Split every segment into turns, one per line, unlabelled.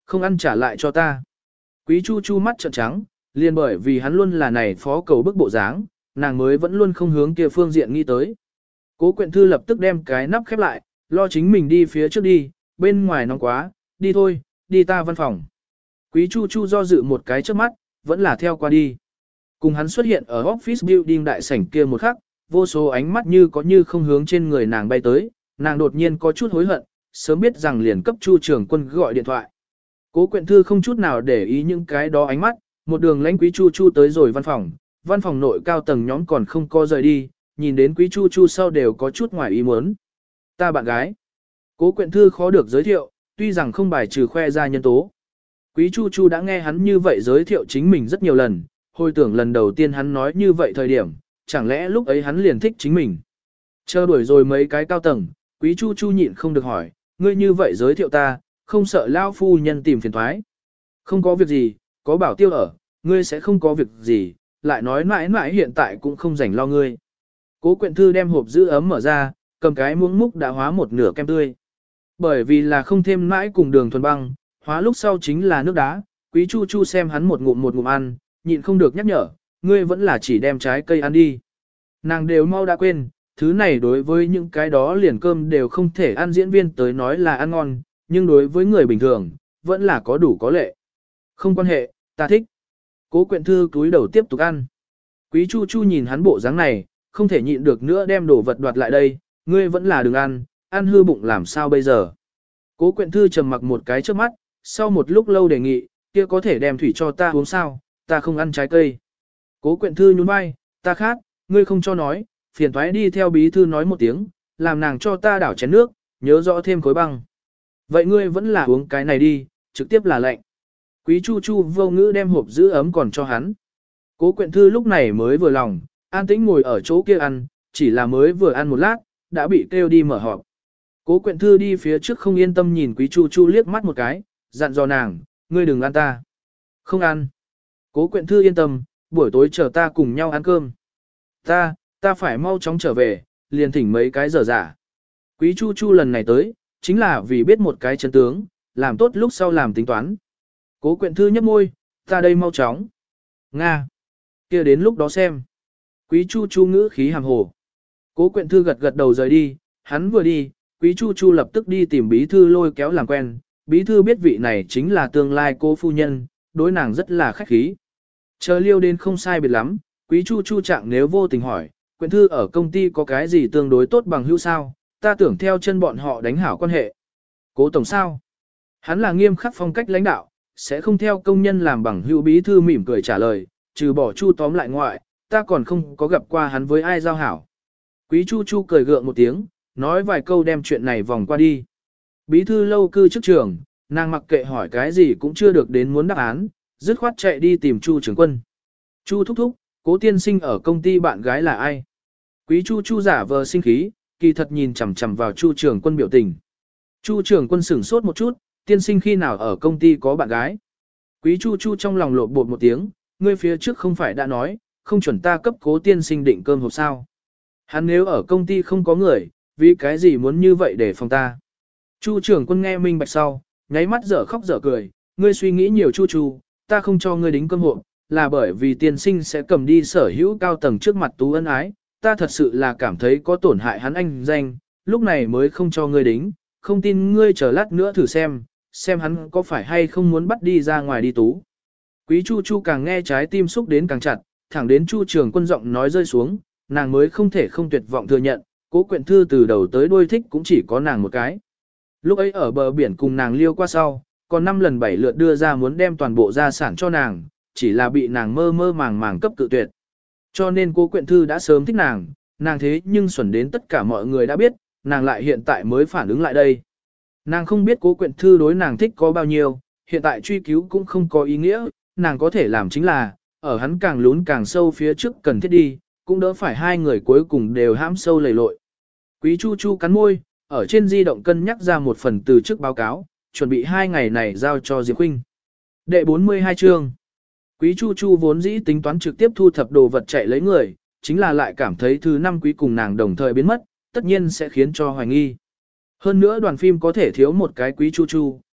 Không ăn trả lại cho ta. Quý Chu Chu mắt trợn trắng, liền bởi vì hắn luôn là này phó cầu bức bộ dáng, nàng mới vẫn luôn không hướng kia phương diện nghĩ tới. Cố Quyện Thư lập tức đem cái nắp khép lại, lo chính mình đi phía trước đi, bên ngoài nóng quá, đi thôi, đi ta văn phòng. Quý Chu Chu do dự một cái trước mắt, vẫn là theo qua đi. Cùng hắn xuất hiện ở office building đại sảnh kia một khắc, vô số ánh mắt như có như không hướng trên người nàng bay tới, nàng đột nhiên có chút hối hận, sớm biết rằng liền cấp Chu trưởng quân gọi điện thoại. Cố Quyện Thư không chút nào để ý những cái đó ánh mắt, một đường lãnh Quý Chu Chu tới rồi văn phòng nội cao tầng nhóm còn không co rời đi, nhìn đến Quý Chu Chu sau đều có chút ngoài ý muốn. Ta bạn gái. Cố Quyện Thư khó được giới thiệu, tuy rằng không bài trừ khoe ra nhân tố. Quý Chu Chu đã nghe hắn như vậy giới thiệu chính mình rất nhiều lần, hồi tưởng lần đầu tiên hắn nói như vậy thời điểm, chẳng lẽ lúc ấy hắn liền thích chính mình. Chờ đuổi rồi mấy cái cao tầng, Quý Chu Chu nhịn không được hỏi, ngươi như vậy giới thiệu ta, không sợ lao phu nhân tìm phiền thoái. Không có việc gì, có bảo tiêu ở, ngươi sẽ không có việc gì, lại nói mãi mãi hiện tại cũng không rảnh lo ngươi. Cố Quyện Thư đem hộp giữ ấm mở ra, cầm cái muỗng múc đã hóa một nửa kem tươi. Bởi vì là không thêm mãi cùng đường thuần băng, hóa lúc sau chính là nước đá, Quý Chu Chu xem hắn một ngụm ăn, nhịn không được nhắc nhở, ngươi vẫn là chỉ đem trái cây ăn đi. Nàng đều mau đã quên, thứ này đối với những cái đó liền cơm đều không thể ăn diễn viên tới nói là ăn ngon, nhưng đối với người bình thường, vẫn là có đủ có lệ. Không quan hệ, ta thích. Cố Quyện Thư cúi đầu tiếp tục ăn. Quý Chu Chu nhìn hắn bộ dáng này, không thể nhịn được nữa đem đồ vật đoạt lại đây, ngươi vẫn là đừng ăn hư bụng làm sao bây giờ. Cố Quyện Thư trầm mặc một cái trước mắt, sau một lúc lâu đề nghị, kia có thể đem thủy cho ta uống sao, ta không ăn trái cây. Cố Quyện Thư nhún vai, ta khát, ngươi không cho nói, phiền thoái đi theo bí thư nói một tiếng, làm nàng cho ta đảo chén nước, nhớ rõ thêm khối băng. Vậy ngươi vẫn là uống cái này đi, trực tiếp là lạnh. Quý Chu Chu vô ngữ đem hộp giữ ấm còn cho hắn. Cố Quyện Thư lúc này mới vừa lòng, an tĩnh ngồi ở chỗ kia ăn, chỉ là mới vừa ăn một lát, đã bị kêu đi mở họp. Cố Quyện Thư đi phía trước không yên tâm nhìn Quý Chu Chu liếc mắt một cái, dặn dò nàng, ngươi đừng ăn ta. Không ăn. Cố Quyện Thư yên tâm, buổi tối chờ ta cùng nhau ăn cơm. Ta phải mau chóng trở về, liền thỉnh mấy cái giờ giả. Quý Chu Chu lần này tới, chính là vì biết một cái chân tướng, làm tốt lúc sau làm tính toán. Cố Quyện Thư nhấp môi, ta đây mau chóng. Nga. Kia đến lúc đó xem. Quý Chu Chu ngữ khí hàm hồ. Cố Quyện Thư gật gật đầu rời đi, hắn vừa đi, Quý Chu Chu lập tức đi tìm bí thư lôi kéo làm quen. Bí thư biết vị này chính là tương lai cô phu nhân, đối nàng rất là khách khí. Chờ liêu đến không sai biệt lắm, Quý Chu Chu trạng nếu vô tình hỏi, Quyện Thư ở công ty có cái gì tương đối tốt bằng hữu sao, ta tưởng theo chân bọn họ đánh hảo quan hệ. Cố tổng sao? Hắn là nghiêm khắc phong cách lãnh đạo, sẽ không theo công nhân làm bằng hữu. Bí thư mỉm cười trả lời, trừ bỏ Chu tóm lại ngoại, ta còn không có gặp qua hắn với ai giao hảo. Quý Chu Chu cười gượng một tiếng, nói vài câu đem chuyện này vòng qua đi. Bí thư lâu cư trước trường, nàng mặc kệ hỏi cái gì cũng chưa được đến muốn đáp án, dứt khoát chạy đi tìm Chu trưởng quân. Chu thúc thúc, Cố tiên sinh ở công ty bạn gái là ai? Quý Chu Chu giả vờ sinh khí, kỳ thật nhìn chằm chằm vào Chu trưởng quân biểu tình. Chu trưởng quân sửng sốt một chút, tiên sinh khi nào ở công ty có bạn gái? Quý Chu Chu trong lòng lột bột một tiếng, ngươi phía trước không phải đã nói, không chuẩn ta cấp Cố tiên sinh định cơm hộp sao? Hắn nếu ở công ty không có người, vì cái gì muốn như vậy để phòng ta? Chu trưởng quân nghe minh bạch sau, nháy mắt dở khóc dở cười, ngươi suy nghĩ nhiều Chu Chu, ta không cho ngươi đính cơm hộp, là bởi vì tiên sinh sẽ cầm đi sở hữu cao tầng trước mặt tú ân ái, ta thật sự là cảm thấy có tổn hại hắn anh danh, lúc này mới không cho ngươi đính, không tin ngươi chờ lát nữa thử xem hắn có phải hay không muốn bắt đi ra ngoài đi tú. Quý Chu Chu càng nghe trái tim xúc đến càng chặt, thẳng đến Chu trưởng quân giọng nói rơi xuống, nàng mới không thể không tuyệt vọng thừa nhận, Cố Quyện Thư từ đầu tới đuôi thích cũng chỉ có nàng một cái. Lúc ấy ở bờ biển cùng nàng liêu qua sau, còn 5 lần 7 lượt đưa ra muốn đem toàn bộ gia sản cho nàng, chỉ là bị nàng mơ mơ màng màng cấp cự tuyệt. Cho nên Cố Quyện Thư đã sớm thích nàng thế nhưng xuẩn đến tất cả mọi người đã biết, nàng lại hiện tại mới phản ứng lại đây. Nàng không biết Cố Quyện Thư đối nàng thích có bao nhiêu, hiện tại truy cứu cũng không có ý nghĩa, nàng có thể làm chính là, ở hắn càng lún càng sâu phía trước cần thiết đi, cũng đỡ phải hai người cuối cùng đều hãm sâu lầy lội. Quý Chu Chu cắn môi, ở trên di động cân nhắc ra một phần từ chức báo cáo, chuẩn bị 2 ngày này giao cho Diệp Khuynh. Đệ 42 chương. Quý Chu Chu vốn dĩ tính toán trực tiếp thu thập đồ vật chạy lấy người, chính là lại cảm thấy thứ 5 quý cùng nàng đồng thời biến mất, tất nhiên sẽ khiến cho hoài nghi. Hơn nữa đoàn phim có thể thiếu một cái Quý Chu Chu,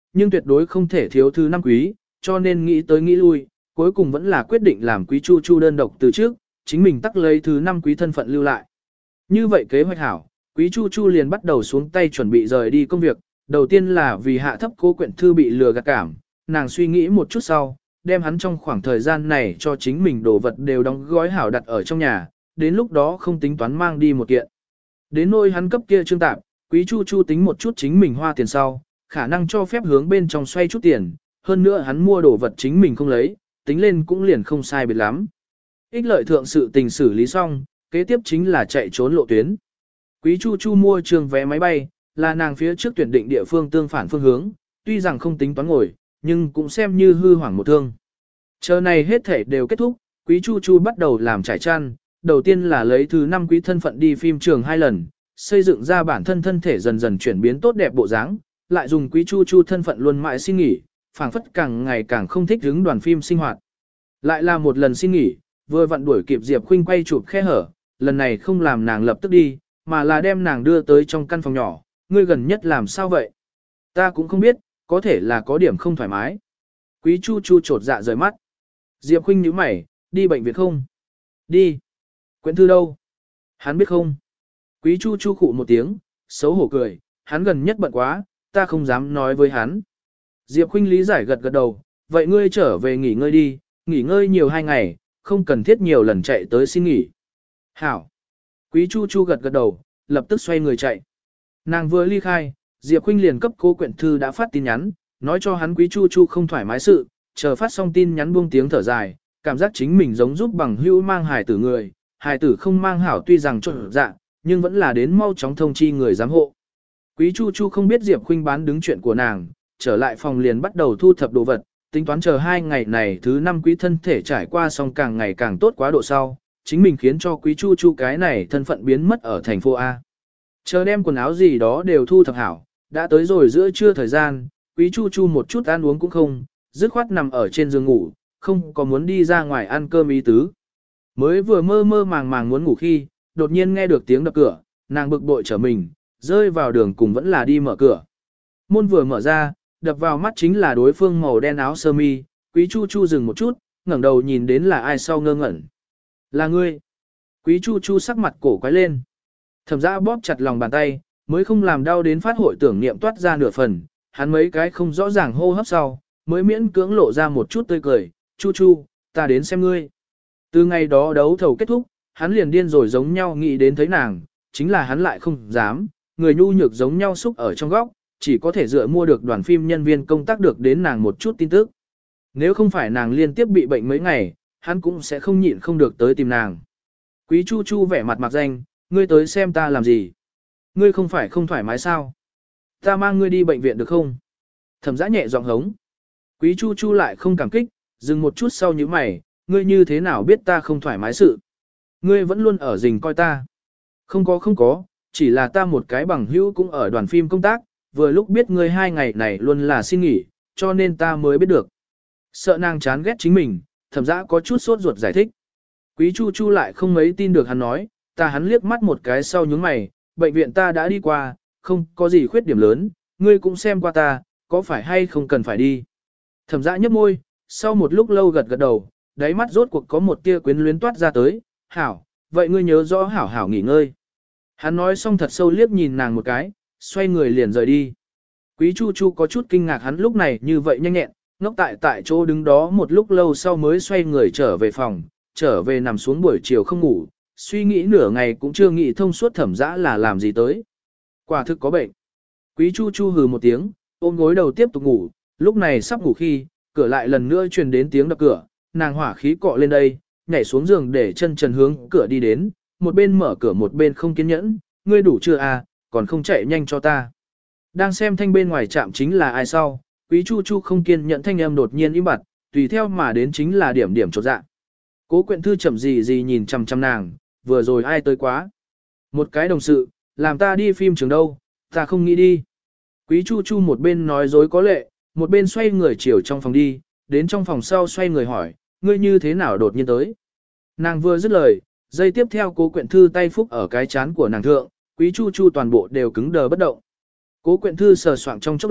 nhưng tuyệt đối không thể thiếu thứ 5 quý, cho nên nghĩ tới nghĩ lui, cuối cùng vẫn là quyết định làm Quý Chu Chu đơn độc từ trước, chính mình tắc lấy thứ 5 quý thân phận lưu lại. Như vậy kế hoạch hảo, Quý Chu Chu liền bắt đầu xuống tay chuẩn bị rời đi công việc, đầu tiên là vì hạ thấp Cố Quyện Thư bị lừa gạt cảm, nàng suy nghĩ một chút sau, đem hắn trong khoảng thời gian này cho chính mình đồ vật đều đóng gói hảo đặt ở trong nhà, đến lúc đó không tính toán mang đi một kiện. Đến nôi hắn cấp kia trương tạp, Quý Chu Chu tính một chút chính mình hoa tiền sau, khả năng cho phép hướng bên trong xoay chút tiền, hơn nữa hắn mua đồ vật chính mình không lấy, tính lên cũng liền không sai biệt lắm. Ích lợi thượng sự tình xử lý xong, kế tiếp chính là chạy trốn lộ tuyến. Quý Chu Chu mua trường vé máy bay, là nàng phía trước tuyển định địa phương tương phản phương hướng, tuy rằng không tính toán ngồi, nhưng cũng xem như hư hoảng một thương. Chờ này hết thể đều kết thúc, Quý Chu Chu bắt đầu làm trải chăn, đầu tiên là lấy thứ 5 quý thân phận đi phim trường 2 lần, xây dựng ra bản thân thân thể dần dần chuyển biến tốt đẹp bộ dáng, lại dùng Quý Chu Chu thân phận luôn mãi xin nghỉ, phảng phất càng ngày càng không thích hứng đoàn phim sinh hoạt. Lại là một lần xin nghỉ, vừa vặn đuổi kịp Diệp Khuynh quay chụp khe hở, lần này không làm nàng lập tức đi, mà là đem nàng đưa tới trong căn phòng nhỏ, ngươi gần nhất làm sao vậy? Ta cũng không biết, có thể là có điểm không thoải mái. Quý Chu Chu trột dạ rời mắt. Diệp Khuynh nhíu mày, đi bệnh viện không? Đi. Quyển Thư đâu? Hắn biết không? Quý Chu Chu khụ một tiếng, xấu hổ cười, hắn gần nhất bận quá, ta không dám nói với hắn. Diệp Khuynh lý giải gật gật đầu, vậy ngươi trở về nghỉ ngơi đi, nghỉ ngơi nhiều 2 ngày, không cần thiết nhiều lần chạy tới xin nghỉ. Hảo. Quý Chu Chu gật gật đầu, lập tức xoay người chạy. Nàng vừa ly khai, Diệp Khuynh liền cấp Cố Quyển Thư đã phát tin nhắn, nói cho hắn Quý Chu Chu không thoải mái sự, chờ phát xong tin nhắn buông tiếng thở dài, cảm giác chính mình giống giúp bằng hữu mang hài tử người, hài tử không mang hảo tuy rằng trộn dạ, nhưng vẫn là đến mau chóng thông chi người giám hộ. Quý Chu Chu không biết Diệp Khuynh bán đứng chuyện của nàng, trở lại phòng liền bắt đầu thu thập đồ vật, tính toán chờ 2 ngày này thứ 5 quý thân thể trải qua xong càng ngày càng tốt quá độ sau, chính mình khiến cho Quý Chu Chu cái này thân phận biến mất ở thành phố A. Chờ đem quần áo gì đó đều thu thập hảo, đã tới rồi giữa trưa thời gian, Quý Chu Chu một chút ăn uống cũng không, dứt khoát nằm ở trên giường ngủ, không có muốn đi ra ngoài ăn cơm ý tứ. Mới vừa mơ mơ màng màng muốn ngủ khi, đột nhiên nghe được tiếng đập cửa, nàng bực bội trở mình, rơi vào đường cùng vẫn là đi mở cửa. Môn vừa mở ra, đập vào mắt chính là đối phương màu đen áo sơ mi, Quý Chu Chu dừng một chút, ngẩng đầu nhìn đến là ai sau ngơ ngẩn. Là ngươi. Quý Chu Chu sắc mặt cổ quái lên. Thẩm Dã bóp chặt lòng bàn tay, mới không làm đau đến phát hội tưởng niệm toát ra nửa phần, hắn mấy cái không rõ ràng hô hấp sau, mới miễn cưỡng lộ ra một chút tươi cười, Chu Chu, ta đến xem ngươi. Từ ngày đó đấu thầu kết thúc, hắn liền điên rồi giống nhau nghĩ đến thấy nàng, chính là hắn lại không dám, người nhu nhược giống nhau xúc ở trong góc, chỉ có thể dựa mua được đoàn phim nhân viên công tác được đến nàng một chút tin tức. Nếu không phải nàng liên tiếp bị bệnh mấy ngày, hắn cũng sẽ không nhịn không được tới tìm nàng. Quý Chu Chu vẻ mặt mặc danh, ngươi tới xem ta làm gì? Ngươi không phải không thoải mái sao? Ta mang ngươi đi bệnh viện được không? Thẩm Dã nhẹ giọng hống. Quý Chu Chu lại không cảm kích, dừng một chút sau nhíu mày, ngươi như thế nào biết ta không thoải mái sự? Ngươi vẫn luôn ở rình coi ta. Không có, chỉ là ta một cái bằng hữu cũng ở đoàn phim công tác, vừa lúc biết ngươi 2 ngày này luôn là xin nghỉ, cho nên ta mới biết được. Sợ nàng chán ghét chính mình, Thẩm Dã có chút sốt ruột giải thích. Quý Chu Chu lại không mấy tin được hắn nói, hắn liếc mắt một cái sau nhướng mày, bệnh viện ta đã đi qua, không có gì khuyết điểm lớn, ngươi cũng xem qua ta, có phải hay không cần phải đi. Thẩm Dã nhếch môi, sau một lúc lâu gật gật đầu, đáy mắt rốt cuộc có một tia quyến luyến toát ra tới, hảo, vậy ngươi nhớ rõ hảo hảo nghỉ ngơi. Hắn nói xong thật sâu liếc nhìn nàng một cái, xoay người liền rời đi. Quý Chu Chu có chút kinh ngạc hắn lúc này như vậy nhanh nhẹn, ngốc tại chỗ đứng đó một lúc lâu sau mới xoay người trở về phòng, trở về nằm xuống buổi chiều không ngủ, suy nghĩ nửa ngày cũng chưa nghĩ thông suốt Thẩm Dã là làm gì tới. Quả thực có bệnh. Quý Chu Chu hừ một tiếng, ôm gối đầu tiếp tục ngủ, lúc này sắp ngủ khi, cửa lại lần nữa truyền đến tiếng đập cửa, nàng hỏa khí cọ lên đây, nhảy xuống giường để chân trần hướng cửa đi đến, một bên mở cửa một bên không kiên nhẫn, ngươi đủ chưa à, còn không chạy nhanh cho ta. Đang xem thanh bên ngoài chạm chính là ai sau, Quý Chu Chu không kiên nhẫn thanh âm đột nhiên im bặt, tùy theo mà đến chính là điểm điểm chột dạ. Cố Quyện Thư chậm gì nhìn chằm chằm nàng, vừa rồi ai tới quá. Một cái đồng sự, làm ta đi phim trường đâu, ta không nghĩ đi. Quý Chu Chu một bên nói dối có lệ, một bên xoay người chiều trong phòng đi, đến trong phòng sau xoay người hỏi, ngươi như thế nào đột nhiên tới. Nàng vừa dứt lời, giây tiếp theo Cố Quyện Thư tay phúc ở cái chán của nàng thượng, Quý Chu Chu toàn bộ đều cứng đờ bất động. Cố Quyện Thư sờ soạng trong chốc lát,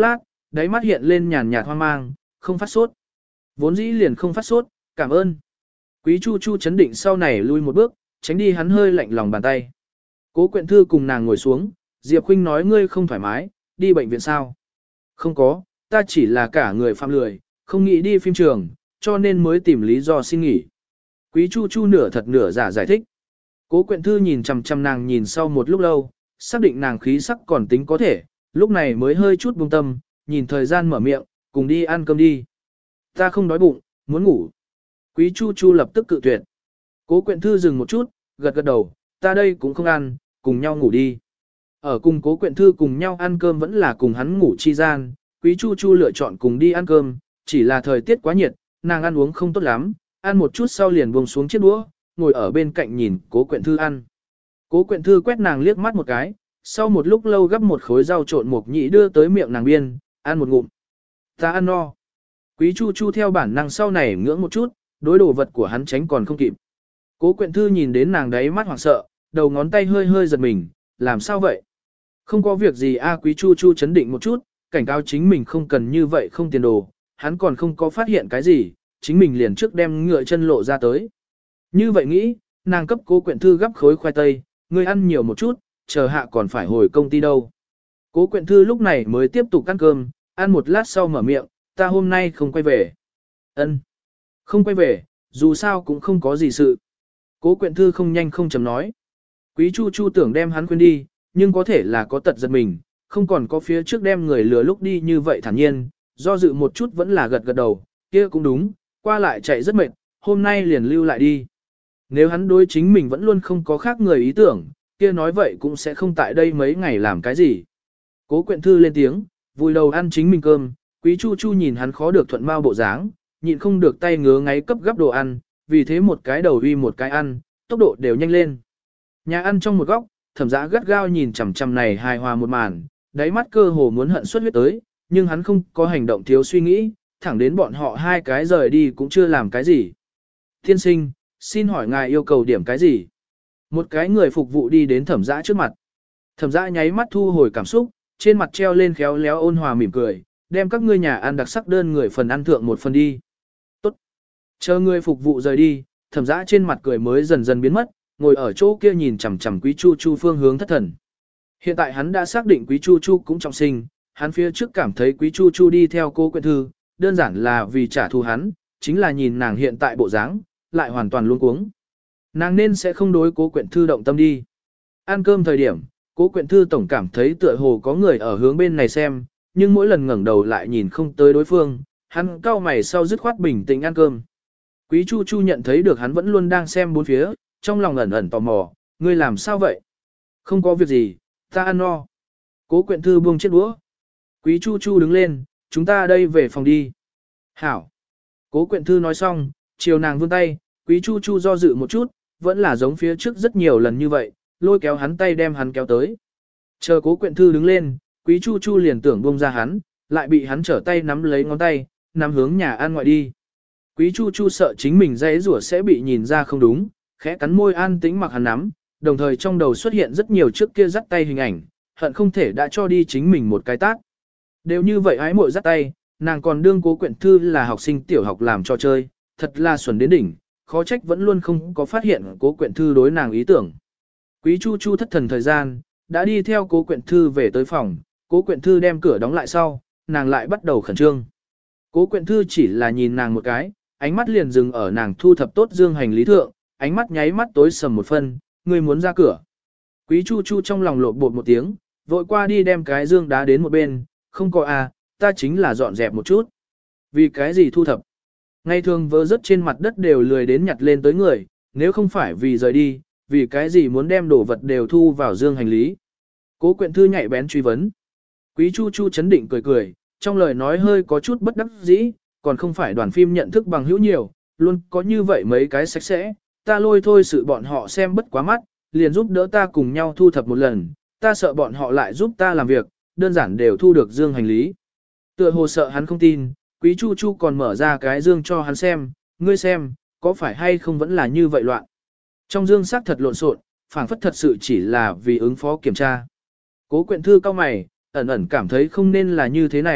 đáy mắt hiện lên nhàn nhạt hoang mang, không phát sốt. Vốn dĩ liền không phát sốt, cảm ơn. Quý Chu Chu chấn định sau này lui một bước, tránh đi hắn hơi lạnh lòng bàn tay. Cố Quyện Thư cùng nàng ngồi xuống, Diệp Khuynh nói ngươi không thoải mái, đi bệnh viện sao? Không có, ta chỉ là cả người phạm lười, không nghĩ đi phim trường, cho nên mới tìm lý do xin nghỉ. Quý Chu Chu nửa thật nửa giả giải thích. Cố Quyện Thư nhìn chằm chằm nàng nhìn sau một lúc lâu, xác định nàng khí sắc còn tính có thể, lúc này mới hơi chút buông tâm, nhìn thời gian mở miệng, cùng đi ăn cơm đi. Ta không đói bụng, muốn ngủ. Quý Chu Chu lập tức cự tuyệt. Cố Quyện Thư dừng một chút, gật gật đầu, ta đây cũng không ăn, cùng nhau ngủ đi. Ở cùng Cố Quyện Thư cùng nhau ăn cơm vẫn là cùng hắn ngủ chi gian, Quý Chu Chu lựa chọn cùng đi ăn cơm, chỉ là thời tiết quá nhiệt, nàng ăn uống không tốt lắm, ăn một chút sau liền buông xuống chiếc đũa, ngồi ở bên cạnh nhìn Cố Quyện Thư ăn. Cố Quyện Thư quét nàng liếc mắt một cái, sau một lúc lâu gấp một khối rau trộn mộc nhĩ đưa tới miệng nàng biên, ăn một ngụm. Ta ăn no. Quý Chu Chu theo bản năng sau này ngưỡng một chút, đối đồ vật của hắn tránh còn không kịp. Cố Quyện Thư nhìn đến nàng đấy mắt hoảng sợ, đầu ngón tay hơi hơi giật mình, làm sao vậy? Không có việc gì a. Quý Chu Chu chấn định một chút, cảnh cáo chính mình không cần như vậy không tiền đồ, hắn còn không có phát hiện cái gì, chính mình liền trước đem ngựa chân lộ ra tới. Như vậy nghĩ, nàng cấp Cố Quyện Thư gấp khối khoai tây, ngươi ăn nhiều một chút, chờ hạ còn phải hồi công ty đâu. Cố Quyện Thư lúc này mới tiếp tục ăn cơm, ăn một lát sau mở miệng, ta hôm nay không quay về. Ân, không quay về, dù sao cũng không có gì sự. Cố Quyện Thư không nhanh không chậm nói. Quý Chu Chu tưởng đem hắn khuyên đi, nhưng có thể là có tật giật mình, không còn có phía trước đem người lừa lúc đi như vậy thản nhiên, do dự một chút vẫn là gật gật đầu, kia cũng đúng, qua lại chạy rất mệt, hôm nay liền lưu lại đi. Nếu hắn đối chính mình vẫn luôn không có khác người ý tưởng, kia nói vậy cũng sẽ không tại đây mấy ngày làm cái gì. Cố Quyện Thư lên tiếng, vùi đầu ăn chính mình cơm, Quý Chu Chu nhìn hắn khó được thuận mau bộ dáng, nhịn không được tay ngứa ngáy cấp gấp đồ ăn, vì thế một cái đầu uy một cái ăn, tốc độ đều nhanh lên. Nhà ăn trong một góc, Thẩm Dã gắt gao nhìn chằm chằm này hài hòa một màn, đáy mắt cơ hồ muốn hận xuất huyết tới, nhưng hắn không có hành động thiếu suy nghĩ, thẳng đến bọn họ hai cái rời đi cũng chưa làm cái gì. Tiên sinh, xin hỏi ngài yêu cầu điểm cái gì? Một cái người phục vụ đi đến Thẩm Dã trước mặt. Thẩm Dã nháy mắt thu hồi cảm xúc, trên mặt treo lên khéo léo ôn hòa mỉm cười, đem các ngươi nhà ăn đặc sắc đơn người phần ăn thượng một phần đi. Tốt. Chờ người phục vụ rời đi, Thẩm Dã trên mặt cười mới dần dần biến mất, ngồi ở chỗ kia nhìn chằm chằm Quý Chu Chu phương hướng thất thần. Hiện tại hắn đã xác định Quý Chu Chu cũng trọng sinh, hắn phía trước cảm thấy Quý Chu Chu đi theo Cố Quyện Thư, đơn giản là vì trả thù hắn, chính là nhìn nàng hiện tại bộ dáng, lại hoàn toàn luống cuống. Nàng nên sẽ không đối Cố Quyện Thư động tâm đi. Ăn cơm thời điểm, Cố Quyện Thư tổng cảm thấy tựa hồ có người ở hướng bên này xem, nhưng mỗi lần ngẩng đầu lại nhìn không tới đối phương, hắn cau mày sau dứt khoát bình tĩnh ăn cơm. Quý Chu Chu nhận thấy được hắn vẫn luôn đang xem bốn phía, trong lòng ẩn ẩn tò mò, ngươi làm sao vậy? Không có việc gì, ta ăn no. Cố Quyện Thư buông chiếc đũa. Quý Chu Chu đứng lên, chúng ta đây về phòng đi. Hảo. Cố Quyện Thư nói xong, chiều nàng vươn tay, Quý Chu Chu do dự một chút, vẫn là giống phía trước rất nhiều lần như vậy, lôi kéo hắn tay đem hắn kéo tới. Chờ Cố Quyện Thư đứng lên, Quý Chu Chu liền tưởng buông ra hắn, lại bị hắn trở tay nắm lấy ngón tay, nắm hướng nhà ăn ngoại đi. Quý Chu Chu sợ chính mình dãy rủa sẽ bị nhìn ra không đúng, khẽ cắn môi an tĩnh mặc hắn nắm, đồng thời trong đầu xuất hiện rất nhiều trước kia dắt tay hình ảnh, hận không thể đã cho đi chính mình một cái tát. Đều như vậy ái muội dắt tay, nàng còn đương Cố Quyện Thư là học sinh tiểu học làm cho chơi, thật là xuẩn đến đỉnh, khó trách vẫn luôn không có phát hiện Cố Quyện Thư đối nàng ý tưởng. Quý Chu Chu thất thần thời gian, đã đi theo Cố Quyện Thư về tới phòng, Cố Quyện Thư đem cửa đóng lại sau, nàng lại bắt đầu khẩn trương. Cố Quyện Thư chỉ là nhìn nàng một cái, ánh mắt liền dừng ở nàng thu thập tốt dương hành lý thượng, ánh mắt nháy mắt tối sầm một phân, người muốn ra cửa. Quý Chu Chu trong lòng lộn bột một tiếng, vội qua đi đem cái dương đá đến một bên, không có à, ta chính là dọn dẹp một chút. Vì cái gì thu thập? Ngày thường vỡ rớt trên mặt đất đều lười đến nhặt lên tới người, nếu không phải vì rời đi, vì cái gì muốn đem đồ vật đều thu vào dương hành lý. Cố Quyện Thư nhạy bén truy vấn. Quý Chu Chu chấn định cười cười, trong lời nói hơi có chút bất đắc dĩ, còn không phải đoàn phim nhận thức bằng hữu nhiều, luôn có như vậy mấy cái sạch sẽ, ta lôi thôi sự bọn họ xem bất quá mắt, liền giúp đỡ ta cùng nhau thu thập một lần, ta sợ bọn họ lại giúp ta làm việc, đơn giản đều thu được dương hành lý. Tựa hồ sợ hắn không tin, Quý Chu Chu còn mở ra cái dương cho hắn xem, ngươi xem, có phải hay không vẫn là như vậy loạn. Trong dương xác thật lộn xộn, phảng phất thật sự chỉ là vì ứng phó kiểm tra. Cố Quyện Thư cau mày, ẩn ẩn cảm thấy không nên là như thế này,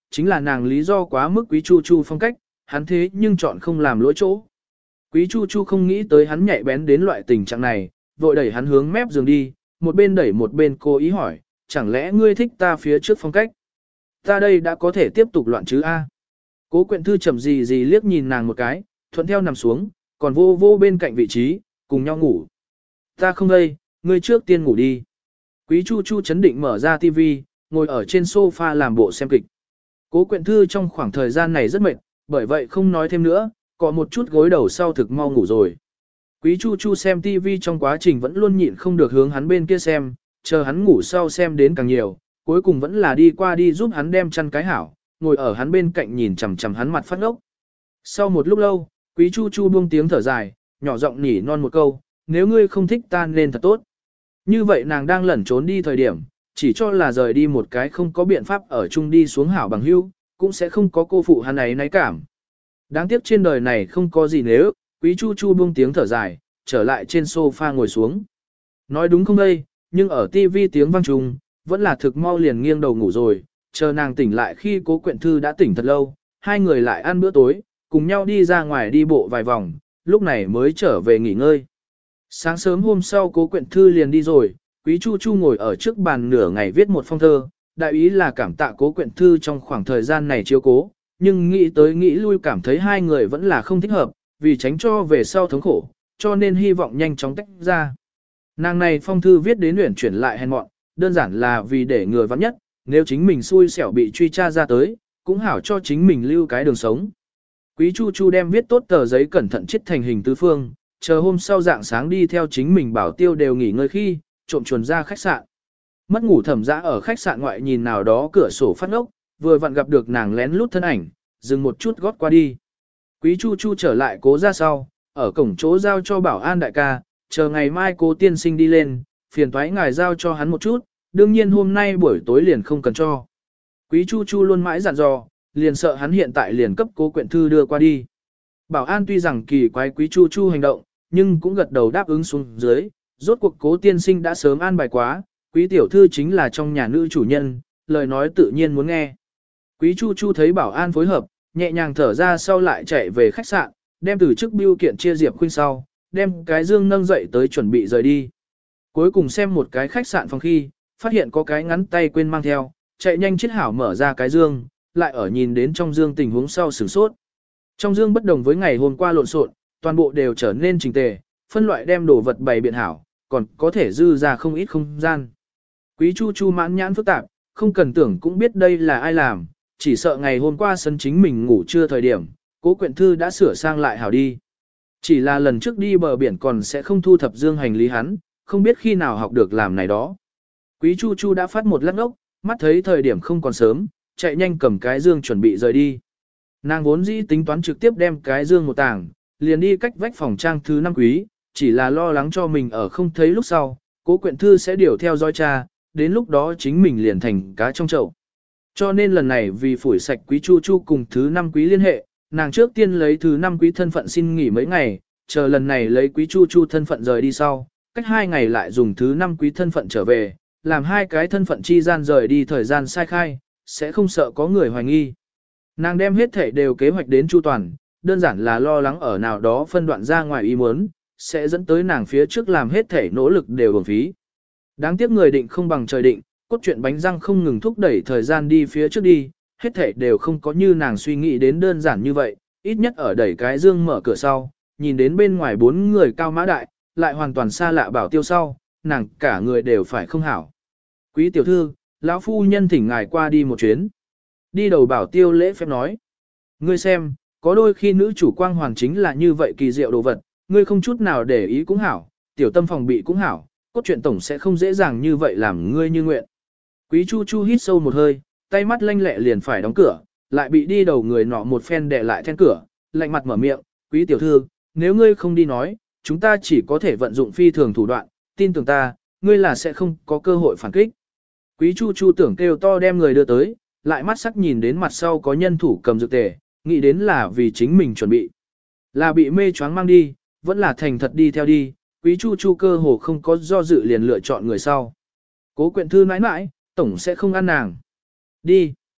chính là nàng lý do quá mức Quý Chu Chu phong cách, hắn thế nhưng chọn không làm lỗi chỗ. Quý Chu Chu không nghĩ tới hắn nhạy bén đến loại tình trạng này, vội đẩy hắn hướng mép giường đi, một bên đẩy một bên cố ý hỏi, chẳng lẽ ngươi thích ta phía trước phong cách? Ta đây đã có thể tiếp tục loạn chứ a? Cố Quyện Thư chậm gì gì liếc nhìn nàng một cái, thuận theo nằm xuống, còn vô vô bên cạnh vị trí, cùng nhau ngủ. Ta không đây, ngươi trước tiên ngủ đi. Quý Chu Chu chấn định mở ra tivi, ngồi ở trên sofa làm bộ xem kịch. Cố Quyện Thư trong khoảng thời gian này rất mệt, bởi vậy không nói thêm nữa, có một chút gối đầu sau thực mau ngủ rồi. Quý Chu Chu xem tivi trong quá trình vẫn luôn nhịn không được hướng hắn bên kia xem, chờ hắn ngủ sau xem đến càng nhiều, cuối cùng vẫn là đi qua đi giúp hắn đem chăn cái hảo, ngồi ở hắn bên cạnh nhìn chằm chằm hắn mặt phát ngốc. Sau một lúc lâu, Quý Chu Chu buông tiếng thở dài, nhỏ giọng nỉ non một câu, nếu ngươi không thích ta nên thật tốt. Như vậy nàng đang lẩn trốn đi thời điểm, chỉ cho là rời đi một cái không có biện pháp ở chung đi xuống hảo bằng hữu, cũng sẽ không có cô phụ hắn ấy náy cảm. Đáng tiếc trên đời này không có gì nếu, Quý Chu Chu buông tiếng thở dài, trở lại trên sofa ngồi xuống. Nói đúng không đây, nhưng ở tivi tiếng vang trùng, vẫn là thực mau liền nghiêng đầu ngủ rồi, chờ nàng tỉnh lại khi Cố Quyện Thư đã tỉnh thật lâu, hai người lại ăn bữa tối, cùng nhau đi ra ngoài đi bộ vài vòng, lúc này mới trở về nghỉ ngơi. Sáng sớm hôm sau Cố Quyện Thư liền đi rồi, Quý Chu Chu ngồi ở trước bàn nửa ngày viết một phong thơ, đại ý là cảm tạ Cố Quyện Thư trong khoảng thời gian này chiếu cố, nhưng nghĩ tới nghĩ lui cảm thấy hai người vẫn là không thích hợp, vì tránh cho về sau thống khổ, cho nên hy vọng nhanh chóng tách ra. Nàng này phong thư viết đến luyện chuyển lại hèn mọn, đơn giản là vì để người vắng nhất, nếu chính mình xui xẻo bị truy tra ra tới, cũng hảo cho chính mình lưu cái đường sống. Quý Chu Chu đem viết tốt tờ giấy cẩn thận chiết thành hình tứ phương, chờ hôm sau dạng sáng đi theo chính mình bảo tiêu đều nghỉ ngơi khi, trộm chuồn ra khách sạn. Mất ngủ Thẩm Dã ở khách sạn ngoại nhìn nào đó cửa sổ phát ngốc, vừa vặn gặp được nàng lén lút thân ảnh, dừng một chút gót qua đi. Quý Chu Chu trở lại Cố ra sau, ở cổng chỗ giao cho bảo an đại ca, chờ ngày mai Cố tiên sinh đi lên, phiền toái ngài giao cho hắn một chút, đương nhiên hôm nay buổi tối liền không cần cho. Quý Chu Chu luôn mãi dặn dò, liền sợ hắn hiện tại liền cấp Cố Quyện Thư đưa qua đi. Bảo an tuy rằng kỳ quái Quý Chu Chu hành động, nhưng cũng gật đầu đáp ứng xuống dưới, rốt cuộc Cố tiên sinh đã sớm an bài quá, Quý tiểu thư chính là trong nhà nữ chủ nhân, lời nói tự nhiên muốn nghe. Quý Chu Chu thấy bảo an phối hợp, nhẹ nhàng thở ra sau lại chạy về khách sạn, đem từ chức bưu kiện chia Diệp Khuynh sau, đem cái dương nâng dậy tới chuẩn bị rời đi. Cuối cùng xem một cái khách sạn phòng khi, phát hiện có cái ngắn tay quên mang theo, chạy nhanh chiết hảo mở ra cái dương, lại ở nhìn đến trong dương tình huống sau sửng sốt. Trong dương bất đồng với ngày hôm qua lộn xộn, toàn bộ đều trở nên chỉnh tề, phân loại đem đồ vật bày biện hảo, còn có thể dư ra không ít không gian. Quý Chu Chu mãn nhãn phức tạp, không cần tưởng cũng biết đây là ai làm, chỉ sợ ngày hôm qua sân chính mình ngủ trưa thời điểm, Cố Quyện Thư đã sửa sang lại hảo đi. Chỉ là lần trước đi bờ biển còn sẽ không thu thập dương hành lý hắn, không biết khi nào học được làm này đó. Quý Chu Chu đã phát một lát ốc, mắt thấy thời điểm không còn sớm, chạy nhanh cầm cái dương chuẩn bị rời đi. Nàng vốn dĩ tính toán trực tiếp đem cái dương một tảng, liền đi cách vách phòng trang thứ 5 quý, chỉ là lo lắng cho mình ở không thấy lúc sau, Cố Quyện Thư sẽ điều theo dõi cha, đến lúc đó chính mình liền thành cá trong chậu. Cho nên lần này vì phủi sạch Quý Chu Chu cùng thứ 5 quý liên hệ, nàng trước tiên lấy thứ 5 quý thân phận xin nghỉ mấy ngày, chờ lần này lấy Quý Chu Chu thân phận rời đi sau, cách 2 ngày lại dùng thứ 5 quý thân phận trở về, làm hai cái thân phận chi gian rời đi thời gian sai khai, sẽ không sợ có người hoài nghi. Nàng đem hết thể đều kế hoạch đến chu toàn, đơn giản là lo lắng ở nào đó phân đoạn ra ngoài ý muốn, sẽ dẫn tới nàng phía trước làm hết thể nỗ lực đều uổng phí. Đáng tiếc người định không bằng trời định, cốt truyện bánh răng không ngừng thúc đẩy thời gian đi phía trước đi, hết thể đều không có như nàng suy nghĩ đến đơn giản như vậy, ít nhất ở đẩy cái dương mở cửa sau, nhìn đến bên ngoài 4 người cao mã đại, lại hoàn toàn xa lạ bảo tiêu sau, nàng cả người đều phải không hảo. Quý tiểu thư, lão phu nhân thỉnh ngài qua đi một chuyến. Đi đầu bảo tiêu lễ phép nói. Ngươi xem, có đôi khi nữ chủ quang hoàn chính là như vậy kỳ diệu đồ vật, ngươi không chút nào để ý cũng hảo, tiểu tâm phòng bị cũng hảo, cốt truyện tổng sẽ không dễ dàng như vậy làm ngươi như nguyện. Quý Chu Chu hít sâu một hơi, tay mắt lanh lẹ liền phải đóng cửa, lại bị đi đầu người nọ một phen đè lại then cửa, lạnh mặt mở miệng, quý tiểu thư, nếu ngươi không đi nói, chúng ta chỉ có thể vận dụng phi thường thủ đoạn, tin tưởng ta, ngươi là sẽ không có cơ hội phản kích. Quý Chu Chu tưởng kêu to đem người đưa tới, lại mắt sắc nhìn đến mặt sau có nhân thủ cầm dược tề, nghĩ đến là vì chính mình chuẩn bị. Là bị mê choáng mang đi, vẫn là thành thật đi theo đi, Quý Chu Chu cơ hồ không có do dự liền lựa chọn người sau. Cố Quyện Thư nãi nãi, tổng sẽ không ăn nàng. Đi.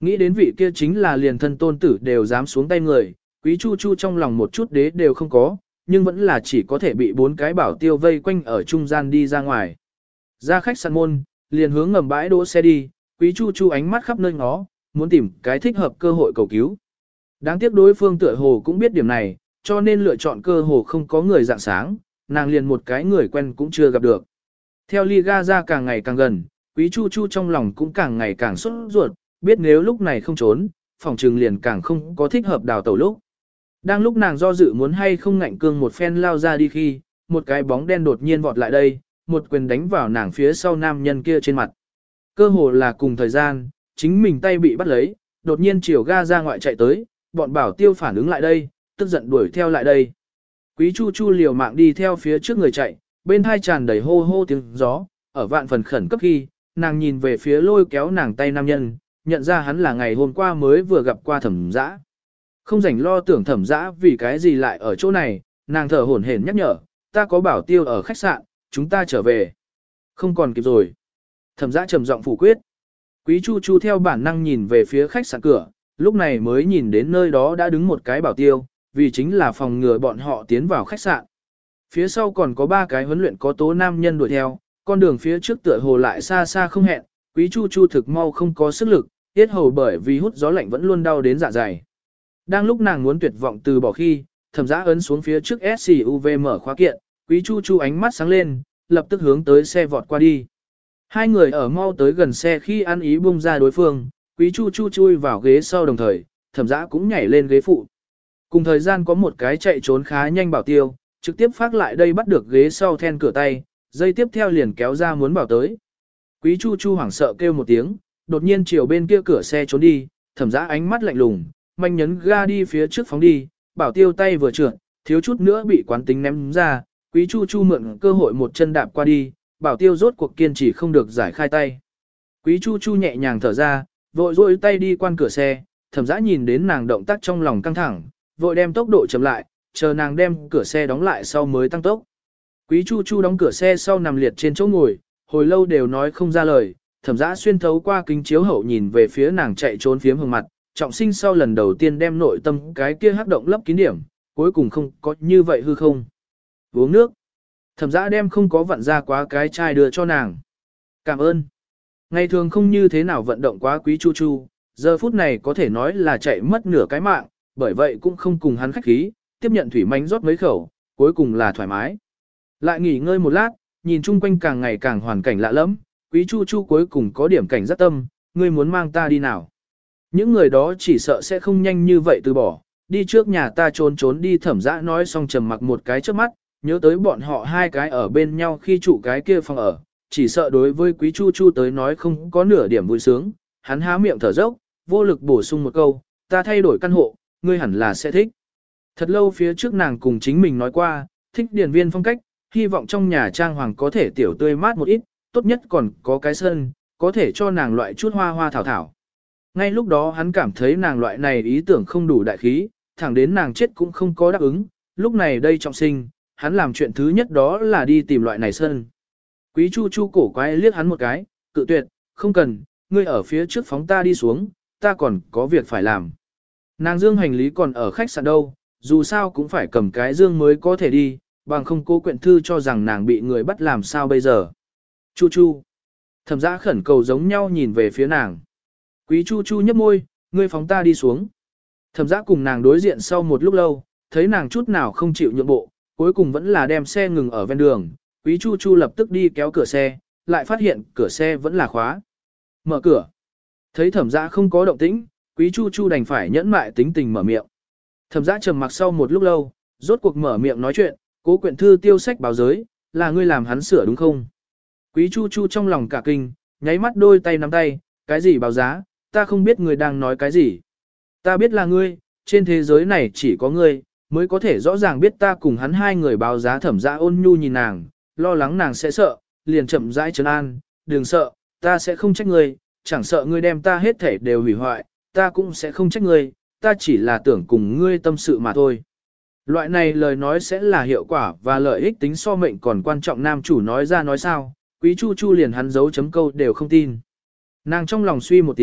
Nghĩ đến vị kia chính là liền thân tôn tử đều dám xuống tay người, Quý Chu Chu trong lòng một chút đế đều không có, nhưng vẫn là chỉ có thể bị 4 cái bảo tiêu vây quanh ở trung gian đi ra ngoài. Ra khách sạn môn, liền hướng ngầm bãi đỗ xe đi, Quý Chu Chu ánh mắt khắp nơi ngó, muốn tìm cái thích hợp cơ hội cầu cứu. Đáng tiếc đối phương tựa hồ cũng biết điểm này, cho nên lựa chọn cơ hồ không có người dạng sáng, nàng liền một cái người quen cũng chưa gặp được. Theo ly ga ra càng ngày càng gần, Quý Chu Chu trong lòng cũng càng ngày càng sốt ruột, biết nếu lúc này không trốn, phòng trừng liền càng không có thích hợp đào tẩu lúc. Đang lúc nàng do dự muốn hay không ngạnh cương một phen lao ra đi khi, một cái bóng đen đột nhiên vọt lại đây, một quyền đánh vào nàng phía sau nam nhân kia trên mặt. Cơ hồ là cùng thời gian, chính mình tay bị bắt lấy, đột nhiên chiều ga ra ngoại chạy tới, bọn bảo tiêu phản ứng lại đây, tức giận đuổi theo lại đây. Quý Chu Chu liều mạng đi theo phía trước người chạy, bên hai tràn đầy hô hô tiếng gió, ở vạn phần khẩn cấp khi, nàng nhìn về phía lôi kéo nàng tay nam nhân, nhận ra hắn là ngày hôm qua mới vừa gặp qua Thẩm Dã. Không rảnh lo tưởng Thẩm Dã vì cái gì lại ở chỗ này, nàng thở hổn hển nhắc nhở, ta có bảo tiêu ở khách sạn, chúng ta trở về. Không còn kịp rồi. Thẩm Dã trầm giọng phủ quyết. Quý Chu Chu theo bản năng nhìn về phía khách sạn cửa, lúc này mới nhìn đến nơi đó đã đứng một cái bảo tiêu, vì chính là phòng ngừa bọn họ tiến vào khách sạn. Phía sau còn có 3 cái huấn luyện có tố nam nhân đuổi theo, con đường phía trước tựa hồ lại xa xa không hẹn, Quý Chu Chu thực mau không có sức lực, tiết hầu bởi vì hút gió lạnh vẫn luôn đau đến dạ dày. Đang lúc nàng muốn tuyệt vọng từ bỏ khi, Thẩm Dã ấn xuống phía trước SUV mở khóa kiện, Quý Chu Chu ánh mắt sáng lên, lập tức hướng tới xe vọt qua đi. Hai người ở mau tới gần xe khi ăn ý buông ra đối phương, Quý Chu Chu chui vào ghế sau đồng thời, Thẩm Dã cũng nhảy lên ghế phụ. Cùng thời gian có một cái chạy trốn khá nhanh bảo tiêu, trực tiếp phát lại đây bắt được ghế sau then cửa tay, dây tiếp theo liền kéo ra muốn bảo tới. Quý Chu Chu hoảng sợ kêu một tiếng, đột nhiên chiều bên kia cửa xe trốn đi, Thẩm Dã ánh mắt lạnh lùng, manh nhấn ga đi phía trước phóng đi, bảo tiêu tay vừa trượt, thiếu chút nữa bị quán tính ném ra, Quý Chu Chu mượn cơ hội một chân đạp qua đi, bảo tiêu rốt cuộc kiên trì không được giải khai tay. Quý Chu Chu nhẹ nhàng thở ra, vội rôi tay đi quan cửa xe, Thẩm Dã nhìn đến nàng động tác trong lòng căng thẳng, vội đem tốc độ chậm lại, chờ nàng đem cửa xe đóng lại sau mới tăng tốc. Quý Chu Chu đóng cửa xe sau nằm liệt trên chỗ ngồi, hồi lâu đều nói không ra lời, Thẩm Dã xuyên thấu qua kính chiếu hậu nhìn về phía nàng chạy trốn phiếm hương mặt, trọng sinh sau lần đầu tiên đem nội tâm cái kia hắc động lấp kín điểm, cuối cùng không có như vậy hư không. Uống nước. Thẩm Dã đem không có vặn ra quá cái chai đưa cho nàng. Cảm ơn. Ngày thường không như thế nào vận động quá Quý Chu Chu, giờ phút này có thể nói là chạy mất nửa cái mạng, bởi vậy cũng không cùng hắn khách khí, tiếp nhận thủy mánh rót mấy khẩu, cuối cùng là thoải mái. Lại nghỉ ngơi một lát, nhìn chung quanh càng ngày càng hoàn cảnh lạ lẫm, Quý Chu Chu cuối cùng có điểm cảnh giác tâm, ngươi muốn mang ta đi nào? Những người đó chỉ sợ sẽ không nhanh như vậy từ bỏ, đi trước nhà ta trốn trốn đi. Thẩm Dã nói xong trầm mặc một cái trước mắt, nhớ tới bọn họ hai cái ở bên nhau khi trụ cái kia phòng ở, chỉ sợ đối với Quý Chu Chu tới nói không có nửa điểm vui sướng, hắn há miệng thở dốc, vô lực bổ sung một câu, ta thay đổi căn hộ, ngươi hẳn là sẽ thích. Thật lâu phía trước nàng cùng chính mình nói qua, thích điển viên phong cách, hy vọng trong nhà trang hoàng có thể tiểu tươi mát một ít, tốt nhất còn có cái sân, có thể cho nàng loại chút hoa hoa thảo thảo. Ngay lúc đó hắn cảm thấy nàng loại này ý tưởng không đủ đại khí, thẳng đến nàng chết cũng không có đáp ứng, lúc này đây trọng sinh, hắn làm chuyện thứ nhất đó là đi tìm loại này sân. Quý Chu Chu cổ quái liếc hắn một cái, cự tuyệt, không cần, ngươi ở phía trước phóng ta đi xuống, ta còn có việc phải làm. Nàng dương hành lý còn ở khách sạn đâu, dù sao cũng phải cầm cái dương mới có thể đi, bằng không Cố Quyện Thư cho rằng nàng bị người bắt làm sao bây giờ. Chu Chu. Thẩm Dã khẩn cầu giống nhau nhìn về phía nàng. Quý Chu Chu nhấp môi, ngươi phóng ta đi xuống. Thẩm Dã cùng nàng đối diện sau một lúc lâu, thấy nàng chút nào không chịu nhượng bộ, cuối cùng vẫn là đem xe ngừng ở ven đường. Quý Chu Chu lập tức đi kéo cửa xe, lại phát hiện cửa xe vẫn là khóa. Mở cửa. Thấy Thẩm Dã không có động tĩnh, Quý Chu Chu đành phải nhẫn mại tính tình mở miệng. Thẩm Dã trầm mặc sau một lúc lâu, rốt cuộc mở miệng nói chuyện, Cố Quyện Thư tiêu sách báo giới, là ngươi làm hắn sửa đúng không? Quý Chu Chu trong lòng cả kinh, nháy mắt đôi tay nắm tay, cái gì báo giá, ta không biết ngươi đang nói cái gì. Ta biết là ngươi, trên thế giới này chỉ có ngươi, mới có thể rõ ràng biết ta cùng hắn hai người báo giá. Thẩm Dã ôn nhu nhìn nàng, lo lắng nàng sẽ sợ, liền chậm rãi trấn an, đừng sợ, ta sẽ không trách ngươi, chẳng sợ ngươi đem ta hết thể đều hủy hoại, ta cũng sẽ không trách ngươi, ta chỉ là tưởng cùng ngươi tâm sự mà thôi. Loại này lời nói sẽ là hiệu quả và lợi ích tính so mệnh còn quan trọng. Nam chủ nói ra nói sao, Quý Chu Chu liền hắn dấu chấm câu đều không tin. Nàng trong lòng suy một tiếng,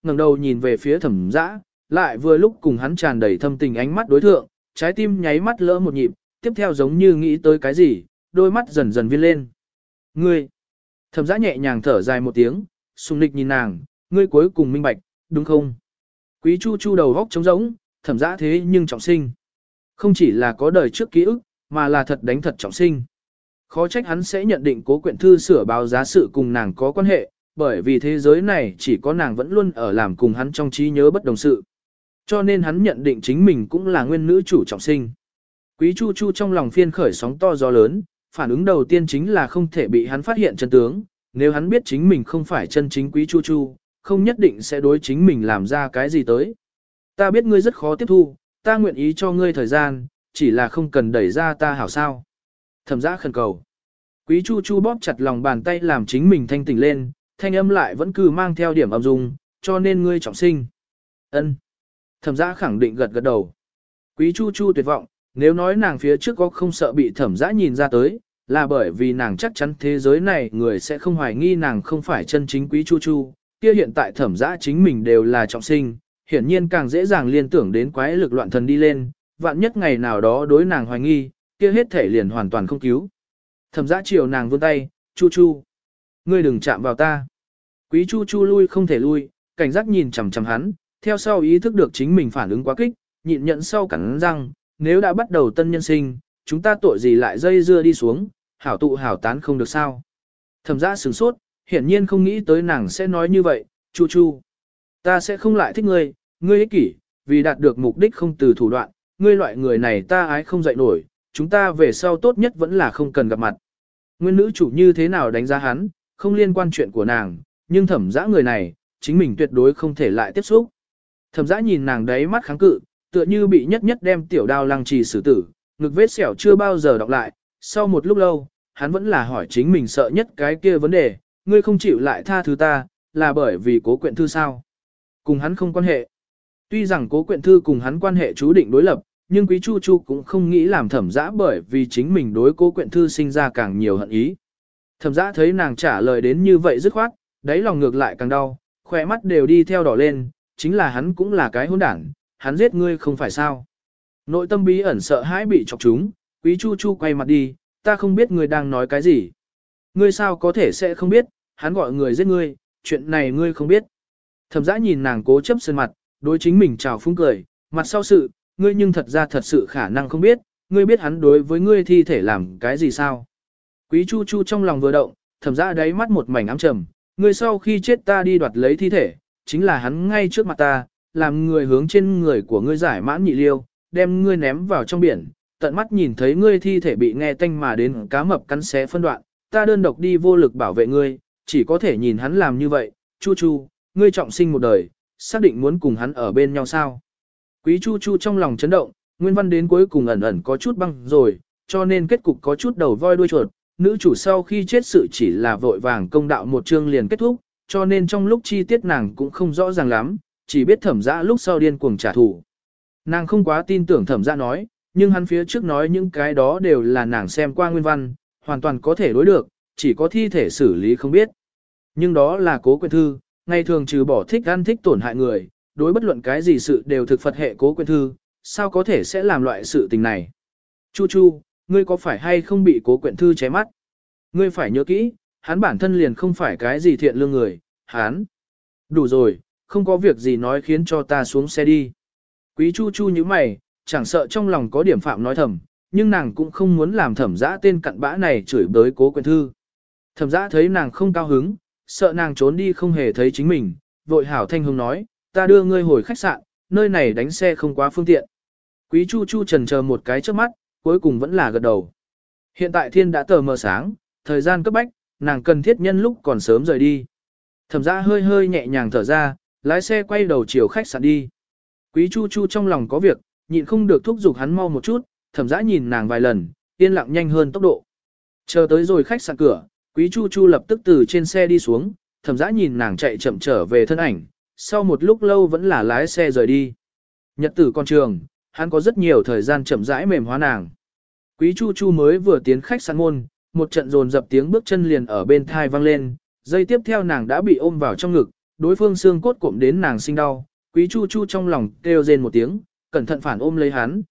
ngẩng đầu nhìn về phía Thẩm Dã, lại vừa lúc cùng hắn tràn đầy thâm tình ánh mắt đối thượng, trái tim nháy mắt lỡ một nhịp, tiếp theo giống như nghĩ tới cái gì, đôi mắt dần dần viên lên. Ngươi! Thẩm Dã nhẹ nhàng thở dài một tiếng, sùng nịch nhìn nàng, ngươi cuối cùng minh bạch, đúng không? Quý Chu Chu đầu góc trống rỗng, Thẩm Dã thế nhưng trọng sinh. Không chỉ là có đời trước ký ức, mà là thật đánh thật trọng sinh. Khó trách hắn sẽ nhận định Cố Quyện Thư sửa báo giá sự cùng nàng có quan hệ, bởi vì thế giới này chỉ có nàng vẫn luôn ở làm cùng hắn trong trí nhớ bất đồng sự. Cho nên hắn nhận định chính mình cũng là nguyên nữ chủ trọng sinh. Quý Chu Chu trong lòng phiên khởi sóng to gió lớn, phản ứng đầu tiên chính là không thể bị hắn phát hiện chân tướng, nếu hắn biết chính mình không phải chân chính Quý Chu Chu, không nhất định sẽ đối chính mình làm ra cái gì tới. Ta biết ngươi rất khó tiếp thu, ta nguyện ý cho ngươi thời gian, chỉ là không cần đẩy ra ta hảo sao. Thẩm Dã khẩn cầu. Quý Chu Chu bóp chặt lòng bàn tay làm chính mình thanh tỉnh lên, thanh âm lại vẫn cứ mang theo điểm âm dung, cho nên ngươi trọng sinh. Ân. Thẩm Dã khẳng định gật gật đầu. Quý Chu Chu tuyệt vọng, nếu nói nàng phía trước có không sợ bị Thẩm Dã nhìn ra tới, là bởi vì nàng chắc chắn thế giới này người sẽ không hoài nghi nàng không phải chân chính Quý Chu Chu, kia hiện tại Thẩm Dã chính mình đều là trọng sinh, hiển nhiên càng dễ dàng liên tưởng đến quái lực loạn thần đi lên, vạn nhất ngày nào đó đối nàng hoài nghi, kia hết thể liền hoàn toàn không cứu. Thẩm Dã chiều nàng vươn tay, Chu Chu, ngươi đừng chạm vào ta. Quý Chu Chu lui không thể lui, cảnh giác nhìn chằm chằm hắn, theo sau ý thức được chính mình phản ứng quá kích, nhịn nhận sau cắn răng, nếu đã bắt đầu tân nhân sinh, chúng ta tội gì lại dây dưa đi xuống, hảo tụ hảo tán không được sao. Thẩm Dã sửng sốt, hiển nhiên không nghĩ tới nàng sẽ nói như vậy, Chu Chu, ta sẽ không lại thích ngươi, ngươi ích kỷ, vì đạt được mục đích không từ thủ đoạn, ngươi loại người này ta ái không dậy nổi, chúng ta về sau tốt nhất vẫn là không cần gặp mặt. Nguyên nữ chủ như thế nào đánh giá hắn, không liên quan chuyện của nàng, nhưng Thẩm Dã người này, chính mình tuyệt đối không thể lại tiếp xúc. Thẩm Dã nhìn nàng đấy mắt kháng cự, tựa như bị nhất nhất đem tiểu đao lăng trì xử tử, ngực vết sẹo chưa bao giờ đọc lại, sau một lúc lâu, hắn vẫn là hỏi chính mình sợ nhất cái kia vấn đề, ngươi không chịu lại tha thứ ta, là bởi vì Cố Quyện Thư sao? Cùng hắn không quan hệ. Tuy rằng Cố Quyện Thư cùng hắn quan hệ chú định đối lập, nhưng Quý Chu Chu cũng không nghĩ làm Thẩm Dã bởi vì chính mình đối Cố Quyện Thư sinh ra càng nhiều hận ý. Thẩm Dã thấy nàng trả lời đến như vậy dứt khoát, đáy lòng ngược lại càng đau, khỏe mắt đều đi theo đỏ lên, chính là hắn cũng là cái hỗn đản, hắn giết ngươi không phải sao. Nội tâm bí ẩn sợ hãi bị chọc trúng, Quý Chu Chu quay mặt đi, ta không biết ngươi đang nói cái gì. Ngươi sao có thể sẽ không biết, hắn gọi người giết ngươi, chuyện này ngươi không biết. Thẩm Dã nhìn nàng cố chấp sơn mặt, đối chính mình chào phúng cười, mặt sau sự, ngươi nhưng thật ra thật sự khả năng không biết, ngươi biết hắn đối với ngươi thi thể làm cái gì sao. Quý Chu Chu trong lòng vừa động, Thẩm Dã đáy mắt một mảnh ám trầm, ngươi sau khi chết ta đi đoạt lấy thi thể, chính là hắn ngay trước mặt ta, làm người hướng trên người của ngươi giải mãn nhị liêu, đem ngươi ném vào trong biển, tận mắt nhìn thấy ngươi thi thể bị nghe tanh mà đến cá mập cắn xé phân đoạn, ta đơn độc đi vô lực bảo vệ ngươi, chỉ có thể nhìn hắn làm như vậy, Chu Chu, ngươi trọng sinh một đời, xác định muốn cùng hắn ở bên nhau sao. Quý Chu Chu trong lòng chấn động, nguyên văn đến cuối cùng ẩn ẩn có chút băng rồi, cho nên kết cục có chút đầu voi đuôi chuột, nữ chủ sau khi chết sự chỉ là vội vàng công đạo một chương liền kết thúc, cho nên trong lúc chi tiết nàng cũng không rõ ràng lắm, chỉ biết Thẩm Dã lúc sau điên cuồng trả thù. Nàng không quá tin tưởng Thẩm Dã nói, nhưng hắn phía trước nói những cái đó đều là nàng xem qua nguyên văn, hoàn toàn có thể đối được, chỉ có thi thể xử lý không biết. Nhưng đó là Cố Quyện Thư, ngày thường trừ bỏ thích ăn thích tổn hại người, đối bất luận cái gì sự đều thực Phật hệ Cố Quyện Thư, sao có thể sẽ làm loại sự tình này. Chu Chu, ngươi có phải hay không bị Cố Quyện Thư ché mắt? Ngươi phải nhớ kỹ, hắn bản thân liền không phải cái gì thiện lương người, hắn. Đủ rồi, không có việc gì nói khiến cho ta xuống xe đi. Quý Chu Chu như mày, chẳng sợ trong lòng có điểm phạm nói thầm, nhưng nàng cũng không muốn làm Thẩm Dã tên cặn bã này chửi bới Cố Quyện Thư. Thẩm Dã thấy nàng không cao hứng, sợ nàng trốn đi không hề thấy chính mình, vội hảo thanh hùng nói, ta đưa ngươi hồi khách sạn, nơi này đánh xe không quá phương tiện. Quý Chu Chu chần chờ một cái trước mắt, cuối cùng vẫn là gật đầu. Hiện tại thiên đã tờ mờ sáng, thời gian cấp bách, nàng cần thiết nhân lúc còn sớm rời đi. Thẩm Dã hơi hơi nhẹ nhàng thở ra, lái xe quay đầu chiều khách sạn đi. Quý Chu Chu trong lòng có việc, nhịn không được thúc giục hắn mau một chút, Thẩm Dã nhìn nàng vài lần, yên lặng nhanh hơn tốc độ. Chờ tới rồi khách sạn cửa, Quý Chu Chu lập tức từ trên xe đi xuống, Thẩm Dã nhìn nàng chạy chậm trở về thân ảnh, sau một lúc lâu vẫn là lái xe rời đi. Nhật tử con trường, hắn có rất nhiều thời gian chậm rãi mềm hóa nàng. Quý Chu Chu mới vừa tiến khách sạn môn, một trận dồn dập tiếng bước chân liền ở bên thai vang lên, giây tiếp theo nàng đã bị ôm vào trong ngực, đối phương xương cốt cụm đến nàng sinh đau, Quý Chu Chu trong lòng kêu rên một tiếng, cẩn thận phản ôm lấy hắn,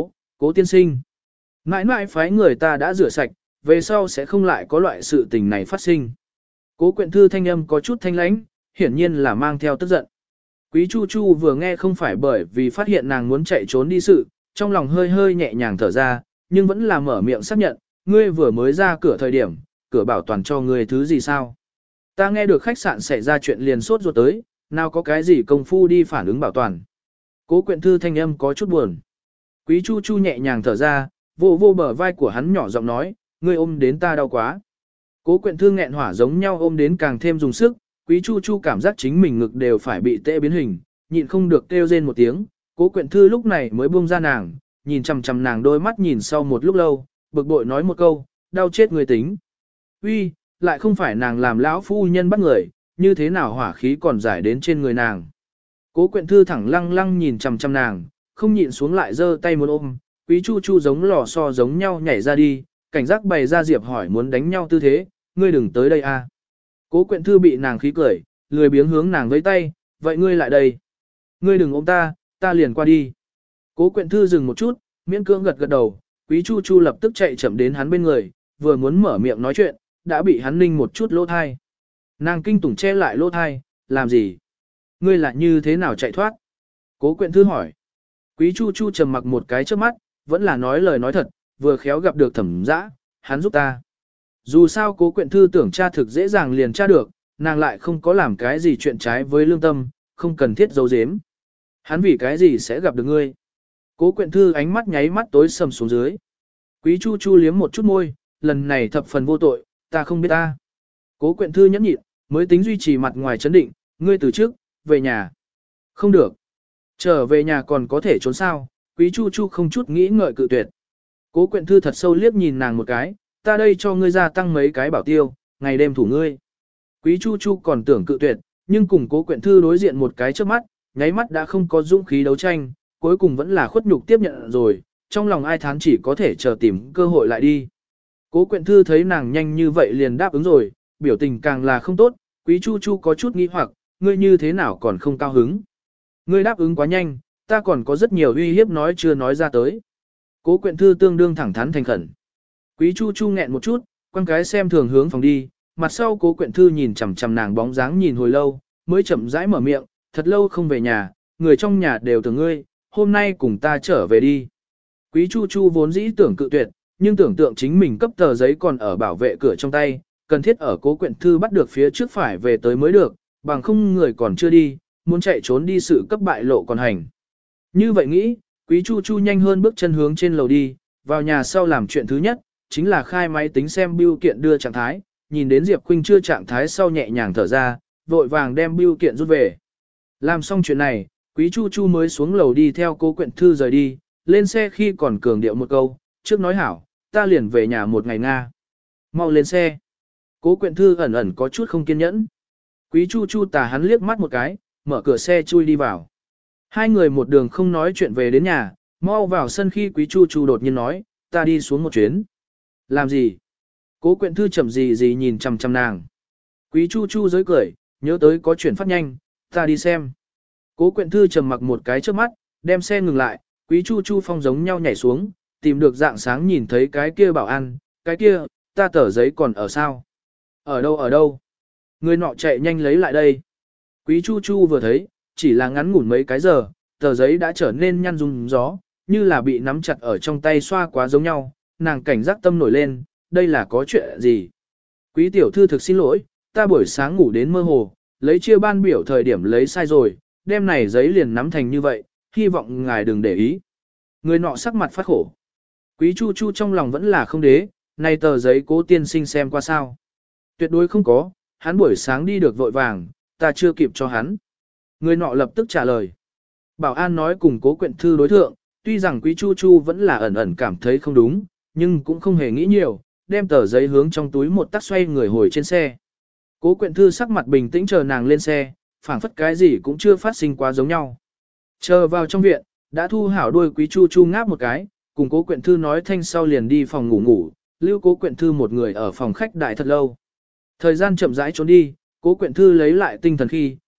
cố tiên sinh. Mãi mãi phái người ta đã rửa sạch, về sau sẽ không lại có loại sự tình này phát sinh. Cố Quyện Thư thanh âm có chút thanh lãnh, hiển nhiên là mang theo tức giận. Quý Chu Chu vừa nghe không phải bởi vì phát hiện nàng muốn chạy trốn đi sự, trong lòng hơi hơi nhẹ nhàng thở ra, nhưng vẫn là mở miệng xác nhận, ngươi vừa mới ra cửa thời điểm, cửa bảo toàn cho ngươi thứ gì sao? Ta nghe được khách sạn xảy ra chuyện liền sốt ruột tới, nào có cái gì công phu đi phản ứng bảo toàn. Cố Quyện Thư thanh âm có chút buồn. Quý Chu Chu nhẹ nhàng thở ra, vô vô bờ vai của hắn nhỏ giọng nói, ngươi ôm đến ta đau quá. Cố Quyện Thư nghẹn hỏa giống nhau ôm đến càng thêm dùng sức, Quý Chu Chu cảm giác chính mình ngực đều phải bị tê biến hình, nhịn không được kêu rên một tiếng. Cố Quyện Thư lúc này mới buông ra nàng, nhìn chằm chằm nàng đôi mắt nhìn sau một lúc lâu, bực bội nói một câu, đau chết người tính. Uy, lại không phải nàng làm lão phu nhân bắt người, như thế nào hỏa khí còn giải đến trên người nàng. Cố Quyện Thư thẳng lăng lăng nhìn chằm chằm nàng, không nhịn xuống lại giơ tay muốn ôm, Quý Chu Chu giống lò xo giống nhau nhảy ra đi, cảnh giác bày ra Diệp hỏi muốn đánh nhau tư thế, ngươi đừng tới đây a. Cố Quyện Thư bị nàng khí cười, lười biếng hướng nàng với tay, vậy ngươi lại đây. Ngươi đừng ôm ta, ta liền qua đi. Cố Quyện Thư dừng một chút, miễn cưỡng gật gật đầu, Quý Chu Chu lập tức chạy chậm đến hắn bên người, vừa muốn mở miệng nói chuyện, đã bị hắn ninh một chút lỗ thai. Nàng kinh tủng che lại lỗ thai, làm gì? Ngươi lại như thế nào chạy thoát? Cố Quyện Thư hỏi. Quý Chu Chu trầm mặc một cái trước mắt, vẫn là nói lời nói thật, vừa khéo gặp được Thẩm Dã, hắn giúp ta. Dù sao Cố Quyện Thư tưởng tra thực dễ dàng liền tra được, nàng lại không có làm cái gì chuyện trái với lương tâm, không cần thiết giấu giếm. Hắn vì cái gì sẽ gặp được ngươi? Cố Quyện Thư ánh mắt nháy mắt tối sầm xuống dưới. Quý Chu Chu liếm một chút môi, lần này thập phần vô tội, ta không biết ta. Cố Quyện Thư nhẫn nhịn, mới tính duy trì mặt ngoài chấn định, ngươi từ trước, về nhà. Không được. Trở về nhà còn có thể trốn sao, Quý Chu Chu không chút nghĩ ngợi cự tuyệt. Cố Quyện Thư thật sâu liếc nhìn nàng một cái, ta đây cho ngươi gia tăng mấy cái bảo tiêu, ngày đêm thủ ngươi. Quý Chu Chu còn tưởng cự tuyệt, nhưng cùng Cố Quyện Thư đối diện một cái trước mắt, nháy mắt đã không có dũng khí đấu tranh, cuối cùng vẫn là khuất nhục tiếp nhận rồi, trong lòng ai thán chỉ có thể chờ tìm cơ hội lại đi. Cố Quyện Thư thấy nàng nhanh như vậy liền đáp ứng rồi, biểu tình càng là không tốt, Quý Chu Chu có chút nghi hoặc, ngươi như thế nào còn không cao hứng. Ngươi đáp ứng quá nhanh, ta còn có rất nhiều uy hiếp nói chưa nói ra tới. Cố Quyện Thư tương đương thẳng thắn thành khẩn. Quý Chu Chu nghẹn một chút, quan cái xem thường hướng phòng đi, mặt sau Cố Quyện Thư nhìn chằm chằm nàng bóng dáng nhìn hồi lâu, mới chậm rãi mở miệng, thật lâu không về nhà, người trong nhà đều tưởng ngươi, hôm nay cùng ta trở về đi. Quý Chu Chu vốn dĩ tưởng cự tuyệt, nhưng tưởng tượng chính mình cấp tờ giấy còn ở bảo vệ cửa trong tay, cần thiết ở Cố Quyện Thư bắt được phía trước phải về tới mới được, bằng không người còn chưa đi, muốn chạy trốn đi sự cấp bại lộ còn hành. Như vậy nghĩ, Quý Chu Chu nhanh hơn bước chân hướng trên lầu đi, vào nhà sau làm chuyện thứ nhất, chính là khai máy tính xem bưu kiện đưa trạng thái, nhìn đến Diệp Khuynh chưa trạng thái sau nhẹ nhàng thở ra, vội vàng đem bưu kiện rút về. Làm xong chuyện này, Quý Chu Chu mới xuống lầu đi theo Cố Quyện Thư rời đi, lên xe khi còn cường điệu một câu, trước nói hảo, ta liền về nhà một ngày Nga. Mau lên xe. Cố Quyện Thư ẩn ẩn có chút không kiên nhẫn. Quý Chu Chu tà hắn liếc mắt một cái, mở cửa xe chui đi vào. Hai người một đường không nói chuyện về đến nhà, mau vào sân khi Quý Chu Chu đột nhiên nói, ta đi xuống một chuyến. Làm gì? Cố Quyện Thư chậm gì nhìn chằm chằm nàng. Quý Chu Chu giới cười, nhớ tới có chuyện phát nhanh, ta đi xem. Cố Quyện Thư trầm mặc một cái trước mắt, đem xe ngừng lại, Quý Chu Chu phong giống nhau nhảy xuống, tìm được dạng sáng nhìn thấy cái kia bảo an, cái kia, ta tờ giấy còn ở sao? Ở đâu? Người nọ chạy nhanh lấy lại đây. Quý Chu Chu vừa thấy, chỉ là ngắn ngủn mấy cái giờ, tờ giấy đã trở nên nhăn rung gió, như là bị nắm chặt ở trong tay xoa quá giống nhau, nàng cảnh giác tâm nổi lên, đây là có chuyện gì? Quý tiểu thư thực xin lỗi, ta buổi sáng ngủ đến mơ hồ, lấy chia ban biểu thời điểm lấy sai rồi, đêm này giấy liền nắm thành như vậy, hy vọng ngài đừng để ý. Người nọ sắc mặt phát khổ. Quý Chu Chu trong lòng vẫn là không đế, này tờ giấy Cố tiên sinh xem qua sao. Tuyệt đối không có, hắn buổi sáng đi được vội vàng, ta chưa kịp cho hắn. Người nọ lập tức trả lời. Bảo an nói cùng Cố Quyện Thư đối thượng, tuy rằng Quý Chu Chu vẫn là ẩn ẩn cảm thấy không đúng, nhưng cũng không hề nghĩ nhiều, đem tờ giấy hướng trong túi một tắc xoay người hồi trên xe. Cố Quyện Thư sắc mặt bình tĩnh chờ nàng lên xe, phảng phất cái gì cũng chưa phát sinh quá giống nhau. Chờ vào trong viện, đã thu hảo đuôi Quý Chu Chu ngáp một cái, cùng Cố Quyện Thư nói thanh sau liền đi phòng ngủ, lưu Cố Quyện Thư một người ở phòng khách đại thật lâu. Thời gian chậm rãi trốn đi, Cố Quyện Thư lấy lại tinh thần khi,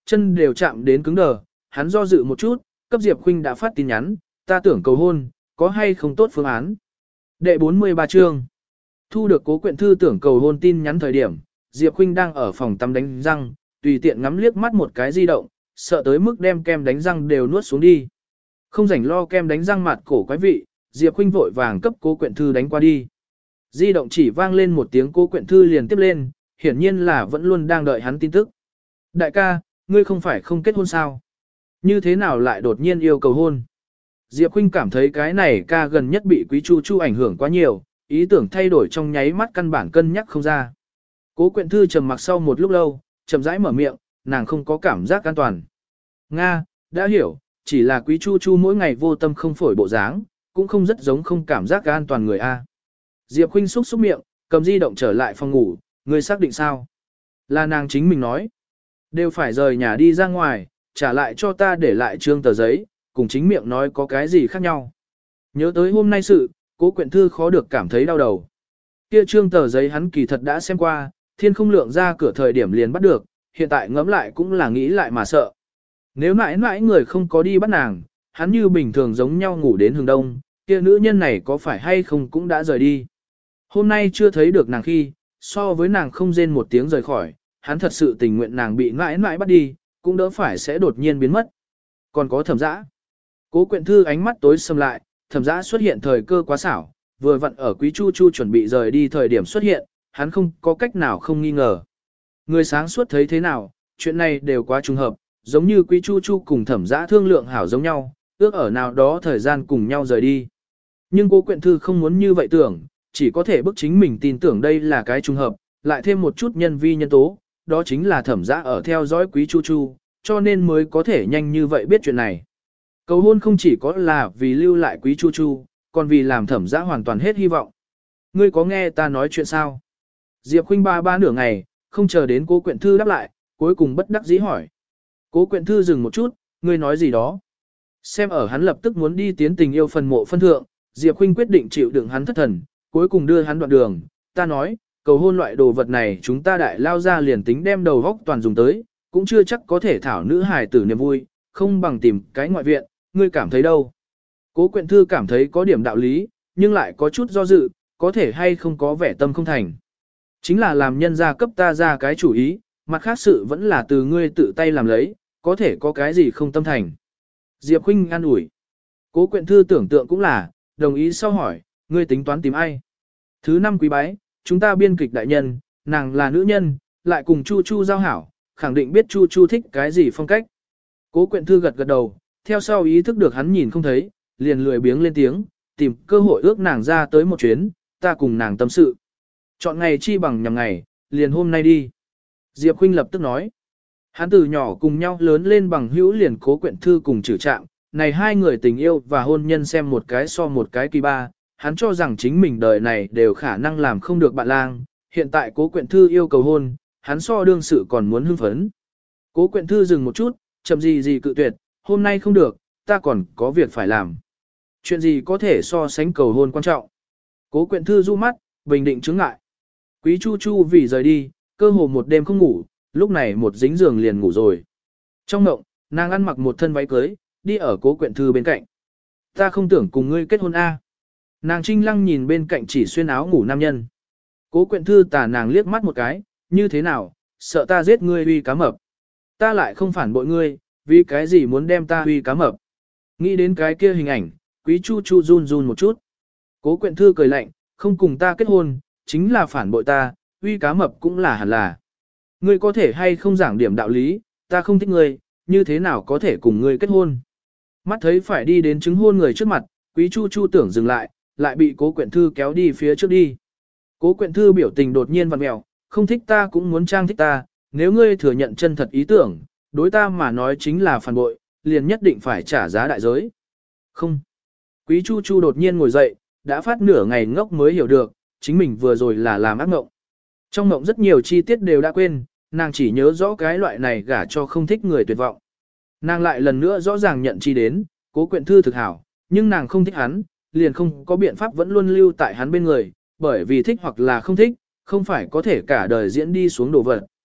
chân đều chạm đến cứng đờ, hắn do dự một chút, cấp Diệp Khuynh đã phát tin nhắn, ta tưởng cầu hôn, có hay không tốt phương án. Đệ 43 chương. Thu được Cố Quyện Thư tưởng cầu hôn tin nhắn thời điểm, Diệp Khuynh đang ở phòng tắm đánh răng, tùy tiện ngắm liếc mắt một cái di động, sợ tới mức đem kem đánh răng đều nuốt xuống đi. Không rảnh lo kem đánh răng mặt cổ quái vị, Diệp Khuynh vội vàng cấp Cố Quyện Thư đánh qua đi. Di động chỉ vang lên một tiếng, Cố Quyện Thư liền tiếp lên, hiển nhiên là vẫn luôn đang đợi hắn tin tức. Đại ca, ngươi không phải không kết hôn sao? Như thế nào lại đột nhiên yêu cầu hôn? Diệp Khuynh cảm thấy cái này ca gần nhất bị Quý Chu Chu ảnh hưởng quá nhiều, ý tưởng thay đổi trong nháy mắt căn bản cân nhắc không ra. Cố Quyện Thư trầm mặc sau một lúc lâu, chậm rãi mở miệng, nàng không có cảm giác an toàn. Nga, đã hiểu, chỉ là Quý Chu Chu mỗi ngày vô tâm không phổi bộ dáng, cũng không rất giống không cảm giác an toàn người A. Diệp Khuynh xúc xúc miệng, cầm di động trở lại phòng ngủ, ngươi xác định sao? Là nàng chính mình nói. Đều phải rời nhà đi ra ngoài, trả lại cho ta để lại trương tờ giấy, cùng chính miệng nói có cái gì khác nhau. Nhớ tới hôm nay sự, Cố Quyện Thư khó được cảm thấy đau đầu. Kia trương tờ giấy hắn kỳ thật đã xem qua, thiên không lượng ra cửa thời điểm liền bắt được, hiện tại ngẫm lại cũng là nghĩ lại mà sợ. Nếu mãi mãi người không có đi bắt nàng, hắn như bình thường giống nhau ngủ đến hướng đông, kia nữ nhân này có phải hay không cũng đã rời đi. Hôm nay chưa thấy được nàng khi, so với nàng không rên một tiếng rời khỏi, hắn thật sự tình nguyện nàng bị mãi mãi bắt đi, cũng đỡ phải sẽ đột nhiên biến mất. Còn có Thẩm Dã. Cố Quyện Thư ánh mắt tối sầm lại, Thẩm Dã xuất hiện thời cơ quá xảo, vừa vặn ở Quý Chu Chu chuẩn bị rời đi thời điểm xuất hiện, hắn không có cách nào không nghi ngờ. Người sáng suốt thấy thế nào, chuyện này đều quá trùng hợp, giống như Quý Chu Chu cùng Thẩm Dã thương lượng hảo giống nhau, ước ở nào đó thời gian cùng nhau rời đi. Nhưng Cố Quyện Thư không muốn như vậy tưởng, chỉ có thể bức chính mình tin tưởng đây là cái trùng hợp, lại thêm một chút nhân vi nhân tố, đó chính là Thẩm Dã ở theo dõi Quý Chu Chu, cho nên mới có thể nhanh như vậy biết chuyện này. Cầu hôn không chỉ có là vì lưu lại Quý Chu Chu, còn vì làm Thẩm Dã hoàn toàn hết hy vọng. Ngươi có nghe ta nói chuyện sao? Diệp Khuynh ba nửa ngày, không chờ đến Cố Quyện Thư đáp lại, cuối cùng bất đắc dĩ hỏi. Cố Quyện Thư dừng một chút, ngươi nói gì đó? Xem ở hắn lập tức muốn đi tiến tình yêu phần mộ phân thượng, Diệp Khuynh quyết định chịu đựng hắn thất thần, cuối cùng đưa hắn đoạn đường. Ta nói, cầu hôn loại đồ vật này chúng ta đại lao ra liền tính đem đầu góc toàn dùng tới, cũng chưa chắc có thể thảo nữ hài tử niềm vui, không bằng tìm cái ngoại viện, ngươi cảm thấy đâu? Cố Quyện Thư cảm thấy có điểm đạo lý, nhưng lại có chút do dự, có thể hay không có vẻ tâm không thành. Chính là làm nhân gia cấp ta ra cái chủ ý, mặt khác sự vẫn là từ ngươi tự tay làm lấy, có thể có cái gì không tâm thành. Diệp Khuynh an ủi. Cố Quyện Thư tưởng tượng cũng là, đồng ý sau hỏi, ngươi tính toán tìm ai? Thứ năm quý bái, chúng ta biên kịch đại nhân, nàng là nữ nhân, lại cùng Chu Chu giao hảo, khẳng định biết Chu Chu thích cái gì phong cách. Cố Quyện Thư gật gật đầu, theo sau ý thức được hắn nhìn không thấy, liền lười biếng lên tiếng, tìm cơ hội ước nàng ra tới một chuyến, ta cùng nàng tâm sự. Chọn ngày chi bằng nhằm ngày, liền hôm nay đi. Diệp Khuynh lập tức nói. Hắn từ nhỏ cùng nhau lớn lên bằng hữu liền Cố Quyện Thư cùng trừ trạng, này hai người tình yêu và hôn nhân xem một cái so một cái kỳ ba, hắn cho rằng chính mình đời này đều khả năng làm không được bạn lang, hiện tại Cố Quyện Thư yêu cầu hôn, hắn so đương sự còn muốn hưng phấn. Cố Quyện Thư dừng một chút, chậm gì cự tuyệt, hôm nay không được, ta còn có việc phải làm. Chuyện gì có thể so sánh cầu hôn quan trọng. Cố Quyện Thư du mắt, bình định chứng ngại. Quý Chu Chu vì rời đi, cơ hồ một đêm không ngủ, lúc này một dính giường liền ngủ rồi. Trong mộng, nàng ăn mặc một thân váy cưới, đi ở Cố Quyện Thư bên cạnh. Ta không tưởng cùng ngươi kết hôn A. Nàng Trinh Lăng nhìn bên cạnh chỉ xuyên áo ngủ nam nhân. Cố Quyện Thư tà nàng liếc mắt một cái, như thế nào, sợ ta giết ngươi uy cá mập. Ta lại không phản bội ngươi, vì cái gì muốn đem ta uy cá mập. Nghĩ đến cái kia hình ảnh, Quý Chu Chu run run một chút. Cố Quyện Thư cười lạnh, không cùng ta kết hôn, chính là phản bội ta, uy cá mập cũng là hẳn là. Ngươi có thể hay không giảng điểm đạo lý, ta không thích ngươi, như thế nào có thể cùng ngươi kết hôn. Mắt thấy phải đi đến chứng hôn người trước mặt, Quý Chu Chu tưởng dừng lại, lại bị Cố Quyện Thư kéo đi phía trước đi. Cố Quyện Thư biểu tình đột nhiên vặn mèo, không thích ta cũng muốn trang thích ta, nếu ngươi thừa nhận chân thật ý tưởng, đối ta mà nói chính là phản bội, liền nhất định phải trả giá đại giới. Không. Quý Chu Chu đột nhiên ngồi dậy, đã phát nửa ngày ngốc mới hiểu được, chính mình vừa rồi là làm ác mộng. Trong mộng rất nhiều chi tiết đều đã quên, nàng chỉ nhớ rõ cái loại này gả cho không thích người tuyệt vọng. Nàng lại lần nữa rõ ràng nhận chi đến, Cố Quyện Thư thực hảo, nhưng nàng không thích hắn, liền không có biện pháp vẫn luôn lưu tại hắn bên người, bởi vì thích hoặc là không thích, không phải có thể cả đời diễn đi xuống đồ vật.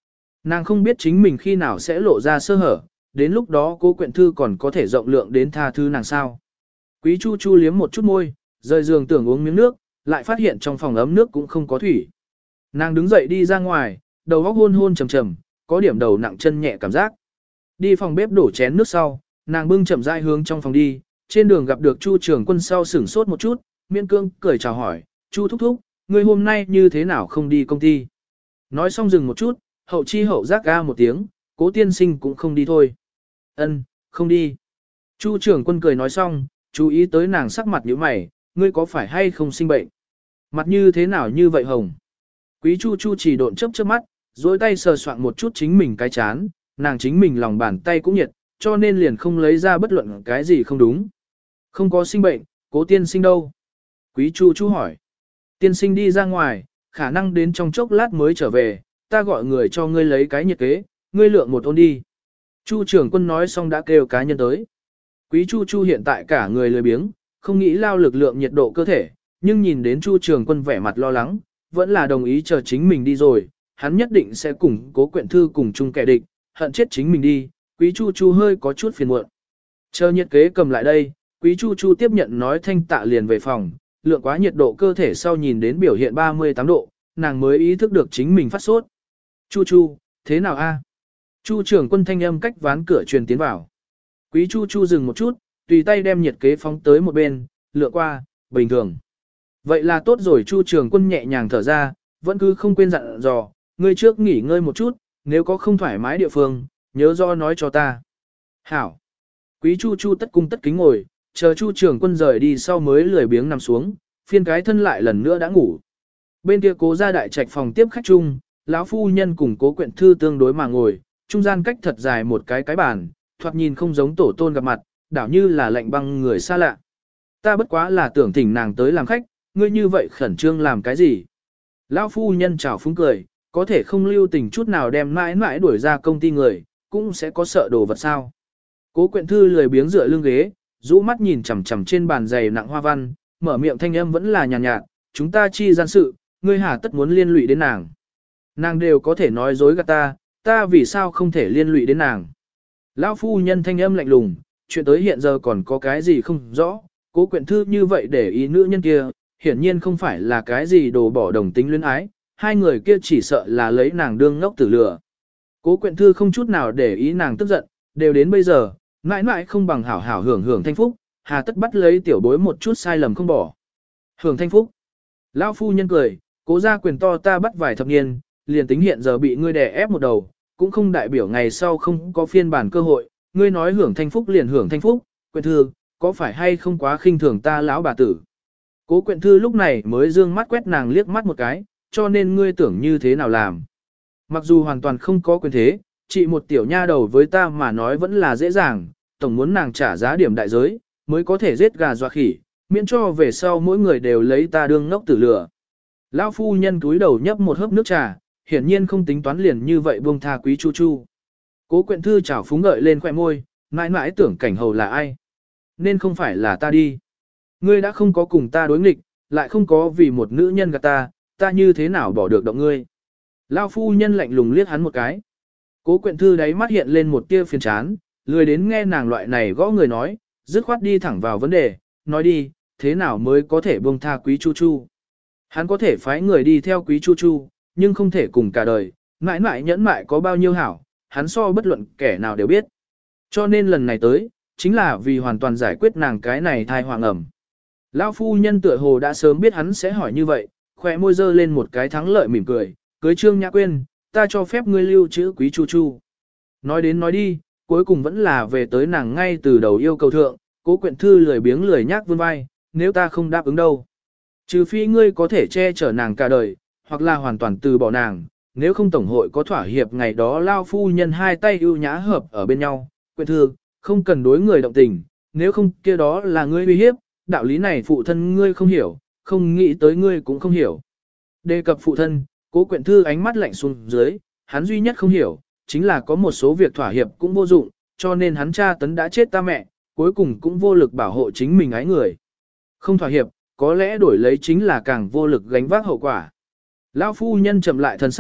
Nàng không biết chính mình khi nào sẽ lộ ra sơ hở, đến lúc đó Cố Quyện Thư còn có thể rộng lượng đến tha thứ nàng sao. Quý Chu Chu liếm một chút môi, rời giường tưởng uống miếng nước, lại phát hiện trong phòng ấm nước cũng không có thủy. Nàng đứng dậy đi ra ngoài, đầu óc hôn hôn trầm trầm, có điểm đầu nặng chân nhẹ cảm giác. Đi phòng bếp đổ chén nước sau, nàng bưng chậm rãi hướng trong phòng đi, trên đường gặp được Chu Trường Quân sau sửng sốt một chút, miễn cương cười chào hỏi, Chu thúc thúc, ngươi hôm nay như thế nào không đi công ty. Nói xong dừng một chút, hậu chi hậu giác ga một tiếng, Cố tiên sinh cũng không đi thôi. Ân, không đi. Chu Trường Quân cười nói xong, chú ý tới nàng sắc mặt như mày, ngươi có phải hay không sinh bệnh? Mặt như thế nào như vậy hồng? Quý Chu Chu chỉ độn chớp chớp mắt, dối tay sờ soạn một chút chính mình cái chán, nàng chính mình lòng bàn tay cũng nhiệt, cho nên liền không lấy ra bất luận cái gì không đúng. Không có sinh bệnh, Cố tiên sinh đâu? Quý Chu Chu hỏi. Tiên sinh đi ra ngoài, khả năng đến trong chốc lát mới trở về, ta gọi người cho ngươi lấy cái nhiệt kế, ngươi lượng một ôn đi. Chu Trường Quân nói xong đã kêu cá nhân tới. Quý Chu Chu hiện tại cả người lười biếng, không nghĩ lao lực lượng nhiệt độ cơ thể, nhưng nhìn đến Chu Trường Quân vẻ mặt lo lắng, vẫn là đồng ý chờ chính mình đi rồi, hắn nhất định sẽ cùng Cố Quyện Thư cùng chung kẻ địch, hận chết chính mình đi, Quý Chu Chu hơi có chút phiền muộn. Chờ nhiệt kế cầm lại đây, Quý Chu Chu tiếp nhận nói thanh tạ liền về phòng, lượng quá nhiệt độ cơ thể sau nhìn đến biểu hiện 38 độ, nàng mới ý thức được chính mình phát sốt. Chu Chu, thế nào a? Chu Trường Quân thanh âm cách ván cửa truyền tiến vào. Quý Chu Chu dừng một chút, tùy tay đem nhiệt kế phóng tới một bên, lựa qua, bình thường. Vậy là tốt rồi. Chu Trường Quân nhẹ nhàng thở ra, vẫn cứ không quên dặn dò, ngươi trước nghỉ ngơi một chút, nếu có không thoải mái địa phương, nhớ do nói cho ta. Hảo. Quý Chu Chu tất cung tất kính ngồi, chờ Chu Trường Quân rời đi sau mới lười biếng nằm xuống, phiên cái thân lại lần nữa đã ngủ. Bên kia Cố gia đại trạch phòng tiếp khách chung, lão phu nhân cùng Cố Quyện Thư tương đối mà ngồi, trung gian cách thật dài một cái bàn, thoạt nhìn không giống tổ tôn gặp mặt, đảo như là lạnh băng người xa lạ. Ta bất quá là tưởng thỉnh nàng tới làm khách, ngươi như vậy khẩn trương làm cái gì? Lão phu nhân chào phúng cười, có thể không lưu tình chút nào đem mãi mãi đuổi ra công ty người, cũng sẽ có sợ đồ vật sao. Cố Quyện Thư lười biếng dựa lưng ghế, rũ mắt nhìn chằm chằm trên bàn dày nặng hoa văn, mở miệng thanh âm vẫn là nhàn nhạt, chúng ta chi gian sự, ngươi hà tất muốn liên lụy đến nàng. Nàng đều có thể nói dối gạt ta vì sao không thể liên lụy đến nàng. Lão phu nhân thanh âm lạnh lùng, chuyện tới hiện giờ còn có cái gì không rõ, Cố Quyện Thư như vậy để ý nữ nhân kia, hiển nhiên không phải là cái gì đồ bỏ đồng tính luyến ái, hai người kia chỉ sợ là lấy nàng đương ngốc tử lừa. Cố Quyện Thư không chút nào để ý nàng tức giận, đều đến bây giờ, mãi mãi không bằng hảo hảo hưởng hưởng thanh phúc, hà tất bắt lấy tiểu bối một chút sai lầm không bỏ. Hưởng thanh phúc. Lão phu nhân cười, Cố gia quyền to ta bắt vài thập niên, liền tính hiện giờ bị ngươi đè ép một đầu, cũng không đại biểu ngày sau không có phiên bản cơ hội, ngươi nói hưởng thanh phúc liền hưởng thanh phúc, Quyện Thư, có phải hay không quá khinh thường ta lão bà tử. Cố Quyện Thư lúc này mới dương mắt quét nàng liếc mắt một cái, cho nên ngươi tưởng như thế nào làm. Mặc dù hoàn toàn không có quyền thế, chị một tiểu nha đầu với ta mà nói vẫn là dễ dàng, tổng muốn nàng trả giá điểm đại giới, mới có thể giết gà dọa khỉ, miễn cho về sau mỗi người đều lấy ta đương ngốc tử lửa. Lão phu nhân túi đầu nhấp một hớp nước trà, hiển nhiên không tính toán liền như vậy buông tha Quý Chu Chu. Cố Quyện Thư chảo phúng ngợi lên khóe môi, mãi mãi tưởng Cảnh Hầu là ai? Nên không phải là ta đi. Ngươi đã không có cùng ta đối nghịch, lại không có vì một nữ nhân gạt ta như thế nào bỏ được động ngươi? Lão phu nhân lạnh lùng liếc hắn một cái. Cố Quyện Thư đáy mắt hiện lên một tia phiền chán, lười đến nghe nàng loại này gõ người nói, dứt khoát đi thẳng vào vấn đề, nói đi, thế nào mới có thể buông tha Quý Chu Chu? Hắn có thể phái người đi theo Quý Chu Chu, nhưng không thể cùng cả đời, mãi mãi nhẫn mại có bao nhiêu hảo, hắn so bất luận kẻ nào đều biết. Cho nên lần này tới, chính là vì hoàn toàn giải quyết nàng cái này thai hoàng ẩm. Lão phu nhân tựa hồ đã sớm biết hắn sẽ hỏi như vậy, khỏe môi dơ lên một cái thắng lợi mỉm cười, cưới Trương Nhã Quyên, ta cho phép ngươi lưu trữ Quý Chu Chu. Nói đến nói đi, cuối cùng vẫn là về tới nàng ngay từ đầu yêu cầu thượng, Cố Quyện Thư lười biếng lười nhác vươn vai, nếu ta không đáp ứng đâu. Trừ phi ngươi có thể che chở nàng cả đời, hoặc là hoàn toàn từ bỏ nàng, nếu không tổng hội có thỏa hiệp ngày đó lao phu nhân hai tay ưu nhã hợp ở bên nhau. Quyện Thư, không cần đối người động tình, nếu không kia đó là ngươi uy hiếp, đạo lý này phụ thân ngươi không hiểu, không nghĩ tới ngươi cũng không hiểu. Đề cập phụ thân, Cố Quyện Thư ánh mắt lạnh xuống dưới, hắn duy nhất không hiểu, chính là có một số việc thỏa hiệp cũng vô dụng, cho nên hắn cha tấn đã chết ta mẹ, cuối cùng cũng vô lực bảo hộ chính mình ái người. Không thỏa hiệp, có lẽ đổi lấy chính là càng vô lực gánh vác hậu quả. Lão phu nhân chậm lại thân sắc,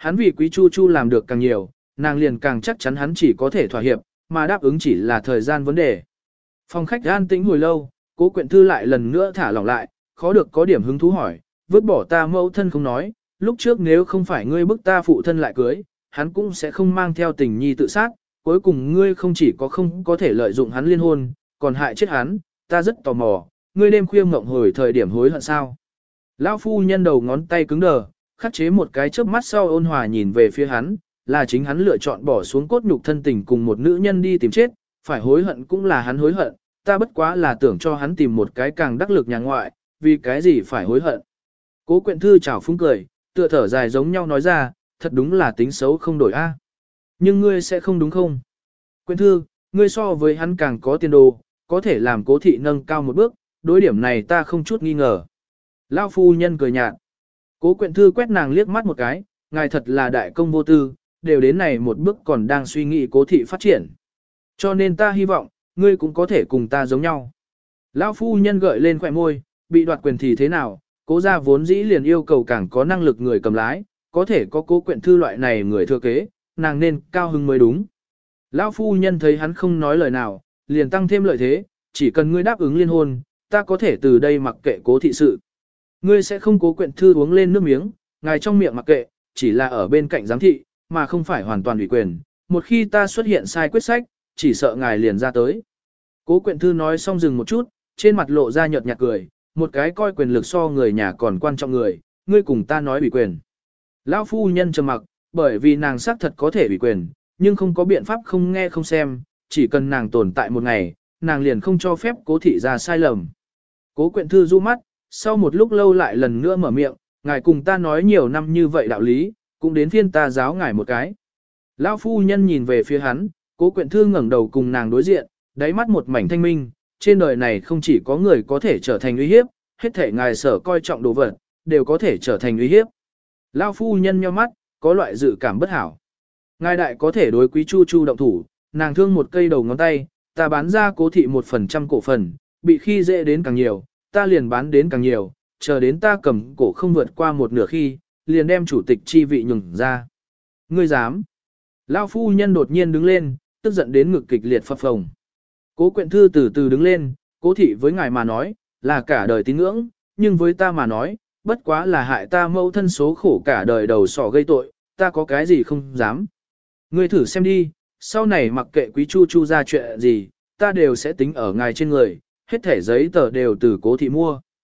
Hắn vì Quý Chu Chu làm được càng nhiều, nàng liền càng chắc chắn hắn chỉ có thể thỏa hiệp, mà đáp ứng chỉ là thời gian vấn đề. Phòng khách an tĩnh hồi lâu, Cố Quyện Thư lại lần nữa thả lỏng lại, khó được có điểm hứng thú hỏi, vứt bỏ ta mẫu thân không nói, lúc trước nếu không phải ngươi bức ta phụ thân lại cưới, hắn cũng sẽ không mang theo tình nhi tự sát, cuối cùng ngươi không chỉ không có thể lợi dụng hắn liên hôn, còn hại chết hắn, ta rất tò mò, ngươi đêm khuya ngộng hồi thời điểm hối hận sao? Lão phu nhân đầu ngón tay cứng đờ, khắc chế một cái chớp mắt sau ôn hòa nhìn về phía hắn, là chính hắn lựa chọn bỏ xuống cốt nhục thân tình cùng một nữ nhân đi tìm chết, phải hối hận cũng là hắn hối hận, ta bất quá là tưởng cho hắn tìm một cái càng đắc lực nhà ngoại, vì cái gì phải hối hận. Cố Quyện Thư chào phúng cười, tựa thở dài giống nhau nói ra, thật đúng là tính xấu không đổi a. Nhưng ngươi sẽ không đúng không? Quyện Thư, ngươi so với hắn càng có tiền đồ, có thể làm Cố thị nâng cao một bước, đối điểm này ta không chút nghi ngờ. Lão phu nhân cười nhạt. Cố Quyện Thư quét nàng liếc mắt một cái, ngài thật là đại công vô tư, đều đến này một bước còn đang suy nghĩ Cố thị phát triển. Cho nên ta hy vọng, ngươi cũng có thể cùng ta giống nhau. Lão phu nhân gợi lên khỏe môi, bị đoạt quyền thì thế nào, Cố gia vốn dĩ liền yêu cầu càng có năng lực người cầm lái, có thể có Cố Quyện Thư loại này người thừa kế, nàng nên cao hứng mới đúng. Lão phu nhân thấy hắn không nói lời nào, liền tăng thêm lợi thế, chỉ cần ngươi đáp ứng liên hôn, ta có thể từ đây mặc kệ Cố thị sự. Ngươi sẽ không Cố Quyện Thư uống lên nước miếng, ngài trong miệng mặc kệ, chỉ là ở bên cạnh giám thị, mà không phải hoàn toàn ủy quyền. Một khi ta xuất hiện sai quyết sách, chỉ sợ ngài liền ra tới. Cố Quyện Thư nói xong dừng một chút, trên mặt lộ ra nhợt nhạt cười, một cái coi quyền lực so người nhà còn quan trọng người, ngươi cùng ta nói ủy quyền. Lão phu nhân trầm mặc, bởi vì nàng xác thật có thể ủy quyền, nhưng không có biện pháp không nghe không xem, chỉ cần nàng tồn tại một ngày, nàng liền không cho phép Cố thị ra sai lầm. Cố Quyện Thư du mắt, sau một lúc lâu lại lần nữa mở miệng, ngài cùng ta nói nhiều năm như vậy đạo lý, cũng đến phiên ta giáo ngài một cái. Lão phu nhân nhìn về phía hắn, Cố Quyện Thư ngẩng đầu cùng nàng đối diện, đáy mắt một mảnh thanh minh, trên đời này không chỉ có người có thể trở thành uy hiếp, hết thể ngài sở coi trọng đồ vật, đều có thể trở thành uy hiếp. Lão phu nhân nhíu mắt, có loại dự cảm bất hảo. Ngài đại có thể đối Quý Chu Chu động thủ, nàng thương một cây đầu ngón tay, ta bán ra Cố thị 1% cổ phần, bị khi dễ đến càng nhiều, ta liền bán đến càng nhiều, chờ đến ta cầm cổ không vượt qua một nửa khi, liền đem chủ tịch chi vị nhường ra. Ngươi dám? Lão phu nhân đột nhiên đứng lên, tức giận đến ngực kịch liệt phập phồng. Cố Quyện Thư từ từ đứng lên, Cố thị với ngài mà nói, là cả đời tín ngưỡng, nhưng với ta mà nói, bất quá là hại ta mâu thân số khổ cả đời đầu sỏ gây tội, ta có cái gì không dám. Ngươi thử xem đi, sau này mặc kệ Quý Chu Chu ra chuyện gì, ta đều sẽ tính ở ngài trên người, hết thẻ giấy tờ đều từ Cố thị mua.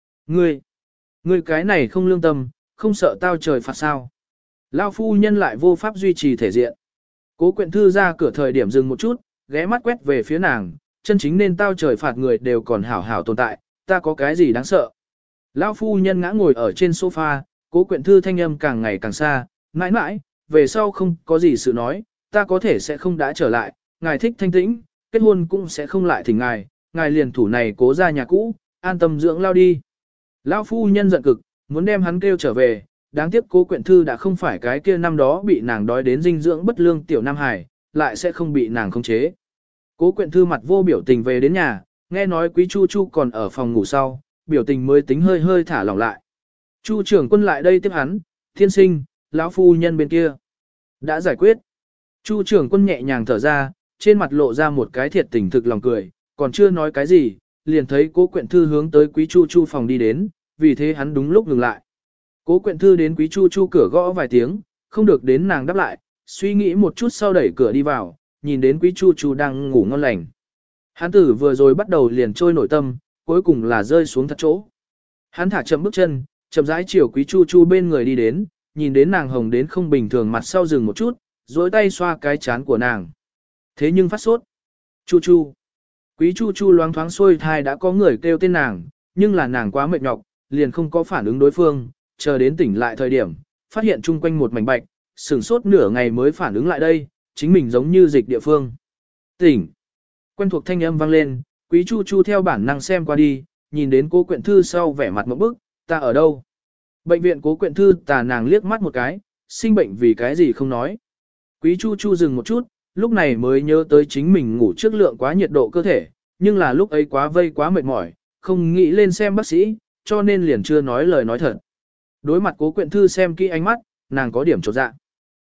Ngươi cái này không lương tâm, không sợ tao trời phạt sao. Lão phu nhân lại vô pháp duy trì thể diện. Cố Quyện Thư ra cửa thời điểm dừng một chút, ghé mắt quét về phía nàng, chân chính nên tao trời phạt người đều còn hảo hảo tồn tại, ta có cái gì đáng sợ. Lão phu nhân ngã ngồi ở trên sofa, Cố Quyện Thư thanh âm càng ngày càng xa, mãi mãi, về sau không có gì sự nói, ta có thể sẽ không đã trở lại, ngài thích thanh tĩnh, kết hôn cũng sẽ không lại thỉnh ngài, ngài liền thủ này Cố ra nhà cũ, an tâm dưỡng lao đi. Lão phu nhân giận cực, muốn đem hắn kêu trở về, đáng tiếc Cố Quyện Thư đã không phải cái kia năm đó bị nàng đói đến dinh dưỡng bất lương tiểu Nam Hải, lại sẽ không bị nàng khống chế. Cố Quyện Thư mặt vô biểu tình về đến nhà, nghe nói Quý Chu Chu còn ở phòng ngủ sau, biểu tình mới tính hơi hơi thả lỏng lại. Chu trưởng quân lại đây tiếp hắn, thiên sinh, lão phu nhân bên kia. Đã giải quyết. Chu trưởng quân nhẹ nhàng thở ra, trên mặt lộ ra một cái thiệt tình thực lòng cười, còn chưa nói cái gì, liền thấy Cố Quyện Thư hướng tới Quý Chu Chu phòng đi đến, vì thế hắn đúng lúc ngừng lại. Cố Quyện Thư đến Quý Chu Chu cửa gõ vài tiếng, không được đến nàng đáp lại, suy nghĩ một chút sau đẩy cửa đi vào, nhìn đến Quý Chu Chu đang ngủ ngon lành. Hắn tử vừa rồi bắt đầu liền trôi nổi tâm, cuối cùng là rơi xuống thật chỗ. Hắn thả chậm bước chân, chậm rãi chiều Quý Chu Chu bên người đi đến, nhìn đến nàng hồng đến không bình thường mặt sau dừng một chút, duỗi tay xoa cái chán của nàng. Thế nhưng phát sốt. Chu Chu. Quý Chu Chu loáng thoáng xuôi thai đã có người kêu tên nàng, nhưng là nàng quá mệt nhọc, liền không có phản ứng đối phương, chờ đến tỉnh lại thời điểm, phát hiện chung quanh một mảnh bạch, sửng sốt nửa ngày mới phản ứng lại đây, chính mình giống như dịch địa phương. Tỉnh. Quen thuộc thanh âm vang lên, Quý Chu Chu theo bản năng xem qua đi, nhìn đến Cố Quyện Thư sau vẻ mặt ngộp bức, ta ở đâu? Bệnh viện Cố Quyện Thư tà nàng liếc mắt một cái, sinh bệnh vì cái gì không nói. Quý Chu Chu dừng một chút, lúc này mới nhớ tới chính mình ngủ trước lượng quá nhiệt độ cơ thể, nhưng là lúc ấy quá vây quá mệt mỏi, không nghĩ lên xem bác sĩ, cho nên liền chưa nói lời nói thật. Đối mặt Cố Quyện Thư xem kỹ ánh mắt, nàng có điểm chột dạ.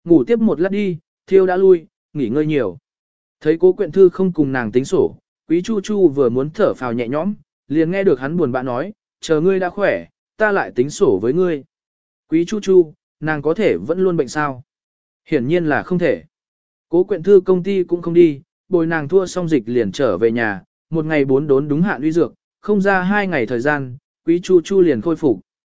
Ngủ tiếp một lát đi, thiêu đã lui, nghỉ ngơi nhiều. Thấy Cố Quyện Thư không cùng nàng tính sổ, Quý Chu Chu vừa muốn thở phào nhẹ nhõm, liền nghe được hắn buồn bã nói, chờ ngươi đã khỏe, ta lại tính sổ với ngươi. Quý Chu Chu, nàng có thể vẫn luôn bệnh sao? Hiển nhiên là không thể. Cố Quyện Thư công ty cũng không đi, bồi nàng thua xong dịch liền trở về nhà, một ngày 4 đốn đúng hạn uy dược, không ra 2 ngày thời gian, Quý Chu Chu liền khôi phục.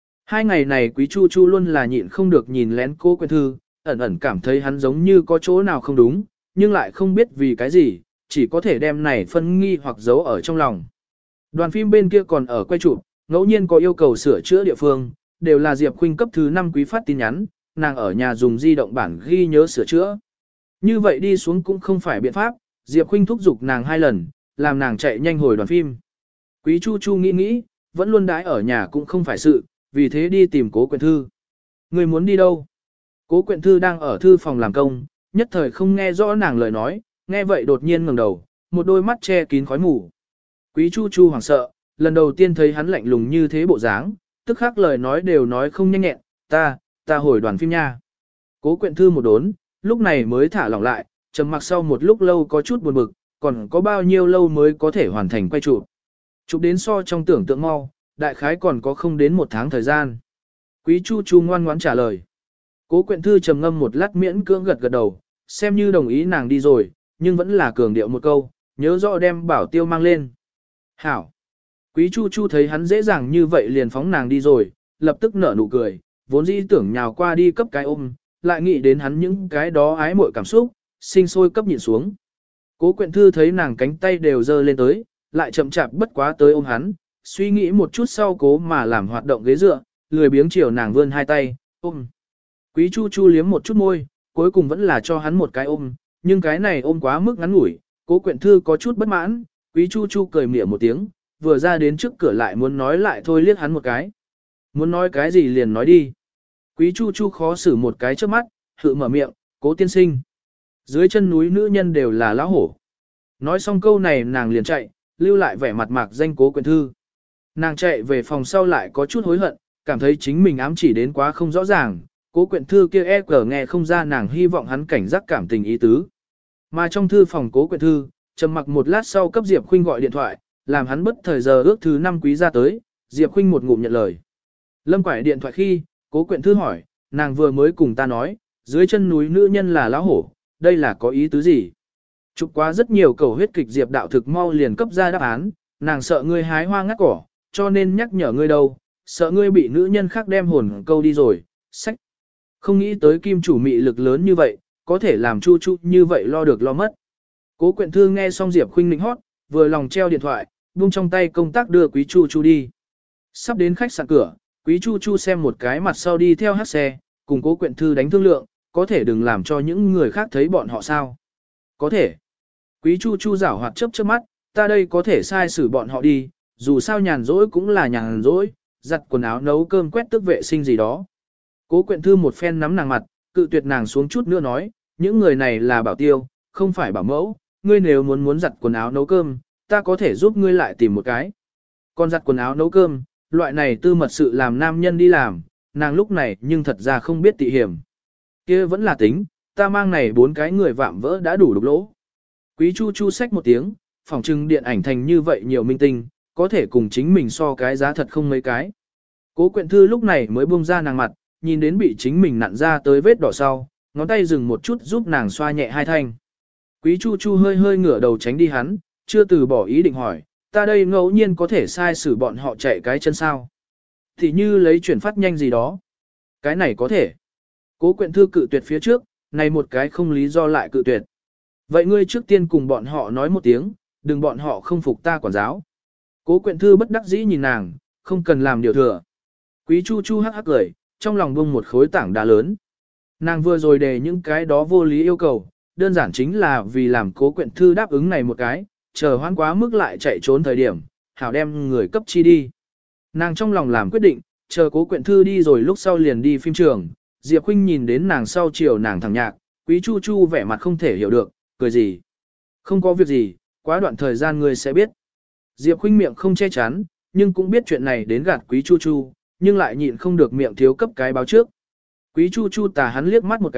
2 ngày này Quý Chu Chu luôn là nhịn không được nhìn lén Cố Quyện Thư, ẩn ẩn cảm thấy hắn giống như có chỗ nào không đúng, nhưng lại không biết vì cái gì, chỉ có thể đem này phân nghi hoặc giấu ở trong lòng. Đoàn phim bên kia còn ở quay chụp, ngẫu nhiên có yêu cầu sửa chữa địa phương, đều là Diệp Khuynh cấp thứ 5 quý phát tin nhắn, nàng ở nhà dùng di động bản ghi nhớ sửa chữa. Như vậy đi xuống cũng không phải biện pháp, Diệp Khuynh thúc giục nàng 2 lần, làm nàng chạy nhanh hồi đoàn phim. Quý Chu Chu nghĩ, vẫn luôn đãi ở nhà cũng không phải sự, vì thế đi tìm Cố Quyện Thư. Người muốn đi đâu? Cố Quyện Thư đang ở thư phòng làm công, nhất thời không nghe rõ nàng lời nói, nghe vậy đột nhiên ngẩng đầu, một đôi mắt che kín khói mù. Quý Chu Chu hoảng sợ, lần đầu tiên thấy hắn lạnh lùng như thế bộ dáng, tức khắc lời nói đều nói không nhanh nhẹn, ta hồi đoàn phim nha. Cố Quyện Thư một đốn, lúc này mới thả lỏng lại, trầm mặc sau một lúc lâu có chút buồn bực, còn có bao nhiêu lâu mới có thể hoàn thành quay chụp. Chụp đến so trong tưởng tượng mau, đại khái còn có không đến 1 tháng thời gian. Quý Chu Chu ngoan ngoãn trả lời. Cố Quyện Thư trầm ngâm một lát miễn cưỡng gật đầu, xem như đồng ý nàng đi rồi, nhưng vẫn là cường điệu một câu, nhớ rõ đem Bảo Tiêu mang lên. Hảo. Quý Chu Chu thấy hắn dễ dàng như vậy liền phóng nàng đi rồi, lập tức nở nụ cười, vốn dĩ tưởng nhào qua đi cấp cái ôm, lại nghĩ đến hắn những cái đó ái muội cảm xúc, sinh sôi cấp nhịn xuống. Cố Quyện Thư thấy nàng cánh tay đều dơ lên tới, lại chậm chạp bất quá tới ôm hắn, suy nghĩ một chút sau cố mà làm hoạt động ghế dựa, lười biếng chiều nàng vươn 2 tay, ôm. Quý Chu Chu liếm một chút môi, cuối cùng vẫn là cho hắn một cái ôm, nhưng cái này ôm quá mức ngắn ngủi, Cố Quyện Thư có chút bất mãn, Quý Chu Chu cười mỉa một tiếng, vừa ra đến trước cửa lại muốn nói lại thôi liếc hắn một cái. Muốn nói cái gì liền nói đi. Quý Chu Chu khó xử một cái trước mắt, hự mở miệng, Cố tiên sinh. Dưới chân núi nữ nhân đều là lão hổ. Nói xong câu này nàng liền chạy, lưu lại vẻ mặt mạc danh Cố Quyện Thư. Nàng chạy về phòng sau lại có chút hối hận, cảm thấy chính mình ám chỉ đến quá không rõ ràng. Cố Quyện Thư kia nghe không ra nàng hy vọng hắn cảnh giác cảm tình ý tứ. Mà trong thư phòng Cố Quyện Thư, trầm mặc một lát sau cấp Diệp Khuynh gọi điện thoại, làm hắn bất thời giờ ước thứ 5 quý ra tới, Diệp Khuynh một ngụm nhận lời. Lâm quải điện thoại khi, Cố Quyện Thư hỏi, nàng vừa mới cùng ta nói, dưới chân núi nữ nhân là lão hổ, đây là có ý tứ gì? Chụp quá rất nhiều cầu huyết kịch Diệp đạo thực mau liền cấp ra đáp án, nàng sợ ngươi hái hoa ngắt cỏ, cho nên nhắc nhở ngươi đâu, sợ ngươi bị nữ nhân khác đem hồn câu đi rồi, sách. Không nghĩ tới kim chủ mị lực lớn như vậy, có thể làm Chu Chu như vậy lo được lo mất. Cố Quyện Thư nghe xong Diệp Khuynh nịnh hót, vừa lòng treo điện thoại, buông trong tay công tác đưa Quý Chu Chu đi. Sắp đến khách sạn cửa, Quý Chu Chu xem một cái mặt sau đi theo hát xe, cùng Cố Quyện Thư đánh thương lượng, có thể đừng làm cho những người khác thấy bọn họ sao. Có thể. Quý Chu Chu giảo hoạt chớp chớp mắt, ta đây có thể sai xử bọn họ đi, dù sao nhàn rỗi cũng là nhàn rỗi, giặt quần áo nấu cơm quét tước vệ sinh gì đó. Cố Quyện Thư một phen nắm nàng mặt, cự tuyệt nàng xuống chút nữa nói, những người này là bảo tiêu, không phải bảo mẫu, ngươi nếu muốn giặt quần áo nấu cơm, ta có thể giúp ngươi lại tìm một cái. Còn giặt quần áo nấu cơm, loại này tư mật sự làm nam nhân đi làm, nàng lúc này nhưng thật ra không biết tị hiểm. Kia vẫn là tính, ta mang này 4 cái người vạm vỡ đã đủ đục lỗ. Quý Chu Chu xách một tiếng, phòng trưng điện ảnh thành như vậy nhiều minh tinh, có thể cùng chính mình so cái giá thật không mấy cái. Cố Quyện Thư lúc này mới buông ra nàng mặt, nhìn đến bị chính mình nặn ra tới vết đỏ sau, ngón tay dừng một chút giúp nàng xoa nhẹ hai thanh. Quý Chu Chu hơi ngửa đầu tránh đi hắn, chưa từ bỏ ý định hỏi, ta đây ngẫu nhiên có thể sai xử bọn họ chạy cái chân sao. Thì như lấy chuyển phát nhanh gì đó. Cái này có thể. Cố Quyện Thư cự tuyệt phía trước, này một cái không lý do lại cự tuyệt. Vậy ngươi trước tiên cùng bọn họ nói một tiếng, đừng bọn họ không phục ta quản giáo. Cố Quyện Thư bất đắc dĩ nhìn nàng, không cần làm điều thừa. Quý Chu Chu hắc hắc cười, trong lòng bông một khối tảng đá lớn. Nàng vừa rồi đề những cái đó vô lý yêu cầu, đơn giản chính là vì làm Cố Quyện Thư đáp ứng này một cái, chờ hoãn quá mức lại chạy trốn thời điểm, hảo đem người cấp chi đi. Nàng trong lòng làm quyết định, chờ Cố Quyện Thư đi rồi lúc sau liền đi phim trường, Diệp Khuynh nhìn đến nàng sau chiều nàng thẳng nhạc, Quý Chu Chu vẻ mặt không thể hiểu được, cười gì. Không có việc gì, quá đoạn thời gian ngươi sẽ biết. Diệp Khuynh miệng không che chắn, nhưng cũng biết chuyện này đến gạt Quý Chu Chu, nhưng lại nhịn không được miệng thiếu cấp cái báo trước. Quý Chu Chu tà hắn liếc mắt một cái,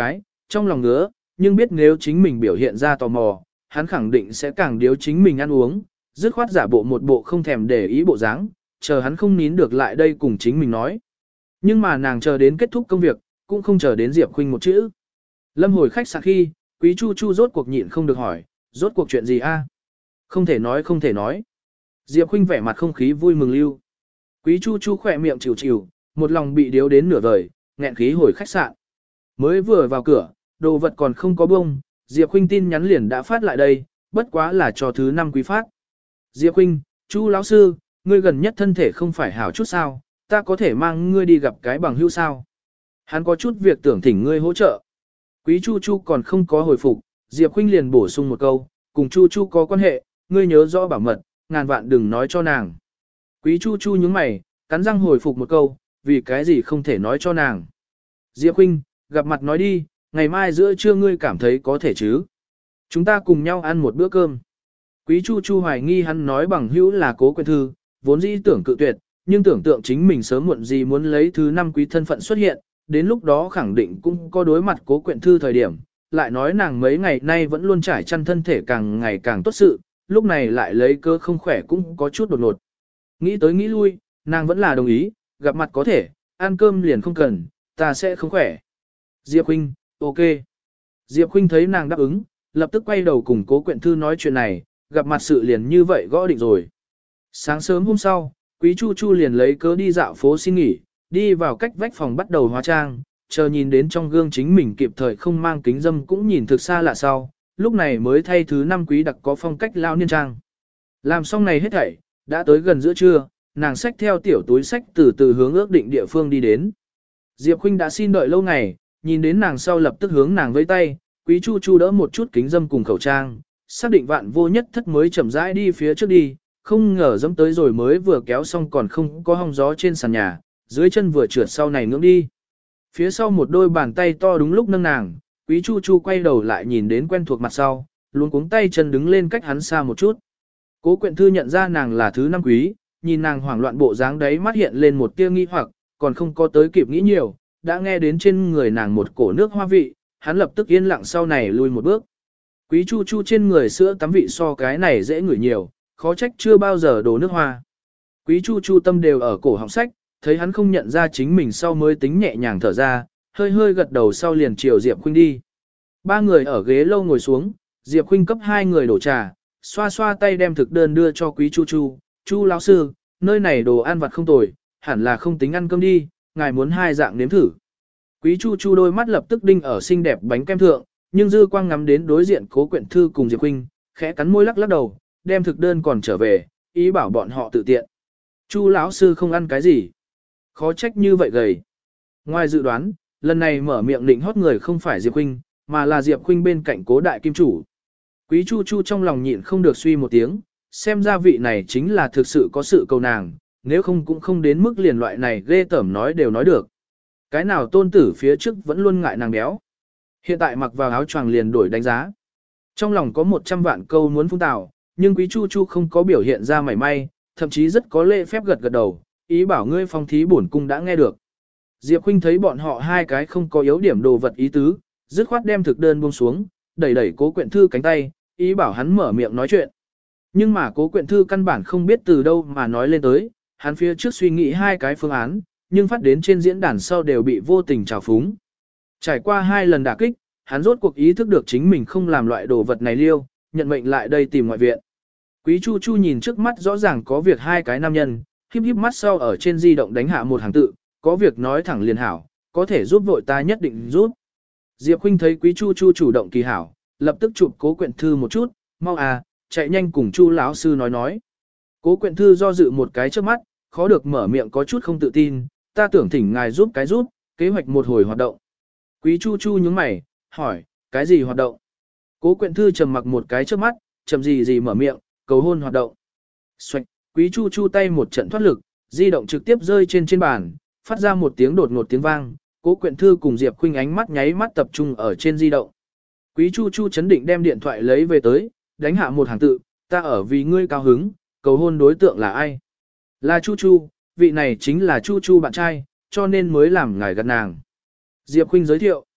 trong lòng ngứa, nhưng biết nếu chính mình biểu hiện ra tò mò, hắn khẳng định sẽ càng điếu chính mình ăn uống, dứt khoát giả bộ một bộ không thèm để ý bộ dáng, chờ hắn không nín được lại đây cùng chính mình nói. Nhưng mà nàng chờ đến kết thúc công việc, cũng không chờ đến Diệp Khuynh một chữ. Lâm hồi khách sạn khi, Quý Chu Chu rốt cuộc nhịn không được hỏi, rốt cuộc chuyện gì a? Không thể nói không thể nói. Diệp Khuynh vẻ mặt không khí vui mừng lưu. Quý Chu Chu khỏe miệng chịu chịu, một lòng bị điếu đến nửa vời, nghẹn khí hồi khách sạn. Mới vừa vào cửa, đồ vật còn không có bông, Diệp Khuynh tin nhắn liền đã phát lại đây, bất quá là cho thứ 5 quý phát. Diệp Khuynh, Chu lão sư, ngươi gần nhất thân thể không phải hảo chút sao, ta có thể mang ngươi đi gặp cái bằng hữu sao? Hắn có chút việc tưởng thỉnh ngươi hỗ trợ. Quý Chu Chu còn không có hồi phục, Diệp Khuynh liền bổ sung một câu, cùng Chu Chu có quan hệ, ngươi nhớ rõ bảo mật, ngàn vạn đừng nói cho nàng. Quý Chu Chu nhướng mày, cắn răng hồi phục một câu, vì cái gì không thể nói cho nàng. Diệp Khuynh, gặp mặt nói đi, ngày mai giữa trưa ngươi cảm thấy có thể chứ? Chúng ta cùng nhau ăn một bữa cơm. Quý Chu Chu hoài nghi hắn nói bằng hữu là Cố Quyện Thư, vốn dĩ tưởng cự tuyệt, nhưng tưởng tượng chính mình sớm muộn gì muốn lấy thứ 5 quý thân phận xuất hiện, đến lúc đó khẳng định cũng có đối mặt Cố Quyện Thư thời điểm, lại nói nàng mấy ngày nay vẫn luôn trải chăn thân thể càng ngày càng tốt sự, lúc này lại lấy cơ không khỏe cũng có chút đột ngột. Nghĩ tới nghĩ lui, nàng vẫn là đồng ý, gặp mặt có thể, ăn cơm liền không cần, ta sẽ không khỏe. Diệp Khuynh, ok. Diệp Khuynh thấy nàng đáp ứng, lập tức quay đầu cùng Cố Quyện Thư nói chuyện này, gặp mặt sự liền như vậy gõ định rồi. Sáng sớm hôm sau, Quý Chu Chu liền lấy cớ đi dạo phố xin nghỉ, đi vào cách vách phòng bắt đầu hóa trang, chờ nhìn đến trong gương chính mình kịp thời không mang kính dâm cũng nhìn thực xa lạ sau, lúc này mới thay thứ 5 quý đặc có phong cách lao niên trang. Làm xong này hết thảy, đã tới gần giữa trưa, nàng xách theo tiểu túi xách từ từ hướng ước định địa phương đi đến. Diệp Khuynh đã xin đợi lâu ngày, nhìn đến nàng sau lập tức hướng nàng vẫy tay, Quý Chu Chu đỡ một chút kính dâm cùng khẩu trang, xác định vạn vô nhất thất mới chậm rãi đi phía trước đi, không ngờ dẫm tới rồi mới vừa kéo xong còn không có hong gió trên sàn nhà, dưới chân vừa trượt sau này ngưỡng đi. Phía sau một đôi bàn tay to đúng lúc nâng nàng, Quý Chu Chu quay đầu lại nhìn đến quen thuộc mặt sau, luôn cuống tay chân đứng lên cách hắn xa một chút. Cố Quyện Thư nhận ra nàng là thứ 5 quý, nhìn nàng hoảng loạn bộ dáng đấy mắt hiện lên một tia nghi hoặc, còn không có tới kịp nghĩ nhiều, đã nghe đến trên người nàng một cổ nước hoa vị, hắn lập tức yên lặng sau này lui một bước. Quý Chu Chu trên người sữa tắm vị so cái này dễ ngửi nhiều, khó trách chưa bao giờ đổ nước hoa. Quý Chu Chu tâm đều ở cổ họng sách, thấy hắn không nhận ra chính mình sau mới tính nhẹ nhàng thở ra, hơi hơi gật đầu sau liền chiều Diệp Khuynh đi. Ba người ở ghế lâu ngồi xuống, Diệp Khuynh cấp 2 người đổ trà, xoa xoa tay đem thực đơn đưa cho Quý Chu Chu. Chu lão sư, nơi này đồ ăn vặt không tồi, hẳn là không tính ăn cơm đi, ngài muốn 2 dạng nếm thử. Quý Chu Chu đôi mắt lập tức đinh ở xinh đẹp bánh kem thượng, nhưng dư quang ngắm đến đối diện Cố Quyện Thư cùng Diệp Khuynh, khẽ cắn môi lắc lắc đầu, đem thực đơn còn trở về, ý bảo bọn họ tự tiện. Chu lão sư không ăn cái gì? Khó trách như vậy gầy. Ngoài dự đoán, lần này mở miệng định hót người không phải Diệp Khuynh, mà là Diệp Khuynh bên cạnh Cố đại kim chủ. Quý Chu Chu trong lòng nhịn không được suy một tiếng, xem ra vị này chính là thực sự có sự cầu nàng, nếu không cũng không đến mức liền loại này ghê tởm nói đều nói được. Cái nào tôn tử phía trước vẫn luôn ngại nàng béo. Hiện tại mặc vào áo choàng liền đổi đánh giá. Trong lòng có 100 vạn câu muốn phun tào, nhưng Quý Chu Chu không có biểu hiện ra mảy may, thậm chí rất có lễ phép gật gật đầu, ý bảo ngươi phong thí bổn cung đã nghe được. Diệp Khuynh thấy bọn họ hai cái không có yếu điểm đồ vật ý tứ, dứt khoát đem thực đơn buông xuống, đẩy đẩy Cố Quyện Thư cánh tay, ý bảo hắn mở miệng nói chuyện. Nhưng mà Cố Quyện Thư căn bản không biết từ đâu mà nói lên tới, hắn phía trước suy nghĩ 2 cái phương án, nhưng phát đến trên diễn đàn sau đều bị vô tình trào phúng. Trải qua 2 lần đả kích, hắn rốt cuộc ý thức được chính mình không làm loại đồ vật này liêu, nhận mệnh lại đây tìm ngoại viện. Quý Chu Chu nhìn trước mắt rõ ràng có việc 2 cái nam nhân, híp híp mắt sau ở trên di động đánh hạ một hàng tự, có việc nói thẳng liền hảo, có thể giúp vội ta nhất định giúp. Diệp Khuynh thấy Quý Chu Chu chủ động kỳ hảo, lập tức chụp Cố Quyện Thư một chút, mau à, chạy nhanh cùng Chu lão sư nói. Cố Quyện Thư do dự một cái trước mắt, khó được mở miệng có chút không tự tin, ta tưởng thỉnh ngài giúp cái giúp, kế hoạch một hồi hoạt động. Quý Chu Chu nhướng mày, hỏi, cái gì hoạt động? Cố Quyện Thư trầm mặc một cái trước mắt, chậm gì mở miệng, cầu hôn hoạt động. Xoạch, Quý Chu Chu tay một trận thoát lực, di động trực tiếp rơi trên bàn, phát ra một tiếng đột ngột tiếng vang, Cố Quyện Thư cùng Diệp Khuynh ánh mắt nháy mắt tập trung ở trên di động. Quý Chu Chu chấn định đem điện thoại lấy về tới, đánh hạ một hàng tự, ta ở vì ngươi cao hứng, cầu hôn đối tượng là ai? Là Chu Chu, vị này chính là Chu Chu bạn trai, cho nên mới làm ngài gật nàng. Diệp Khuynh giới thiệu.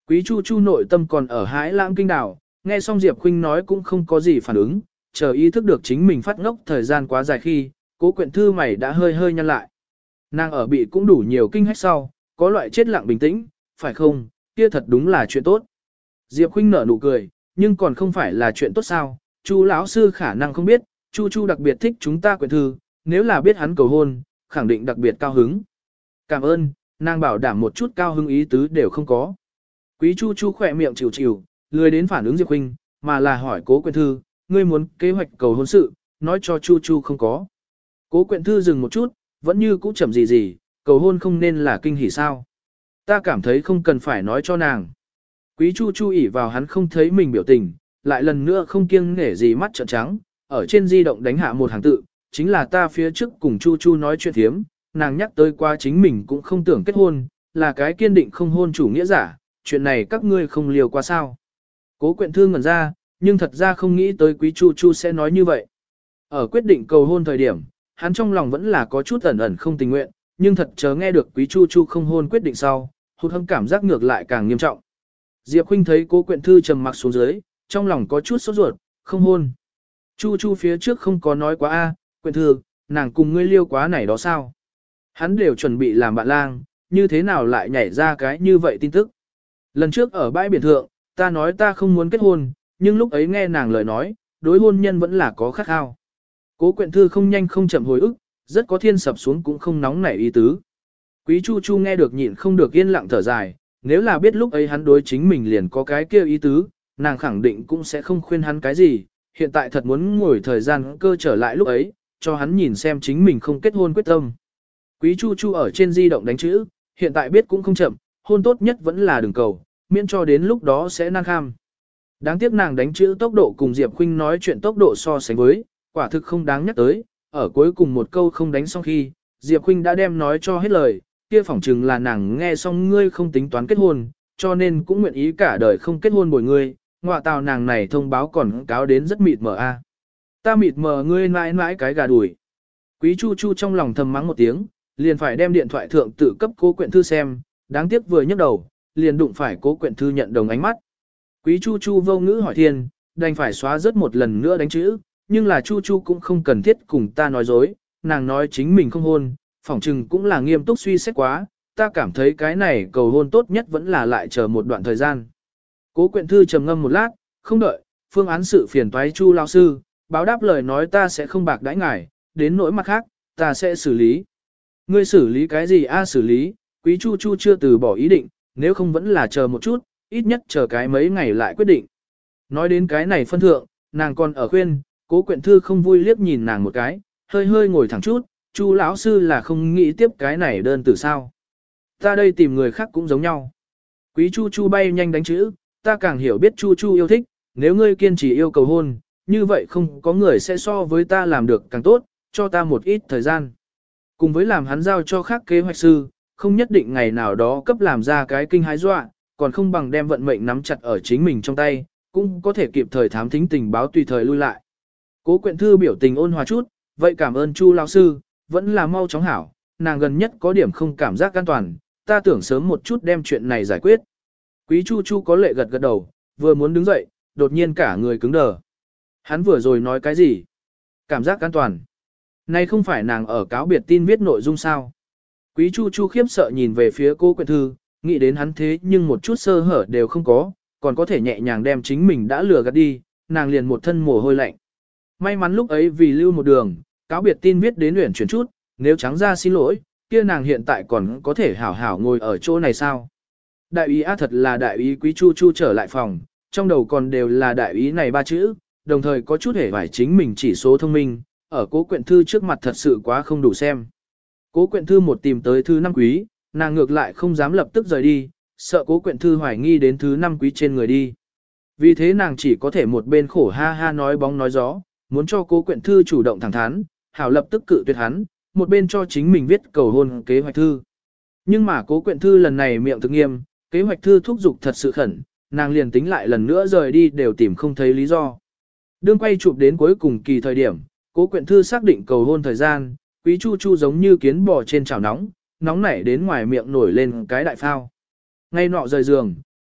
Quý Chu Chu nội tâm còn ở hãi lãng kinh đảo, nghe xong Diệp Khuynh nói cũng không có gì phản ứng, chờ ý thức được chính mình phát ngốc thời gian quá dài khi, Cố Quyện Thư mày đã hơi hơi nhăn lại. Nàng ở bị cũng đủ nhiều kinh hách sau, có loại chết lặng bình tĩnh, phải không, kia thật đúng là chuyện tốt. Diệp Khuynh nở nụ cười, nhưng còn không phải là chuyện tốt sao, Chu lão sư khả năng không biết, Chu Chu đặc biệt thích chúng ta Quyện Thư, nếu là biết hắn cầu hôn, khẳng định đặc biệt cao hứng. Cảm ơn, nàng bảo đảm một chút cao hứng ý tứ đều không có. Quý Chu Chu khỏe miệng chịu chịu, lười đến phản ứng Diệp Khuynh, mà là hỏi Cố Quyện Thư, ngươi muốn kế hoạch cầu hôn sự, nói cho Chu Chu không có. Cố Quyện Thư dừng một chút, vẫn như cũ chậm gì, cầu hôn không nên là kinh hỉ sao. Ta cảm thấy không cần phải nói cho nàng. Quý Chu Chu ỉ vào hắn không thấy mình biểu tình, lại lần nữa không kiêng nể gì mắt trợn trắng, ở trên di động đánh hạ một hàng tự, chính là ta phía trước cùng Chu Chu nói chuyện thiếm, nàng nhắc tới qua chính mình cũng không tưởng kết hôn, là cái kiên định không hôn chủ nghĩa giả, chuyện này các ngươi không liều qua sao. Cố Quyện Thư ngẩn ra, nhưng thật ra không nghĩ tới Quý Chu Chu sẽ nói như vậy. Ở quyết định cầu hôn thời điểm, hắn trong lòng vẫn là có chút ẩn ẩn không tình nguyện, nhưng thật chớ nghe được Quý Chu Chu không hôn quyết định sau, hụt hẫng cảm giác ngược lại càng nghiêm trọng. Diệp Khuynh thấy Cố Quyện Thư trầm mặc xuống dưới, trong lòng có chút sốt ruột, không hôn. Chu Chu phía trước không có nói quá a, Quyện Thư, nàng cùng ngươi liêu quá này đó sao? Hắn đều chuẩn bị làm bạn lang, như thế nào lại nhảy ra cái như vậy tin tức? Lần trước ở bãi biển thượng, ta nói ta không muốn kết hôn, nhưng lúc ấy nghe nàng lời nói, đối hôn nhân vẫn là có khát khao. Cố Quyện Thư không nhanh không chậm hồi ức, rất có thiên sập xuống cũng không nóng nảy ý tứ. Quý Chu Chu nghe được nhịn không được yên lặng thở dài, nếu là biết lúc ấy hắn đối chính mình liền có cái kia ý tứ, nàng khẳng định cũng sẽ không khuyên hắn cái gì, hiện tại thật muốn ngồi thời gian cơ trở lại lúc ấy, cho hắn nhìn xem chính mình không kết hôn quyết tâm. Quý Chu Chu ở trên di động đánh chữ, hiện tại biết cũng không chậm, hôn tốt nhất vẫn là đừng cầu, miễn cho đến lúc đó sẽ năng kham. Đáng tiếc nàng đánh chữ tốc độ cùng Diệp Khuynh nói chuyện tốc độ so sánh với, quả thực không đáng nhắc tới, ở cuối cùng một câu không đánh xong khi, Diệp Khuynh đã đem nói cho hết lời, kia phỏng chừng là nàng nghe xong ngươi không tính toán kết hôn, cho nên cũng nguyện ý cả đời không kết hôn bồi ngươi, ngọa tào nàng này thông báo còn cáo đến rất mịt mờ a. Ta mịt mờ ngươi mãi mãi cái gà đuổi. Quý Chu Chu trong lòng thầm mắng một tiếng, liền phải đem điện thoại thượng tự cấp Cố Quyện Thư xem, đáng tiếc vừa nhấc đầu, liền đụng phải Cố Quyện Thư nhận đồng ánh mắt. Quý Chu Chu vô ngữ hỏi thiên, đành phải xóa rất một lần nữa đánh chữ, nhưng là Chu Chu cũng không cần thiết cùng ta nói dối, nàng nói chính mình không hôn, phỏng chừng cũng là nghiêm túc suy xét quá, ta cảm thấy cái này cầu hôn tốt nhất vẫn là lại chờ một đoạn thời gian. Cố Quyện Thư trầm ngâm một lát, không đợi, phương án sự phiền toái Chu lão sư, báo đáp lời nói ta sẽ không bạc đãi ngài, đến nỗi mặt khác, ta sẽ xử lý. Ngươi xử lý cái gì a xử lý, Quý Chu Chu chưa từ bỏ ý định, nếu không vẫn là chờ một chút, ít nhất chờ cái mấy ngày lại quyết định. Nói đến cái này phân thượng, nàng còn ở khuyên, Cố Quyện Thư không vui liếc nhìn nàng một cái, hơi hơi ngồi thẳng chút, Chu lão sư là không nghĩ tiếp cái này đơn từ sao. Ta đây tìm người khác cũng giống nhau. Quý Chu Chu bay nhanh đánh chữ, ta càng hiểu biết Chu Chu yêu thích, nếu ngươi kiên trì yêu cầu hôn, như vậy không có người sẽ so với ta làm được càng tốt, cho ta một ít thời gian. Cùng với làm hắn giao cho khác kế hoạch sư, không nhất định ngày nào đó cấp làm ra cái kinh hái dọa, còn không bằng đem vận mệnh nắm chặt ở chính mình trong tay, cũng có thể kịp thời thám thính tình báo tùy thời lui lại. Cố Quyện Thư biểu tình ôn hòa chút, vậy cảm ơn Chu lão sư, vẫn là mau chóng hảo, nàng gần nhất có điểm không cảm giác an toàn, ta tưởng sớm một chút đem chuyện này giải quyết. Quý Chu Chu có lệ gật gật đầu, vừa muốn đứng dậy, đột nhiên cả người cứng đờ. Hắn vừa rồi nói cái gì? Cảm giác an toàn. Này không phải nàng ở cáo biệt tin viết nội dung sao? Quý Chu Chu khiếp sợ nhìn về phía Cố Quyện Thư, nghĩ đến hắn thế nhưng một chút sơ hở đều không có, còn có thể nhẹ nhàng đem chính mình đã lừa gạt đi, nàng liền một thân mồ hôi lạnh. May mắn lúc ấy vì lưu một đường, cáo biệt tin viết đến luyện chuyển chút, nếu trắng ra xin lỗi, kia nàng hiện tại còn có thể hảo hảo ngồi ở chỗ này sao? Đại ý thật là đại ý. Quý Chu Chu trở lại phòng, trong đầu còn đều là đại ý này ba chữ, đồng thời có chút hề phải chính mình chỉ số thông minh, ở Cố Quyện Thư trước mặt thật sự quá không đủ xem. Cố Quyện Thư một tìm tới thứ 5 quý, nàng ngược lại không dám lập tức rời đi, sợ Cố Quyện Thư hoài nghi đến thứ 5 quý trên người đi. Vì thế nàng chỉ có thể một bên khổ ha ha nói bóng nói gió, muốn cho Cố Quyện Thư chủ động thẳng thắn, hảo lập tức cự tuyệt hắn, một bên cho chính mình viết cầu hôn kế hoạch thư. Nhưng mà Cố Quyện Thư lần này miệng thực nghiêm, kế hoạch thư thúc giục thật sự khẩn, nàng liền tính lại lần nữa rời đi đều tìm không thấy lý do. Đương quay chụp đến cuối cùng kỳ thời điểm, Cố Quyện Thư xác định cầu hôn thời gian, Quý Chu Chu giống như kiến bò trên chảo nóng, nóng nảy đến ngoài miệng nổi lên cái đại phao. Ngay nọ rời giường,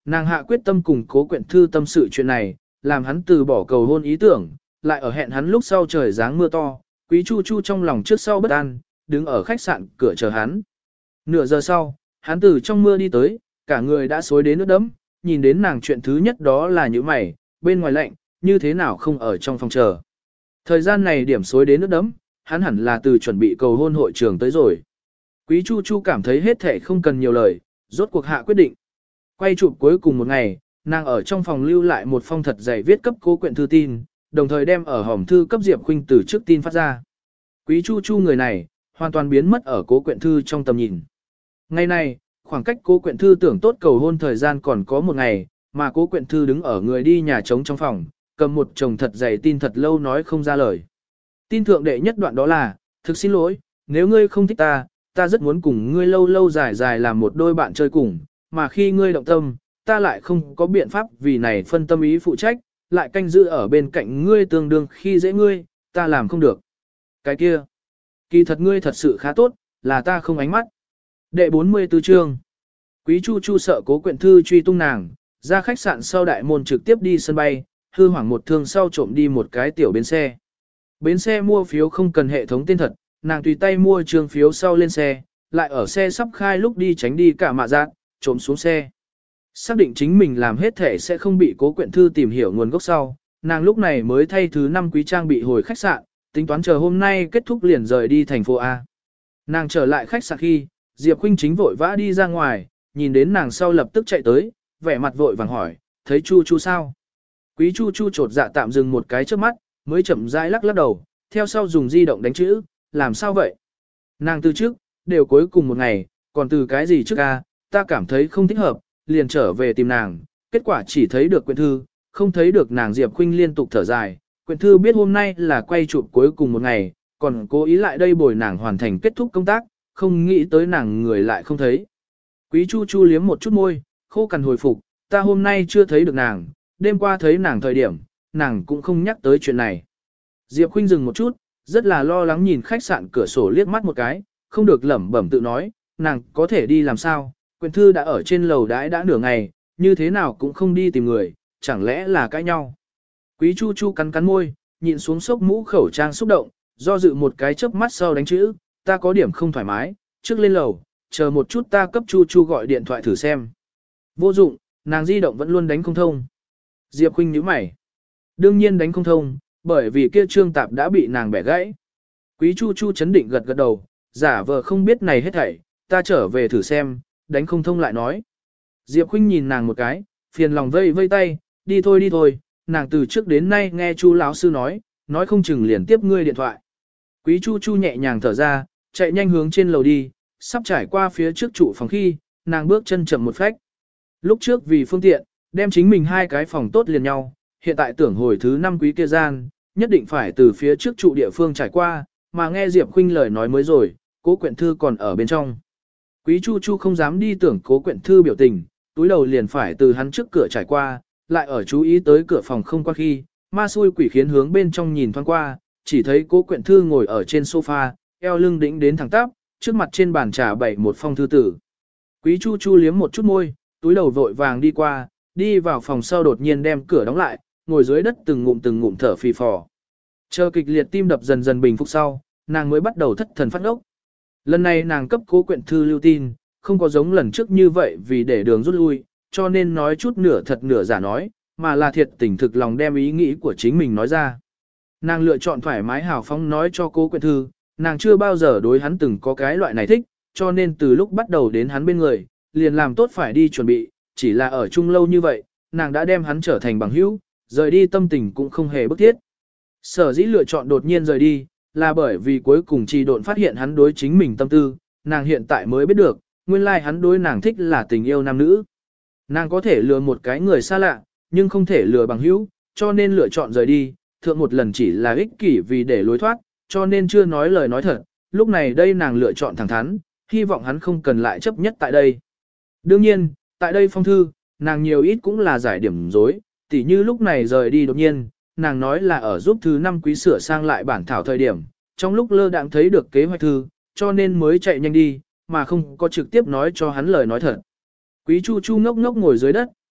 Nàng hạ quyết tâm cùng Cố Quyện Thư tâm sự chuyện này, làm hắn từ bỏ cầu hôn ý tưởng, lại ở hẹn hắn lúc sau trời giáng mưa to, Quý Chu Chu trong lòng trước sau bất an, đứng ở khách sạn cửa chờ hắn. Nửa giờ sau, hắn từ trong mưa đi tới, cả người đã xối đến nước đẫm, nhìn đến nàng chuyện thứ nhất đó là những mày, bên ngoài lạnh, như thế nào không ở trong phòng chờ. Thời gian này điểm xối đến nước đẫm, hắn hẳn là từ chuẩn bị cầu hôn hội trường tới rồi. Quý Chu Chu cảm thấy hết thể không cần nhiều lời, rốt cuộc hạ quyết định. Quay chụp cuối cùng một ngày, nàng ở trong phòng lưu lại một phong thật dày viết cấp Cố Quyện Thư tin, đồng thời đem ở hòm thư cấp Diệp Khuynh từ trước tin phát ra. Quý Chu Chu người này, hoàn toàn biến mất ở Cố Quyện Thư trong tầm nhìn. Ngày này, khoảng cách Cố Quyện Thư tưởng tốt cầu hôn thời gian còn có một ngày, mà Cố Quyện Thư đứng ở người đi nhà trống trong phòng, cầm một chồng thật dày tin thật lâu nói không ra lời. Tin thượng đệ nhất đoạn đó là, thực xin lỗi, nếu ngươi không thích ta, ta rất muốn cùng ngươi lâu lâu dài dài làm một đôi bạn chơi cùng, mà khi ngươi động tâm, ta lại không có biện pháp vì này phân tâm ý phụ trách, lại canh giữ ở bên cạnh ngươi tương đương khi dễ ngươi, ta làm không được. Cái kia, kỳ thật ngươi thật sự khá tốt, là ta không ánh mắt. Đệ 44 chương. Quý Chu Chu sợ Cố Quyện Thư truy tung nàng, ra khách sạn sau đại môn trực tiếp đi sân bay, hư hoảng một thương sau trộm đi một cái tiểu bến xe. Bến xe mua phiếu không cần hệ thống tên thật, nàng tùy tay mua trường phiếu sau lên xe, lại ở xe sắp khai lúc đi tránh đi cả mạ giác, trộm xuống xe. Xác định chính mình làm hết thể sẽ không bị Cố Quyện Thư tìm hiểu nguồn gốc sau, nàng lúc này mới thay thứ 5 quý trang bị hồi khách sạn, tính toán chờ hôm nay kết thúc liền rời đi thành phố A. Nàng trở lại khách sạn khi, Diệp Khuynh chính vội vã đi ra ngoài, nhìn đến nàng sau lập tức chạy tới, vẻ mặt vội vàng hỏi, thấy Chu Chu sao? Quý Chu Chu chột dạ tạm dừng một cái trước mắt, mới chậm rãi lắc lắc đầu, theo sau dùng di động đánh chữ, làm sao vậy? Nàng từ trước, đều cuối cùng một ngày, còn từ cái gì trước A, ta cảm thấy không thích hợp, liền trở về tìm nàng, kết quả chỉ thấy được Quyện Thư, không thấy được nàng. Diệp Khuynh liên tục thở dài, Quyện Thư biết hôm nay là quay chụp cuối cùng một ngày, còn cố ý lại đây bồi nàng hoàn thành kết thúc công tác, không nghĩ tới nàng người lại không thấy. Quý Chu Chu liếm một chút môi, khô cằn hồi phục, ta hôm nay chưa thấy được nàng, đêm qua thấy nàng thời điểm, nàng cũng không nhắc tới chuyện này. Diệp Khuynh dừng một chút, rất là lo lắng nhìn khách sạn cửa sổ liếc mắt một cái, không được lẩm bẩm tự nói, nàng có thể đi làm sao, Quyện Thư đã ở trên lầu đãi đã nửa ngày, như thế nào cũng không đi tìm người, chẳng lẽ là cãi nhau. Quý Chu Chu cắn cắn môi, nhịn xuống sốc mũ khẩu trang xúc động, do dự một cái chớp mắt sau đánh chữ, ta có điểm không thoải mái, trước lên lầu, chờ một chút ta cấp Chu Chu gọi điện thoại thử xem. Vô dụng, nàng di động vẫn luôn đánh không thông. Diệp Khuynh nhíu mày. Đương nhiên đánh không thông, bởi vì kia trương tạp đã bị nàng bẻ gãy. Quý Chu Chu chấn định gật gật đầu, giả vờ không biết này hết thảy, ta trở về thử xem, đánh không thông lại nói. Diệp Khuynh nhìn nàng một cái, phiền lòng vây vây tay, đi thôi, nàng từ trước đến nay nghe Chu lão sư nói không chừng liền tiếp ngươi điện thoại. Quý Chu Chu nhẹ nhàng thở ra, chạy nhanh hướng trên lầu đi, sắp trải qua phía trước trụ phòng khi, nàng bước chân chậm một phách. Lúc trước vì phương tiện, đem chính mình hai cái phòng tốt liền nhau, hiện tại tưởng hồi thứ 5 quý kia gian, nhất định phải từ phía trước trụ địa phương trải qua, mà nghe Diệp Khuynh lời nói mới rồi, Cố Quyện Thư còn ở bên trong. Quý Chu Chu không dám đi tưởng Cố Quyện Thư biểu tình, túi đầu liền phải từ hắn trước cửa trải qua, lại ở chú ý tới cửa phòng không qua khi, ma xui quỷ khiến hướng bên trong nhìn thoáng qua, chỉ thấy Cố Quyện Thư ngồi ở trên sofa, eo lưng đĩnh đến thẳng tắp, trước mặt trên bàn trà bày một phong thư tử. Quý Chu Chu liếm một chút môi, túi đầu vội vàng đi qua, đi vào phòng sau đột nhiên đem cửa đóng lại, ngồi dưới đất từng ngụm thở phì phò. Chờ kịch liệt tim đập dần dần bình phục sau, nàng mới bắt đầu thất thần phát ốc. Lần này nàng cấp Cố Quyện Thư lưu tin, không có giống lần trước như vậy vì để đường rút lui, cho nên nói chút nửa thật nửa giả nói, mà là thiệt tình thực lòng đem ý nghĩ của chính mình nói ra. Nàng lựa chọn thoải mái hào phóng nói cho Cố Quyện Thư, nàng chưa bao giờ đối hắn từng có cái loại này thích, cho nên từ lúc bắt đầu đến hắn bên người, liền làm tốt phải đi chuẩn bị, chỉ là ở chung lâu như vậy, nàng đã đem hắn trở thành bằng hữu, rời đi tâm tình cũng không hề bức thiết. Sở dĩ lựa chọn đột nhiên rời đi, là bởi vì cuối cùng Trì Độn phát hiện hắn đối chính mình tâm tư, nàng hiện tại mới biết được, nguyên lai hắn đối nàng thích là tình yêu nam nữ. Nàng có thể lừa một cái người xa lạ, nhưng không thể lừa bằng hữu, cho nên lựa chọn rời đi, thượng một lần chỉ là ích kỷ vì để lối thoát, cho nên chưa nói lời nói thật, lúc này đây nàng lựa chọn thẳng thắn, hy vọng hắn không cần lại chấp nhất tại đây. Đương nhiên, tại đây phong thư, nàng nhiều ít cũng là giải điểm dối, tỉ như lúc này rời đi đột nhiên, nàng nói là ở giúp thứ 5 quý sửa sang lại bản thảo thời điểm, trong lúc lơ đãng thấy được kế hoạch thư, cho nên mới chạy nhanh đi, mà không có trực tiếp nói cho hắn lời nói thật. Quý Chu Chu ngốc ngốc ngồi dưới đất,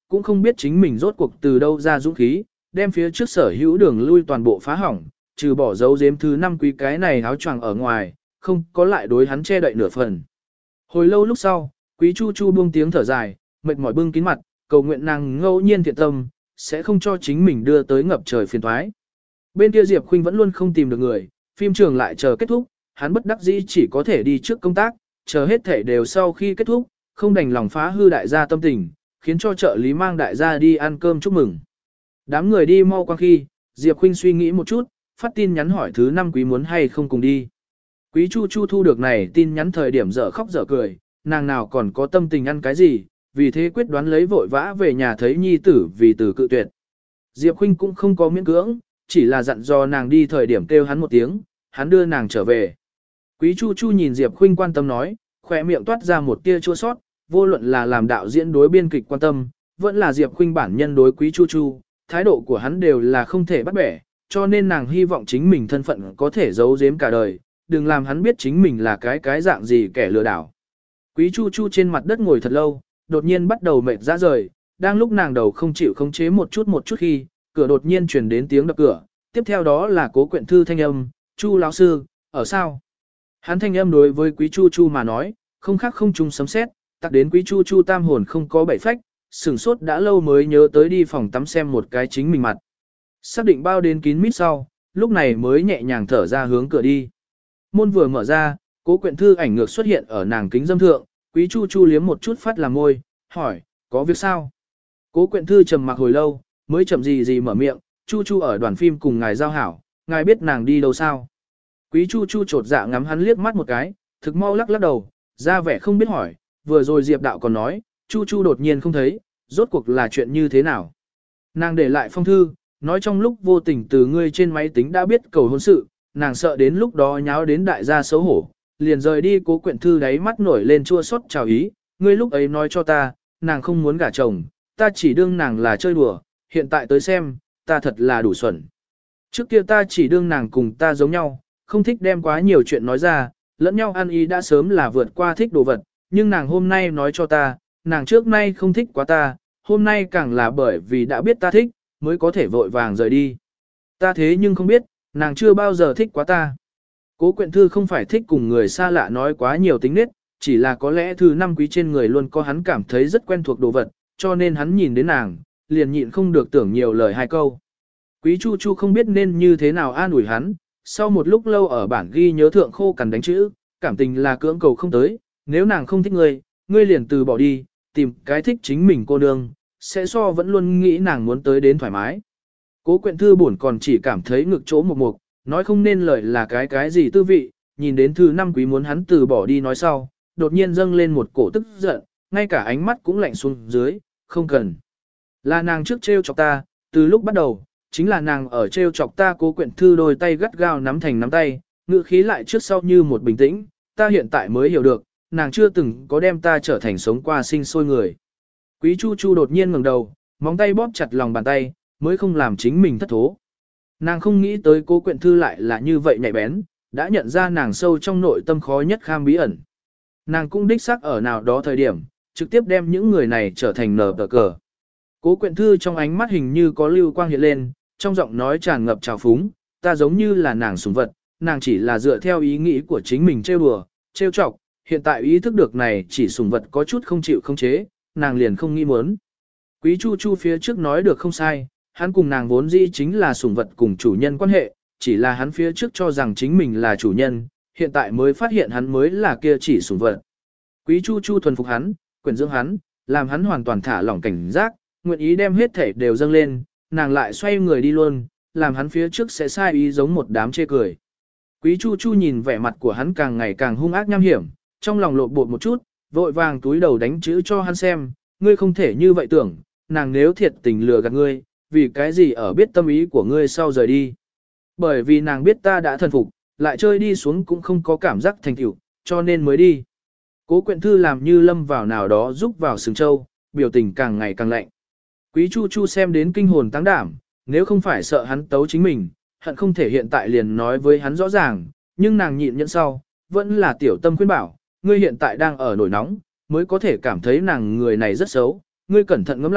cũng không biết chính mình rốt cuộc từ đâu ra dũng khí, đem phía trước sở hữu đường lui toàn bộ phá hỏng, trừ bỏ dấu giếm thứ 5 quý cái này áo choàng ở ngoài, không có lại đối hắn che đậy nửa phần. Hồi lâu lúc sau, quý Chu Chu buông tiếng thở dài, mệt mỏi bưng kín mặt, cầu nguyện nàng ngẫu nhiên thiện tâm, sẽ không cho chính mình đưa tới ngập trời phiền toái. Bên kia Diệp Khuynh vẫn luôn không tìm được người, phim trường lại chờ kết thúc, hắn bất đắc dĩ chỉ có thể đi trước công tác, chờ hết thể đều sau khi kết thúc, không đành lòng phá hư đại gia tâm tình, khiến cho trợ lý mang đại gia đi ăn cơm chúc mừng. Đám người đi mau qua khi, Diệp Khuynh suy nghĩ một chút, phát tin nhắn hỏi thứ 5 quý muốn hay không cùng đi. Quý Chu Chu thu được này tin nhắn thời điểm dở khóc dở cười, nàng nào còn có tâm tình ăn cái gì, vì thế quyết đoán lấy vội vã về nhà thấy nhi tử vì từ cự tuyệt. Diệp Khuynh cũng không có miễn cưỡng, chỉ là dặn dò nàng đi thời điểm kêu hắn một tiếng, hắn đưa nàng trở về. Quý Chu Chu nhìn Diệp Khuynh quan tâm nói, khỏe miệng toát ra một tia chua sót, vô luận là làm đạo diễn đối biên kịch quan tâm, vẫn là Diệp Khuynh bản nhân đối Quý Chu Chu, thái độ của hắn đều là không thể bắt bẻ, cho nên nàng hy vọng chính mình thân phận có thể giấu giếm cả đời, đừng làm hắn biết chính mình là cái dạng gì kẻ lừa đảo. Quý Chu Chu trên mặt đất ngồi thật lâu, đột nhiên bắt đầu mệt ra rời, đang lúc nàng đầu không chịu khống chế một chút khi, cửa đột nhiên truyền đến tiếng đập cửa, tiếp theo đó là Cố Quyện Thư thanh âm, "Chu lão sư, ở sao?" Hắn thanh âm đối với Quý Chu Chu mà nói, không khác không trùng sấm sét, tắc đến Quý Chu Chu tam hồn không có bảy phách, sửng sốt đã lâu mới nhớ tới đi phòng tắm xem một cái chính mình mặt. Xác định bao đến kín mít sau, lúc này mới nhẹ nhàng thở ra hướng cửa đi. Môn vừa mở ra, Cố Quyện Thư ảnh ngược xuất hiện ở nàng kính dâm thượng, Quý Chu Chu liếm một chút phát làm môi, hỏi, có việc sao? Cố Quyện Thư trầm mặc hồi lâu, mới chậm gì mở miệng, Chu Chu ở đoàn phim cùng ngài giao hảo, ngài biết nàng đi đâu sao? Quý Chu Chu trột dạ ngắm hắn liếc mắt một cái, thực mau lắc đầu, ra vẻ không biết hỏi, vừa rồi Diệp đạo còn nói, Chu Chu đột nhiên không thấy, rốt cuộc là chuyện như thế nào? Nàng để lại phong thư, nói trong lúc vô tình từ ngươi trên máy tính đã biết cầu hôn sự, nàng sợ đến lúc đó nháo đến đại gia xấu hổ, liền rời đi. Cố Quyện Thư đáy mắt nổi lên chua xót chào ý, ngươi lúc ấy nói cho ta, nàng không muốn gả chồng, ta chỉ đương nàng là chơi đùa, hiện tại tới xem, ta thật là đủ xuẩn. Trước kia ta chỉ đương nàng cùng ta giống nhau, không thích đem quá nhiều chuyện nói ra, lẫn nhau ăn ý đã sớm là vượt qua thích đồ vật, nhưng nàng hôm nay nói cho ta, nàng trước nay không thích quá ta, hôm nay càng là bởi vì đã biết ta thích, mới có thể vội vàng rời đi. Ta thế nhưng không biết, nàng chưa bao giờ thích quá ta. Cố Quyện Thư không phải thích cùng người xa lạ nói quá nhiều tính nết, chỉ là có lẽ thứ 5 quý trên người luôn có hắn cảm thấy rất quen thuộc đồ vật, cho nên hắn nhìn đến nàng, liền nhịn không được tưởng nhiều lời hai câu. Quý Chu Chu không biết nên như thế nào an ủi hắn, sau một lúc lâu ở bản ghi nhớ thượng khô cằn đánh chữ, cảm tình là cưỡng cầu không tới, nếu nàng không thích ngươi liền từ bỏ đi, tìm cái thích chính mình cô nương, sẽ so vẫn luôn nghĩ nàng muốn tới đến thoải mái. Cố Quyện Thư buồn còn chỉ cảm thấy ngực chỗ một mục, nói không nên lời là cái gì tư vị, nhìn đến thứ 5 quý muốn hắn từ bỏ đi nói sau, đột nhiên dâng lên một cổ tức giận, ngay cả ánh mắt cũng lạnh xuống dưới, không cần. Là nàng trước trêu chọc ta, từ lúc bắt đầu, chính là nàng ở trêu chọc ta. Cố Quyện Thư đôi tay gắt gao nắm thành nắm tay, ngữ khí lại trước sau như một bình tĩnh, ta hiện tại mới hiểu được, nàng chưa từng có đem ta trở thành sống qua sinh sôi người. Quý Chu Chu đột nhiên ngẩng đầu, móng tay bóp chặt lòng bàn tay, mới không làm chính mình thất thố. Nàng không nghĩ tới Cố Quyện Thư lại là như vậy nhạy bén, đã nhận ra nàng sâu trong nội tâm khó nhất kham bí ẩn. Nàng cũng đích xác ở nào đó thời điểm, trực tiếp đem những người này trở thành nở tờ cờ. Cố Quyện Thư trong ánh mắt hình như có lưu quang hiện lên, trong giọng nói tràn ngập trào phúng, ta giống như là nàng sủng vật, nàng chỉ là dựa theo ý nghĩ của chính mình trêu đùa, trêu chọc, hiện tại ý thức được này chỉ sủng vật có chút không chịu không chế, nàng liền không nghĩ muốn. Quý Chu Chu phía trước nói được không sai, hắn cùng nàng vốn dĩ chính là sủng vật cùng chủ nhân quan hệ, chỉ là hắn phía trước cho rằng chính mình là chủ nhân, hiện tại mới phát hiện hắn mới là kia chỉ sủng vật. Quý Chu Chu thuần phục hắn, quyển dưỡng hắn, làm hắn hoàn toàn thả lỏng cảnh giác, nguyện ý đem hết thể đều dâng lên, nàng lại xoay người đi luôn, làm hắn phía trước sẽ sai ý giống một đám chê cười. Quý Chu Chu nhìn vẻ mặt của hắn càng ngày càng hung ác nham hiểm, trong lòng lộn bột một chút, vội vàng túi đầu đánh chữ cho hắn xem, ngươi không thể như vậy tưởng, nàng nếu thiệt tình lừa gạt ngươi, vì cái gì ở biết tâm ý của ngươi sau rời đi. Bởi vì nàng biết ta đã thần phục, lại chơi đi xuống cũng không có cảm giác thành tựu, cho nên mới đi. Cố Quyện Thư làm như lâm vào nào đó rúc vào sừng châu, biểu tình càng ngày càng lạnh. Quý Chu Chu xem đến kinh hồn táng đảm, nếu không phải sợ hắn tấu chính mình, hận không thể hiện tại liền nói với hắn rõ ràng, nhưng nàng nhịn nhẫn sau, vẫn là tiểu tâm khuyên bảo, ngươi hiện tại đang ở nổi nóng, mới có thể cảm thấy nàng người này rất xấu, ngươi cẩn thận ngẫm lại,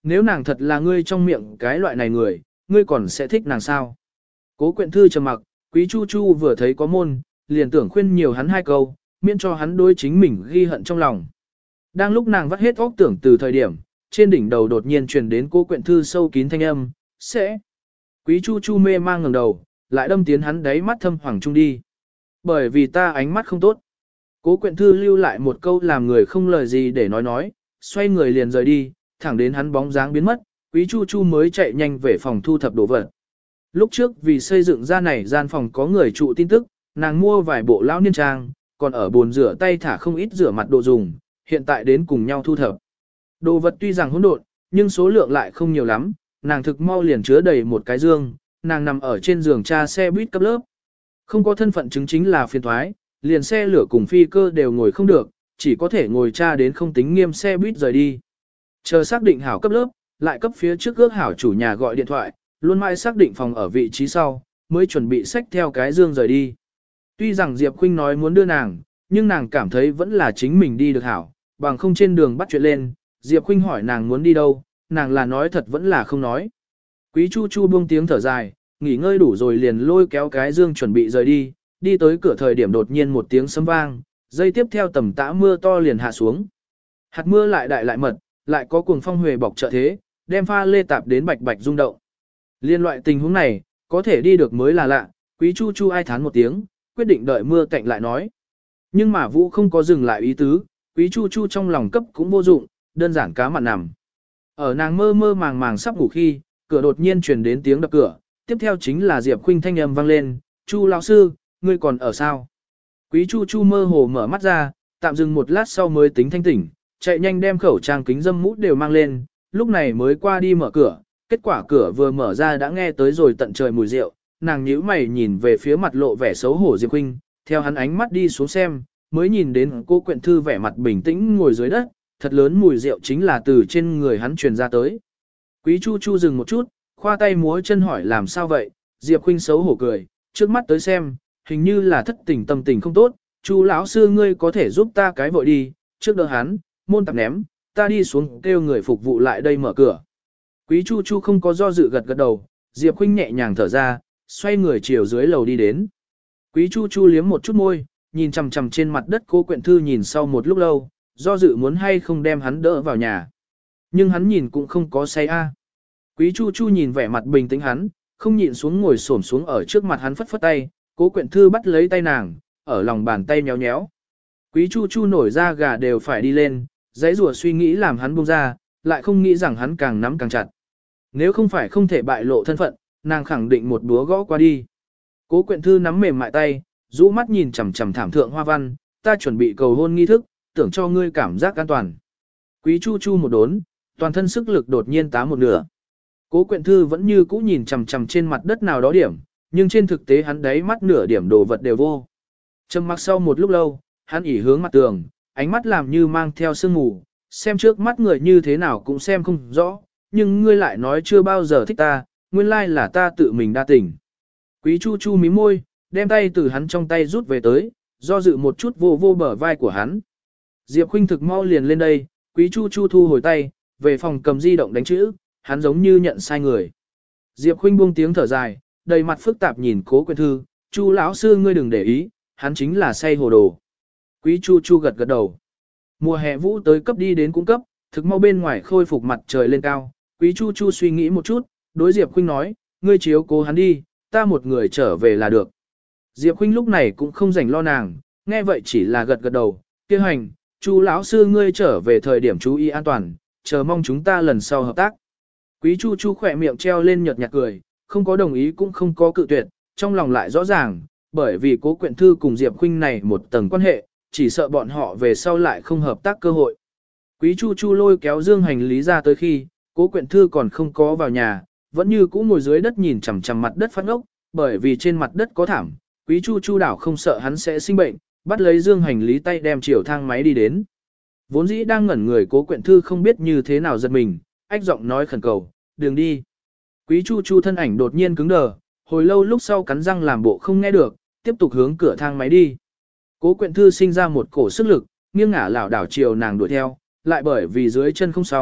nếu nàng thật là ngươi trong miệng cái loại này người, ngươi còn sẽ thích nàng sao? Cố Quyện Thư trầm mặc, Quý Chu Chu vừa thấy có môn, liền tưởng khuyên nhiều hắn hai câu, miễn cho hắn đối chính mình ghi hận trong lòng. Đang lúc nàng vắt hết óc tưởng từ thời điểm, trên đỉnh đầu đột nhiên truyền đến Cố Quyện Thư sâu kín thanh âm, sẽ. Quý Chu Chu mê mang ngẩng đầu, lại đâm tiến hắn đáy mắt thâm hoàng trung đi. Bởi vì ta ánh mắt không tốt. Cố Quyện Thư lưu lại một câu làm người không lời gì để nói, xoay người liền rời đi, thẳng đến hắn bóng dáng biến mất, Quý Chu Chu mới chạy nhanh về phòng thu thập đồ vật. Lúc trước vì xây dựng ra này gian phòng có người trụ tin tức, nàng mua vài bộ lão niên trang, còn ở bồn rửa tay thả không ít rửa mặt đồ dùng, hiện tại đến cùng nhau thu thập. Đồ vật tuy rằng hỗn độn, nhưng số lượng lại không nhiều lắm, nàng thực mau liền chứa đầy một cái dương, nàng nằm ở trên giường tra xe buýt cấp lớp. Không có thân phận chứng chính là phiền thoái, liền xe lửa cùng phi cơ đều ngồi không được, chỉ có thể ngồi tra đến không tính nghiêm xe buýt rời đi. Chờ xác định hảo cấp lớp, lại cấp phía trước ước hảo chủ nhà gọi điện thoại, luôn mãi xác định phòng ở vị trí sau, mới chuẩn bị xách theo cái dương rời đi. Tuy rằng Diệp Khuynh nói muốn đưa nàng, nhưng nàng cảm thấy vẫn là chính mình đi được hảo, bằng không trên đường bắt chuyện lên, Diệp Khuynh hỏi nàng muốn đi đâu, nàng là nói thật vẫn là không nói. Quý Chu Chu buông tiếng thở dài, nghỉ ngơi đủ rồi liền lôi kéo cái dương chuẩn bị rời đi, đi tới cửa thời điểm đột nhiên một tiếng sấm vang, dây tiếp theo tầm tã mưa to liền hạ xuống. Hạt mưa lại đại lại mật, lại có cuồng phong huề bọc trợ thế, đem pha lê tạp đến bạch bạch rung động. Liên loại tình huống này, có thể đi được mới là lạ, Quý Chu Chu ai thán một tiếng, quyết định đợi mưa cạnh lại nói. Nhưng mà Vũ không có dừng lại ý tứ, Quý Chu Chu trong lòng cấp cũng vô dụng, đơn giản cá mặn nằm. Ở nàng mơ mơ màng màng sắp ngủ khi, cửa đột nhiên truyền đến tiếng đập cửa, tiếp theo chính là Diệp Khuynh thanh âm vang lên, "Chu lão sư, ngươi còn ở sao?" Quý Chu Chu mơ hồ mở mắt ra, tạm dừng một lát sau mới tính thanh tỉnh, chạy nhanh đem khẩu trang kính dâm mũ đều mang lên, lúc này mới qua đi mở cửa, kết quả cửa vừa mở ra đã nghe tới rồi tận trời mùi rượu, nàng nhíu mày nhìn về phía mặt lộ vẻ xấu hổ Diệp Khuynh, theo hắn ánh mắt đi xuống xem, mới nhìn đến Cố Quyện Thư vẻ mặt bình tĩnh ngồi dưới đất, thật lớn mùi rượu chính là từ trên người hắn truyền ra tới. Quý Chu Chu dừng một chút, khoa tay múa chân hỏi làm sao vậy, Diệp Khuynh xấu hổ cười, trước mắt tới xem, hình như là thất tình tâm tình không tốt, Chu lão sư ngươi có thể giúp ta cái vội đi, trước đỡ hắn, môn tạp ném, ta đi xuống kêu người phục vụ lại đây mở cửa. Quý Chu Chu không có do dự gật gật đầu, Diệp Khuynh nhẹ nhàng thở ra, xoay người chiều dưới lầu đi đến. Quý Chu Chu liếm một chút môi, nhìn chằm chằm trên mặt đất Cố Quyện Thư nhìn sau một lúc lâu, do dự muốn hay không đem hắn đỡ vào nhà. Nhưng hắn nhìn cũng không có say a. Quý Chu Chu nhìn vẻ mặt bình tĩnh hắn, không nhịn xuống ngồi xổm xuống ở trước mặt hắn phất phất tay, Cố Quyện Thư bắt lấy tay nàng, ở lòng bàn tay nhéo nhéo. Quý Chu Chu nổi ra gà đều phải đi lên, giãy giụa suy nghĩ làm hắn buông ra, lại không nghĩ rằng hắn càng nắm càng chặt. Nếu không phải không thể bại lộ thân phận, nàng khẳng định một búa gõ qua đi. Cố Quyện Thư nắm mềm mại tay, rũ mắt nhìn chằm chằm thảm thượng hoa văn, ta chuẩn bị cầu hôn nghi thức, tưởng cho ngươi cảm giác an toàn. Quý Chu Chu một đốn, toàn thân sức lực đột nhiên tá một nửa. Cố Quyện Thư vẫn như cũ nhìn chằm chằm trên mặt đất nào đó điểm, nhưng trên thực tế hắn đáy mắt nửa điểm đồ vật đều vô. Trầm mặc sau một lúc lâu, hắn ỉ hướng mặt tường, ánh mắt làm như mang theo sương mù, xem trước mắt người như thế nào cũng xem không rõ, nhưng ngươi lại nói chưa bao giờ thích ta, nguyên lai là ta tự mình đa tình. Quý Chu Chu mím môi, đem tay từ hắn trong tay rút về tới, do dự một chút vô vô bờ vai của hắn. Diệp Khuynh thực mau liền lên đây, Quý Chu Chu thu hồi tay, về phòng cầm di động đánh chữ, hắn giống như nhận sai người. Diệp Khuynh buông tiếng thở dài, đầy mặt phức tạp nhìn Cố Quyện Thư, Chu lão sư ngươi đừng để ý, hắn chính là say hồ đồ. Quý Chu Chu gật gật đầu. Mùa hè vũ tới cấp đi đến cũng cấp, thực mau bên ngoài khôi phục mặt trời lên cao. Quý Chu Chu suy nghĩ một chút, đối Diệp Khuynh nói, ngươi chiếu cố hắn đi, ta một người trở về là được. Diệp Khuynh lúc này cũng không rảnh lo nàng, nghe vậy chỉ là gật gật đầu, kia hành, Chu lão sư ngươi trở về thời điểm chú ý an toàn, chờ mong chúng ta lần sau hợp tác. Quý Chu Chu khỏe miệng treo lên nhợt nhạt cười, không có đồng ý cũng không có cự tuyệt, trong lòng lại rõ ràng, bởi vì Cố Quyện Thư cùng Diệp Khuynh này một tầng quan hệ, chỉ sợ bọn họ về sau lại không hợp tác cơ hội. Quý Chu Chu lôi kéo dương hành lý ra tới khi, Cố Quyện Thư còn không có vào nhà, vẫn như cũ ngồi dưới đất nhìn chằm chằm mặt đất phát ngốc, bởi vì trên mặt đất có thảm, Quý Chu Chu đảo không sợ hắn sẽ sinh bệnh, bắt lấy dương hành lý tay đem chiều thang máy đi đến. Vốn dĩ đang ngẩn người Cố Quyện Thư không biết như thế nào giật mình, ách giọng nói khẩn cầu, đường đi. Quý Chu Chu thân ảnh đột nhiên cứng đờ, hồi lâu lúc sau cắn răng làm bộ không nghe được, tiếp tục hướng cửa thang máy đi. Cố Quyện Thư sinh ra một cổ sức lực, nghiêng ngả lảo đảo chiều nàng đuổi theo, lại bởi vì dưới chân không xong,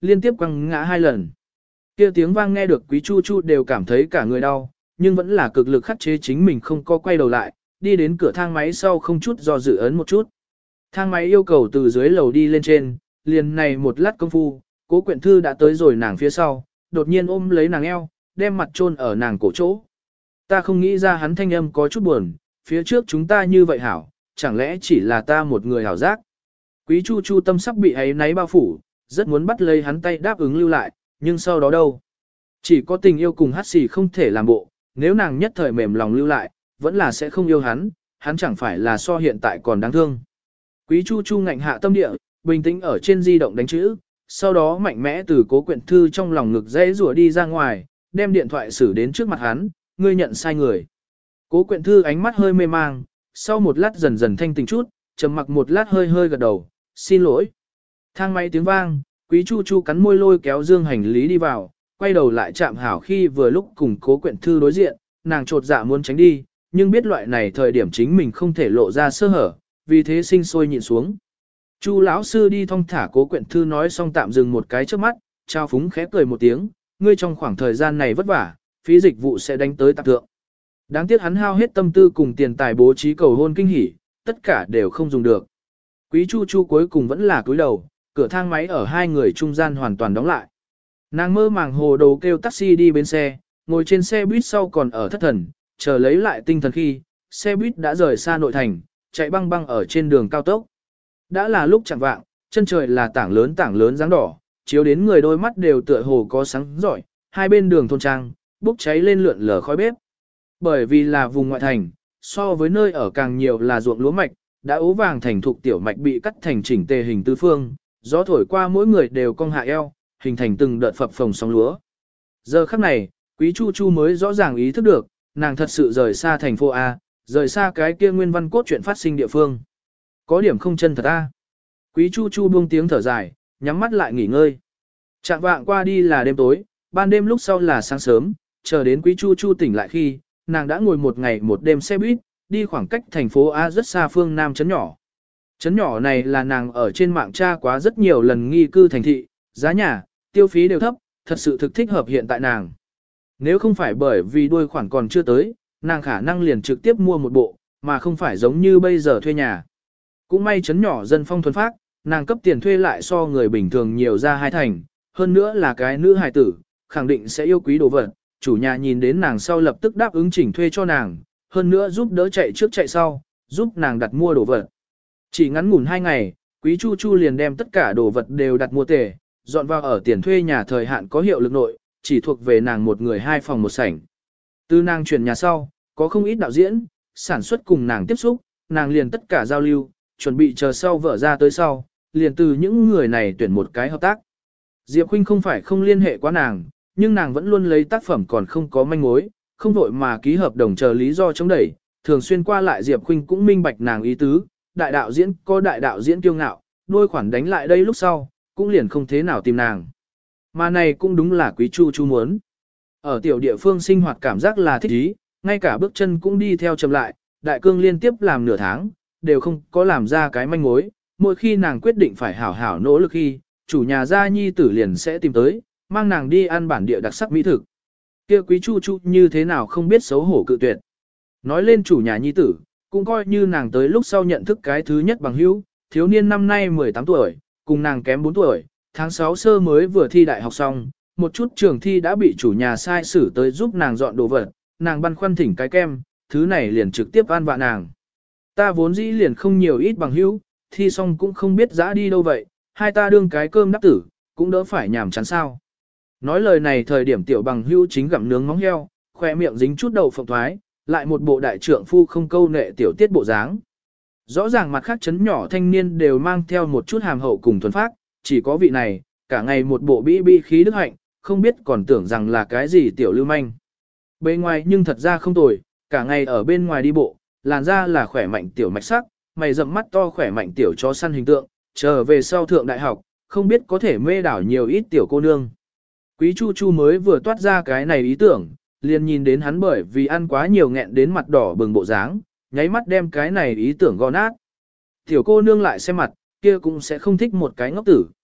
liên tiếp quăng ngã 2 lần. Kia tiếng vang nghe được Quý Chu Chu đều cảm thấy cả người đau, nhưng vẫn là cực lực khắc chế chính mình không có quay đầu lại, đi đến cửa thang máy sau không chút do dự ấn một chút. Thang máy yêu cầu từ dưới lầu đi lên trên, liền này một lát công phu, Cố Quyện Thư đã tới rồi nàng phía sau, đột nhiên ôm lấy nàng eo, đem mặt chôn ở nàng cổ chỗ. Ta không nghĩ ra, hắn thanh âm có chút buồn, phía trước chúng ta như vậy hảo, chẳng lẽ chỉ là ta một người hảo giác. Quý Chu Chu tâm sắp bị ấy náy bao phủ, rất muốn bắt lấy hắn tay đáp ứng lưu lại, nhưng sau đó đâu? Chỉ có tình yêu cùng hát xì không thể làm bộ, nếu nàng nhất thời mềm lòng lưu lại, vẫn là sẽ không yêu hắn, hắn chẳng phải là so hiện tại còn đáng thương. Quý Chu Chu ngạnh hạ tâm địa, bình tĩnh ở trên di động đánh chữ, sau đó mạnh mẽ từ Cố Quyện Thư trong lòng ngực dễ rùa đi ra ngoài, đem điện thoại xử đến trước mặt hắn, ngươi nhận sai người. Cố Quyện Thư ánh mắt hơi mê mang, sau một lát dần dần thanh tỉnh chút, trầm mặc một lát hơi hơi gật đầu, xin lỗi. Thang máy tiếng vang, Quý Chu Chu cắn môi lôi kéo dương hành lý đi vào, quay đầu lại chạm hảo khi vừa lúc cùng Cố Quyện Thư đối diện, nàng trột dạ muốn tránh đi, nhưng biết loại này thời điểm chính mình không thể lộ ra sơ hở, vì thế sinh sôi nhịn xuống. Chu lão sư đi thong thả. Cố Quyện Thư nói xong tạm dừng một cái trước mắt, trao phúng khẽ cười một tiếng, ngươi trong khoảng thời gian này vất vả, phí dịch vụ sẽ đánh tới tạp thượng. Đáng tiếc hắn hao hết tâm tư cùng tiền tài bố trí cầu hôn kinh hỉ, tất cả đều không dùng được. Quý Chu Chu cuối cùng vẫn là cúi đầu, cửa thang máy ở hai người trung gian hoàn toàn đóng lại. Nàng mơ màng hồ đồ kêu taxi đi bên xe, ngồi trên xe buýt sau còn ở thất thần, chờ lấy lại tinh thần khi, xe buýt đã rời xa nội thành, chạy băng băng ở trên đường cao tốc. Đã là lúc chẳng vạng, chân trời là tảng lớn dáng đỏ, chiếu đến người đôi mắt đều tựa hồ có sáng giỏi, hai bên đường thôn trang, bốc cháy lên lượn lờ khói bếp. Bởi vì là vùng ngoại thành, so với nơi ở càng nhiều là ruộng lúa mạch, đã ố vàng thành thục tiểu mạch bị cắt thành chỉnh tề hình tứ phương, gió thổi qua mỗi người đều cong hạ eo, hình thành từng đợt phập phồng sóng lúa. Giờ khắc này, Quý Chu Chu mới rõ ràng ý thức được, nàng thật sự rời xa thành phố A, rời xa cái kia nguyên văn cốt chuyện phát sinh địa phương. Có điểm không chân thật A. Quý Chu Chu buông tiếng thở dài, nhắm mắt lại nghỉ ngơi. Trạng vạng qua đi là đêm tối, ban đêm lúc sau là sáng sớm, chờ đến Quý Chu Chu tỉnh lại khi, nàng đã ngồi một ngày một đêm xe buýt, đi khoảng cách thành phố A rất xa phương Nam trấn nhỏ. Trấn nhỏ này là nàng ở trên mạng tra quá rất nhiều lần nghi cư thành thị, giá nhà, tiêu phí đều thấp, thật sự thực thích hợp hiện tại nàng. Nếu không phải bởi vì đuôi khoản còn chưa tới, nàng khả năng liền trực tiếp mua một bộ, mà không phải giống như bây giờ thuê nhà. Cũng may trấn nhỏ dân phong thuần phác, nàng cấp tiền thuê lại so người bình thường nhiều ra 2 thành, hơn nữa là cái nữ hài tử, khẳng định sẽ yêu quý đồ vật. Chủ nhà nhìn đến nàng sau lập tức đáp ứng chỉnh thuê cho nàng, hơn nữa giúp đỡ chạy trước chạy sau, giúp nàng đặt mua đồ vật. Chỉ ngắn ngủn 2 ngày, Quý Chu Chu liền đem tất cả đồ vật đều đặt mua tề, dọn vào ở tiền thuê nhà thời hạn có hiệu lực nội, chỉ thuộc về nàng một người 2 phòng 1 sảnh. Từ nàng chuyển nhà sau, có không ít đạo diễn, sản xuất cùng nàng tiếp xúc, nàng liền tất cả giao lưu, chuẩn bị chờ sau vợ ra tới sau, liền từ những người này tuyển một cái hợp tác. Diệp Khuynh không phải không liên hệ quá nàng, nhưng nàng vẫn luôn lấy tác phẩm còn không có manh mối, không vội mà ký hợp đồng chờ lý do chống đẩy, thường xuyên qua lại Diệp Khuynh cũng minh bạch nàng ý tứ, đại đạo diễn có đại đạo diễn kiêu ngạo, đôi khoản đánh lại đây lúc sau, cũng liền không thế nào tìm nàng. Mà này cũng đúng là Quý Chu Chu muốn. Ở tiểu địa phương sinh hoạt cảm giác là thích ý, ngay cả bước chân cũng đi theo chậm lại, đại cương liên tiếp làm nửa tháng, đều không có làm ra cái manh mối, mỗi khi nàng quyết định phải hảo hảo nỗ lực khi, chủ nhà gia nhi tử liền sẽ tìm tới, mang nàng đi ăn bản địa đặc sắc mỹ thực. Kia Quý Chu Chu như thế nào không biết xấu hổ cự tuyệt. Nói lên chủ nhà nhi tử, cũng coi như nàng tới lúc sau nhận thức cái thứ nhất bằng hữu, thiếu niên năm nay 18 tuổi, cùng nàng kém 4 tuổi, tháng 6 sơ mới vừa thi đại học xong, một chút trường thi đã bị chủ nhà sai xử tới giúp nàng dọn đồ vật, nàng băn khoăn thỉnh cái kem, thứ này liền trực tiếp an vạ nàng. Ta vốn dĩ liền không nhiều ít bằng hữu, thi xong cũng không biết dã đi đâu vậy, hai ta đương cái cơm đắc tử, cũng đỡ phải nhàm chán sao. Nói lời này thời điểm tiểu bằng hữu chính gặm nướng móng heo, khoe miệng dính chút đầu phộng thoái, lại một bộ đại trượng phu không câu nệ tiểu tiết bộ dáng. Rõ ràng mặt khác chấn nhỏ thanh niên đều mang theo một chút hàm hậu cùng thuần phác, chỉ có vị này, cả ngày một bộ bĩ khí đức hạnh, không biết còn tưởng rằng là cái gì tiểu lưu manh. Bề ngoài nhưng thật ra không tồi, cả ngày ở bên ngoài đi bộ, làn da là khỏe mạnh tiểu mạch sắc, mày rậm mắt to khỏe mạnh tiểu chó săn hình tượng, trở về sau thượng đại học, không biết có thể mê đảo nhiều ít tiểu cô nương. Quý Chu Chu mới vừa toát ra cái này ý tưởng, liền nhìn đến hắn bởi vì ăn quá nhiều nghẹn đến mặt đỏ bừng bộ dáng, nháy mắt đem cái này ý tưởng gõ nát. Tiểu cô nương lại xem mặt, kia cũng sẽ không thích một cái ngốc tử.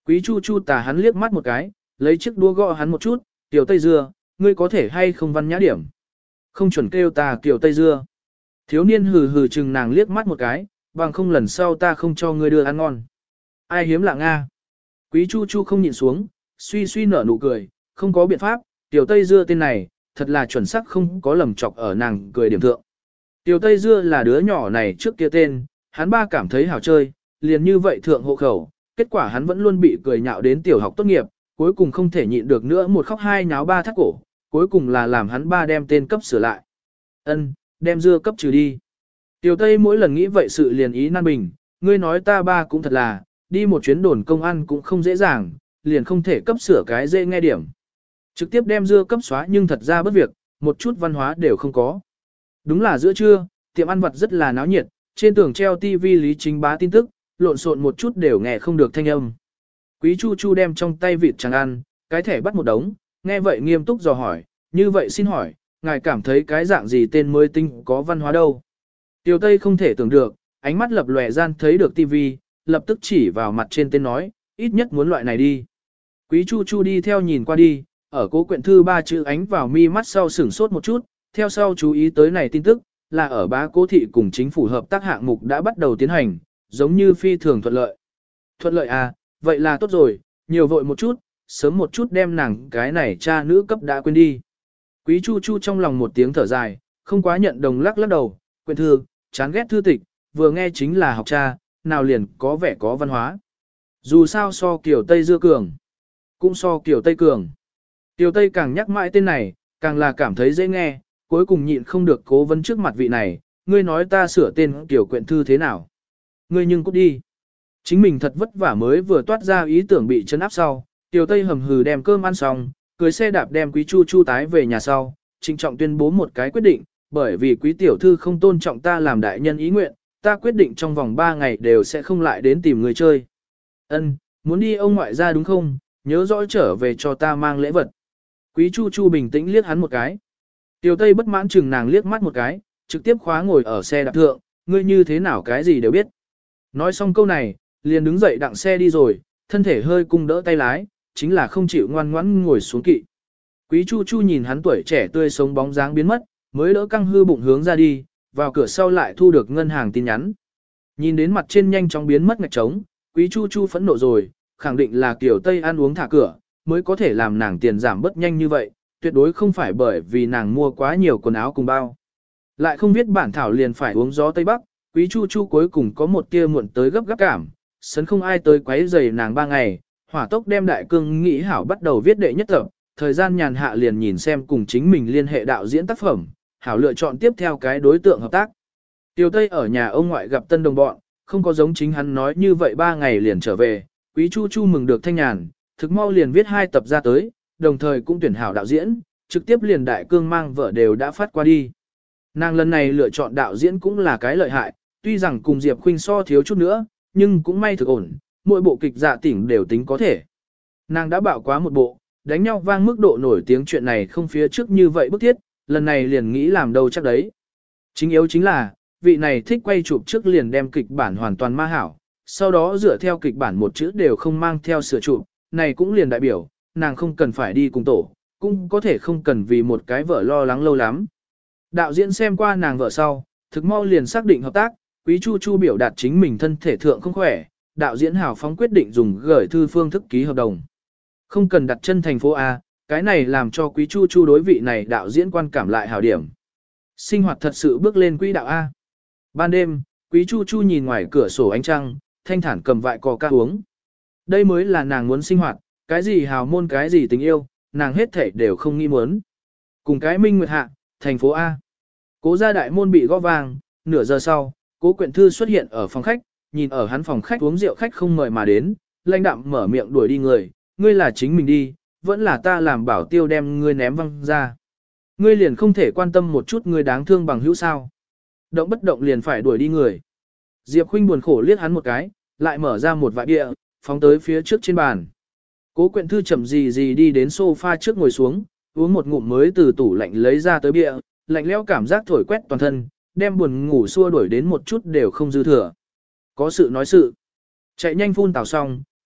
Quý Chu Chu tà hắn liếc mắt một cái, lấy chiếc đũa gõ hắn một chút, Tiểu Tây Dưa, ngươi có thể hay không văn nhã điểm. Không chuẩn kêu ta Tiểu Tây Dưa. Thiếu niên hừ hừ chừng nàng liếc mắt một cái, bằng không lần sau ta không cho ngươi đưa ăn ngon. Ai hiếm lạ Nga. Quý Chu Chu không nhịn xuống, suy suy nở nụ cười, không có biện pháp, Tiểu Tây Dưa tên này, thật là chuẩn xác không có lầm chọc ở nàng cười điểm thượng. Tiểu Tây Dưa là đứa nhỏ này trước kia tên, hắn ba cảm thấy hảo chơi, liền như vậy thượng hộ khẩu, kết quả hắn vẫn luôn bị cười nhạo đến tiểu học tốt nghiệp, cuối cùng không thể nhịn được nữa một khóc hai nháo ba thắt cổ, cuối cùng là làm hắn ba đem tên cấp sửa lại. Ân, đem Dưa cấp trừ đi. Tiểu Tây mỗi lần nghĩ vậy sự liền ý nan bình, ngươi nói ta ba cũng thật là, đi một chuyến đồn công an cũng không dễ dàng, liền không thể cấp sửa cái dễ nghe điểm. Trực tiếp đem Dưa cấp xóa nhưng thật ra bất việc, một chút văn hóa đều không có. Đúng là giữa trưa, tiệm ăn vặt rất là náo nhiệt, trên tường treo tivi Lý Chính Bá tin tức, lộn xộn một chút đều nghe không được thanh âm. Quý Chu Chu đem trong tay vịt trắng ăn, cái thẻ bắt một đống, nghe vậy nghiêm túc dò hỏi, như vậy xin hỏi, ngài cảm thấy cái dạng gì tên mới tinh có văn hóa đâu? Tiểu Tây không thể tưởng được, ánh mắt lập lòe gian thấy được tivi, lập tức chỉ vào mặt trên tên nói, ít nhất muốn loại này đi. Quý Chu Chu đi theo nhìn qua đi, ở cố quyển thư ba chữ ánh vào mi mắt sau sửng sốt một chút, theo sau chú ý tới này tin tức, là ở bá cố thị cùng chính phủ hợp tác hạng mục đã bắt đầu tiến hành, giống như phi thường thuận lợi. Thuận lợi à, vậy là tốt rồi, nhiều vội một chút, sớm một chút đem nàng cái này cha nữ cấp đã quên đi. Quý Chu Chu trong lòng một tiếng thở dài, không quá nhận đồng lắc lắc đầu, quyển thư, chán ghét thư tịch, vừa nghe chính là học cha, nào liền có vẻ có văn hóa. Dù sao so kiểu Tây Dưa cường, cũng so kiểu Tây cường. Tiểu Tây càng nhắc mãi tên này, càng là cảm thấy dễ nghe, cuối cùng nhịn không được cố vấn trước mặt vị này, ngươi nói ta sửa tên tiểu quyển thư thế nào. Ngươi nhưng cút đi. Chính mình thật vất vả mới vừa toát ra ý tưởng bị chấn áp sau, Tiểu Tây hầm hừ đem cơm ăn xong, cưới xe đạp đem Quý Chu Chu tái về nhà sau, trịnh trọng tuyên bố một cái quyết định, bởi vì Quý tiểu thư không tôn trọng ta làm đại nhân ý nguyện, ta quyết định trong vòng 3 ngày đều sẽ không lại đến tìm người chơi. Ân, muốn đi ông ngoại ra đúng không? Nhớ rõ trở về cho ta mang lễ vật. Quý Chu Chu bình tĩnh liếc hắn một cái. Tiểu Tây bất mãn chừng nàng liếc mắt một cái, trực tiếp khóa ngồi ở xe đạp thượng, ngươi như thế nào cái gì đều biết. Nói xong câu này, liền đứng dậy đặng xe đi rồi, thân thể hơi cung đỡ tay lái, chính là không chịu ngoan ngoãn ngồi xuống kỵ. Quý Chu Chu nhìn hắn tuổi trẻ tươi sống bóng dáng biến mất, mới đỡ căng hư bụng hướng ra đi, vào cửa sau lại thu được ngân hàng tin nhắn. Nhìn đến mặt trên nhanh chóng biến mất ngạch trống, Quý Chu Chu phẫn nộ rồi, khẳng định là Tiểu Tây ăn uống thả cửa, mới có thể làm nàng tiền giảm bớt nhanh như vậy, tuyệt đối không phải bởi vì nàng mua quá nhiều quần áo cùng bao. Lại không biết bản thảo liền phải uống gió Tây Bắc, Quý Chu Chu cuối cùng có một tia muộn tới gấp gáp cảm, sấn không ai tới quấy rầy nàng 3 ngày, hỏa tốc đem đại cương nghĩ hảo bắt đầu viết đệ nhất tập, thời gian nhàn hạ liền nhìn xem cùng chính mình liên hệ đạo diễn tác phẩm, hảo lựa chọn tiếp theo cái đối tượng hợp tác. Tiểu Tây ở nhà ông ngoại gặp tân đồng bọn, không có giống chính hắn nói như vậy 3 ngày liền trở về, Quý Chu Chu mừng được thanh nhàn, thực mau liền viết 2 tập ra tới, đồng thời cũng tuyển hảo đạo diễn, trực tiếp liền đại cương mang vợ đều đã phát qua đi. Nàng lần này lựa chọn đạo diễn cũng là cái lợi hại, tuy rằng cùng Diệp Khuynh so thiếu chút nữa, nhưng cũng may thực ổn, mỗi bộ kịch dạ tỉnh đều tính có thể. Nàng đã bảo quá một bộ, đánh nhau vang mức độ nổi tiếng chuyện này không phía trước như vậy bức thiết, lần này liền nghĩ làm đâu chắc đấy. Chính yếu chính là, vị này thích quay chụp trước liền đem kịch bản hoàn toàn ma hảo, sau đó dựa theo kịch bản một chữ đều không mang theo sửa chụp, này cũng liền đại biểu, nàng không cần phải đi cùng tổ, cũng có thể không cần vì một cái vợ lo lắng lâu lắm. Đạo diễn xem qua nàng vợ sau, thực mau liền xác định hợp tác, Quý Chu Chu biểu đạt chính mình thân thể thượng không khỏe, đạo diễn hào phóng quyết định dùng gửi thư phương thức ký hợp đồng. Không cần đặt chân thành phố A, cái này làm cho Quý Chu Chu đối vị này đạo diễn quan cảm lại hảo điểm. Sinh hoạt thật sự bước lên quỹ đạo A. Ban đêm, Quý Chu Chu nhìn ngoài cửa sổ ánh trăng, thanh thản cầm vại coca uống. Đây mới là nàng muốn sinh hoạt, cái gì hào môn cái gì tình yêu, nàng hết thảy đều không nghĩ muốn. Cùng cái Minh Nguyệt Hạ, thành phố A. Cố gia đại môn bị gõ vang, nửa giờ sau, Cố Quyện Thư xuất hiện ở phòng khách, nhìn ở hắn phòng khách uống rượu khách không mời mà đến, lãnh đạm mở miệng đuổi đi người, ngươi là chính mình đi, vẫn là ta làm bảo tiêu đem ngươi ném văng ra. Ngươi liền không thể quan tâm một chút ngươi đáng thương bằng hữu sao. Động bất động liền phải đuổi đi người. Diệp Khuynh buồn khổ liếc hắn một cái, lại mở ra một vại bia, phóng tới phía trước trên bàn. Cố Quyện Thư chậm gì đi đến sofa trước ngồi xuống, uống một ngụm mới từ tủ lạnh lấy ra tới bia, lạnh lẽo cảm giác thổi quét toàn thân, đem buồn ngủ xua đuổi đến một chút đều không dư thừa. Có sự nói sự. Chạy nhanh phun tào xong,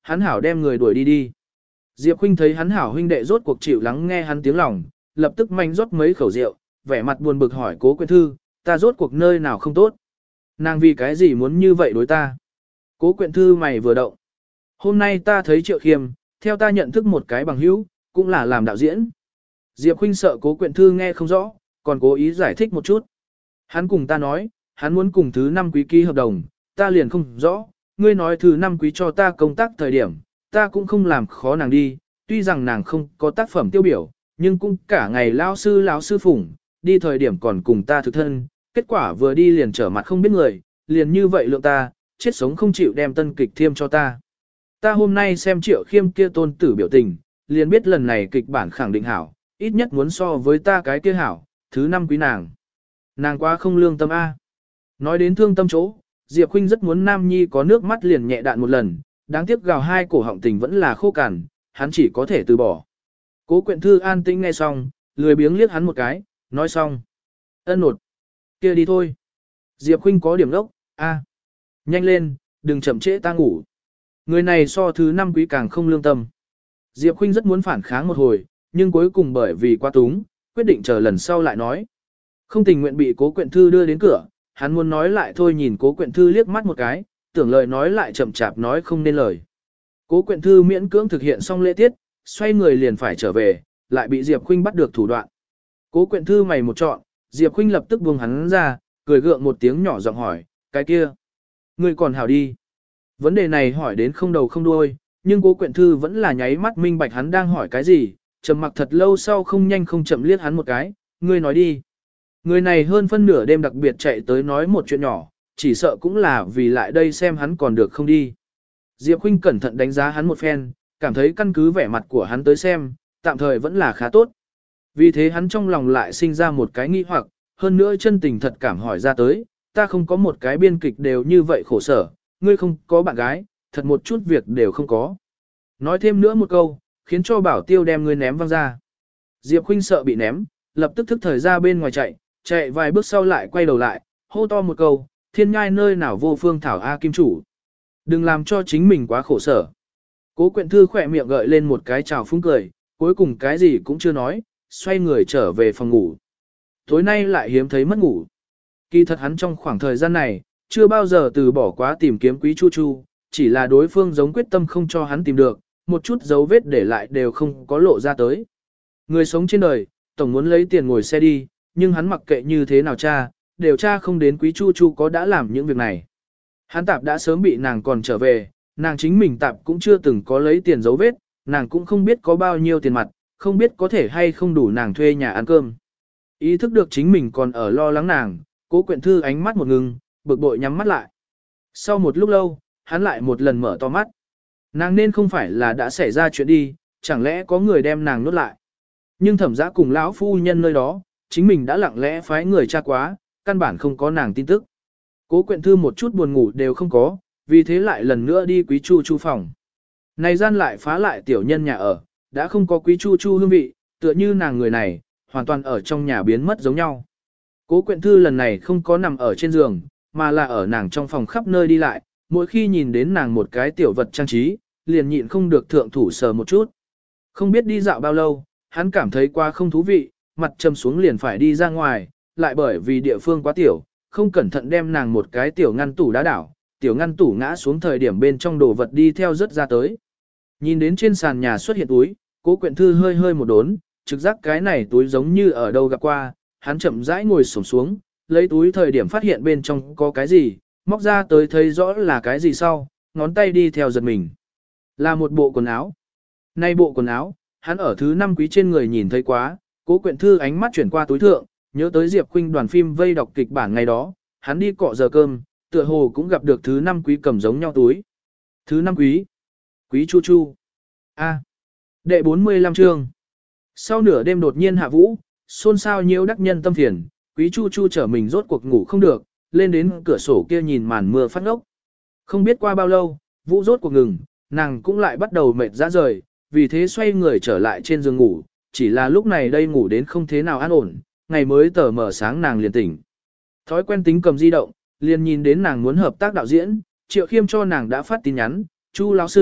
hắn hảo đem người đuổi đi đi. Diệp Khuynh thấy hắn hảo huynh đệ rốt cuộc chịu lắng nghe hắn tiếng lòng, lập tức manh rót mấy khẩu rượu, vẻ mặt buồn bực hỏi Cố Quyện Thư, ta rốt cuộc nơi nào không tốt? Nàng vì cái gì muốn như vậy đối ta? Cố Quyện Thư mày vừa động. Hôm nay ta thấy Triệu Khiêm, theo ta nhận thức một cái bằng hữu, cũng là làm đạo diễn. Diệp Khuynh sợ Cố Quyện Thư nghe không rõ, còn cố ý giải thích một chút. Hắn cùng ta nói, hắn muốn cùng thứ 5 quý ký hợp đồng, ta liền không rõ, ngươi nói thứ 5 quý cho ta công tác thời điểm, ta cũng không làm khó nàng đi, tuy rằng nàng không có tác phẩm tiêu biểu, nhưng cũng cả ngày lão sư phủng, đi thời điểm còn cùng ta thực thân, kết quả vừa đi liền trở mặt không biết người, liền như vậy lượng ta, chết sống không chịu đem tân kịch thiêm cho ta. Ta hôm nay xem Triệu Khiêm kia tôn tử biểu tình, liền biết lần này kịch bản khẳng định hảo, ít nhất muốn so với ta cái kia hảo, thứ 5 quý nàng. Nàng quá không lương tâm A. Nói đến thương tâm chỗ, Diệp Khuynh rất muốn Nam Nhi có nước mắt liền nhẹ đạn một lần, đáng tiếc gào hai cổ họng tình vẫn là khô cằn, hắn chỉ có thể từ bỏ. Cố Quyện Thư an tĩnh nghe xong, lười biếng liếc hắn một cái, nói xong. Ân nột. Kia đi thôi. Diệp Khuynh có điểm đốc, A. Nhanh lên, đừng chậm trễ ta ngủ. Người này so thứ 5 quý càng không lương tâm. Diệp Khuynh rất muốn phản kháng một hồi, nhưng cuối cùng bởi vì quá túng, quyết định chờ lần sau lại nói. Không tình nguyện bị Cố Quyện Thư đưa đến cửa, hắn muốn nói lại thôi nhìn Cố Quyện Thư liếc mắt một cái, tưởng lời nói lại chậm chạp nói không nên lời. Cố Quyện Thư miễn cưỡng thực hiện xong lễ tiết, xoay người liền phải trở về, lại bị Diệp Khuynh bắt được thủ đoạn. Cố Quyện Thư mày một trọn, Diệp Khuynh lập tức buông hắn ra, cười gượng một tiếng nhỏ giọng hỏi, cái kia, ngươi còn hảo đi. Vấn đề này hỏi đến không đầu không đuôi, nhưng Cố Quyện Thư vẫn là nháy mắt minh bạch hắn đang hỏi cái gì, trầm mặc thật lâu sau không nhanh không chậm liếc hắn một cái, ngươi nói đi. Người này hơn phân nửa đêm đặc biệt chạy tới nói một chuyện nhỏ, chỉ sợ cũng là vì lại đây xem hắn còn được không đi. Diệp Khuynh cẩn thận đánh giá hắn một phen, cảm thấy căn cứ vẻ mặt của hắn tới xem, tạm thời vẫn là khá tốt. Vì thế hắn trong lòng lại sinh ra một cái nghi hoặc, hơn nữa chân tình thật cảm hỏi ra tới, ta không có một cái biên kịch đều như vậy khổ sở, ngươi không có bạn gái, thật một chút việc đều không có. Nói thêm nữa một câu, khiến cho Bảo Tiêu đem ngươi ném văng ra. Diệp Khuynh sợ bị ném, lập tức thức thời ra bên ngoài chạy vài bước sau lại quay đầu lại, hô to một câu, thiên nhai nơi nào vô phương thảo A kim chủ. Đừng làm cho chính mình quá khổ sở. Cố Quyện Thư khỏe miệng gợi lên một cái trào phúng cười, cuối cùng cái gì cũng chưa nói, xoay người trở về phòng ngủ. Tối nay lại hiếm thấy mất ngủ. Kỳ thật hắn trong khoảng thời gian này, chưa bao giờ từ bỏ quá tìm kiếm Quý Chu Chu, chỉ là đối phương giống quyết tâm không cho hắn tìm được, một chút dấu vết để lại đều không có lộ ra tới. Người sống trên đời, tổng muốn lấy tiền ngồi xe đi, nhưng hắn mặc kệ như thế nào đều tra không đến Quý Chu Chu có đã làm những việc này. Hắn tạp đã sớm bị nàng còn trở về, nàng chính mình tạp cũng chưa từng có lấy tiền dấu vết, nàng cũng không biết có bao nhiêu tiền mặt, không biết có thể hay không đủ nàng thuê nhà ăn cơm. Ý thức được chính mình còn ở lo lắng nàng, Cố Quyện Thư ánh mắt một ngừng, bực bội nhắm mắt lại. Sau một lúc lâu, hắn lại một lần mở to mắt. Nàng nên không phải là đã xảy ra chuyện đi, chẳng lẽ có người đem nàng nuốt lại. Nhưng Thẩm Dã cùng lão phu nhân nơi đó, chính mình đã lặng lẽ phái người tra quá, căn bản không có nàng tin tức. Cố Quyện Thư một chút buồn ngủ đều không có, vì thế lại lần nữa đi Quý Chu Chu phòng. Này gian lại phá lại tiểu nhân nhà ở, đã không có Quý Chu Chu hương vị, tựa như nàng người này, hoàn toàn ở trong nhà biến mất giống nhau. Cố Quyện Thư lần này không có nằm ở trên giường, mà là ở nàng trong phòng khắp nơi đi lại, mỗi khi nhìn đến nàng một cái tiểu vật trang trí, liền nhịn không được thượng thủ sờ một chút. Không biết đi dạo bao lâu, hắn cảm thấy quá không thú vị, mặt trầm xuống liền phải đi ra ngoài, lại bởi vì địa phương quá tiểu, không cẩn thận đem nàng một cái tiểu ngăn tủ đá đảo, tiểu ngăn tủ ngã xuống thời điểm bên trong đồ vật đi theo rất ra tới. Nhìn đến trên sàn nhà xuất hiện túi, Cố Quyện Thư hơi hơi một đốn, trực giác cái này túi giống như ở đâu gặp qua, hắn chậm rãi ngồi xổm xuống, lấy túi thời điểm phát hiện bên trong có cái gì, móc ra tới thấy rõ là cái gì sau, ngón tay đi theo giật mình. Là một bộ quần áo. Nay bộ quần áo, hắn ở thứ 5 quý trên người nhìn thấy quá, Cố Quyện Thư ánh mắt chuyển qua túi thượng, nhớ tới Diệp Khuynh đoàn phim vây đọc kịch bản ngày đó, hắn đi cọ giờ cơm, tựa hồ cũng gặp được thứ 5 quý cầm giống nhau túi. Thứ 5 quý. Quý Chu Chu. A. Đệ 45 chương. Sau nửa đêm đột nhiên hạ vũ, xôn xao nhiễu đắc nhân tâm phiền, Quý Chu Chu trở mình rốt cuộc ngủ không được, lên đến cửa sổ kia nhìn màn mưa phát ngốc. Không biết qua bao lâu, vũ rốt cuộc ngừng, nàng cũng lại bắt đầu mệt ra rời, vì thế xoay người trở lại trên giường ngủ, chỉ là lúc này đây ngủ đến không thế nào an ổn, ngày mới tờ mở sáng nàng liền tỉnh. Thói quen tính cầm di động, liền nhìn đến nàng muốn hợp tác đạo diễn, Triệu Khiêm cho nàng đã phát tin nhắn, Chu lão sư,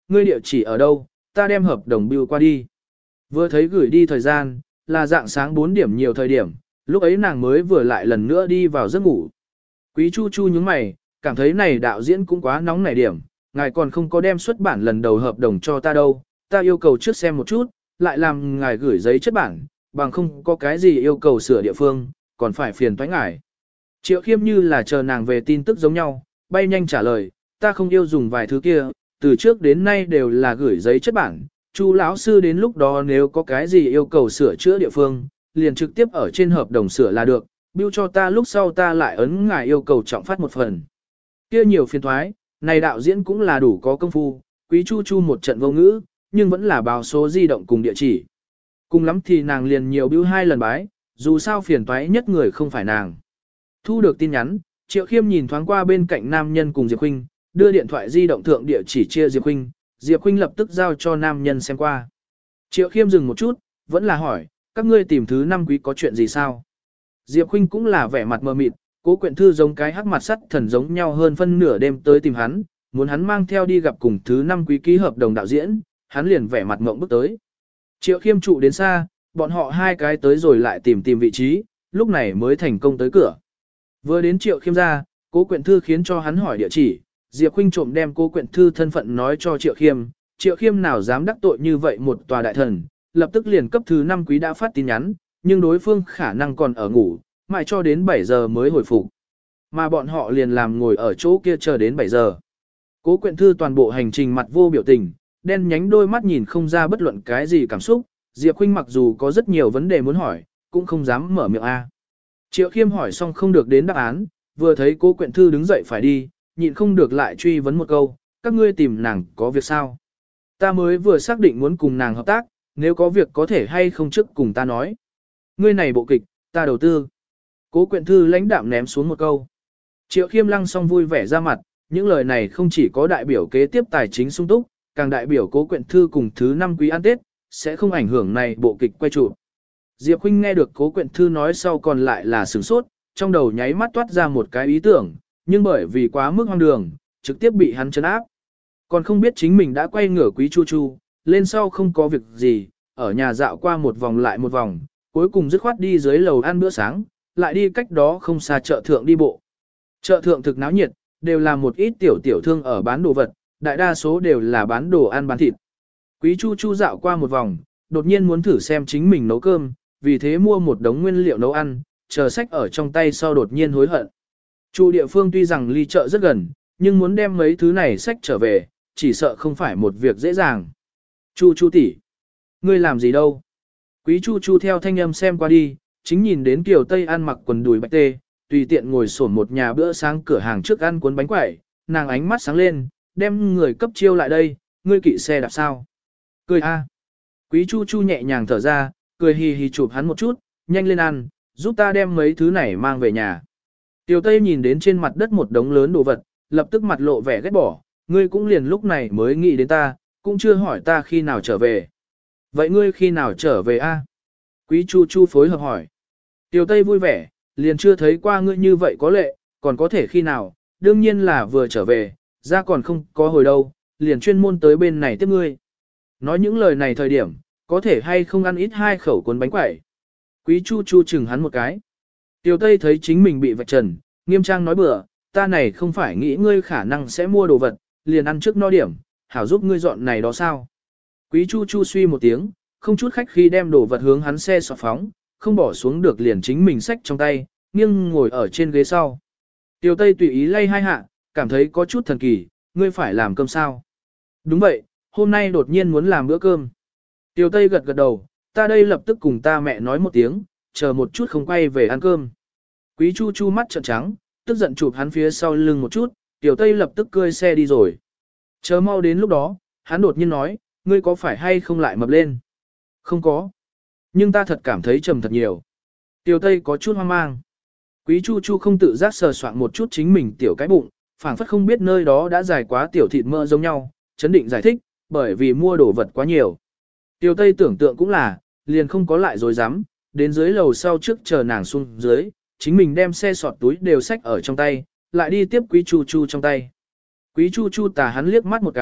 ngươi địa chỉ ở đâu, ta đem hợp đồng bưu qua đi. Vừa thấy gửi đi thời gian, là dạng sáng 4 điểm nhiều thời điểm, lúc ấy nàng mới vừa lại lần nữa đi vào giấc ngủ. Quý Chu Chu nhướng mày, cảm thấy này đạo diễn cũng quá nóng nảy điểm, ngài còn không có đem xuất bản lần đầu hợp đồng cho ta đâu, ta yêu cầu trước xem một chút, lại làm ngài gửi giấy chất bản, bằng không có cái gì yêu cầu sửa địa phương, còn phải phiền toái ngài. Triệu Khiêm như là chờ nàng về tin tức giống nhau, bay nhanh trả lời, ta không yêu dùng vài thứ kia, từ trước đến nay đều là gửi giấy chất bản, Chu lão sư đến lúc đó nếu có cái gì yêu cầu sửa chữa địa phương, liền trực tiếp ở trên hợp đồng sửa là được, bưu cho ta lúc sau ta lại ấn ngài yêu cầu trọng phát một phần. Kia nhiều phiền thoái, này đạo diễn cũng là đủ có công phu, Quý Chu Chu một trận vô ngữ, nhưng vẫn là báo số di động cùng địa chỉ. Cùng lắm thì nàng liền nhiều bưu 2 lần bái, dù sao phiền toái nhất người không phải nàng. Thu được tin nhắn, Triệu Khiêm nhìn thoáng qua bên cạnh nam nhân cùng Diệp Khuynh, đưa điện thoại di động thượng địa chỉ chia Diệp Khuynh, Diệp Khuynh lập tức giao cho nam nhân xem qua. Triệu Khiêm dừng một chút, vẫn là hỏi, các ngươi tìm thứ 5 quý có chuyện gì sao? Diệp Khuynh cũng là vẻ mặt mờ mịt, Cố Quyện Thư giống cái hắc mặt sắt thần giống nhau hơn phân nửa đêm tới tìm hắn, muốn hắn mang theo đi gặp cùng thứ 5 quý ký hợp đồng đạo diễn, hắn liền vẻ mặt ngộng bước tới. Triệu Khiêm trụ đến xa, bọn họ 2 cái tới rồi lại tìm vị trí, lúc này mới thành công tới cửa. Vừa đến Triệu Khiêm ra, Cố Quyện Thư khiến cho hắn hỏi địa chỉ, Diệp Khuynh trộm đem Cố Quyện Thư thân phận nói cho Triệu Khiêm, Triệu Khiêm nào dám đắc tội như vậy một tòa đại thần, lập tức liền cấp thứ 5 quý đã phát tin nhắn, nhưng đối phương khả năng còn ở ngủ, mãi cho đến 7 giờ mới hồi phục. Mà bọn họ liền làm ngồi ở chỗ kia chờ đến 7 giờ. Cố Quyện Thư toàn bộ hành trình mặt vô biểu tình, đen nhánh đôi mắt nhìn không ra bất luận cái gì cảm xúc, Diệp Khuynh mặc dù có rất nhiều vấn đề muốn hỏi, cũng không dám mở miệng a. Triệu Khiêm hỏi xong không được đến đáp án, vừa thấy Cố Quyện Thư đứng dậy phải đi, nhịn không được lại truy vấn một câu, các ngươi tìm nàng có việc sao? Ta mới vừa xác định muốn cùng nàng hợp tác, nếu có việc có thể hay không trước cùng ta nói. Ngươi này bộ kịch, ta đầu tư. Cố Quyện Thư lãnh đạm ném xuống một câu. Triệu Khiêm lăng xong vui vẻ ra mặt, những lời này không chỉ có đại biểu kế tiếp tài chính sung túc, càng đại biểu Cố Quyện Thư cùng thứ 5 quý ăn Tết, sẽ không ảnh hưởng này bộ kịch quay chụp. Diệp Khuynh nghe được Cố Quyện Thư nói sau còn lại là sửng sốt, trong đầu nháy mắt toát ra một cái ý tưởng, nhưng bởi vì quá mức hoang đường, trực tiếp bị hắn trấn áp. Còn không biết chính mình đã quay ngửa Quý Chu Chu, lên sau không có việc gì, ở nhà dạo qua một vòng lại một vòng, cuối cùng dứt khoát đi dưới lầu ăn bữa sáng, lại đi cách đó không xa chợ thượng đi bộ. Chợ thượng thực náo nhiệt, đều là một ít tiểu thương ở bán đồ vật, đại đa số đều là bán đồ ăn bán thịt. Quý Chu Chu dạo qua một vòng, đột nhiên muốn thử xem chính mình nấu cơm, vì thế mua một đống nguyên liệu nấu ăn, chờ sách ở trong tay sau đột nhiên hối hận. Chu địa phương tuy rằng ly chợ rất gần, nhưng muốn đem mấy thứ này sách trở về, chỉ sợ không phải một việc dễ dàng. Chu Chu tỷ, ngươi làm gì đâu? Quý Chu Chu theo thanh âm xem qua đi, chính nhìn đến Kiều Tây ăn mặc quần đùi bạch tê, tùy tiện ngồi sổn một nhà bữa sáng cửa hàng trước ăn cuốn bánh quẩy, nàng ánh mắt sáng lên, đem người cấp chiêu lại đây, ngươi kỵ xe đạp sao? Cười a. Quý Chu Chu nhẹ nhàng thở ra, cười hì hì chụp hắn một chút, nhanh lên ăn, giúp ta đem mấy thứ này mang về nhà. Kiều Tây nhìn đến trên mặt đất một đống lớn đồ vật, lập tức mặt lộ vẻ ghét bỏ, ngươi cũng liền lúc này mới nghĩ đến ta, cũng chưa hỏi ta khi nào trở về. Vậy ngươi khi nào trở về a? Quý Chu Chu phối hợp hỏi. Kiều Tây vui vẻ, liền chưa thấy qua ngươi như vậy có lệ, còn có thể khi nào, đương nhiên là vừa trở về, ra còn không có hồi đâu, liền chuyên môn tới bên này tiếp ngươi. Nói những lời này thời điểm, có thể hay không ăn ít 2 khẩu cuốn bánh quẩy. Quý Chu Chu chừng hắn một cái. Kiều Tây thấy chính mình bị vạch trần, nghiêm trang nói bừa, ta này không phải nghĩ ngươi khả năng sẽ mua đồ vật, liền ăn trước no điểm, hảo giúp ngươi dọn này đó sao. Quý Chu Chu suy một tiếng, không chút khách khi đem đồ vật hướng hắn xe xọt phóng, không bỏ xuống được liền chính mình xách trong tay, nghiêng ngồi ở trên ghế sau. Kiều Tây tùy ý lay 2 hạ, cảm thấy có chút thần kỳ, ngươi phải làm cơm sao? Đúng vậy, hôm nay đột nhiên muốn làm bữa cơm. Kiều Tây gật gật đầu, ta đây lập tức cùng ta mẹ nói một tiếng, chờ một chút không quay về ăn cơm. Quý Chu Chu mắt trợn trắng, tức giận chụp hắn phía sau lưng một chút, Kiều Tây lập tức cơi xe đi rồi. Chờ mau đến lúc đó, hắn đột nhiên nói, ngươi có phải hay không lại mập lên? Không có. Nhưng ta thật cảm thấy trầm thật nhiều. Kiều Tây có chút hoang mang. Quý Chu Chu không tự giác sờ soạn một chút chính mình tiểu cái bụng, phảng phất không biết nơi đó đã dài quá tiểu thịt mỡ giống nhau, chấn định giải thích, bởi vì mua đồ vật quá nhiều. Kiều Tây tưởng tượng cũng là, liền không có lại rồi dám, đến dưới lầu sau trước chờ nàng xuống dưới, chính mình đem xe sọt túi đều xách ở trong tay, lại đi tiếp Quý Chu Chu trong tay. Quý Chu Chu tà hắn liếc mắt một cái,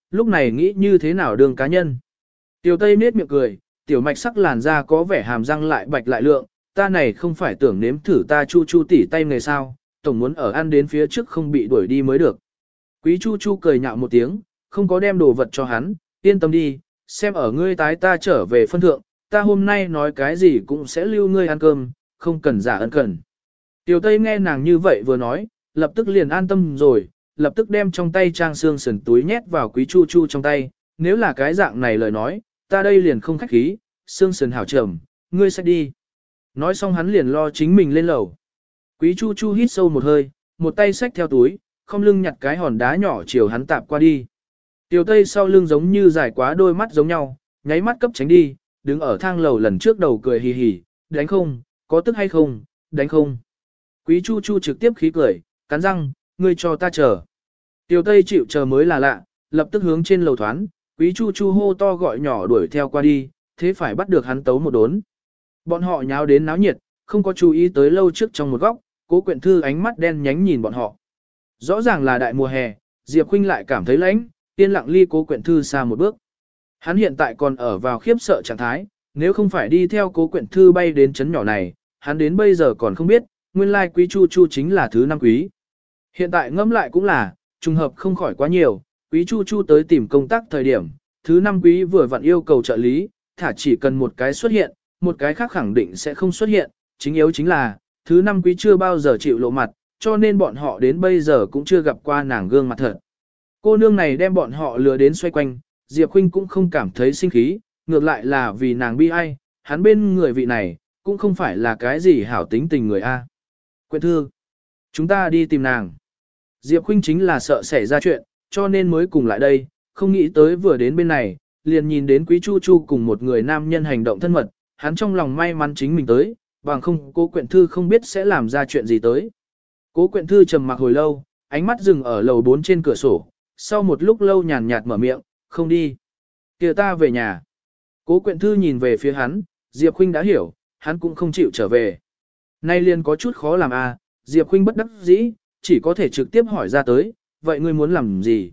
lúc này nghĩ như thế nào đường cá nhân. Tiểu Tây nết miệng cười, tiểu mạch sắc làn da có vẻ hàm răng lại bạch lại lượng, ta này không phải tưởng nếm thử ta Chu Chu tỉ tay nghề sao, tổng muốn ở ăn đến phía trước không bị đuổi đi mới được. Quý Chu Chu cười nhạo một tiếng, không có đem đồ vật cho hắn, yên tâm đi, xem ở ngươi tái ta trở về phân thượng, ta hôm nay nói cái gì cũng sẽ lưu ngươi ăn cơm, không cần giả ân cần. Tiểu Tây nghe nàng như vậy vừa nói, lập tức liền an tâm rồi, lập tức đem trong tay trang xương sườn túi nhét vào Quý Chu Chu trong tay, nếu là cái dạng này lời nói, ta đây liền không khách khí, xương sườn hảo trầm, ngươi sẽ đi. Nói xong hắn liền lo chính mình lên lầu. Quý Chu Chu hít sâu một hơi, một tay xách theo túi, không lưng nhặt cái hòn đá nhỏ chiều hắn tạp qua đi. Tiểu Tây sau lưng giống như dài quá đôi mắt giống nhau, nháy mắt cấp tránh đi, đứng ở thang lầu lần trước đầu cười hì hì, đánh không, có tức hay không, đánh không. Quý Chu Chu trực tiếp khí cười, cắn răng, ngươi cho ta chờ. Tiểu Tây chịu chờ mới là lạ, lập tức hướng trên lầu thoán, Quý Chu Chu hô to gọi nhỏ đuổi theo qua đi, thế phải bắt được hắn tấu một đốn. Bọn họ nháo đến náo nhiệt, không có chú ý tới lâu trước trong một góc, Cố Quyện Thư ánh mắt đen nhánh nhìn bọn họ. Rõ ràng là đại mùa hè, Diệp Khuynh lại cảm thấy lạnh, yên lặng ly Cố Quyện Thư xa một bước. Hắn hiện tại còn ở vào khiếp sợ trạng thái, nếu không phải đi theo Cố Quyện Thư bay đến chấn nhỏ này, hắn đến bây giờ còn không biết, nguyên lai Quý Chu Chu chính là thứ năm quý. Hiện tại ngẫm lại cũng là, trùng hợp không khỏi quá nhiều, Quý Chu Chu tới tìm công tác thời điểm, thứ năm quý vừa vặn yêu cầu trợ lý, thả chỉ cần một cái xuất hiện, một cái khác khẳng định sẽ không xuất hiện, chính yếu chính là, thứ năm quý chưa bao giờ chịu lộ mặt, cho nên bọn họ đến bây giờ cũng chưa gặp qua nàng gương mặt thật. Cô nương này đem bọn họ lừa đến xoay quanh, Diệp Khuynh cũng không cảm thấy sinh khí, ngược lại là vì nàng bi ai, hắn bên người vị này, cũng không phải là cái gì hảo tính tình người A. Quyện Thư, chúng ta đi tìm nàng. Diệp Khuynh chính là sợ xảy ra chuyện, cho nên mới cùng lại đây, không nghĩ tới vừa đến bên này, liền nhìn đến Quý Chu Chu cùng một người nam nhân hành động thân mật, hắn trong lòng may mắn chính mình tới, bằng không Cố Quyện Thư không biết sẽ làm ra chuyện gì tới. Cố Quyện Thư trầm mặc hồi lâu, ánh mắt dừng ở lầu 4 trên cửa sổ, sau một lúc lâu nhàn nhạt mở miệng, không đi. Kìa ta về nhà. Cố Quyện Thư nhìn về phía hắn, Diệp Khuynh đã hiểu, hắn cũng không chịu trở về. Nay liền có chút khó làm à, Diệp Khuynh bất đắc dĩ, chỉ có thể trực tiếp hỏi ra tới, vậy ngươi muốn làm gì?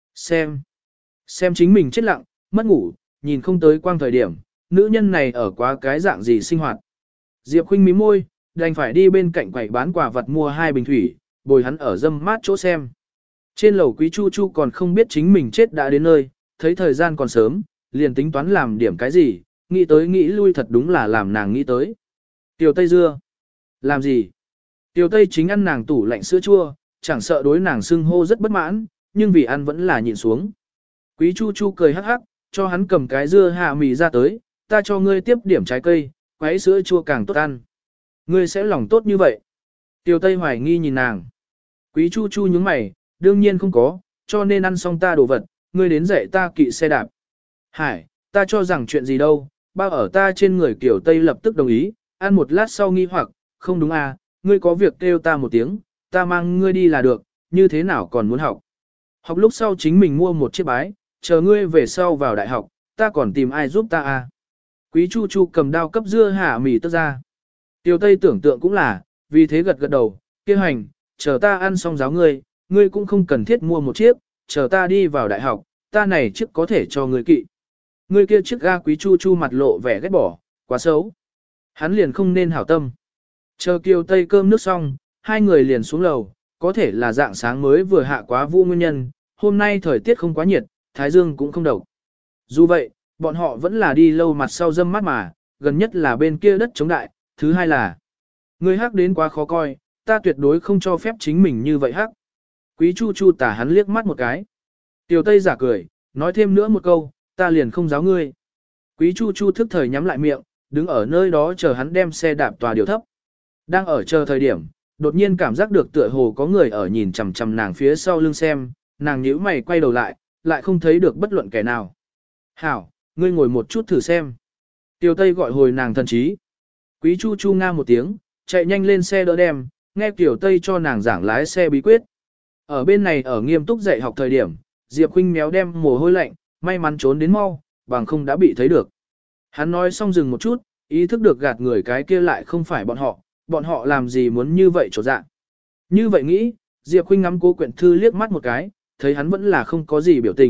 Xem chính mình chết lặng, mất ngủ, nhìn không tới quang thời điểm, nữ nhân này ở quá cái dạng gì sinh hoạt. Diệp Khuynh mím môi, đành phải đi bên cạnh quầy bán quà vật mua 2 bình thủy, bồi hắn ở dâm mát chỗ xem. Trên lầu Quý Chu Chu còn không biết chính mình chết đã đến nơi, thấy thời gian còn sớm, liền tính toán làm điểm cái gì, nghĩ tới nghĩ lui thật đúng là làm nàng nghĩ tới. Tiểu Tây dưa. Làm gì? Tiểu Tây chính ăn nàng tủ lạnh sữa chua, chẳng sợ đối nàng xưng hô rất bất mãn, nhưng vì ăn vẫn là nhịn xuống. Quý Chu Chu cười hắc hắc, cho hắn cầm cái dưa hạ mì ra tới, ta cho ngươi tiếp điểm trái cây, quấy sữa chua càng tốt ăn. Ngươi sẽ lòng tốt như vậy. Tiểu Tây hoài nghi nhìn nàng. Quý Chu Chu nhướng mày, đương nhiên không có, cho nên ăn xong ta đồ vật, ngươi đến dạy ta kỵ xe đạp. Hải, ta cho rằng chuyện gì đâu, bao ở ta trên người Tiểu Tây lập tức đồng ý, ăn một lát sau nghi hoặc, không đúng à, ngươi có việc kêu ta một tiếng, ta mang ngươi đi là được, như thế nào còn muốn học. Học lúc sau chính mình mua một chiếc bái, chờ ngươi về sau vào đại học, ta còn tìm ai giúp ta à. Quý Chu Chu cầm dao cấp dưa hạ mì tức ra. Tiểu Tây tưởng tượng cũng là, vì thế gật gật đầu, kia hành, chờ ta ăn xong giáo ngươi, ngươi cũng không cần thiết mua một chiếc, chờ ta đi vào đại học, ta này chiếc có thể cho ngươi kỵ. Ngươi kia chiếc ga Quý Chu Chu mặt lộ vẻ ghét bỏ, quá xấu. Hắn liền không nên hảo tâm. Chờ Kiều Tây cơm nước xong, hai người liền xuống lầu, có thể là dạng sáng mới vừa hạ quá vũ nguyên nhân, hôm nay thời tiết không quá nhiệt, thái dương cũng không độc. Dù vậy, bọn họ vẫn là đi lâu mặt sau dâm mát mà, gần nhất là bên kia đất chống đại, thứ hai là người hắc đến quá khó coi, ta tuyệt đối không cho phép chính mình như vậy hắc. Quý Chu Chu tả hắn liếc mắt một cái. Tiểu Tây giả cười, nói thêm nữa một câu, ta liền không giáo ngươi. Quý Chu Chu thức thời nhắm lại miệng, đứng ở nơi đó chờ hắn đem xe đạp tòa điều thấp. Đang ở chờ thời điểm, đột nhiên cảm giác được tựa hồ có người ở nhìn chằm chằm nàng phía sau lưng xem, nàng nhíu mày quay đầu lại, lại không thấy được bất luận kẻ nào. Hảo, ngươi ngồi một chút thử xem. Tiểu Tây gọi hồi nàng thần trí. Quý Chu Chu nga một tiếng, chạy nhanh lên xe đỡ đem, nghe Tiểu Tây cho nàng giảng lái xe bí quyết. Ở bên này ở nghiêm túc dạy học thời điểm, Diệp Khuynh méo đem mồ hôi lạnh, may mắn trốn đến mau, bằng không đã bị thấy được. Hắn nói xong dừng một chút, ý thức được gạt người cái kia lại không phải bọn họ làm gì muốn như vậy trột dạ. Như vậy nghĩ, Diệp Khuynh ngắm Cố Quyện Thư liếc mắt một cái, thấy hắn vẫn là không có gì biểu tình,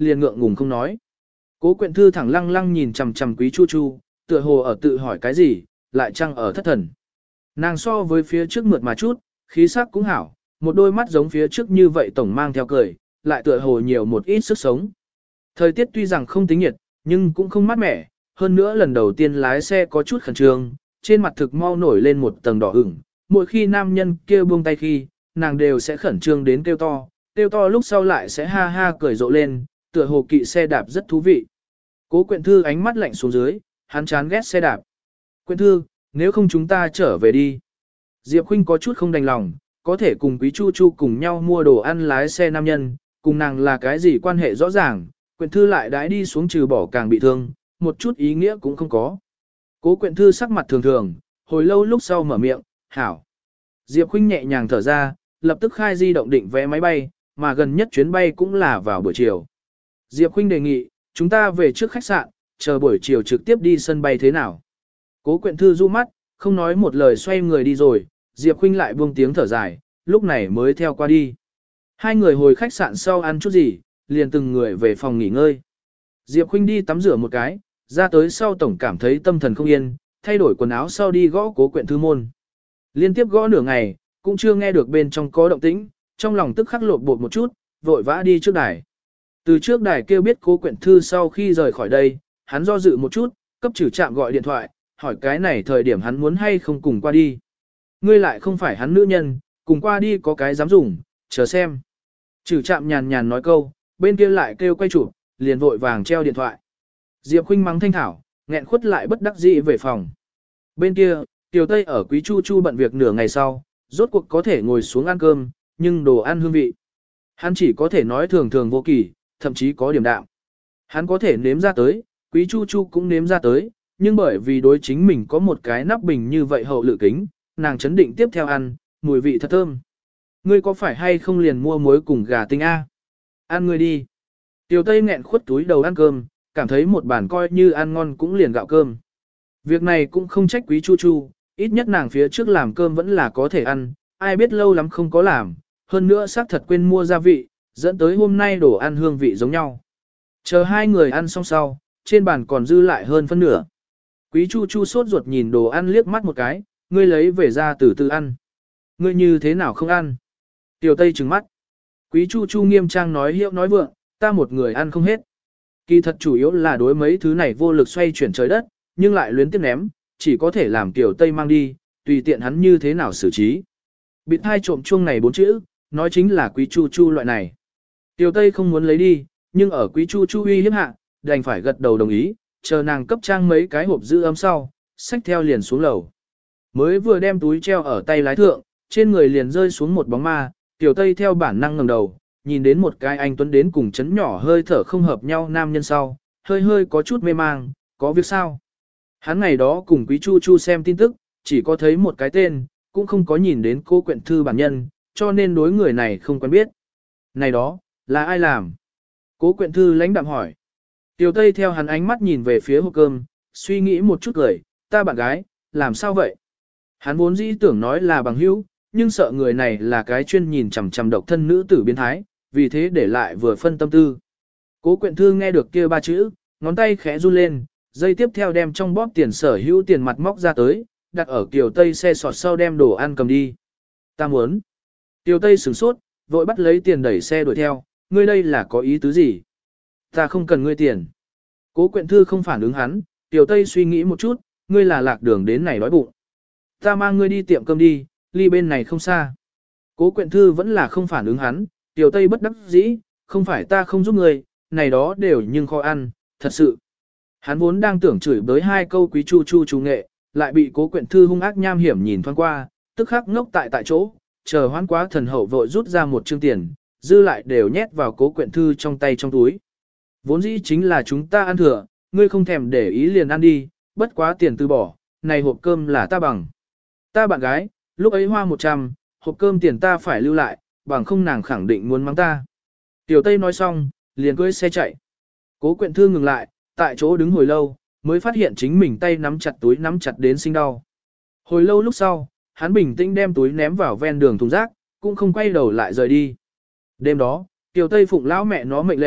liền ngượng ngùng không nói. Cố Quyện Thư thẳng lăng lăng nhìn chằm chằm Quý Chu Chu, tựa hồ ở tự hỏi cái gì, lại chăng ở thất thần. Nàng so với phía trước mượt mà chút, khí sắc cũng hảo, một đôi mắt giống phía trước như vậy tổng mang theo cười, lại tựa hồ nhiều một ít sức sống. Thời tiết tuy rằng không tính nhiệt, nhưng cũng không mát mẻ, hơn nữa lần đầu tiên lái xe có chút khẩn trương, trên mặt thực mau nổi lên một tầng đỏ ửng, mỗi khi nam nhân kêu buông tay khi, nàng đều sẽ khẩn trương đến kêu to lúc sau lại sẽ ha ha cười rộ lên, tựa hồ kỵ xe đạp rất thú vị. Cố Quyện Thư ánh mắt lạnh xuống dưới, hắn chán ghét xe đạp. Quyện Thư, nếu không chúng ta trở về đi. Diệp Khuynh có chút không đành lòng, có thể cùng Quý Chu Chu cùng nhau mua đồ ăn lái xe nam nhân, cùng nàng là cái gì quan hệ rõ ràng, Quyện Thư lại đãi đi xuống trừ bỏ càng bị thương, một chút ý nghĩa cũng không có. Cố Quyện Thư sắc mặt thường thường, hồi lâu lúc sau mở miệng, hảo. Diệp Khuynh nhẹ nhàng thở ra, lập tức khai di động định vé máy bay, mà gần nhất chuyến bay cũng là vào buổi chiều. Diệp Khuynh đề nghị, chúng ta về trước khách sạn, chờ buổi chiều trực tiếp đi sân bay thế nào. Cố Quyện Thư du mắt, không nói một lời xoay người đi rồi, Diệp Khuynh lại buông tiếng thở dài, lúc này mới theo qua đi. Hai người hồi khách sạn sau ăn chút gì, liền từng người về phòng nghỉ ngơi. Diệp Khuynh đi tắm rửa một cái, ra tới sau tổng cảm thấy tâm thần không yên, thay đổi quần áo sau đi gõ Cố Quyện Thư môn. Liên tiếp gõ nửa ngày, cũng chưa nghe được bên trong có động tĩnh, trong lòng tức khắc lột bột một chút, vội vã đi trước đài. Từ trước đài kêu biết Cố Quyện Thư sau khi rời khỏi đây, hắn do dự một chút, cấp trừ trạm gọi điện thoại, hỏi cái này thời điểm hắn muốn hay không cùng qua đi. Ngươi lại không phải hắn nữ nhân, cùng qua đi có cái dám dùng, chờ xem. Trừ trạm nhàn nhàn nói câu, bên kia lại kêu quay chụp, liền vội vàng treo điện thoại. Diệp Khuynh mắng thanh thảo, nghẹn khuất lại bất đắc dĩ về phòng. Bên kia, Tiểu Tây ở Quý Chu Chu bận việc nửa ngày sau, rốt cuộc có thể ngồi xuống ăn cơm, nhưng đồ ăn hương vị. Hắn chỉ có thể nói thường thường vô kỳ, thậm chí có điểm đạm. Hắn có thể nếm ra tới, Quý Chu Chu cũng nếm ra tới, nhưng bởi vì đối chính mình có một cái nắp bình như vậy hậu lự kính, nàng chấn định tiếp theo ăn, mùi vị thật thơm. Ngươi có phải hay không liền mua muối cùng gà tinh A? Ăn ngươi đi. Tiểu Tây nghẹn khuất túi đầu ăn cơm, cảm thấy một bàn coi như ăn ngon cũng liền gạo cơm. Việc này cũng không trách Quý Chu Chu, ít nhất nàng phía trước làm cơm vẫn là có thể ăn, ai biết lâu lắm không có làm, hơn nữa xác thật quên mua gia vị, dẫn tới hôm nay đồ ăn hương vị giống nhau. Chờ hai người ăn xong sau, trên bàn còn dư lại hơn phân nửa. Quý Chu Chu sốt ruột nhìn đồ ăn liếc mắt một cái, ngươi lấy về ra từ từ ăn. Ngươi như thế nào không ăn? Tiểu Tây trừng mắt. Quý Chu Chu nghiêm trang nói hiệu nói vượng, ta một người ăn không hết. Kỳ thật chủ yếu là đối mấy thứ này vô lực xoay chuyển trời đất, nhưng lại luyến tiếc ném, chỉ có thể làm Tiểu Tây mang đi, tùy tiện hắn như thế nào xử trí. Bịt hai trộm chuông này 4 chữ, nói chính là Quý Chu Chu loại này. Tiểu Tây không muốn lấy đi, nhưng ở Quý Chu Chu uy hiếp hạ, đành phải gật đầu đồng ý, chờ nàng cấp trang mấy cái hộp giữ ấm sau, xách theo liền xuống lầu. Mới vừa đem túi treo ở tay lái thượng, trên người liền rơi xuống một bóng ma, Tiểu Tây theo bản năng ngẩng đầu, nhìn đến một cái anh tuấn đến cùng chấn nhỏ hơi thở không hợp nhau nam nhân sau, hơi có chút mê mang, có việc sao? Hắn ngày đó cùng Quý Chu Chu xem tin tức, chỉ có thấy một cái tên, cũng không có nhìn đến Cố Quyện Thư bản nhân, cho nên đối người này không quen biết. Này đó, là ai làm? Cố Quyện Thư lãnh đạm hỏi. Tiểu Tây theo hắn ánh mắt nhìn về phía hộp cơm, suy nghĩ một chút cười, ta bạn gái, làm sao vậy? Hắn vốn dĩ tưởng nói là bằng hữu, nhưng sợ người này là cái chuyên nhìn chằm chằm độc thân nữ tử biến thái, vì thế để lại vừa phân tâm tư. Cố Quyện Thư nghe được kia ba chữ, ngón tay khẽ run lên, dây tiếp theo đem trong bóp tiền sở hữu tiền mặt móc ra tới, đặt ở Kiều Tây xe sọt sau đem đồ ăn cầm đi. Ta muốn. Kiều Tây sửng sốt, vội bắt lấy tiền đẩy xe đuổi theo, ngươi đây là có ý tứ gì? Ta không cần ngươi tiền. Cố Quyện Thư không phản ứng hắn, Kiều Tây suy nghĩ một chút, ngươi là lạc đường đến này đói bụng. Ta mang ngươi đi tiệm cơm đi, ly bên này không xa. Cố Quyện Thư vẫn là không phản ứng hắn, Kiều Tây bất đắc dĩ, không phải ta không giúp ngươi, này đó đều nhưng khó ăn, thật sự. Hắn vốn đang tưởng chửi bới hai câu Quý Chu Chu chú nghệ, lại bị Cố Quyện Thư hung ác nham hiểm nhìn thoáng qua, tức khắc ngốc tại chỗ, chờ hoán quá thần hậu vội rút ra một trương tiền, dư lại đều nhét vào Cố Quyện Thư trong tay trong túi. Vốn dĩ chính là chúng ta ăn thừa, ngươi không thèm để ý liền ăn đi, bất quá tiền từ bỏ, này hộp cơm là ta bằng. Ta bạn gái, lúc ấy hoa 100, hộp cơm tiền ta phải lưu lại, bằng không nàng khẳng định muốn mắng ta. Tiểu Tây nói xong, liền cưỡi xe chạy. Cố Quyện Thư ngừng lại, tại chỗ đứng hồi lâu, mới phát hiện chính mình tay nắm chặt túi nắm chặt đến sinh đau. Hồi lâu lúc sau, hắn bình tĩnh đem túi ném vào ven đường thùng rác, cũng không quay đầu lại rời đi. Đêm đó, Tiểu Tây phụng lão mẹ nó mệnh lệnh,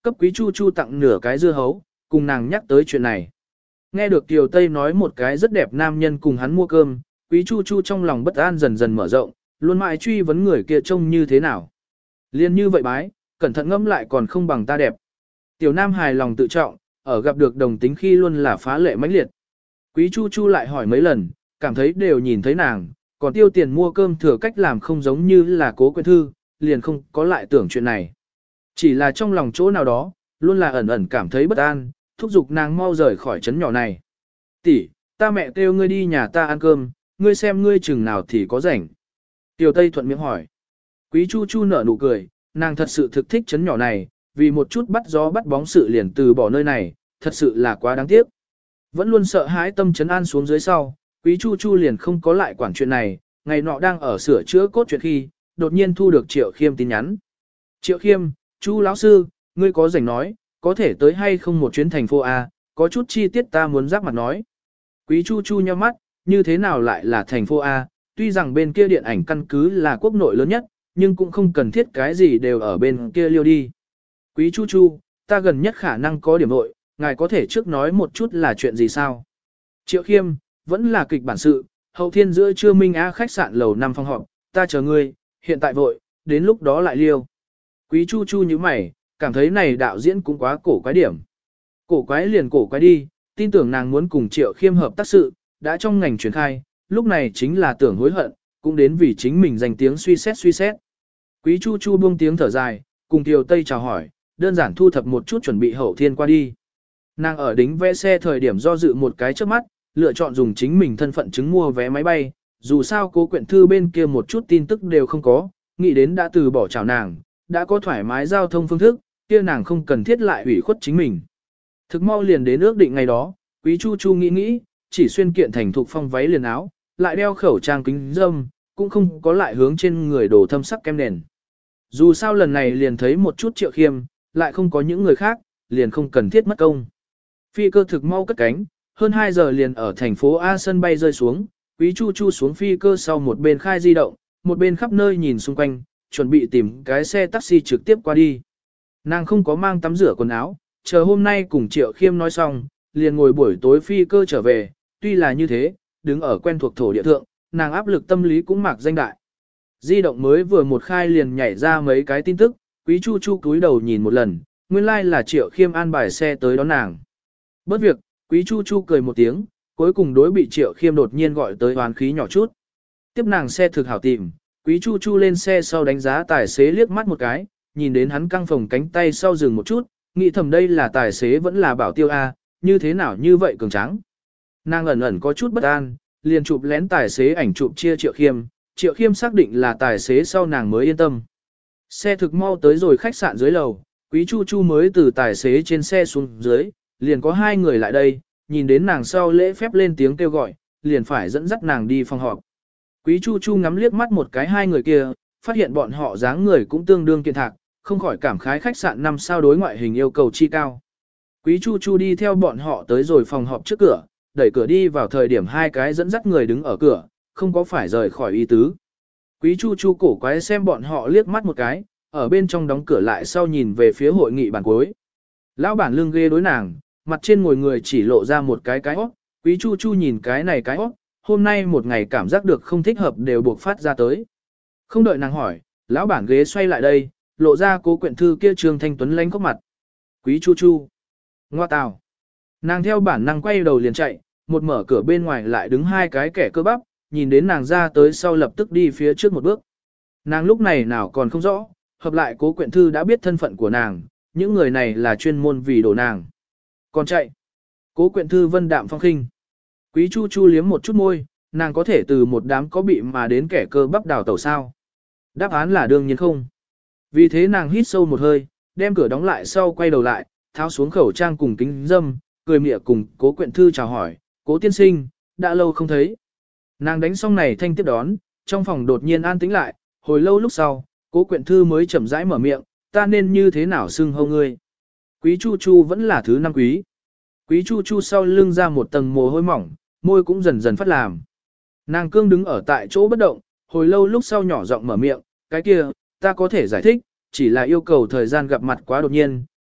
cấp Quý Chu Chu tặng nửa cái dưa hấu, cùng nàng nhắc tới chuyện này. Nghe được Kiều Tây nói một cái rất đẹp nam nhân cùng hắn mua cơm, Quý Chu Chu trong lòng bất an dần dần mở rộng, luôn mãi truy vấn người kia trông như thế nào. Liên như vậy bái, cẩn thận ngẫm lại còn không bằng ta đẹp. Tiểu Nam hài lòng tự trọng, ở gặp được đồng tính khi luôn là phá lệ mãnh liệt. Quý Chu Chu lại hỏi mấy lần, cảm thấy đều nhìn thấy nàng, còn tiêu tiền mua cơm thừa cách làm không giống như là Cố Quyện Thư, liền không có lại tưởng chuyện này. Chỉ là trong lòng chỗ nào đó, luôn là ẩn ẩn cảm thấy bất an, thúc giục nàng mau rời khỏi trấn nhỏ này. Tỷ, ta mẹ kêu ngươi đi nhà ta ăn cơm, ngươi xem ngươi chừng nào thì có rảnh. Tiểu Tây thuận miệng hỏi. Quý Chu Chu nở nụ cười, nàng thật sự thực thích trấn nhỏ này, vì một chút bắt gió bắt bóng sự liền từ bỏ nơi này, thật sự là quá đáng tiếc. Vẫn luôn sợ hãi tâm trấn an xuống dưới sau, Quý Chu Chu liền không có lại quản chuyện này, ngày nọ đang ở sửa chữa cốt truyện khi, đột nhiên thu được Triệu Khiêm tin nhắn. Triệu Khiêm, Chu lão sư, ngươi có rảnh nói, có thể tới hay không một chuyến thành phố A, có chút chi tiết ta muốn giáp mặt nói. Quý Chu Chu nhíu mắt, như thế nào lại là thành phố A, tuy rằng bên kia điện ảnh căn cứ là quốc nội lớn nhất, nhưng cũng không cần thiết cái gì đều ở bên kia liêu đi. Quý Chu Chu, ta gần nhất khả năng có điểm nội, ngài có thể trước nói một chút là chuyện gì sao? Triệu Khiêm, vẫn là kịch bản sự, hậu thiên giữa trưa Minh Á khách sạn lầu 5 phòng họp, ta chờ ngươi, hiện tại vội, đến lúc đó lại liêu. Quý Chu Chu như mày, cảm thấy này đạo diễn cũng quá cổ quái điểm. Cổ quái liền cổ quái đi, tin tưởng nàng muốn cùng Triệu Khiêm hợp tác sự, đã trong ngành truyền khai, lúc này chính là tưởng hối hận, cũng đến vì chính mình dành tiếng suy xét. Quý Chu Chu buông tiếng thở dài, cùng Kiều Tây chào hỏi, đơn giản thu thập một chút chuẩn bị hậu thiên qua đi. Nàng ở đính vé xe thời điểm do dự một cái trước mắt, lựa chọn dùng chính mình thân phận chứng mua vé máy bay, dù sao Cố Quyện Thư bên kia một chút tin tức đều không có, nghĩ đến đã từ bỏ chào nàng, đã có thoải mái giao thông phương thức, kia nàng không cần thiết lại ủy khuất chính mình. Thực mau liền đến ước định ngày đó, Quý Chu Chu nghĩ, chỉ xuyên kiện thành thục phong váy liền áo, lại đeo khẩu trang kính râm, cũng không có lại hướng trên người đổ thâm sắc kem nền. Dù sao lần này liền thấy một chút Triệu Khiêm, lại không có những người khác, liền không cần thiết mất công. Phi cơ thực mau cất cánh, hơn 2 giờ liền ở thành phố A sân bay rơi xuống, Quý Chu Chu xuống phi cơ sau một bên khai di động, một bên khắp nơi nhìn xung quanh, chuẩn bị tìm cái xe taxi trực tiếp qua đi. Nàng không có mang tắm rửa quần áo, chờ hôm nay cùng Triệu Khiêm nói xong, liền ngồi buổi tối phi cơ trở về, tuy là như thế, đứng ở quen thuộc thổ địa thượng, nàng áp lực tâm lý cũng mạc danh đại. Di động mới vừa một khai liền nhảy ra mấy cái tin tức, Quý Chu Chu cúi đầu nhìn một lần, nguyên lai like là Triệu Khiêm an bài xe tới đón nàng. Bất việc, Quý Chu Chu cười một tiếng, cuối cùng đối bị Triệu Khiêm đột nhiên gọi tới oán khí nhỏ chút. Tiếp nàng xe thực hảo tìm, Quý Chu Chu lên xe sau đánh giá tài xế liếc mắt một cái, nhìn đến hắn căng phồng cánh tay sau dừng một chút, nghĩ thầm đây là tài xế vẫn là bảo tiêu A, như thế nào như vậy cường tráng. Nàng ẩn ẩn có chút bất an, liền chụp lén tài xế ảnh chụp chia Triệu Khiêm xác định là tài xế sau nàng mới yên tâm. Xe thực mau tới rồi khách sạn dưới lầu, Quý Chu Chu mới từ tài xế trên xe xuống dưới, liền có 2 người lại đây, nhìn đến nàng sau lễ phép lên tiếng kêu gọi, liền phải dẫn dắt nàng đi phòng họp. Quý Chu Chu ngắm liếc mắt một cái 2 người kia, phát hiện bọn họ dáng người cũng tương đương kiện thạc, không khỏi cảm khái khách sạn 5 sao đối ngoại hình yêu cầu chi cao. Quý Chu Chu đi theo bọn họ tới rồi phòng họp trước cửa, đẩy cửa đi vào thời điểm 2 cái dẫn dắt người đứng ở cửa, không có phải rời khỏi ý tứ. Quý Chu Chu cổ quái xem bọn họ liếc mắt một cái, ở bên trong đóng cửa lại sau nhìn về phía hội nghị bàn cuối. Lão bản lưng ghê đối nàng, mặt trên ngồi người chỉ lộ ra một cái óc, Quý Chu Chu nhìn cái này cái óc, hôm nay một ngày cảm giác được không thích hợp đều buộc phát ra tới. Không đợi nàng hỏi, lão bản ghế xoay lại đây, lộ ra Cố Quyện Thư kia Trương Thanh Tuấn lánh có mặt. Quý Chu Chu. Ngoa tào. Nàng theo bản năng quay đầu liền chạy, một mở cửa bên ngoài lại đứng 2 cái kẻ cơ bắp, nhìn đến nàng ra tới sau lập tức đi phía trước một bước. Nàng lúc này nào còn không rõ, hợp lại Cố Quyện Thư đã biết thân phận của nàng, những người này là chuyên môn vì đổ nàng. Còn chạy. Cố Quyện Thư vân đạm phong khinh. Quý Chu Chu liếm một chút môi, nàng có thể từ một đám có bị mà đến kẻ cơ bắp đào tẩu sao? Đáp án là đương nhiên không. Vì thế nàng hít sâu một hơi, đem cửa đóng lại sau quay đầu lại, tháo xuống khẩu trang cùng kính dâm, cười mỉa cùng Cố Quyện Thư chào hỏi, Cố tiên sinh, đã lâu không thấy. Nàng đánh xong này thanh tiếp đón, trong phòng đột nhiên an tĩnh lại, hồi lâu lúc sau, Cố Quyện Thư mới chậm rãi mở miệng, ta nên như thế nào xưng hô ngươi. Quý Chu Chu vẫn là thứ 5 quý. Quý Chu Chu sau lưng ra một tầng mồ hôi mỏng, môi cũng dần dần phát làm. Nàng cương đứng ở tại chỗ bất động, hồi lâu lúc sau nhỏ giọng mở miệng, cái kia, ta có thể giải thích, chỉ là yêu cầu thời gian gặp mặt quá đột nhiên,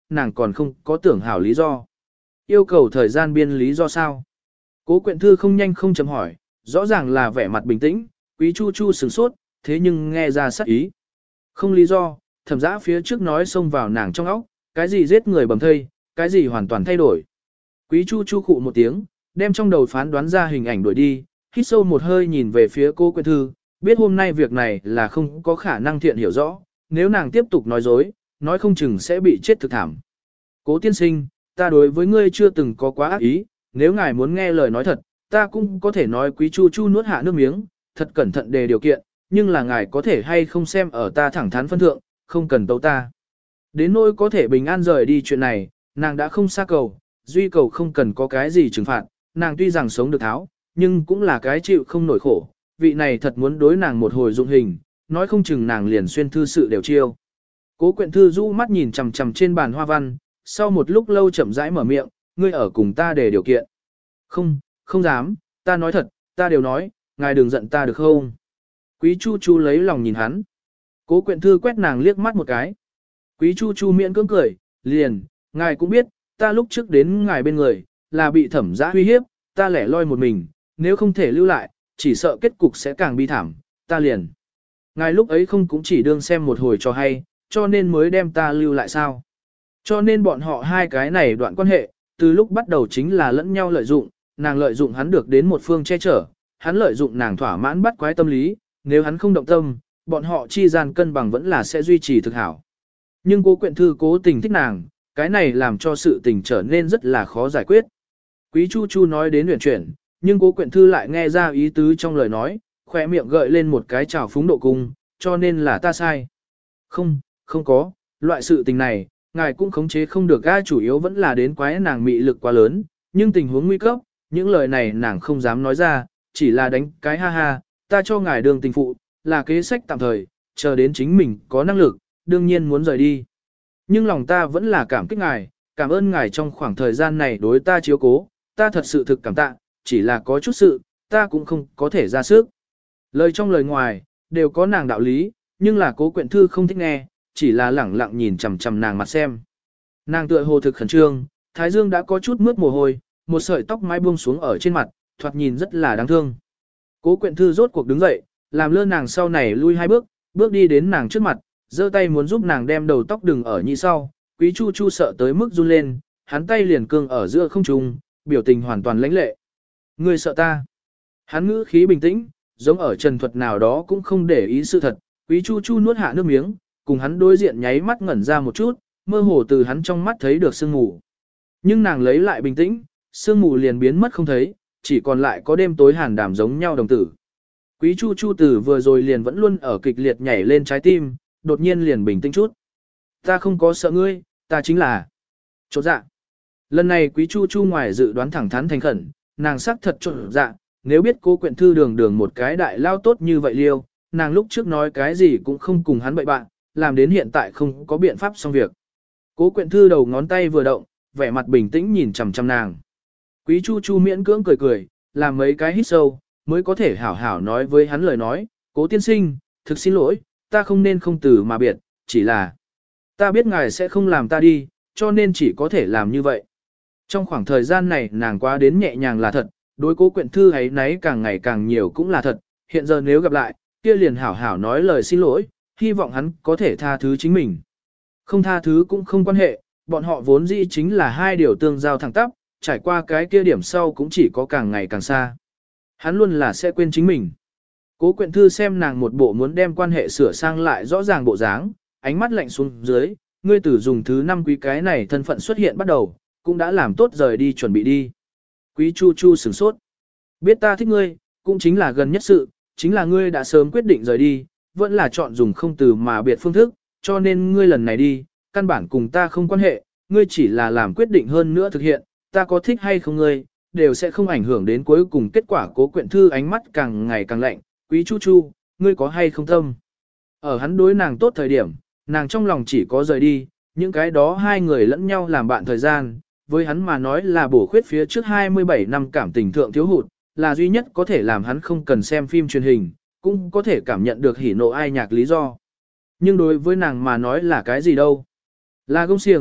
nàng còn không có tưởng hảo lý do. Yêu cầu thời gian biên lý do sao? Cố Quyện Thư không nhanh không chậm hỏi, rõ ràng là vẻ mặt bình tĩnh, Quý Chu Chu sửng sốt, thế nhưng nghe ra sắc ý. Không lý do, Thẩm Dã phía trước nói xông vào nàng trong óc, cái gì giết người bầm thây, cái gì hoàn toàn thay đổi. Quý Chu Chu khụ một tiếng, đem trong đầu phán đoán ra hình ảnh đuổi đi, hít sâu một hơi nhìn về phía Cố Quyện Thư, biết hôm nay việc này là không có khả năng thiện hiểu rõ, nếu nàng tiếp tục nói dối, nói không chừng sẽ bị chết thực thảm. Cố tiên sinh, ta đối với ngươi chưa từng có quá ác ý, nếu ngài muốn nghe lời nói thật, ta cũng có thể nói. Quý Chu Chu nuốt hạ nước miếng, thật cẩn thận đề điều kiện, nhưng là ngài có thể hay không xem ở ta thẳng thắn phân thượng, không cần tấu ta. Đến nỗi có thể bình an rời đi chuyện này, nàng đã không xa cầu, duy cầu không cần có cái gì trừng phạt, nàng tuy rằng sống được tháo, nhưng cũng là cái chịu không nổi khổ, vị này thật muốn đối nàng một hồi dụng hình, nói không chừng nàng liền xuyên thư sự đều chiêu. Cố Quyện Thư rũ mắt nhìn chằm chằm trên bàn hoa văn, sau một lúc lâu chậm rãi mở miệng, ngươi ở cùng ta để điều kiện. Không, không dám, ta nói thật, ta đều nói, ngài đừng giận ta được không? Quý Chu Chu lấy lòng nhìn hắn. Cố Quyện Thư quét nàng liếc mắt một cái. Quý Chu Chu miễn cưỡng cười, liền, ngài cũng biết, ta lúc trước đến ngài bên người, là bị Thẩm Dã uy hiếp, ta lẻ loi một mình, nếu không thể lưu lại, chỉ sợ kết cục sẽ càng bi thảm, ta liền. Ngài lúc ấy không cũng chỉ đương xem một hồi cho hay, cho nên mới đem ta lưu lại sao. Cho nên bọn họ hai cái này đoạn quan hệ, từ lúc bắt đầu chính là lẫn nhau lợi dụng, nàng lợi dụng hắn được đến một phương che chở, hắn lợi dụng nàng thỏa mãn bắt quái tâm lý, nếu hắn không động tâm, bọn họ chi gian cân bằng vẫn là sẽ duy trì thực hảo. Nhưng Cố Quyện Thư cố tình thích nàng, cái này làm cho sự tình trở nên rất là khó giải quyết. Quý Chu Chu nói đến huyền chuyển, nhưng Cố Quyện Thư lại nghe ra ý tứ trong lời nói, khỏe miệng gợi lên một cái trào phúng độ cung, cho nên là ta sai. Không, không có, loại sự tình này, ngài cũng khống chế không được, ga chủ yếu vẫn là đến quái nàng mị lực quá lớn, nhưng tình huống nguy cấp, những lời này nàng không dám nói ra, chỉ là đánh cái ha ha, ta cho ngài đường tình phụ, là kế sách tạm thời, chờ đến chính mình có năng lực, đương nhiên muốn rời đi. Nhưng lòng ta vẫn là cảm kích ngài, cảm ơn ngài trong khoảng thời gian này đối ta chiếu cố, ta thật sự thực cảm tạ, chỉ là có chút sự, ta cũng không có thể ra sức. Lời trong lời ngoài, đều có nàng đạo lý, nhưng là Cố Quyện Thư không thích nghe, chỉ là lẳng lặng nhìn chằm chằm nàng mặt xem. Nàng tựa hồ thực khẩn trương, thái dương đã có chút mướt mồ hôi, một sợi tóc mái buông xuống ở trên mặt, thoạt nhìn rất là đáng thương. Cố Quyện Thư rốt cuộc đứng dậy, làm lơ nàng sau này lui hai bước, bước đi đến nàng trước mặt, giơ tay muốn giúp nàng đem đầu tóc đừng ở nhị sau. Quý Chu Chu sợ tới mức run lên, hắn tay liền cương ở giữa không trung, biểu tình hoàn toàn lãnh lệ. Ngươi sợ ta? Hắn ngữ khí bình tĩnh, giống ở trần thuật nào đó cũng không để ý sự thật. Quý Chu Chu nuốt hạ nước miếng, cùng hắn đối diện nháy mắt ngẩn ra một chút, mơ hồ từ hắn trong mắt thấy được sương mù. Nhưng nàng lấy lại bình tĩnh, sương mù liền biến mất không thấy, chỉ còn lại có đêm tối hàn đảm giống nhau đồng tử. Quý Chu Chu từ vừa rồi liền vẫn luôn ở kịch liệt nhảy lên trái tim, đột nhiên liền bình tĩnh chút. Ta không có sợ ngươi, ta chính là chột dạ. Lần này Quý Chu Chu ngoài dự đoán thẳng thắn thành khẩn, nàng sắc thật chột dạ, nếu biết Cố Quyện Thư đường đường một cái đại lao tốt như vậy liêu, nàng lúc trước nói cái gì cũng không cùng hắn bậy bạn, làm đến hiện tại không có biện pháp xong việc. Cố Quyện Thư đầu ngón tay vừa động, vẻ mặt bình tĩnh nhìn chằm chằm nàng. Quý Chu Chu miễn cưỡng cười cười, làm mấy cái hít sâu, mới có thể hảo hảo nói với hắn lời nói, Cố tiên sinh, thực xin lỗi, ta không nên không từ mà biệt, chỉ là ta biết ngài sẽ không làm ta đi, cho nên chỉ có thể làm như vậy. Trong khoảng thời gian này nàng quá đến nhẹ nhàng là thật, đối Cố Quyện Thư ấy nấy càng ngày càng nhiều cũng là thật, hiện giờ nếu gặp lại, kia liền hảo hảo nói lời xin lỗi, hy vọng hắn có thể tha thứ chính mình. Không tha thứ cũng không quan hệ, bọn họ vốn dĩ chính là hai điều tương giao thẳng tắp, trải qua cái kia điểm sau cũng chỉ có càng ngày càng xa. Hắn luôn là sẽ quên chính mình. Cố Quyện Thư xem nàng một bộ muốn đem quan hệ sửa sang lại rõ ràng bộ dáng, ánh mắt lạnh xuống dưới, ngươi tử dùng thứ 5 quý cái này thân phận xuất hiện bắt đầu, cũng đã làm tốt rời đi chuẩn bị đi. Quý Chu Chu sửng sốt. Biết ta thích ngươi, cũng chính là gần nhất sự, chính là ngươi đã sớm quyết định rời đi, vẫn là chọn dùng không từ mà biệt phương thức, cho nên ngươi lần này đi, căn bản cùng ta không quan hệ, ngươi chỉ là làm quyết định hơn nữa thực hiện, ta có thích hay không ngươi, đều sẽ không ảnh hưởng đến cuối cùng kết quả. Cố Quyện Thư ánh mắt càng ngày càng lạnh, Quý Chu Chu, ngươi có hay không tâm? Ở hắn đối nàng tốt thời điểm, nàng trong lòng chỉ có rời đi, những cái đó hai người lẫn nhau làm bạn thời gian, với hắn mà nói là bổ khuyết phía trước 27 năm cảm tình thượng thiếu hụt, là duy nhất có thể làm hắn không cần xem phim truyền hình, cũng có thể cảm nhận được hỉ nộ ai nhạc lý do. Nhưng đối với nàng mà nói là cái gì đâu? Là gông xiềng,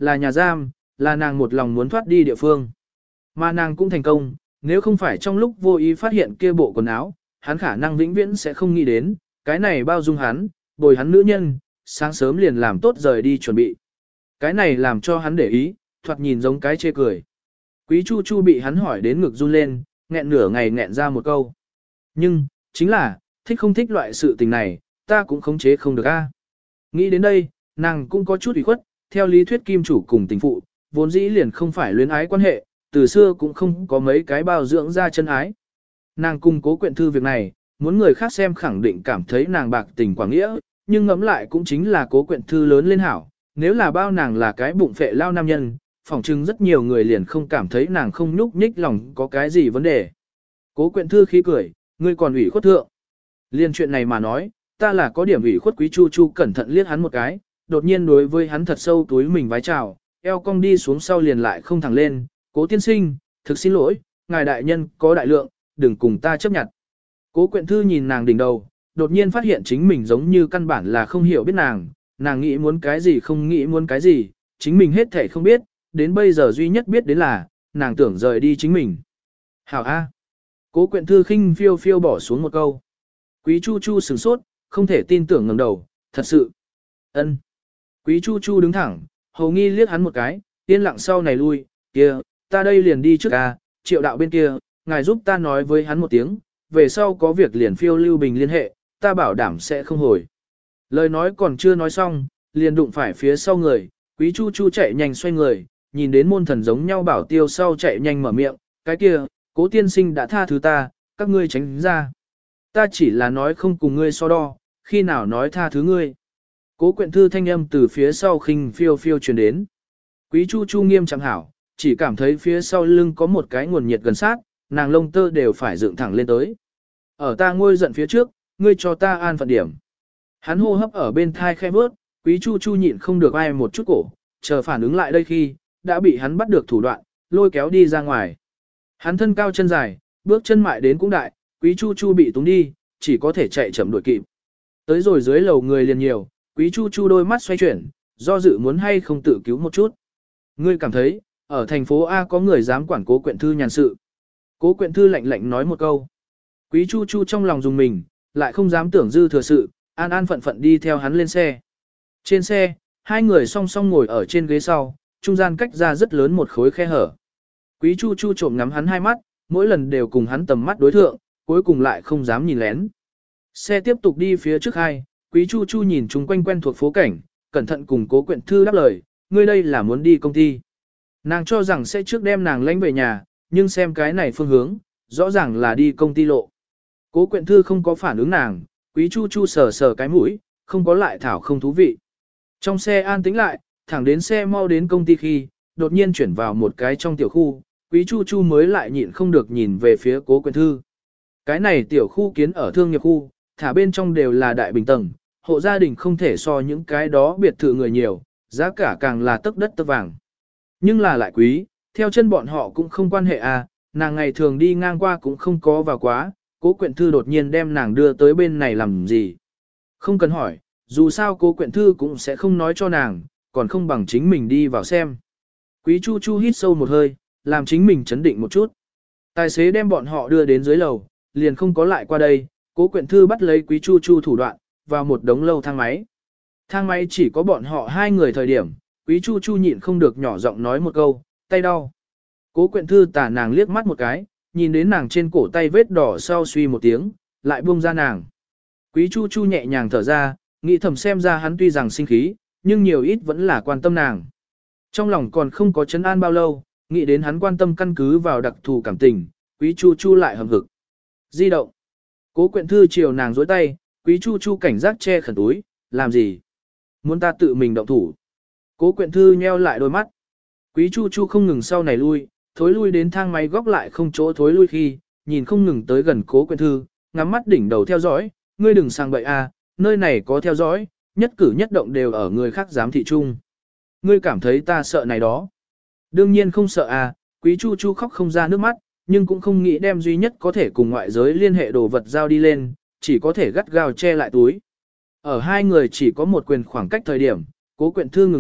là nhà giam, là nàng một lòng muốn thoát đi địa phương. Mà nàng cũng thành công, nếu không phải trong lúc vô ý phát hiện kia bộ quần áo, hắn khả năng vĩnh viễn sẽ không nghĩ đến, cái này bao dung hắn, bồi hắn nữ nhân, sáng sớm liền làm tốt rời đi chuẩn bị. Cái này làm cho hắn để ý, thoạt nhìn giống cái chê cười. Quý Chu Chu bị hắn hỏi đến ngực run lên, nghẹn nửa ngày nghẹn ra một câu. Nhưng, chính là, thích không thích loại sự tình này, ta cũng khống chế không được a. Nghĩ đến đây, nàng cũng có chút ủy khuất, theo lý thuyết kim chủ cùng tình phụ, vốn dĩ liền không phải luyến ái quan hệ, từ xưa cũng không có mấy cái bao dưỡng ra chân ái. Nàng cùng Cố Quyện Thư việc này, muốn người khác xem khẳng định cảm thấy nàng bạc tình quảng nghĩa, nhưng ngẫm lại cũng chính là Cố Quyện Thư lớn lên hảo, nếu là bao nàng là cái bụng phệ lao nam nhân, phỏng chừng rất nhiều người liền không cảm thấy nàng không nhúc nhích lòng có cái gì vấn đề. Cố Quyện Thư khí cười, ngươi còn ủy khuất thượng. Liên chuyện này mà nói, ta là có điểm ủy khuất. Quý Chu Chu cẩn thận liếc hắn một cái, đột nhiên đối với hắn thật sâu túi mình vái chào, eo cong đi xuống sau liền lại không thẳng lên, Cố tiên sinh, thực xin lỗi, ngài đại nhân có đại lượng, đừng cùng ta chấp nhận. Cố Quyện Thư nhìn nàng đỉnh đầu, đột nhiên phát hiện chính mình giống như căn bản là không hiểu biết nàng nghĩ muốn cái gì không nghĩ muốn cái gì, chính mình hết thể không biết, đến bây giờ duy nhất biết đến là, nàng tưởng rời đi chính mình. Hảo A. Cố Quyện Thư khinh phiêu phiêu bỏ xuống một câu. Quý Chu Chu sửng sốt, không thể tin tưởng ngẩng đầu, thật sự. Ân. Quý Chu Chu đứng thẳng, hầu nghi liếc hắn một cái, yên lặng sau này lui, kia, ta đây liền đi trước a, Triệu đạo bên kia, ngài giúp ta nói với hắn một tiếng, về sau có việc liền phiêu Lưu Bình liên hệ, ta bảo đảm sẽ không hồi. Lời nói còn chưa nói xong, liền đụng phải phía sau người, Quý Chu Chu chạy nhanh xoay người, nhìn đến môn thần giống nhau bảo tiêu sau chạy nhanh mở miệng, cái kia, Cố tiên sinh đã tha thứ ta, các ngươi tránh ra. Ta chỉ là nói không cùng ngươi so đo, khi nào nói tha thứ ngươi. Cố Quyện Thư thanh âm từ phía sau khinh phiêu phiêu truyền đến. Quý Chu Chu nghiêm chẳng hảo, chỉ cảm thấy phía sau lưng có một cái nguồn nhiệt gần sát, nàng lông tơ đều phải dựng thẳng lên tới. Ở ta ngôi giận phía trước, ngươi cho ta an phận điểm. Hắn hô hấp ở bên thai khe bước, Quý Chu Chu nhịn không được ai một chút cổ, chờ phản ứng lại đây khi, đã bị hắn bắt được thủ đoạn, lôi kéo đi ra ngoài. Hắn thân cao chân dài, bước chân mại đến cũng đại, Quý Chu Chu bị túng đi, chỉ có thể chạy chậm đuổi kịp. Tới rồi dưới lầu người liền nhiều, Quý Chu Chu đôi mắt xoay chuyển, do dự muốn hay không tự cứu một chút. Ngươi cảm thấy, ở thành phố A có người dám quản Cố Quyện Thư nhàn sự. Cố Quyện Thư lạnh lạnh nói một câu. Quý Chu Chu trong lòng dùng mình, lại không dám tưởng dư thừa sự, an an phận phận đi theo hắn lên xe. Trên xe, hai người song song ngồi ở trên ghế sau, trung gian cách ra rất lớn một khối khe hở. Quý Chu Chu trộm ngắm hắn hai mắt, mỗi lần đều cùng hắn tầm mắt đối thượng, cuối cùng lại không dám nhìn lén. Xe tiếp tục đi phía trước hai, Quý Chu Chu nhìn chung quanh quen thuộc phố cảnh, cẩn thận cùng Cố Quyện Thư đáp lời, ngươi đây là muốn đi công ty. Nàng cho rằng sẽ trước đem nàng lánh về nhà, nhưng xem cái này phương hướng, rõ ràng là đi công ty lộ. Cố Quyện Thư không có phản ứng nàng, Quý Chu Chu sờ sờ cái mũi, không có lại thảo không thú vị. Trong xe an tĩnh lại, thẳng đến xe mau đến công ty khi, đột nhiên chuyển vào một cái trong tiểu khu, Quý Chu Chu mới lại nhịn không được nhìn về phía Cố Quyện Thư. Cái này tiểu khu kiến ở thương nghiệp khu, thả bên trong đều là đại bình tầng, hộ gia đình không thể so những cái đó biệt thự người nhiều, giá cả càng là tấc đất tấc vàng. Nhưng là lại quý, theo chân bọn họ cũng không quan hệ à, nàng ngày thường đi ngang qua cũng không có vào quá, Cố Quyện Thư đột nhiên đem nàng đưa tới bên này làm gì. Không cần hỏi, dù sao Cố Quyện Thư cũng sẽ không nói cho nàng, còn không bằng chính mình đi vào xem. Quý Chu Chu hít sâu một hơi, làm chính mình chấn định một chút. Tài xế đem bọn họ đưa đến dưới lầu, liền không có lại qua đây, Cố Quyện Thư bắt lấy Quý Chu Chu thủ đoạn, vào một đống lâu thang máy. Thang máy chỉ có bọn họ hai người thời điểm, Quý Chu Chu nhịn không được nhỏ giọng nói một câu, tay đau. Cố Quyện Thư tả nàng liếc mắt một cái, nhìn đến nàng trên cổ tay vết đỏ sau suy một tiếng, lại buông ra nàng. Quý Chu Chu nhẹ nhàng thở ra, nghĩ thầm xem ra hắn tuy rằng sinh khí, nhưng nhiều ít vẫn là quan tâm nàng. Trong lòng còn không có chấn an bao lâu, nghĩ đến hắn quan tâm căn cứ vào đặc thù cảm tình, Quý Chu Chu lại hầm hực. Di động. Cố Quyện Thư chiều nàng dối tay, Quý Chu Chu cảnh giác che khẩn túi, làm gì? Muốn ta tự mình động thủ. Cố Quyện Thư nheo lại đôi mắt. Quý Chu Chu không ngừng sau này lui, thối lui đến thang máy góc lại không chỗ thối lui khi, nhìn không ngừng tới gần Cố Quyện Thư, ngắm mắt đỉnh đầu theo dõi, ngươi đừng sang bậy à, nơi này có theo dõi, nhất cử nhất động đều ở người khác giám thị chung. Ngươi cảm thấy ta sợ này đó. Đương nhiên không sợ à, Quý Chu Chu khóc không ra nước mắt, nhưng cũng không nghĩ đem duy nhất có thể cùng ngoại giới liên hệ đồ vật giao đi lên, chỉ có thể gắt gao che lại túi. Ở hai người chỉ có một quyền khoảng cách thời điểm, Cố Quyện Thư ngừng lại,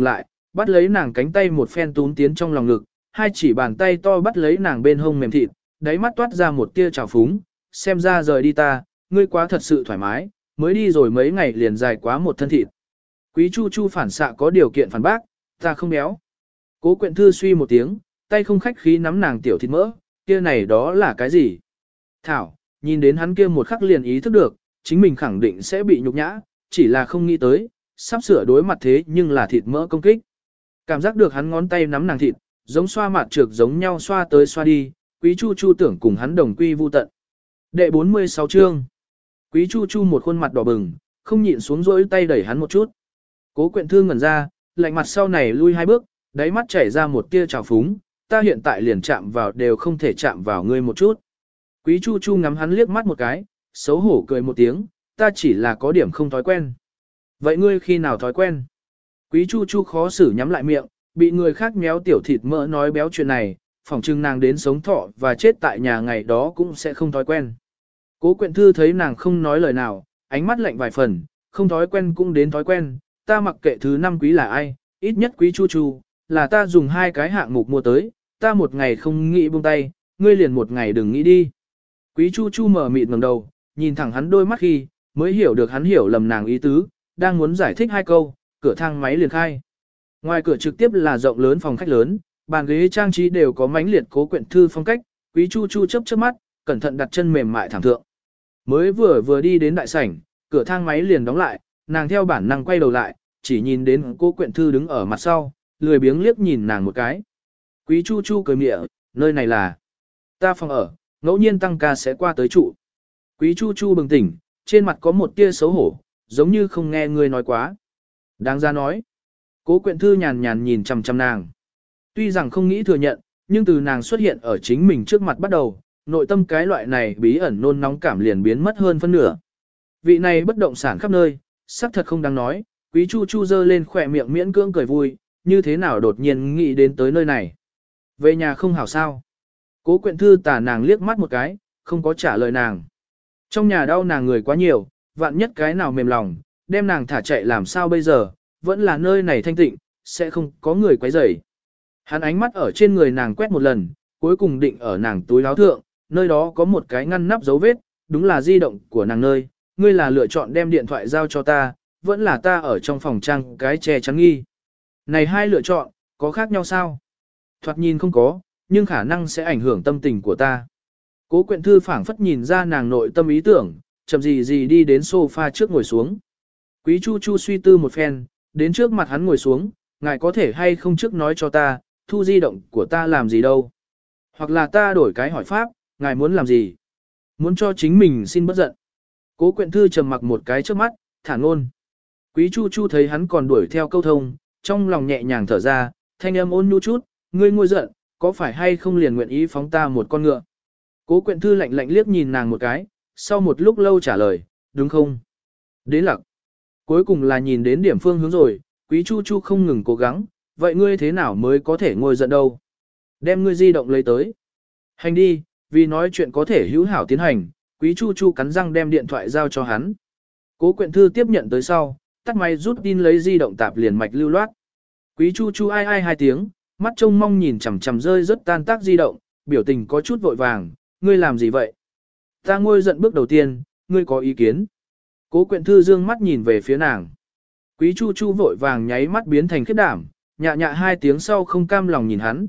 bắt lấy nàng cánh tay một phen túm tiến trong lòng ngực, hai chỉ bàn tay to bắt lấy nàng bên hông mềm thịt, đáy mắt toát ra một tia trào phúng, xem ra rời đi ta, ngươi quá thật sự thoải mái, mới đi rồi mấy ngày liền dài quá một thân thịt. Quý Chu Chu phản xạ có điều kiện phản bác, ta không béo. Cố Quyện Thư suy một tiếng, tay không khách khí nắm nàng tiểu thịt mỡ, kia này đó là cái gì? Thảo, nhìn đến hắn kia một khắc liền ý thức được, chính mình khẳng định sẽ bị nhục nhã, chỉ là không nghĩ tới, sắp sửa đối mặt thế nhưng là thịt mỡ công kích. Cảm giác được hắn ngón tay nắm nàng thịt, giống xoa mặt trược giống nhau xoa tới xoa đi, Quý Chu Chu tưởng cùng hắn đồng quy vu tận. Đệ 46 chương. Quý Chu Chu một khuôn mặt đỏ bừng, không nhịn xuống rỗi tay đẩy hắn một chút. Cố Quyện Thư ngẩn ra, lạnh mặt sau này lui hai bước, đáy mắt chảy ra một tia trào phúng, ta hiện tại liền chạm vào đều không thể chạm vào ngươi một chút. Quý Chu Chu ngắm hắn liếc mắt một cái, xấu hổ cười một tiếng, ta chỉ là có điểm không thói quen. Vậy ngươi khi nào thói quen? Quý Chu Chu khó xử nhắm lại miệng, bị người khác méo tiểu thịt mỡ nói béo chuyện này, phỏng chừng nàng đến sống thọ và chết tại nhà ngày đó cũng sẽ không thói quen. Cố Quyện Thư thấy nàng không nói lời nào, ánh mắt lạnh vài phần, không thói quen cũng đến thói quen, ta mặc kệ thứ năm quý là ai, ít nhất Quý Chu Chu, là ta dùng hai cái hạng mục mua tới, ta một ngày không nghĩ buông tay, ngươi liền một ngày đừng nghĩ đi. Quý Chu Chu mở mịt ngẩng đầu, nhìn thẳng hắn đôi mắt khi, mới hiểu được hắn hiểu lầm nàng ý tứ, đang muốn giải thích hai câu, cửa thang máy liền khai. Ngoài cửa trực tiếp là rộng lớn phòng khách lớn, bàn ghế trang trí đều có mãnh liệt Cố Quyện Thư phong cách, Quý Chu Chu chớp chớp mắt, cẩn thận đặt chân mềm mại thảm thượng. Mới vừa đi đến đại sảnh, cửa thang máy liền đóng lại, nàng theo bản năng quay đầu lại, chỉ nhìn đến Cố Quyện Thư đứng ở mặt sau, lười biếng liếc nhìn nàng một cái. Quý Chu Chu cười mỉa, nơi này là ta phòng ở, ngẫu nhiên tăng ca sẽ qua tới trụ. Quý Chu Chu bừng tỉnh, trên mặt có một tia xấu hổ, giống như không nghe người nói quá. Đáng ra nói. Cố Quyện Thư nhàn nhàn nhìn chằm chằm nàng. Tuy rằng không nghĩ thừa nhận, nhưng từ nàng xuất hiện ở chính mình trước mặt bắt đầu, nội tâm cái loại này bí ẩn nôn nóng cảm liền biến mất hơn phân nửa. Vị này bất động sản khắp nơi, xác thật không đáng nói, Quý Chu Chu giơ lên khỏe miệng miễn cưỡng cười vui, như thế nào đột nhiên nghĩ đến tới nơi này. Về nhà không hảo sao. Cố Quyện Thư tà nàng liếc mắt một cái, không có trả lời nàng. Trong nhà đau nàng người quá nhiều, vạn nhất cái nào mềm lòng, đem nàng thả chạy làm sao bây giờ, vẫn là nơi này thanh tịnh, sẽ không có người quấy rầy. Hắn ánh mắt ở trên người nàng quét một lần, cuối cùng định ở nàng túi áo thượng, nơi đó có một cái ngăn nắp dấu vết, đúng là di động của nàng nơi, ngươi là lựa chọn đem điện thoại giao cho ta, vẫn là ta ở trong phòng trang cái che chắn nghi. Này hai lựa chọn, có khác nhau sao? Thoạt nhìn không có, nhưng khả năng sẽ ảnh hưởng tâm tình của ta. Cố Quyện Thư phảng phất nhìn ra nàng nội tâm ý tưởng, chậm gì đi đến sofa trước ngồi xuống. Quý Chu Chu suy tư một phen, đến trước mặt hắn ngồi xuống, ngài có thể hay không trước nói cho ta, thu di động của ta làm gì đâu. Hoặc là ta đổi cái hỏi pháp, ngài muốn làm gì? Muốn cho chính mình xin bất giận. Cố Quyện Thư trầm mặc một cái trước mắt, thản ngôn. Quý Chu Chu thấy hắn còn đuổi theo câu thông, trong lòng nhẹ nhàng thở ra, thanh âm ôn nhu chút, ngươi ngồi giận, có phải hay không liền nguyện ý phóng ta một con ngựa? Cố Quyện Thư lạnh lạnh liếc nhìn nàng một cái, sau một lúc lâu trả lời, đúng không? Đến lặc. Cuối cùng là nhìn đến điểm phương hướng rồi, Quý Chu Chu không ngừng cố gắng, vậy ngươi thế nào mới có thể ngồi giận đâu? Đem ngươi di động lấy tới. Hành đi, vì nói chuyện có thể hữu hảo tiến hành, Quý Chu Chu cắn răng đem điện thoại giao cho hắn. Cố Quyện Thư tiếp nhận tới sau, tắt máy rút tin lấy di động tạp liền mạch lưu loát. Quý Chu Chu ai ai hai tiếng, mắt trông mong nhìn chằm chằm rơi rất tan tác di động, biểu tình có chút vội vàng, ngươi làm gì vậy? Ta ngôi giận bước đầu tiên, ngươi có ý kiến? Cố Quyện Thư dương mắt nhìn về phía nàng. Quý Chu Chu vội vàng nháy mắt biến thành khiếp đảm, nhạ nhạ hai tiếng sau không cam lòng nhìn hắn,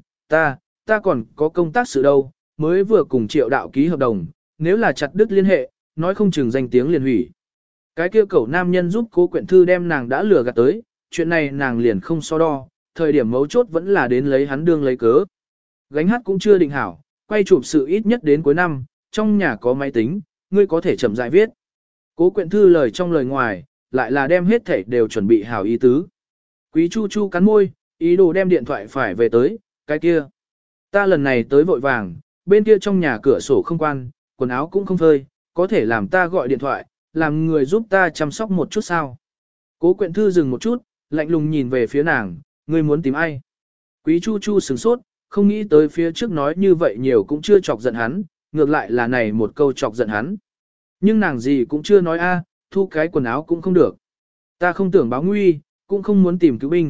ta còn có công tác sự đâu, mới vừa cùng Triệu Đạo ký hợp đồng, nếu là chặt đứt liên hệ, nói không chừng danh tiếng liền hủy. Cái kia cẩu nam nhân giúp Cố Quyện Thư đem nàng đã lừa gạt tới, chuyện này nàng liền không so đo, thời điểm mấu chốt vẫn là đến lấy hắn đương lấy cớ. Gánh hát cũng chưa định hảo, quay chụp sự ít nhất đến cuối năm, trong nhà có máy tính, ngươi có thể chậm rãi viết. Cố Quyện Thư lời trong lời ngoài, lại là đem hết thảy đều chuẩn bị hảo ý tứ. Quý Chu Chu cắn môi, ý đồ đem điện thoại phải về tới, cái kia. Ta lần này tới vội vàng, bên kia trong nhà cửa sổ không quan, quần áo cũng không phơi, có thể làm ta gọi điện thoại, làm người giúp ta chăm sóc một chút sao. Cố Quyện Thư dừng một chút, lạnh lùng nhìn về phía nàng, ngươi muốn tìm ai? Quý Chu Chu sửng sốt, không nghĩ tới phía trước nói như vậy nhiều cũng chưa chọc giận hắn, ngược lại là này một câu chọc giận hắn. Nhưng nàng gì cũng chưa nói a, thu cái quần áo cũng không được. Ta không tưởng báo nguy, cũng không muốn tìm cứu binh,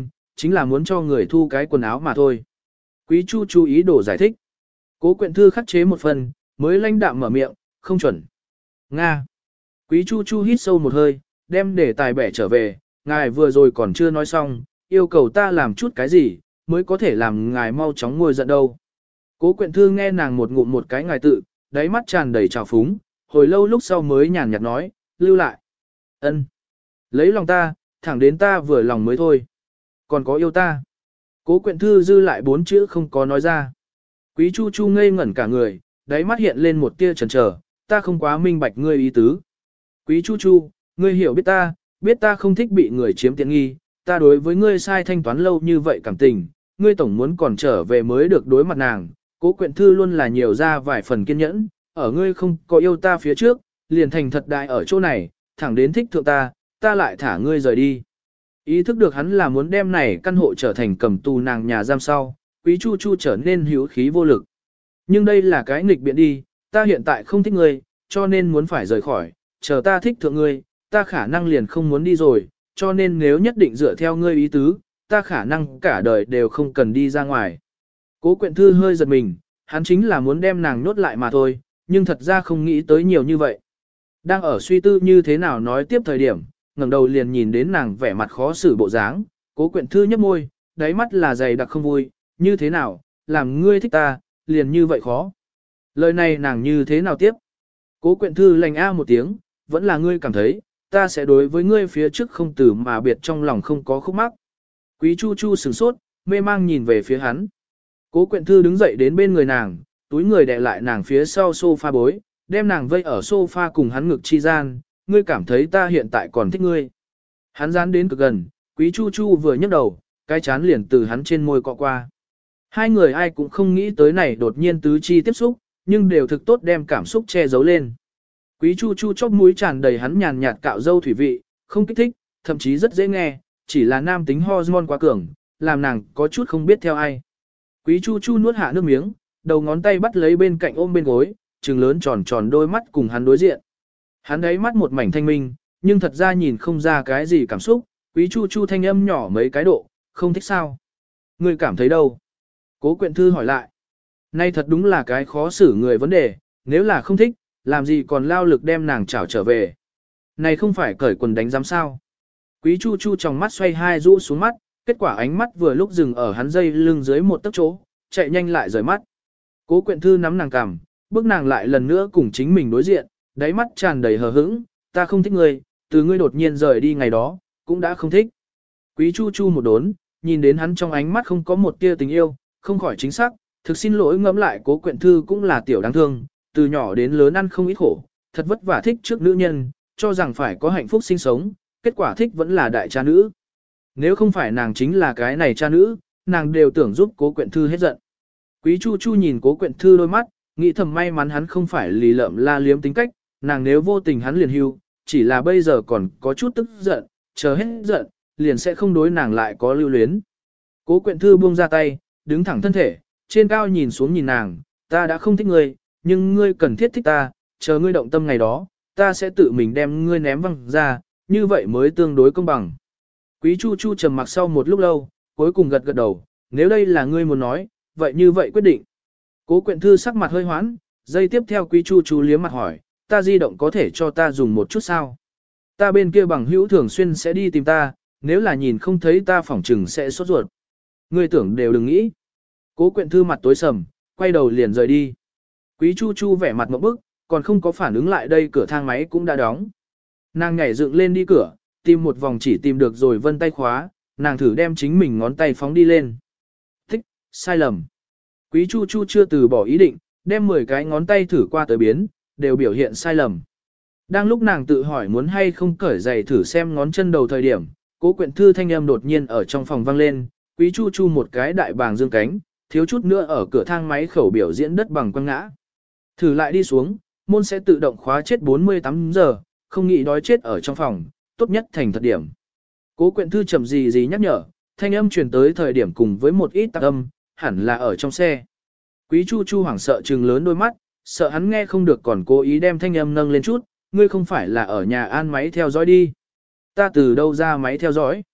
chính là muốn cho người thu cái quần áo mà thôi. Quý Chu chú ý đồ giải thích. Cố Quyện Thư khắc chế một phần, mới lãnh đạm mở miệng, không chuẩn. Nga. Quý Chu Chu hít sâu một hơi, đem để tài bẻ trở về, ngài vừa rồi còn chưa nói xong, yêu cầu ta làm chút cái gì, mới có thể làm ngài mau chóng ngồi giận đâu. Cố Quyện Thư nghe nàng một ngụm một cái ngài tự, đáy mắt tràn đầy trào phúng, hồi lâu lúc sau mới nhàn nhạt nói, lưu lại. Ân, lấy lòng ta, thẳng đến ta vừa lòng mới thôi. Còn có yêu ta. Cố Quyện Thư dư lại 4 chữ không có nói ra. Quý Chu Chu ngây ngẩn cả người, đáy mắt hiện lên một tia chần chờ, ta không quá minh bạch ngươi ý tứ. Quý Chu Chu, ngươi hiểu biết ta không thích bị người chiếm tiện nghi, ta đối với ngươi sai thanh toán lâu như vậy cảm tình, ngươi tổng muốn còn trở về mới được đối mặt nàng. Cố Quyện Thư luôn là nhiều ra vài phần kiên nhẫn, ở ngươi không có yêu ta phía trước, liền thành thật đại ở chỗ này, thẳng đến thích thượng ta lại thả ngươi rời đi. Ý thức được hắn là muốn đem này căn hộ trở thành cầm tù nàng nhà giam sau, Quý Chu Chu trở nên hữu khí vô lực. Nhưng đây là cái nghịch biện đi, ta hiện tại không thích ngươi, cho nên muốn phải rời khỏi, chờ ta thích thượng ngươi, ta khả năng liền không muốn đi rồi, cho nên nếu nhất định dựa theo ngươi ý tứ, ta khả năng cả đời đều không cần đi ra ngoài. Cố Quyện Thư hơi giật mình, hắn chính là muốn đem nàng nhốt lại mà thôi, nhưng thật ra không nghĩ tới nhiều như vậy. Đang ở suy tư như thế nào nói tiếp thời điểm, ngẩng đầu liền nhìn đến nàng vẻ mặt khó xử bộ dáng, Cố Quyện Thư nhếch môi, đáy mắt là dày đặc không vui, như thế nào, làm ngươi thích ta, liền như vậy khó. Lời này nàng như thế nào tiếp? Cố Quyện Thư lành a một tiếng, vẫn là ngươi cảm thấy, ta sẽ đối với ngươi phía trước không từ mà biệt trong lòng không có khúc mắc. Quý Chu Chu sửng sốt, mê mang nhìn về phía hắn. Cố Quyện Thư đứng dậy đến bên người nàng, túi người đè lại nàng phía sau sofa bối, đem nàng vây ở sofa cùng hắn ngực chi gian, ngươi cảm thấy ta hiện tại còn thích ngươi. Hắn dán đến cực gần, Quý Chu Chu vừa nhấc đầu, cái chán liền từ hắn trên môi cọ qua. Hai người ai cũng không nghĩ tới này đột nhiên tứ chi tiếp xúc, nhưng đều thực tốt đem cảm xúc che giấu lên. Quý Chu Chu chóp mũi tràn đầy hắn nhàn nhạt cạo dâu thủy vị, không kích thích, thậm chí rất dễ nghe, chỉ là nam tính hormone quá cường, làm nàng có chút không biết theo ai. Quý Chu Chu nuốt hạ nước miếng, đầu ngón tay bắt lấy bên cạnh ôm bên gối, trừng lớn tròn tròn đôi mắt cùng hắn đối diện. Hắn đấy mắt một mảnh thanh minh, nhưng thật ra nhìn không ra cái gì cảm xúc, Quý Chu Chu thanh âm nhỏ mấy cái độ, không thích sao. Ngươi cảm thấy đâu? Cố Quyện Thư hỏi lại. Nay thật đúng là cái khó xử người vấn đề, nếu là không thích, làm gì còn lao lực đem nàng trảo trở về. Này không phải cởi quần đánh giám sao. Quý Chu Chu trong mắt xoay hai rũ xuống mắt, kết quả ánh mắt vừa lúc dừng ở hắn dây lưng dưới một tấc chỗ, chạy nhanh lại rời mắt. Cố Quyện Thư nắm nàng cằm, bước nàng lại lần nữa cùng chính mình đối diện, đáy mắt tràn đầy hờ hững, ta không thích ngươi, từ ngươi đột nhiên rời đi ngày đó, cũng đã không thích. Quý Chu Chu một đốn, nhìn đến hắn trong ánh mắt không có một tia tình yêu, không khỏi chính xác, thực xin lỗi ngẫm lại Cố Quyện Thư cũng là tiểu đáng thương, từ nhỏ đến lớn ăn không ít khổ, thật vất vả thích trước nữ nhân, cho rằng phải có hạnh phúc sinh sống, kết quả thích vẫn là đại cha nữ. Nếu không phải nàng chính là cái này cha nữ, nàng đều tưởng giúp Cố Quyện Thư hết giận. Quý Chu Chu nhìn Cố Quyện Thư đôi mắt, nghĩ thầm may mắn hắn không phải lì lợm la liếm tính cách, nàng nếu vô tình hắn liền hưu, chỉ là bây giờ còn có chút tức giận, chờ hết giận, liền sẽ không đối nàng lại có lưu luyến. Cố Quyện Thư buông ra tay, đứng thẳng thân thể, trên cao nhìn xuống nhìn nàng, ta đã không thích ngươi, nhưng ngươi cần thiết thích ta, chờ ngươi động tâm ngày đó, ta sẽ tự mình đem ngươi ném văng ra, như vậy mới tương đối công bằng. Quý Chu Chu trầm mặc sau một lúc lâu, cuối cùng gật gật đầu, nếu đây là ngươi muốn nói, vậy như vậy quyết định. Cố Quyện Thư sắc mặt hơi hoãn, giây tiếp theo Quý Chu Chu liếm mặt hỏi, ta di động có thể cho ta dùng một chút sao? Ta bên kia bằng hữu thường xuyên sẽ đi tìm ta, nếu là nhìn không thấy ta phỏng trừng sẽ sốt ruột. Ngươi tưởng đều đừng nghĩ. Cố Quyện Thư mặt tối sầm, quay đầu liền rời đi. Quý Chu Chu vẻ mặt ngộp bức, còn không có phản ứng lại đây cửa thang máy cũng đã đóng. Nàng nhảy dựng lên đi cửa, tìm một vòng chỉ tìm được rồi vân tay khóa, nàng thử đem chính mình ngón tay phóng đi lên. Thích, sai lầm. Quý Chu Chu chưa từ bỏ ý định, đem 10 cái ngón tay thử qua tới biến, đều biểu hiện sai lầm. Đang lúc nàng tự hỏi muốn hay không cởi giày thử xem ngón chân đầu thời điểm, Cố Quyện Thư thanh âm đột nhiên ở trong phòng vang lên, Quý Chu Chu một cái đại bàng dương cánh, thiếu chút nữa ở cửa thang máy khẩu biểu diễn đất bằng quăng ngã. Thử lại đi xuống, môn sẽ tự động khóa chết 48 giờ, không nghĩ đói chết ở trong phòng, tốt nhất thành thật điểm. Cố Quyện Thư chậm gì nhắc nhở, thanh âm truyền tới thời điểm cùng với một ít tạp âm, hẳn là ở trong xe. Quý Chu Chu hoảng sợ trừng lớn đôi mắt, sợ hắn nghe không được còn cố ý đem thanh âm nâng lên chút, ngươi không phải là ở nhà an máy theo dõi đi. Ta từ đâu ra máy theo dõi?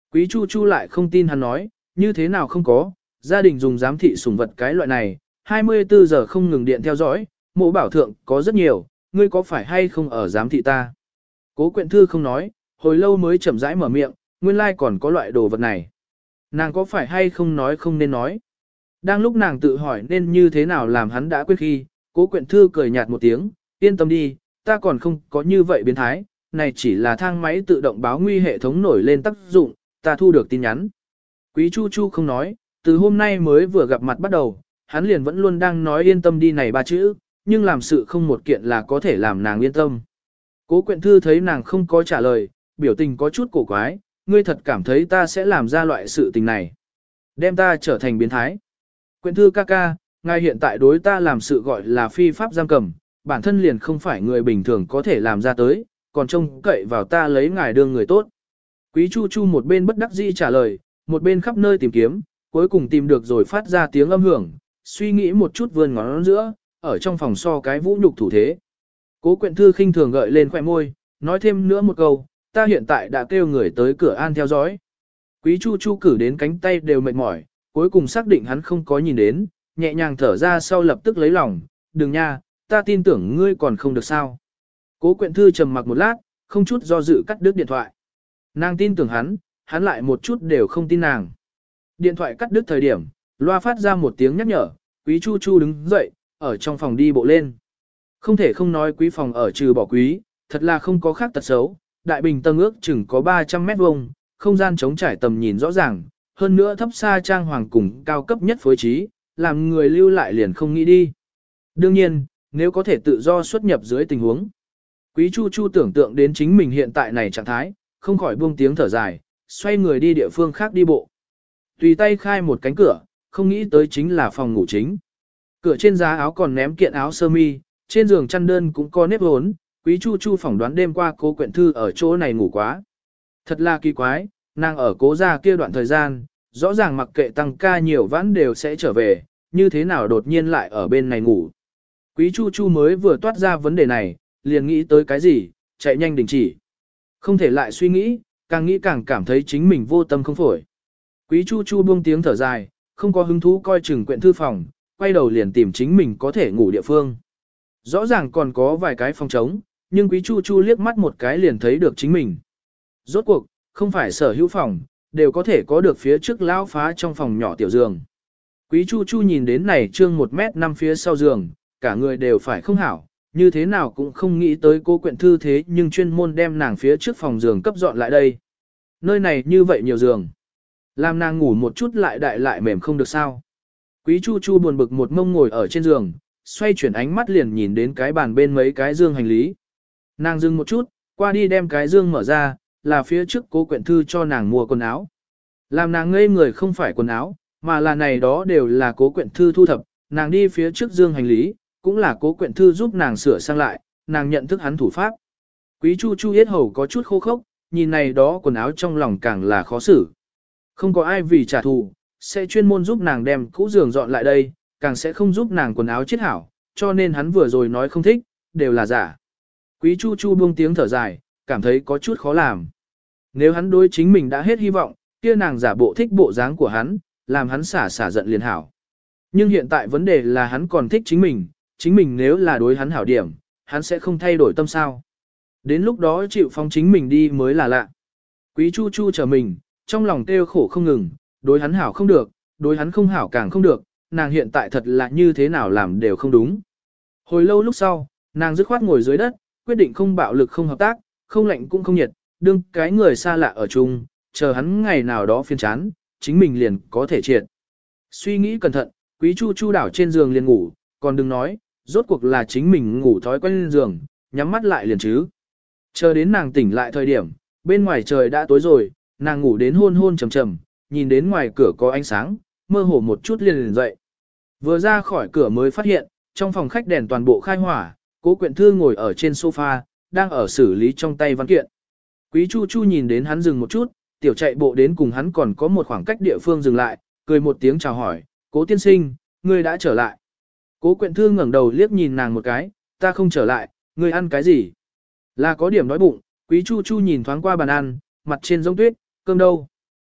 Quý Chu Chu lại không tin hắn nói, như thế nào không có, gia đình dùng giám thị sủng vật cái loại này, 24 giờ không ngừng điện theo dõi, mộ bảo thượng có rất nhiều, ngươi có phải hay không ở giám thị ta? Cố Quyện Thư không nói, hồi lâu mới chậm rãi mở miệng, nguyên lai còn có loại đồ vật này. Nàng có phải hay không nói không nên nói? Đang lúc nàng tự hỏi nên như thế nào làm hắn đã quên khi, Cố Quyện Thư cười nhạt một tiếng, yên tâm đi, ta còn không có như vậy biến thái, này chỉ là thang máy tự động báo nguy hệ thống nổi lên tác dụng, ta thu được tin nhắn. Quý Chu Chu không nói, từ hôm nay mới vừa gặp mặt bắt đầu, hắn liền vẫn luôn đang nói yên tâm đi này ba chữ, nhưng làm sự không một kiện là có thể làm nàng yên tâm. Cố Quyện Thư thấy nàng không có trả lời, biểu tình có chút cổ quái, ngươi thật cảm thấy ta sẽ làm ra loại sự tình này. Đem ta trở thành biến thái. Quyện Thư ca ca, ngài hiện tại đối ta làm sự gọi là phi pháp giam cầm, bản thân liền không phải người bình thường có thể làm ra tới, còn trông cậy vào ta lấy ngài đương người tốt. Quý Chu Chu một bên bất đắc dĩ trả lời, một bên khắp nơi tìm kiếm, cuối cùng tìm được rồi phát ra tiếng âm hưởng, suy nghĩ một chút vươn ngón giữa, ở trong phòng so cái vũ nhục thủ thế. Cố Quyện Thư khinh thường gợi lên khóe môi, nói thêm nữa một câu, ta hiện tại đã kêu người tới cửa an theo dõi. Quý Chu Chu cử đến cánh tay đều mệt mỏi, cuối cùng xác định hắn không có nhìn đến, nhẹ nhàng thở ra sau lập tức lấy lòng, đừng nha, ta tin tưởng ngươi còn không được sao. Cố Quyện Thư trầm mặc một lát, không chút do dự cắt đứt điện thoại. Nàng tin tưởng hắn lại một chút đều không tin nàng. Điện thoại cắt đứt thời điểm, loa phát ra một tiếng nhắc nhở, Quý Chu Chu đứng dậy, ở trong phòng đi bộ lên. Không thể không nói quý phòng ở trừ bỏ quý, thật là không có khác tật xấu, đại bình tầng ước chừng có 300 mét vuông, không gian trống trải tầm nhìn rõ ràng, hơn nữa thấp xa trang hoàng cùng cao cấp nhất phối trí, làm người lưu lại liền không nghĩ đi. Đương nhiên, nếu có thể tự do xuất nhập dưới tình huống. Quý Chu Chu tưởng tượng đến chính mình hiện tại này trạng thái, không khỏi buông tiếng thở dài, xoay người đi địa phương khác đi bộ. Tùy tay khai một cánh cửa, không nghĩ tới chính là phòng ngủ chính. Cửa trên giá áo còn ném kiện áo sơ mi, trên giường chăn đơn cũng có nếp hốn, Quý Chu Chu phỏng đoán đêm qua Cố Quyện Thư ở chỗ này ngủ quá. Thật là kỳ quái, nàng ở Cố gia kia đoạn thời gian, rõ ràng mặc kệ tăng ca nhiều vãn đều sẽ trở về, như thế nào đột nhiên lại ở bên này ngủ. Quý Chu Chu mới vừa toát ra vấn đề này, liền nghĩ tới cái gì, chạy nhanh đình chỉ. Không thể lại suy nghĩ, càng nghĩ càng cảm thấy chính mình vô tâm không phổi. Quý Chu Chu buông tiếng thở dài, không có hứng thú coi chừng Quyện Thư phòng, quay đầu liền tìm chính mình có thể ngủ địa phương. Rõ ràng còn có vài cái phòng trống, nhưng Quý Chu Chu liếc mắt một cái liền thấy được chính mình. Rốt cuộc, không phải sở hữu phòng, đều có thể có được phía trước lão phá trong phòng nhỏ tiểu giường. Quý Chu Chu nhìn đến này trương 1m5 phía sau giường, cả người đều phải không hảo, như thế nào cũng không nghĩ tới Cố Quyện Thư thế nhưng chuyên môn đem nàng phía trước phòng giường cấp dọn lại đây. Nơi này như vậy nhiều giường. Làm nàng ngủ một chút lại đại lại mềm không được sao. Quý Chu Chu buồn bực một mông ngồi ở trên giường, xoay chuyển ánh mắt liền nhìn đến cái bàn bên mấy cái dương hành lý. Nàng dừng một chút, qua đi đem cái dương mở ra, là phía trước Cố Quyện Thư cho nàng mua quần áo. Làm nàng ngây người không phải quần áo, mà là này đó đều là Cố Quyện Thư thu thập, nàng đi phía trước dương hành lý, cũng là Cố Quyện Thư giúp nàng sửa sang lại, nàng nhận thức hắn thủ pháp. Quý Chu Chu yết hầu có chút khô khốc, nhìn này đó quần áo trong lòng càng là khó xử. Không có ai vì trả thù, sẽ chuyên môn giúp nàng đem cũ giường dọn lại đây, càng sẽ không giúp nàng quần áo chết hảo, cho nên hắn vừa rồi nói không thích, đều là giả. Quý Chu Chu buông tiếng thở dài, cảm thấy có chút khó làm. Nếu hắn đối chính mình đã hết hy vọng, kia nàng giả bộ thích bộ dáng của hắn, làm hắn xả giận liền hảo. Nhưng hiện tại vấn đề là hắn còn thích chính mình nếu là đối hắn hảo điểm, hắn sẽ không thay đổi tâm sao. Đến lúc đó chịu phong chính mình đi mới là lạ. Quý Chu Chu chờ mình, trong lòng kêu khổ không ngừng, đối hắn hảo không được, đối hắn không hảo càng không được, nàng hiện tại thật là như thế nào làm đều không đúng. Hồi lâu lúc sau, nàng dứt khoát ngồi dưới đất, quyết định không bạo lực không hợp tác, không lạnh cũng không nhiệt, đương cái người xa lạ ở chung, chờ hắn ngày nào đó phiền chán, chính mình liền có thể triệt. Suy nghĩ cẩn thận, Quý Chu Chu đảo trên giường liền ngủ, còn đừng nói, rốt cuộc là chính mình ngủ thói quen lên giường, nhắm mắt lại liền chứ. Chờ đến nàng tỉnh lại thời điểm, bên ngoài trời đã tối rồi, nàng ngủ đến hôn hôn trầm trầm, nhìn đến ngoài cửa có ánh sáng, mơ hồ một chút liền dậy. Vừa ra khỏi cửa mới phát hiện, trong phòng khách đèn toàn bộ khai hỏa, Cố Quyện Thư ngồi ở trên sofa, đang ở xử lý trong tay văn kiện. Quý Chu Chu nhìn đến hắn dừng một chút, tiểu chạy bộ đến cùng hắn còn có một khoảng cách địa phương dừng lại, cười một tiếng chào hỏi, Cố tiên sinh, ngươi đã trở lại. Cố Quyện Thư ngẩng đầu liếc nhìn nàng một cái, ta không trở lại, ngươi ăn cái gì? Là có điểm đói bụng, Quý Chu Chu nhìn thoáng qua bàn ăn, mặt trên giống tuyết, cơm đâu?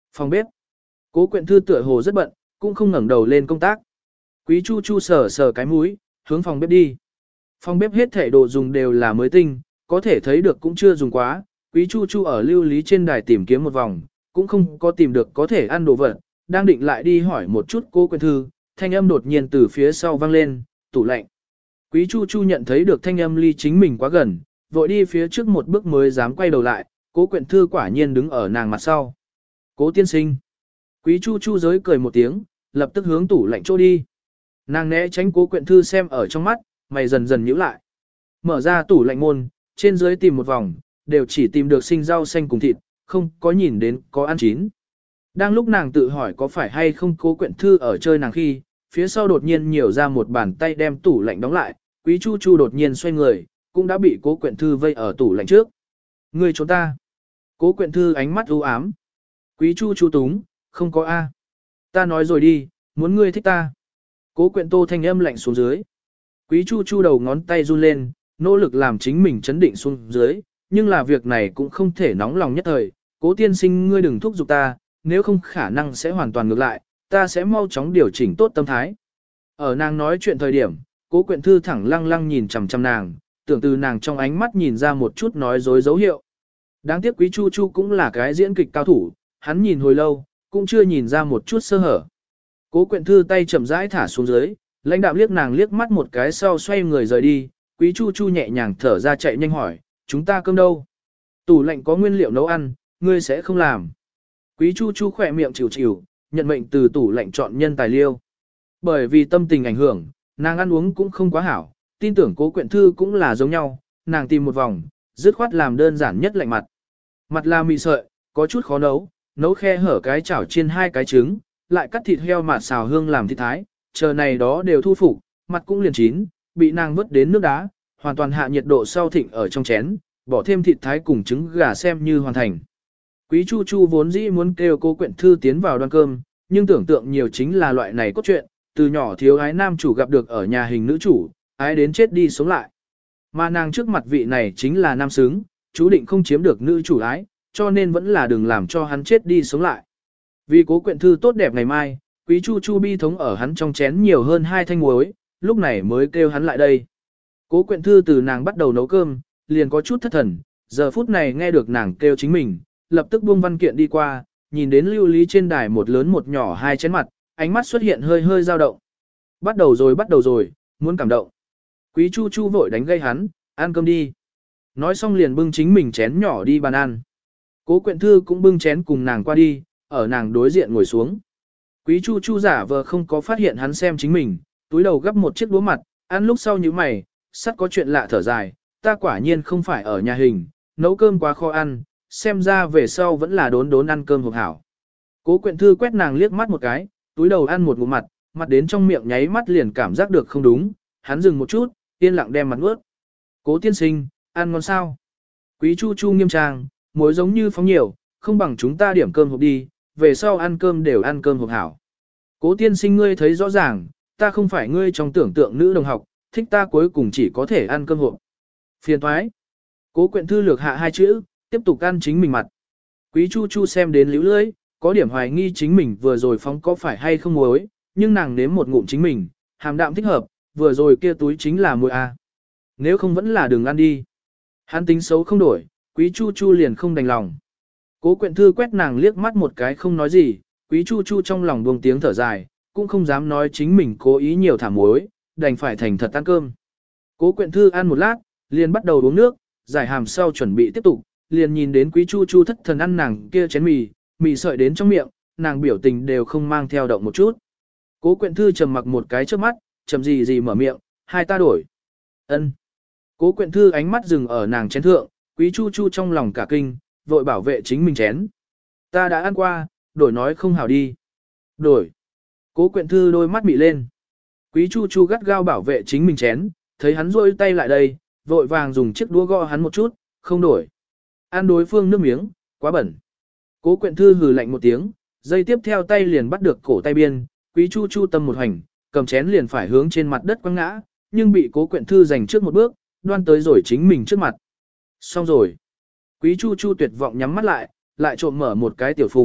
Phòng bếp. Cố Quyện Thư tựa hồ rất bận, cũng không ngẩng đầu lên công tác. Quý Chu Chu sờ sờ cái mũi, hướng phòng bếp đi. Phòng bếp hết thảy đồ dùng đều là mới tinh, có thể thấy được cũng chưa dùng quá. Quý Chu Chu ở lưu lý trên đài tìm kiếm một vòng, cũng không có tìm được có thể ăn đồ vật, đang định lại đi hỏi một chút Cố Quyện Thư, thanh âm đột nhiên từ phía sau vang lên, tủ lạnh. Quý Chu Chu nhận thấy được thanh âm ly chính mình quá gần, vội đi phía trước một bước mới dám quay đầu lại, Cố Quyện Thư quả nhiên đứng ở nàng mặt sau. Cố tiên sinh. Quý Chu Chu giới cười một tiếng, lập tức hướng tủ lạnh chỗ đi. Nàng né tránh Cố Quyện Thư xem ở trong mắt, mày dần dần nhíu lại. Mở ra tủ lạnh môn, trên dưới tìm một vòng, đều chỉ tìm được sinh rau xanh cùng thịt, không có nhìn đến có ăn chín. Đang lúc nàng tự hỏi có phải hay không Cố Quyện Thư ở chơi nàng khi, phía sau đột nhiên nhiều ra một bàn tay đem tủ lạnh đóng lại, Quý Chu Chu đột nhiên xoay người, cũng đã bị Cố Quyện Thư vây ở tủ lạnh trước. Ngươi trốn ta. Cố Quyện Thư ánh mắt u ám. Quý Chu Chu túng, không có A. Ta nói rồi đi, muốn ngươi thích ta. Cố Quyện Tô thanh âm lạnh xuống dưới. Quý Chu Chu đầu ngón tay run lên, nỗ lực làm chính mình chấn định xuống dưới, nhưng là việc này cũng không thể nóng lòng nhất thời. Cố tiên sinh ngươi đừng thúc giục ta, nếu không khả năng sẽ hoàn toàn ngược lại, ta sẽ mau chóng điều chỉnh tốt tâm thái. Ở nàng nói chuyện thời điểm, Cố Quyện Thư thẳng lăng lăng nhìn chằm chằm nàng, tưởng từ nàng trong ánh mắt nhìn ra một chút nói dối dấu hiệu. Đáng tiếc Quý Chu Chu cũng là cái diễn kịch cao thủ, hắn nhìn hồi lâu, cũng chưa nhìn ra một chút sơ hở. Cố Quyện Thư tay chậm rãi thả xuống dưới, lãnh đạm liếc nàng liếc mắt một cái sau xoay người rời đi, Quý Chu Chu nhẹ nhàng thở ra chạy nhanh hỏi, chúng ta cơm đâu? Tủ lạnh có nguyên liệu nấu ăn, ngươi sẽ không làm. Quý Chu Chu khỏe miệng chịu chịu, nhận mệnh từ tủ lạnh chọn nhân tài liêu. Bởi vì tâm tình ảnh hưởng, nàng ăn uống cũng không quá hảo, tin tưởng Cố Quyện Thư cũng là giống nhau, nàng tìm một vòng, dứt khoát làm đơn giản nhất lạnh mặt. Mặt là mì sợi, có chút khó nấu, nấu khe hở cái chảo chiên 2 cái trứng, lại cắt thịt heo mà xào hương làm thịt thái, chờ này đó đều thu phục, mặt cũng liền chín, bị nàng vớt đến nước đá, hoàn toàn hạ nhiệt độ sau thịnh ở trong chén, bỏ thêm thịt thái cùng trứng gà xem như hoàn thành. Quý Chu Chu vốn dĩ muốn kêu Cố Quyện Thư tiến vào đoan cơm, nhưng tưởng tượng nhiều chính là loại này cốt truyện, từ nhỏ thiếu ái nam chủ gặp được ở nhà hình nữ chủ, ái đến chết đi sống lại. Mà nàng trước mặt vị này chính là nam xứng, chú định không chiếm được nữ chủ ái, cho nên vẫn là đừng làm cho hắn chết đi sống lại. Vì Cố Quyện Thư tốt đẹp ngày mai, Quý Chu Chu bi thống ở hắn trong chén nhiều hơn 2 thanh muối, lúc này mới kêu hắn lại đây. Cố Quyện Thư từ nàng bắt đầu nấu cơm, liền có chút thất thần, giờ phút này nghe được nàng kêu chính mình, lập tức buông văn kiện đi qua, nhìn đến lưu lý trên đài một lớn một nhỏ 2 chén mặt, ánh mắt xuất hiện hơi hơi dao động. Bắt đầu rồi, muốn cảm động. Quý Chu Chu vội đánh gây hắn, ăn cơm đi. Nói xong liền bưng chính mình chén nhỏ đi bàn ăn. Cố Quyện Thư cũng bưng chén cùng nàng qua đi, ở nàng đối diện ngồi xuống. Quý Chu Chu giả vờ không có phát hiện hắn xem chính mình, túi đầu gấp một chiếc đũa mặt, ăn lúc sau như mày, sắt có chuyện lạ thở dài, ta quả nhiên không phải ở nhà hình, nấu cơm quá khó ăn, xem ra về sau vẫn là đốn ăn cơm hộp hảo. Cố Quyện Thư quét nàng liếc mắt một cái, túi đầu ăn một ngụm mặt, mặt đến trong miệng nháy mắt liền cảm giác được không đúng, hắn dừng một chút, yên lặng đem mặt nuốt. Cố tiên sinh, ăn ngon sao? Quý Chu Chu nghiêm trang, muối giống như phóng nhiều, không bằng chúng ta điểm cơm hộp đi, về sau ăn cơm đều ăn cơm hộp hảo. Cố tiên sinh ngươi thấy rõ ràng, ta không phải ngươi trong tưởng tượng nữ đồng học, thích ta cuối cùng chỉ có thể ăn cơm hộp. Phiền thoái. Cố Quyện Thư lược hạ 2 chữ, tiếp tục ăn chính mình mặt. Quý Chu Chu xem đến líu lưỡi, có điểm hoài nghi chính mình vừa rồi phóng có phải hay không muối, nhưng nàng nếm một ngụm chính mình, hàm đạm thích hợp, vừa rồi kia túi chính là muối a. Nếu không vẫn là đừng ăn đi. Hắn tính xấu không đổi, Quý Chu Chu liền không đành lòng. Cố Quyện Thư quét nàng liếc mắt một cái không nói gì, Quý Chu Chu trong lòng buông tiếng thở dài, cũng không dám nói chính mình cố ý nhiều thả muối, đành phải thành thật ăn cơm. Cố Quyện Thư ăn một lát, liền bắt đầu uống nước, giải hàm sau chuẩn bị tiếp tục, liền nhìn đến Quý Chu Chu thất thần ăn nàng kia chén mì sợi đến trong miệng, nàng biểu tình đều không mang theo động một chút. Cố Quyện Thư trầm mặc một cái trước mắt, chậm gì mở miệng, hai ta đổi. Ân. Cố Quyện Thư ánh mắt dừng ở nàng chén thượng, Quý Chu Chu trong lòng cả kinh, vội bảo vệ chính mình chén. Ta đã ăn qua, đổi nói không hảo đi. Đổi. Cố Quyện Thư đôi mắt mị lên. Quý Chu Chu gắt gao bảo vệ chính mình chén, thấy hắn rôi tay lại đây, vội vàng dùng chiếc đũa gõ hắn một chút, không đổi. Ăn đối phương nước miếng, quá bẩn. Cố Quyện Thư hừ lạnh một tiếng, dây tiếp theo tay liền bắt được cổ tay biên, Quý Chu Chu tâm một hành, cầm chén liền phải hướng trên mặt đất quăng ngã, nhưng bị Cố Quyện Thư giành trước một bước, đoan tới rồi chính mình trước mặt. Xong rồi. Quý Chu Chu tuyệt vọng nhắm mắt lại, lại trộm mở một cái tiểu phùng,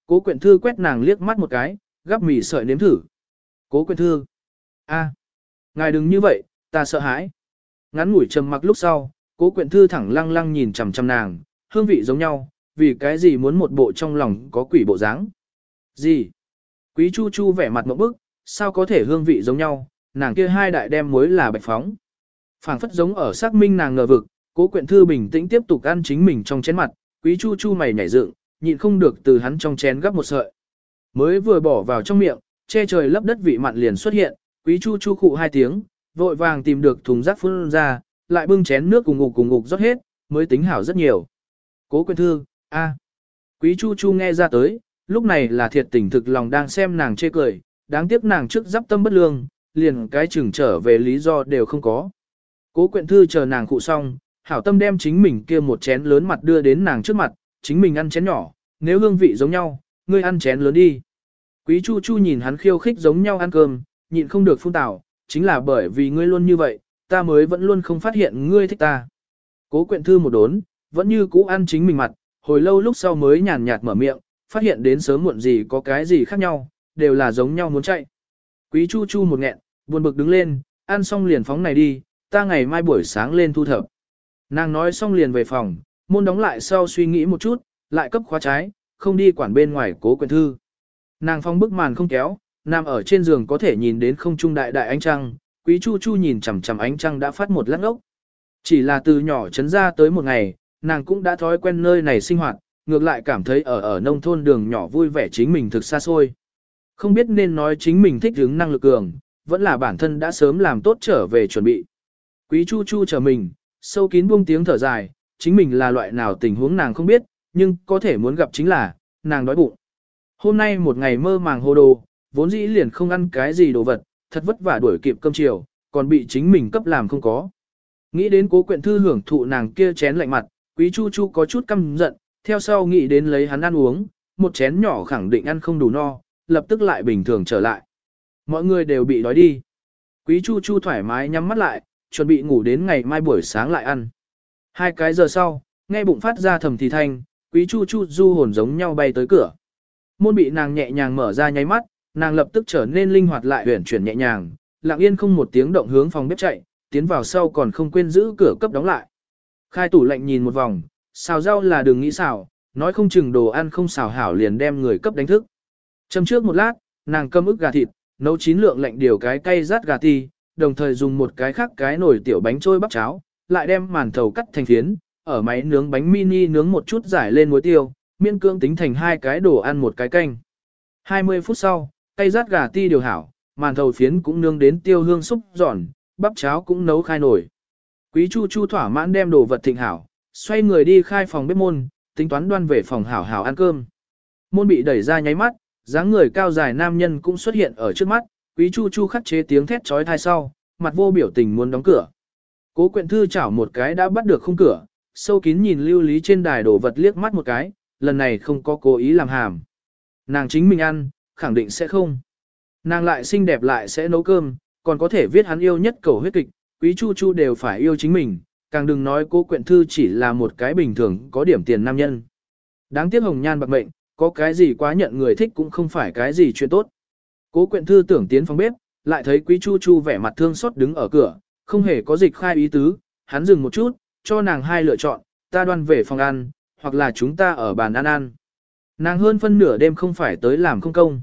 Cố Quyện Thư quét nàng liếc mắt một cái, gắp mì sợi nếm thử. Cố Quyện Thư. Ngài đừng như vậy, ta sợ hãi. Ngắn ngủi trầm mặc lúc sau, Cố Quyện Thư thẳng lăng lăng nhìn chằm chằm nàng, hương vị giống nhau, vì cái gì muốn một bộ trong lòng có quỷ bộ dáng? Gì? Quý Chu Chu vẻ mặt ngộp bức, sao có thể hương vị giống nhau, nàng kia hai đại đem muối là bạch phóng. Phảng phất giống ở xác minh nàng ngờ vực, Cố Quyện Thư bình tĩnh tiếp tục ăn chính mình trong chén mặt, Quý Chu Chu mày nhảy dựng, nhịn không được từ hắn trong chén gắp một sợi. Mới vừa bỏ vào trong miệng, che trời lấp đất vị mặn liền xuất hiện, Quý Chu Chu khụ hai tiếng, vội vàng tìm được thùng rác phun ra, lại bưng chén nước cùng ngục rót hết, mới tính hảo rất nhiều. Cố Quyện Thư, Quý Chu Chu nghe ra tới, lúc này là thiệt tình thực lòng đang xem nàng chê cười, đáng tiếc nàng trước giáp tâm bất lương, liền cái chừng trở về lý do đều không có. Cố Quyện Thư chờ nàng khụ xong, hảo tâm đem chính mình kia một chén lớn mặt đưa đến nàng trước mặt, chính mình ăn chén nhỏ, nếu hương vị giống nhau, ngươi ăn chén lớn đi. Quý Chu Chu nhìn hắn khiêu khích giống nhau ăn cơm, nhịn không được phun tảo, chính là bởi vì ngươi luôn như vậy, ta mới vẫn luôn không phát hiện ngươi thích ta. Cố Quyện Thư một đốn, vẫn như cũ ăn chính mình mặt, hồi lâu lúc sau mới nhàn nhạt mở miệng, phát hiện đến sớm muộn gì có cái gì khác nhau, đều là giống nhau muốn chạy. Quý Chu Chu một nghẹn, buồn bực đứng lên, ăn xong liền phóng này đi, ta ngày mai buổi sáng lên thu thập. Nàng nói xong liền về phòng, môn đóng lại sau suy nghĩ một chút, lại cấp khóa trái, không đi quản bên ngoài Cố Quyện Thư. Nàng phong bức màn không kéo, nằm ở trên giường có thể nhìn đến không trung đại đại ánh trăng, Quý Chu Chu nhìn chằm chằm ánh trăng đã phát một lát ốc. Chỉ là từ nhỏ trấn ra tới một ngày, nàng cũng đã thói quen nơi này sinh hoạt, ngược lại cảm thấy ở nông thôn đường nhỏ vui vẻ chính mình thực xa xôi. Không biết nên nói chính mình thích hứng năng lực cường, vẫn là bản thân đã sớm làm tốt trở về chuẩn bị. Quý Chu Chu chờ mình, sâu kín buông tiếng thở dài, chính mình là loại nào tình huống nàng không biết, nhưng có thể muốn gặp chính là, nàng đói bụng. Hôm nay một ngày mơ màng hồ đồ, vốn dĩ liền không ăn cái gì đồ vật, thật vất vả đuổi kịp cơm chiều, còn bị chính mình cấp làm không có. Nghĩ đến Cố Quyện Thư hưởng thụ nàng kia chén lạnh mặt, Quý Chu Chu có chút căm giận, theo sau nghĩ đến lấy hắn ăn uống, một chén nhỏ khẳng định ăn không đủ no, lập tức lại bình thường trở lại. Mọi người đều bị đói đi. Quý Chu Chu thoải mái nhắm mắt lại, chuẩn bị ngủ đến ngày mai buổi sáng lại ăn. 2 cái giờ sau, nghe bụng phát ra thầm thì thanh, Quý Chu Chu du hồn giống nhau bay tới cửa. Môn bị nàng nhẹ nhàng mở ra nháy mắt, nàng lập tức trở nên linh hoạt lại uyển chuyển nhẹ nhàng, lặng yên không một tiếng động hướng phòng bếp chạy, tiến vào sau còn không quên giữ cửa cấp đóng lại. Khai tủ lạnh nhìn một vòng, xào rau là đừng nghĩ xào, nói không chừng đồ ăn không xào hảo liền đem người cấp đánh thức. Châm trước một lát, nàng câm ức gà thịt, nấu chín lượng lạnh điều cái cay rát gà ti, đồng thời dùng một cái khác cái nồi tiểu bánh trôi bắp cháo, lại đem màn thầu cắt thành phiến, ở máy nướng bánh mini nướng một chút giải lên muối tiêu, miễn cưỡng tính thành 2 cái đồ ăn một cái canh. 20 phút sau, cay rát gà ti điều hảo, màn thầu phiến cũng nướng đến tiêu hương xúc giòn, bắp cháo cũng nấu khai nổi. Quý Chu Chu thỏa mãn đem đồ vật thịnh hảo, xoay người đi khai phòng bếp môn, tính toán đoan về phòng hảo hảo ăn cơm. Môn bị đẩy ra nháy mắt, dáng người cao dài nam nhân cũng xuất hiện ở trước mắt, Quý Chu Chu khắc chế tiếng thét chói tai sau, mặt vô biểu tình muốn đóng cửa. Cố Quyện Thư chảo một cái đã bắt được khung cửa, sâu kín nhìn lưu lý trên đài đồ vật liếc mắt một cái, lần này không có cố ý làm hàm. Nàng chính mình ăn, khẳng định sẽ không. Nàng lại xinh đẹp lại sẽ nấu cơm, còn có thể viết hắn yêu nhất cầu huyết kịch, Quý Chu Chu đều phải yêu chính mình, càng đừng nói Cố Quyện Thư chỉ là một cái bình thường có điểm tiền nam nhân. Đáng tiếc hồng nhan bạc mệnh, có cái gì quá nhận người thích cũng không phải cái gì chuyện tốt. Cố Quyện Thư tưởng tiến phòng bếp, lại thấy Quý Chu Chu vẻ mặt thương xót đứng ở cửa, không hề có dịch khai ý tứ, hắn dừng một chút, cho nàng 2 lựa chọn, ta đoan về phòng ăn, hoặc là chúng ta ở bàn ăn ăn. Nàng hơn phân nửa đêm không phải tới làm không công.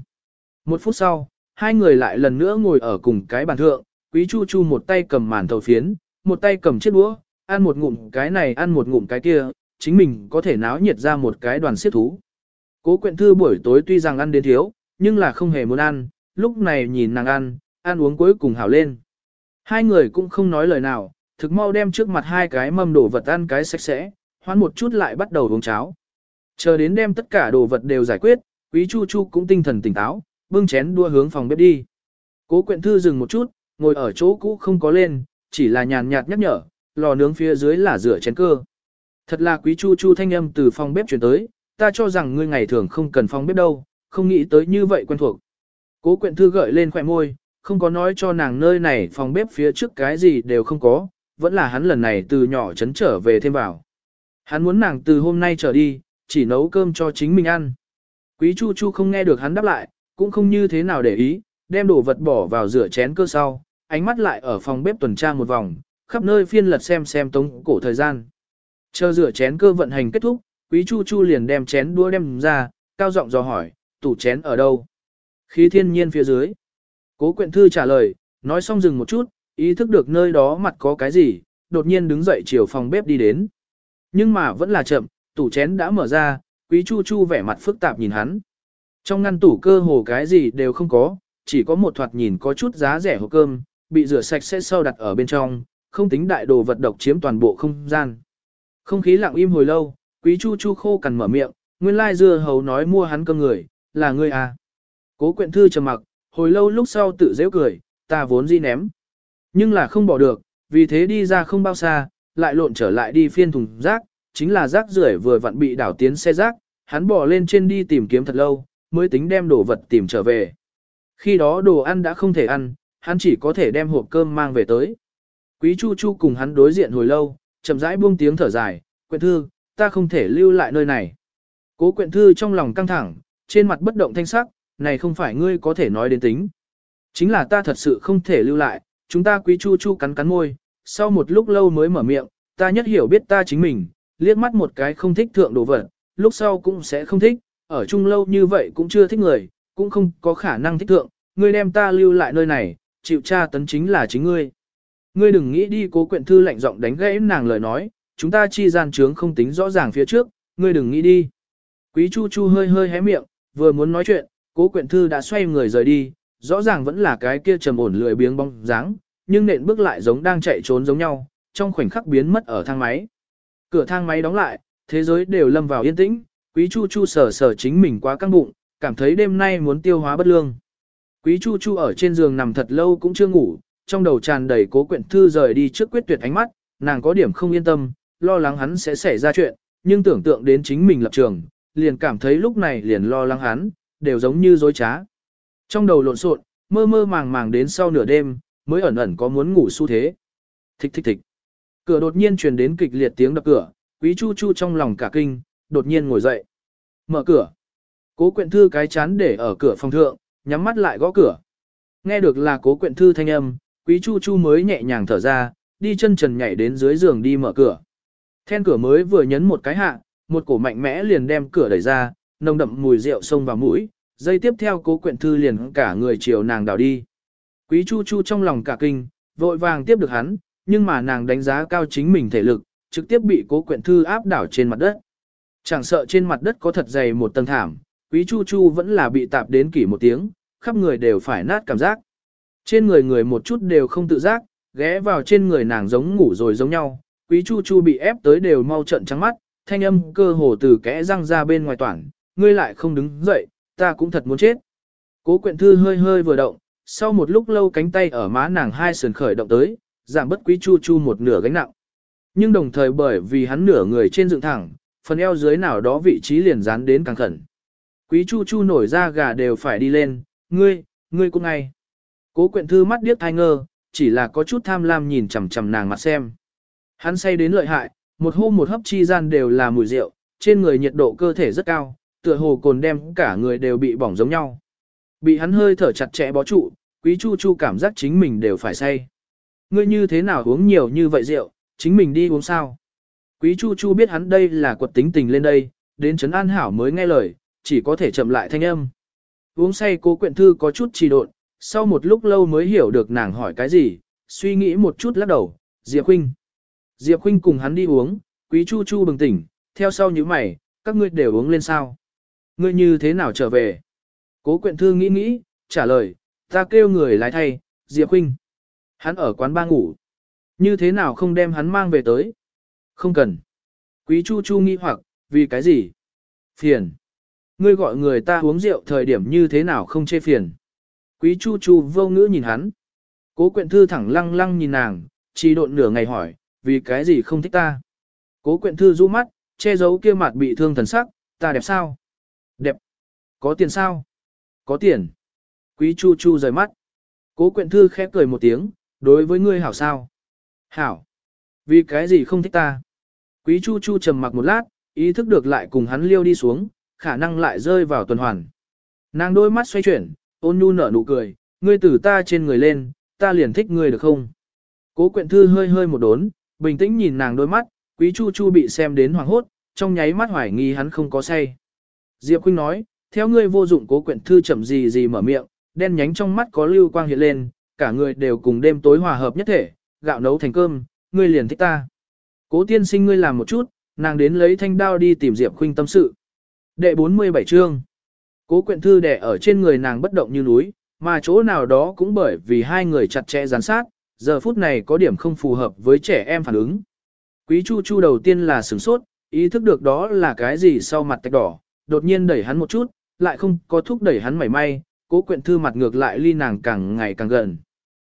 1 phút sau, 2 người lại lần nữa ngồi ở cùng cái bàn thượng, Quý Chu Chu một tay cầm màn thầu phiến, một tay cầm chiếc đũa, ăn một ngụm cái này ăn một ngụm cái kia, chính mình có thể náo nhiệt ra một cái đoàn siết thú. Cố Quyện Thư buổi tối tuy rằng ăn đến thiếu, nhưng là không hề muốn ăn, lúc này nhìn nàng ăn uống cuối cùng hảo lên. 2 người cũng không nói lời nào, thực mau đem trước mặt 2 cái mâm đồ vật ăn cái sạch sẽ, hoán một chút lại bắt đầu uống cháo. Chờ đến đem tất cả đồ vật đều giải quyết, Quý Chu Chu cũng tinh thần tỉnh táo, bưng chén đua hướng phòng bếp đi. Cố Quyện Thư dừng một chút, ngồi ở chỗ cũ không có lên, chỉ là nhàn nhạt nhắc nhở, lò nướng phía dưới là rửa chén cơ. Thật là Quý Chu Chu thanh âm từ phòng bếp chuyển tới, ta cho rằng ngươi ngày thường không cần phòng bếp đâu, không nghĩ tới như vậy quen thuộc. Cố Quyện Thư gợi lên khỏe môi, không có nói cho nàng nơi này phòng bếp phía trước cái gì đều không có, vẫn là hắn lần này từ nhỏ trấn trở về thêm vào. Hắn muốn nàng từ hôm nay trở đi, chỉ nấu cơm cho chính mình ăn. Quý Chu Chu không nghe được hắn đáp lại, cũng không như thế nào để ý, đem đồ vật bỏ vào rửa chén cơ sau, ánh mắt lại ở phòng bếp tuần tra một vòng, khắp nơi phiên lật xem tống cổ thời gian. Chờ rửa chén cơ vận hành kết thúc, Quý Chu Chu liền đem chén đũa đem ra, cao giọng dò hỏi, tủ chén ở đâu? Khí thiên nhiên phía dưới. Cố Quyện Thư trả lời, nói xong dừng một chút, ý thức được nơi đó mặt có cái gì, đột nhiên đứng dậy chiều phòng bếp đi đến. Nhưng mà vẫn là chậm, tủ chén đã mở ra, Quý Chu Chu vẻ mặt phức tạp nhìn hắn. Trong ngăn tủ cơ hồ cái gì đều không có, chỉ có một thoạt nhìn có chút giá rẻ hộp cơm, bị rửa sạch sẽ sau đặt ở bên trong, không tính đại đồ vật độc chiếm toàn bộ không gian. Không khí lặng im hồi lâu, Quý Chu Chu khô cằn mở miệng, nguyên lai dưa hấu nói mua hắn cơm người, là ngươi à. Cố Quyện Thư trầm mặc, hồi lâu lúc sau tự dễ cười, ta vốn di ném. Nhưng là không bỏ được, vì thế đi ra không bao xa, lại lộn trở lại đi phiên thùng rác, chính là rác rưởi vừa vặn bị đảo tiến xe rác, hắn bỏ lên trên đi tìm kiếm thật lâu, mới tính đem đồ vật tìm trở về. Khi đó đồ ăn đã không thể ăn, hắn chỉ có thể đem hộp cơm mang về tới. Quý Chu Chu cùng hắn đối diện hồi lâu, chậm rãi buông tiếng thở dài, Quyện Thư, ta không thể lưu lại nơi này. Cố Quyện Thư trong lòng căng thẳng, trên mặt bất động thanh sắc, này không phải ngươi có thể nói đến tính. Chính là ta thật sự không thể lưu lại, chúng ta Quý Chu Chu cắn cắn môi, sau một lúc lâu mới mở miệng, ta nhất hiểu biết ta chính mình, liếc mắt một cái không thích thượng đồ vật, lúc sau cũng sẽ không thích, ở chung lâu như vậy cũng chưa thích người, cũng không có khả năng thích thượng, ngươi đem ta lưu lại nơi này, chịu tra tấn chính là chính ngươi. Ngươi đừng nghĩ đi. Cố Quyện Thư lạnh giọng đánh gãy nàng lời nói, chúng ta chi gian trướng không tính rõ ràng phía trước, ngươi đừng nghĩ đi. Quý Chu Chu hơi hơi hé miệng, vừa muốn nói chuyện, Cố Quyện Thư đã xoay người rời đi, rõ ràng vẫn là cái kia trầm ổn lười biếng bóng dáng, nhưng nện bước lại giống đang chạy trốn giống nhau, trong khoảnh khắc biến mất ở thang máy. Cửa thang máy đóng lại, thế giới đều lâm vào yên tĩnh, Quý Chu Chu sờ sờ chính mình quá căng bụng, cảm thấy đêm nay muốn tiêu hóa bất lương. Quý Chu Chu ở trên giường nằm thật lâu cũng chưa ngủ, trong đầu tràn đầy Cố Quyện Thư rời đi trước quyết tuyệt ánh mắt, nàng có điểm không yên tâm, lo lắng hắn sẽ xảy ra chuyện, nhưng tưởng tượng đến chính mình lập trường, liền cảm thấy lúc này liền lo lắng hắn, đều giống như dối trá. Trong đầu lộn xộn, mơ mơ màng màng đến sau nửa đêm, mới ẩn ẩn có muốn ngủ xu thế. Thích thích thích. Cửa đột nhiên truyền đến kịch liệt tiếng đập cửa, Quý Chu Chu trong lòng cả kinh, đột nhiên ngồi dậy. Mở cửa. Cố Quyện Thư cái chán để ở cửa phòng thượng, nhắm mắt lại gõ cửa. Nghe được là Cố Quyện Thư thanh âm, Quý Chu Chu mới nhẹ nhàng thở ra, đi chân trần nhảy đến dưới giường đi mở cửa. Then cửa mới vừa nhấn một cái hạ, một cổ mạnh mẽ liền đem cửa đẩy ra, nồng đậm mùi rượu xông vào mũi, giây tiếp theo Cố Quyện Thư liền cả người chiều nàng đảo đi. Quý Chu Chu trong lòng cả kinh, vội vàng tiếp được hắn, nhưng mà nàng đánh giá cao chính mình thể lực, trực tiếp bị Cố Quyện Thư áp đảo trên mặt đất. Chẳng sợ trên mặt đất có thật dày một tầng thảm, Quý Chu Chu vẫn là bị tạp đến kỷ một tiếng, khắp người đều phải nát cảm giác. Trên người người một chút đều không tự giác, ghé vào trên người nàng giống ngủ rồi giống nhau. Quý Chu Chu bị ép tới đều mau trận trắng mắt, thanh âm cơ hồ từ kẽ răng ra bên ngoài toảng, ngươi lại không đứng dậy, ta cũng thật muốn chết. Cố Quyện Thư hơi hơi vừa động, sau một lúc lâu cánh tay ở má nàng hai sườn khởi động tới, giảm bất Quý Chu Chu một nửa gánh nặng. Nhưng đồng thời bởi vì hắn nửa người trên dựng thẳng, phần eo dưới nào đó vị trí liền dán đến càng khẩn. Quý Chu Chu nổi ra gà đều phải đi lên, ngươi cũng ngay. Cố Quyện Thư mắt điếc thai ngơ, chỉ là có chút tham lam nhìn chằm chằm nàng mặt xem. Hắn say đến lợi hại, một hô một hấp chi gian đều là mùi rượu, trên người nhiệt độ cơ thể rất cao, tựa hồ cồn đem cả người đều bị bỏng giống nhau. Bị hắn hơi thở chặt chẽ bó trụ, Quý Chu Chu cảm giác chính mình đều phải say. Ngươi như thế nào uống nhiều như vậy rượu, chính mình đi uống sao? Quý Chu Chu biết hắn đây là quật tính tình lên đây, đến trấn an hảo mới nghe lời, chỉ có thể chậm lại thanh âm. Uống say Cố Quyện Thư có chút trì độn, sau một lúc lâu mới hiểu được nàng hỏi cái gì, suy nghĩ một chút lắc đầu, Diệp Khuynh. Diệp Khuynh cùng hắn đi uống, Quý Chu Chu bừng tỉnh, theo sau như mày, các ngươi đều uống lên sao? Ngươi như thế nào trở về? Cố Quyện Thư nghĩ, trả lời, ta kêu người lái thay, Diệp Khuynh. Hắn ở quán ba ngủ. Như thế nào không đem hắn mang về tới? Không cần. Quý Chu Chu nghi hoặc, vì cái gì? Phiền. Ngươi gọi người ta uống rượu thời điểm như thế nào không chê phiền? Quý Chu Chu vô ngữ nhìn hắn. Cố Quyện Thư thẳng lăng lăng nhìn nàng, chỉ độn nửa ngày hỏi, vì cái gì không thích ta? Cố Quyện Thư rũ mắt, che giấu kia mặt bị thương thần sắc, ta đẹp sao? Đẹp. Có tiền sao? Có tiền. Quý Chu Chu rời mắt. Cố Quyện Thư khẽ cười một tiếng, đối với ngươi hảo sao? Hảo. Vì cái gì không thích ta? Quý Chu Chu trầm mặc một lát, ý thức được lại cùng hắn liêu đi xuống, khả năng lại rơi vào tuần hoàn. Nàng đôi mắt xoay chuyển, ôn nhu nở nụ cười, ngươi từ ta trên người lên, ta liền thích ngươi được không? Cố Quyện Thư hơi hơi một đốn, bình tĩnh nhìn nàng đôi mắt, Quý Chu Chu bị xem đến hoảng hốt, trong nháy mắt hoài nghi hắn không có say. Diệp Khuynh nói, theo ngươi vô dụng. Cố Quyện Thư chậm gì mở miệng, đen nhánh trong mắt có lưu quang hiện lên, cả người đều cùng đêm tối hòa hợp nhất thể, gạo nấu thành cơm, ngươi liền thích ta. Cố tiên sinh ngươi làm một chút, nàng đến lấy thanh đao đi tìm Diệp Khuynh tâm sự. Đệ 47 chương. Cố Quyện Thư đè ở trên người nàng bất động như núi, mà chỗ nào đó cũng bởi vì hai người chặt chẽ gián sát, giờ phút này có điểm không phù hợp với trẻ em phản ứng. Quý Chu Chu đầu tiên là sửng sốt, ý thức được đó là cái gì sau mặt tạch đỏ, đột nhiên đẩy hắn một chút, lại không có thúc đẩy hắn mảy may, Cố Quyện Thư mặt ngược lại ly nàng càng ngày càng gần.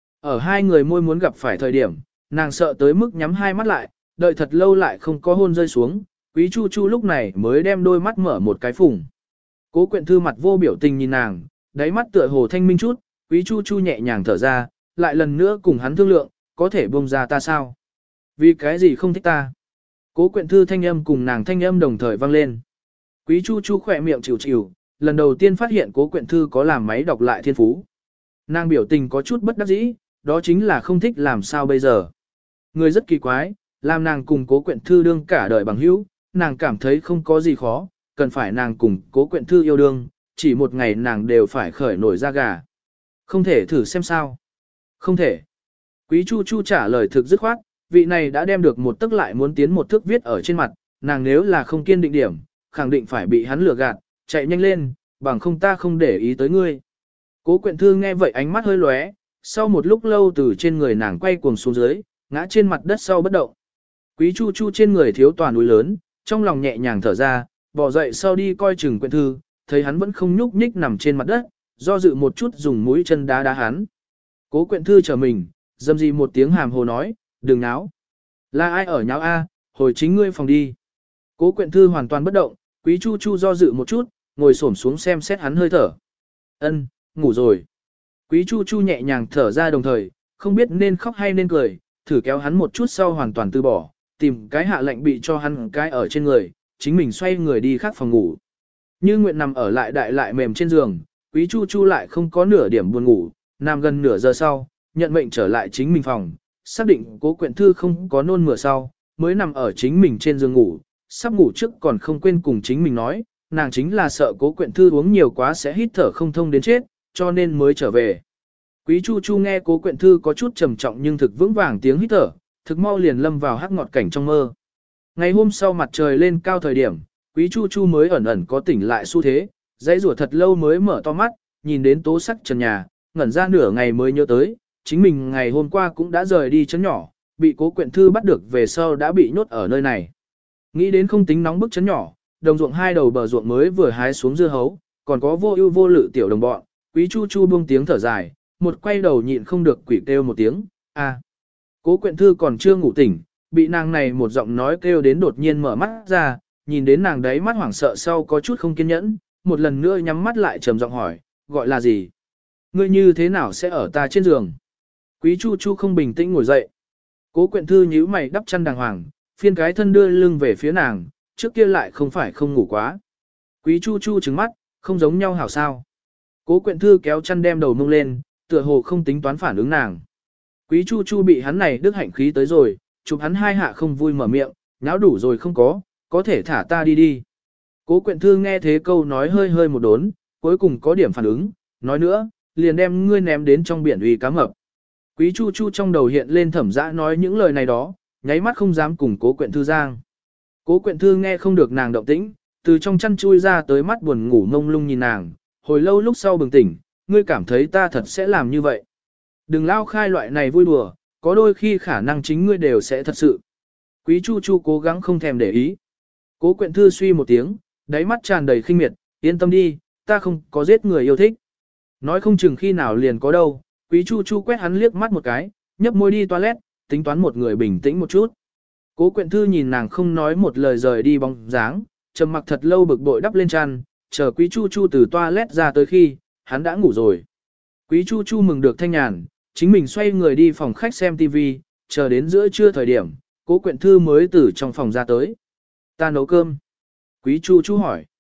Ở hai người môi muốn gặp phải thời điểm, nàng sợ tới mức nhắm hai mắt lại, đợi thật lâu lại không có hôn rơi xuống, Quý Chu Chu lúc này mới đem đôi mắt mở một cái phùng. Cố Quyện Thư mặt vô biểu tình nhìn nàng, đáy mắt tựa hồ thanh minh chút, Quý Chu Chu nhẹ nhàng thở ra, lại lần nữa cùng hắn thương lượng, có thể buông ra ta sao? Vì cái gì không thích ta? Cố Quyện Thư thanh âm cùng nàng thanh âm đồng thời vang lên. Quý Chu Chu khỏe miệng chịu chịu, lần đầu tiên phát hiện Cố Quyện Thư có làm máy đọc lại thiên phú. Nàng biểu tình có chút bất đắc dĩ, đó chính là không thích làm sao bây giờ. Người rất kỳ quái, làm nàng cùng Cố Quyện Thư đương cả đời bằng hữu, nàng cảm thấy không có gì khó, cần phải nàng cùng Cố Quyện Thư yêu đương, chỉ một ngày nàng đều phải khởi nổi da gà. Không thể thử xem sao. Không thể. Quý Chu Chu trả lời thực dứt khoát, vị này đã đem được một tức lại muốn tiến một thước viết ở trên mặt, nàng nếu là không kiên định điểm, khẳng định phải bị hắn lừa gạt, chạy nhanh lên, bằng không ta không để ý tới ngươi. Cố Quyện Thư nghe vậy ánh mắt hơi lóe, sau một lúc lâu từ trên người nàng quay cuồng xuống dưới, ngã trên mặt đất sau bất động. Quý Chu Chu trên người thiếu toàn núi lớn, trong lòng nhẹ nhàng thở ra, bỏ dậy sau đi coi chừng Quyện Thư, thấy hắn vẫn không nhúc nhích nằm trên mặt đất, do dự một chút dùng mũi chân đá đá hắn. Cố Quyện Thư chờ mình, dâm gì một tiếng hàm hồ nói, đừng náo. Là ai ở nháo a? Hồi chính ngươi phòng đi. Cố Quyện Thư hoàn toàn bất động, Quý Chu Chu do dự một chút, ngồi xổm xuống xem xét hắn hơi thở. Ân, ngủ rồi. Quý Chu Chu nhẹ nhàng thở ra đồng thời, không biết nên khóc hay nên cười, thử kéo hắn một chút sau hoàn toàn từ bỏ, tìm cái hạ lệnh bị cho hắn cái ở trên người, chính mình xoay người đi khác phòng ngủ. Như nguyện nằm ở lại đại lại mềm trên giường, Quý Chu Chu lại không có nửa điểm buồn ngủ, nằm gần nửa giờ sau, nhận mệnh trở lại chính mình phòng, xác định Cố Quyện Thư không có nôn mửa sau, mới nằm ở chính mình trên giường ngủ, sắp ngủ trước còn không quên cùng chính mình nói, nàng chính là sợ Cố Quyện Thư uống nhiều quá sẽ hít thở không thông đến chết, cho nên mới trở về. Quý Chu Chu nghe Cố Quyện Thư có chút trầm trọng nhưng thực vững vàng tiếng hít thở, thực mau liền lâm vào hắc ngọt cảnh trong mơ. Ngày hôm sau mặt trời lên cao thời điểm, Quý Chu Chu mới ẩn ẩn có tỉnh lại xu thế, dãy rủa thật lâu mới mở to mắt, nhìn đến tố sắc trần nhà, ngẩn ra nửa ngày mới nhớ tới, chính mình ngày hôm qua cũng đã rời đi chấn nhỏ, bị Cố Quyện Thư bắt được về sau đã bị nhốt ở nơi này. Nghĩ đến không tính nóng bức chấn nhỏ, đồng ruộng hai đầu bờ ruộng mới vừa hái xuống dưa hấu, còn có vô ưu vô lự tiểu đồng bọn, Quý Chu Chu buông tiếng thở dài, một quay đầu nhịn không được quỷ kêu một tiếng, a. Cố Quyện Thư còn chưa ngủ tỉnh, bị nàng này một giọng nói kêu đến đột nhiên mở mắt ra, nhìn đến nàng đấy mắt hoảng sợ sau có chút không kiên nhẫn, một lần nữa nhắm mắt lại trầm giọng hỏi, gọi là gì? Ngươi như thế nào sẽ ở ta trên giường? Quý Chu Chu không bình tĩnh ngồi dậy. Cố Quyện Thư nhíu mày đắp chăn đàng hoàng, phiên cái thân đưa lưng về phía nàng, trước kia lại không phải không ngủ quá. Quý Chu Chu trừng mắt, không giống nhau hảo sao. Cố Quyện Thư kéo chăn đem đầu mông lên, tựa hồ không tính toán phản ứng nàng. Quý Chu Chu bị hắn này đức hạnh khí tới rồi, chụp hắn hai hạ không vui mở miệng, nháo đủ rồi không có thể thả ta đi đi. Cố Quyện Thư nghe thế câu nói hơi hơi một đốn, cuối cùng có điểm phản ứng, nói nữa, liền đem ngươi ném đến trong biển uy cá mập. Quý Chu Chu trong đầu hiện lên Thẩm Dã nói những lời này đó, nháy mắt không dám cùng Cố Quyện Thư giang. Cố Quyện Thư nghe không được nàng động tĩnh, từ trong chăn chui ra tới mắt buồn ngủ mông lung nhìn nàng, hồi lâu lúc sau bừng tỉnh, ngươi cảm thấy ta thật sẽ làm như vậy. Đừng lao khai loại này vui đùa, có đôi khi khả năng chính ngươi đều sẽ thật sự. Quý Chu Chu cố gắng không thèm để ý. Cố Quyện Thư suy một tiếng, đáy mắt tràn đầy khinh miệt, yên tâm đi, ta không có giết người yêu thích. Nói không chừng khi nào liền có đâu, Quý Chu Chu quét hắn liếc mắt một cái, nhấp môi đi toilet, tính toán một người bình tĩnh một chút. Cố Quyện Thư nhìn nàng không nói một lời rời đi bóng dáng, trầm mặc thật lâu bực bội đắp lên chăn, chờ Quý Chu Chu từ toilet ra tới khi, hắn đã ngủ rồi. Quý Chu Chu mừng được thanh nhàn, chính mình xoay người đi phòng khách xem TV, chờ đến giữa trưa thời điểm, Cố Quyện Thư mới từ trong phòng ra tới. Ta nấu cơm. Quý Chu Chu hỏi.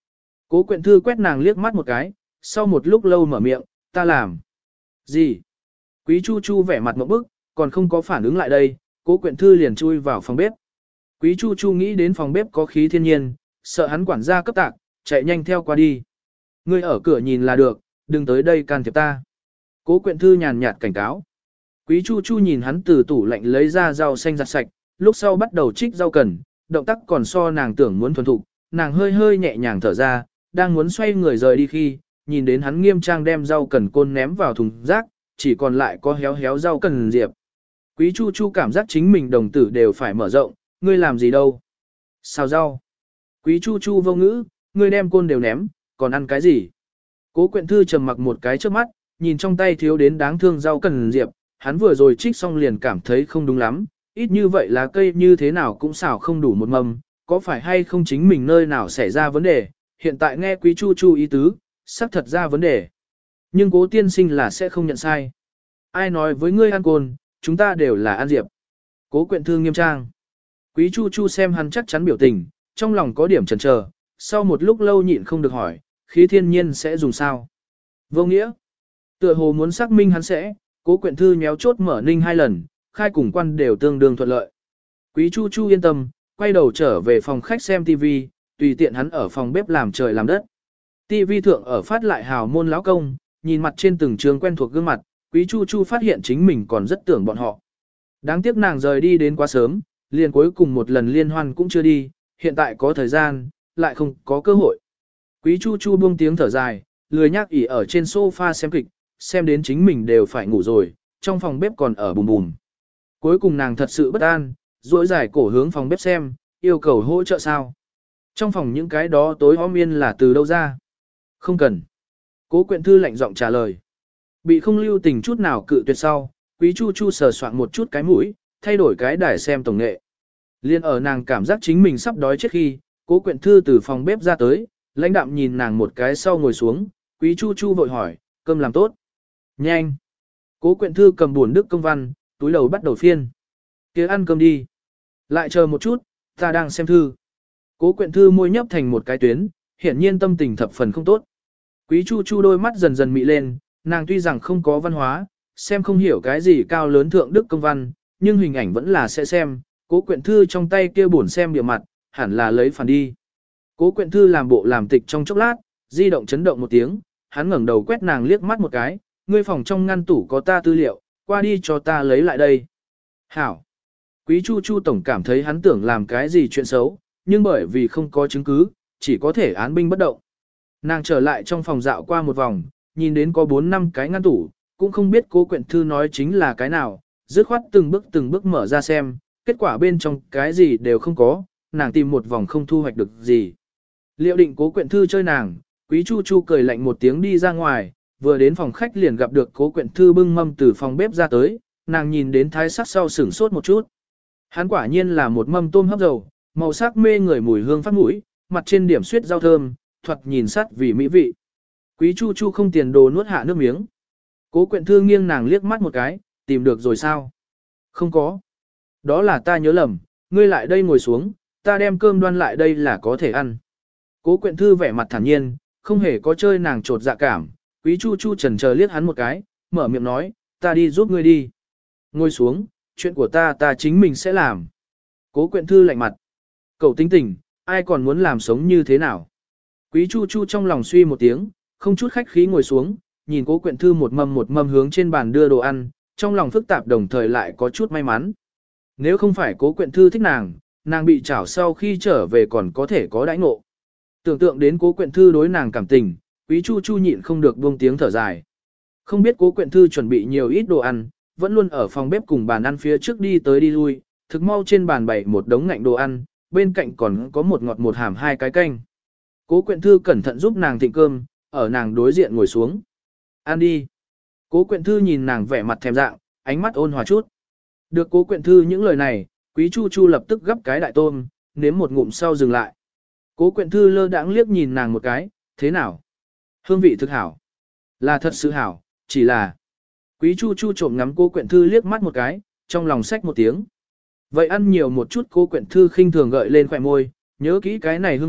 Cố Quyện Thư quét nàng liếc mắt một cái, sau một lúc lâu mở miệng, ta làm. Gì? Quý Chu Chu vẻ mặt ngộp bức, còn không có phản ứng lại đây, Cố Quyện Thư liền chui vào phòng bếp. Quý Chu Chu nghĩ đến phòng bếp có khí thiên nhiên, sợ hắn quản gia cấp tạc, chạy nhanh theo qua đi. Ngươi ở cửa nhìn là được, đừng tới đây can thiệp ta. Cố Quyện Thư nhàn nhạt cảnh cáo. Quý Chu Chu nhìn hắn từ tủ lạnh lấy ra rau xanh giặt sạch, lúc sau bắt đầu trích rau cần, động tác còn so nàng tưởng muốn thuần thục, nàng hơi hơi nhẹ nhàng thở ra, đang muốn xoay người rời đi khi, nhìn đến hắn nghiêm trang đem rau cần côn ném vào thùng rác, chỉ còn lại có héo héo rau cần diệp. Quý Chu Chu cảm giác chính mình đồng tử đều phải mở rộng, ngươi làm gì đâu? Xào rau. Quý Chu Chu vô ngữ, ngươi đem côn đều ném, còn ăn cái gì? Cố Quyện Thư trầm mặc một cái trước mắt, nhìn trong tay thiếu đến đáng thương rau cần diệp, hắn vừa rồi trích xong liền cảm thấy không đúng lắm, ít như vậy lá cây như thế nào cũng xào không đủ một mầm, có phải hay không chính mình nơi nào xảy ra vấn đề, hiện tại nghe Quý Chu Chu ý tứ, xác thật ra vấn đề. Nhưng Cố tiên sinh là sẽ không nhận sai. Ai nói với ngươi ăn côn, chúng ta đều là ăn diệp. Cố Quyện Thư nghiêm trang. Quý Chu Chu xem hắn chắc chắn biểu tình, trong lòng có điểm chần chờ, sau một lúc lâu nhịn không được hỏi, khí thiên nhiên sẽ dùng sao? Vô nghĩa. Tựa hồ muốn xác minh hắn sẽ, Cố Quyện Thư nhéo chốt mở ninh 2 lần, khai cùng quan đều tương đương thuận lợi. Quý Chu Chu yên tâm, quay đầu trở về phòng khách xem TV, tùy tiện hắn ở phòng bếp làm trời làm đất. TV thượng ở phát lại hào môn lão công, nhìn mặt trên từng trường quen thuộc gương mặt, Quý Chu Chu phát hiện chính mình còn rất tưởng bọn họ. Đáng tiếc nàng rời đi đến quá sớm, liền cuối cùng một lần liên hoan cũng chưa đi, hiện tại có thời gian, lại không có cơ hội. Quý Chu Chu buông tiếng thở dài, lười nhác ỉ ở trên sofa xem kịch, xem đến chính mình đều phải ngủ rồi, trong phòng bếp còn ở bùm bùm. Cuối cùng nàng thật sự bất an, duỗi dài cổ hướng phòng bếp xem, yêu cầu hỗ trợ sao. Trong phòng những cái đó tối om yên là từ đâu ra? Không cần. Cố Quyện Thư lạnh giọng trả lời. Bị không lưu tình chút nào cự tuyệt sau, Quý Chu Chu sờ soạn một chút cái mũi, thay đổi cái đài xem tổng nghệ. Liên ở nàng cảm giác chính mình sắp đói chết khi, Cố Quyện Thư từ phòng bếp ra tới, lãnh đạm nhìn nàng một cái sau ngồi xuống, Quý Chu Chu vội hỏi, cơm làm tốt. Nhanh. Cố Quyện Thư cầm buồn đức công văn, túi đầu bắt đầu phiên. Kia ăn cơm đi. Lại chờ một chút, ta đang xem thư. Cố Quyện Thư môi nhấp thành một cái tuyến, hiển nhiên tâm tình thập phần không tốt. Quý Chu Chu đôi mắt dần dần mị lên, nàng tuy rằng không có văn hóa, xem không hiểu cái gì cao lớn thượng đức công văn, nhưng hình ảnh vẫn là sẽ xem. Cố Quyện Thư trong tay kia buồn xem địa mặt, hẳn là lấy phản đi. Cố Quyện Thư làm bộ làm tịch trong chốc lát, di động chấn động một tiếng, hắn ngẩng đầu quét nàng liếc mắt một cái, ngươi phòng trong ngăn tủ có ta tư liệu, qua đi cho ta lấy lại đây. Hảo. Quý Chu Chu tổng cảm thấy hắn tưởng làm cái gì chuyện xấu, nhưng bởi vì không có chứng cứ, chỉ có thể án binh bất động. Nàng trở lại trong phòng dạo qua một vòng, nhìn đến có 4-5 cái ngăn tủ, cũng không biết Cố Quyện Thư nói chính là cái nào, dứt khoát từng bước mở ra xem, kết quả bên trong cái gì đều không có, nàng tìm một vòng không thu hoạch được gì. Liệu định Cố Quyện Thư chơi nàng, Quý Chu Chu cười lạnh một tiếng đi ra ngoài, vừa đến phòng khách liền gặp được Cố Quyện Thư bưng mâm từ phòng bếp ra tới, nàng nhìn đến thái sắc sau sửng sốt một chút. Hắn quả nhiên là một mâm tôm hấp dầu, màu sắc mê người mùi hương phát mũi, mặt trên điểm suyết rau thơm, thoạt nhìn sát vì mỹ vị. Quý Chu Chu không tiền đồ nuốt hạ nước miếng. Cố Quyện Thư nghiêng nàng liếc mắt một cái, tìm được rồi sao? Không có. Đó là ta nhớ lầm, ngươi lại đây ngồi xuống, ta đem cơm đoan lại đây là có thể ăn. Cố Quyện Thư vẻ mặt thản nhiên, không hề có chơi nàng trột dạ cảm. Quý Chu Chu chần chờ liếc hắn một cái, mở miệng nói, ta đi giúp ngươi đi. Ngồi xuống, chuyện của ta chính mình sẽ làm. Cố Quyện Thư lạnh mặt. Cậu tính tình, ai còn muốn làm sống như thế nào? Quý Chu Chu trong lòng suy một tiếng, không chút khách khí ngồi xuống, nhìn Cố Quyện Thư một mâm hướng trên bàn đưa đồ ăn, trong lòng phức tạp đồng thời lại có chút may mắn. Nếu không phải Cố Quyện Thư thích nàng, nàng bị chảo sau khi trở về còn có thể có đãi ngộ. Tưởng tượng đến Cố Quyện Thư đối nàng cảm tình, Quý Chu Chu nhịn không được buông tiếng thở dài. Không biết Cố Quyện Thư chuẩn bị nhiều ít đồ ăn, vẫn luôn ở phòng bếp cùng bàn ăn phía trước đi tới đi lui, thực mau trên bàn bày một đống ngạnh đồ ăn, bên cạnh còn có một ngọt một hàm 2 cái canh. Cố Quyện Thư cẩn thận giúp nàng thịnh cơm, ở nàng đối diện ngồi xuống. Ăn đi. Cố Quyện Thư nhìn nàng vẻ mặt thèm dạng, ánh mắt ôn hòa chút. Được Cố Quyện Thư những lời này, Quý Chu Chu lập tức gấp cái đại tôm, nếm một ngụm sau dừng lại. Cố Quyện Thư lơ đãng liếc nhìn nàng một cái, thế nào? Hương vị thực hảo. Là thật sự hảo, chỉ là... Quý Chu Chu trộm ngắm Cố Quyện Thư liếc mắt một cái, trong lòng xách một tiếng. Vậy ăn nhiều một chút. Cố Quyện Thư khinh thường gợi lên khỏe môi, nhớ kỹ cái này hương vị,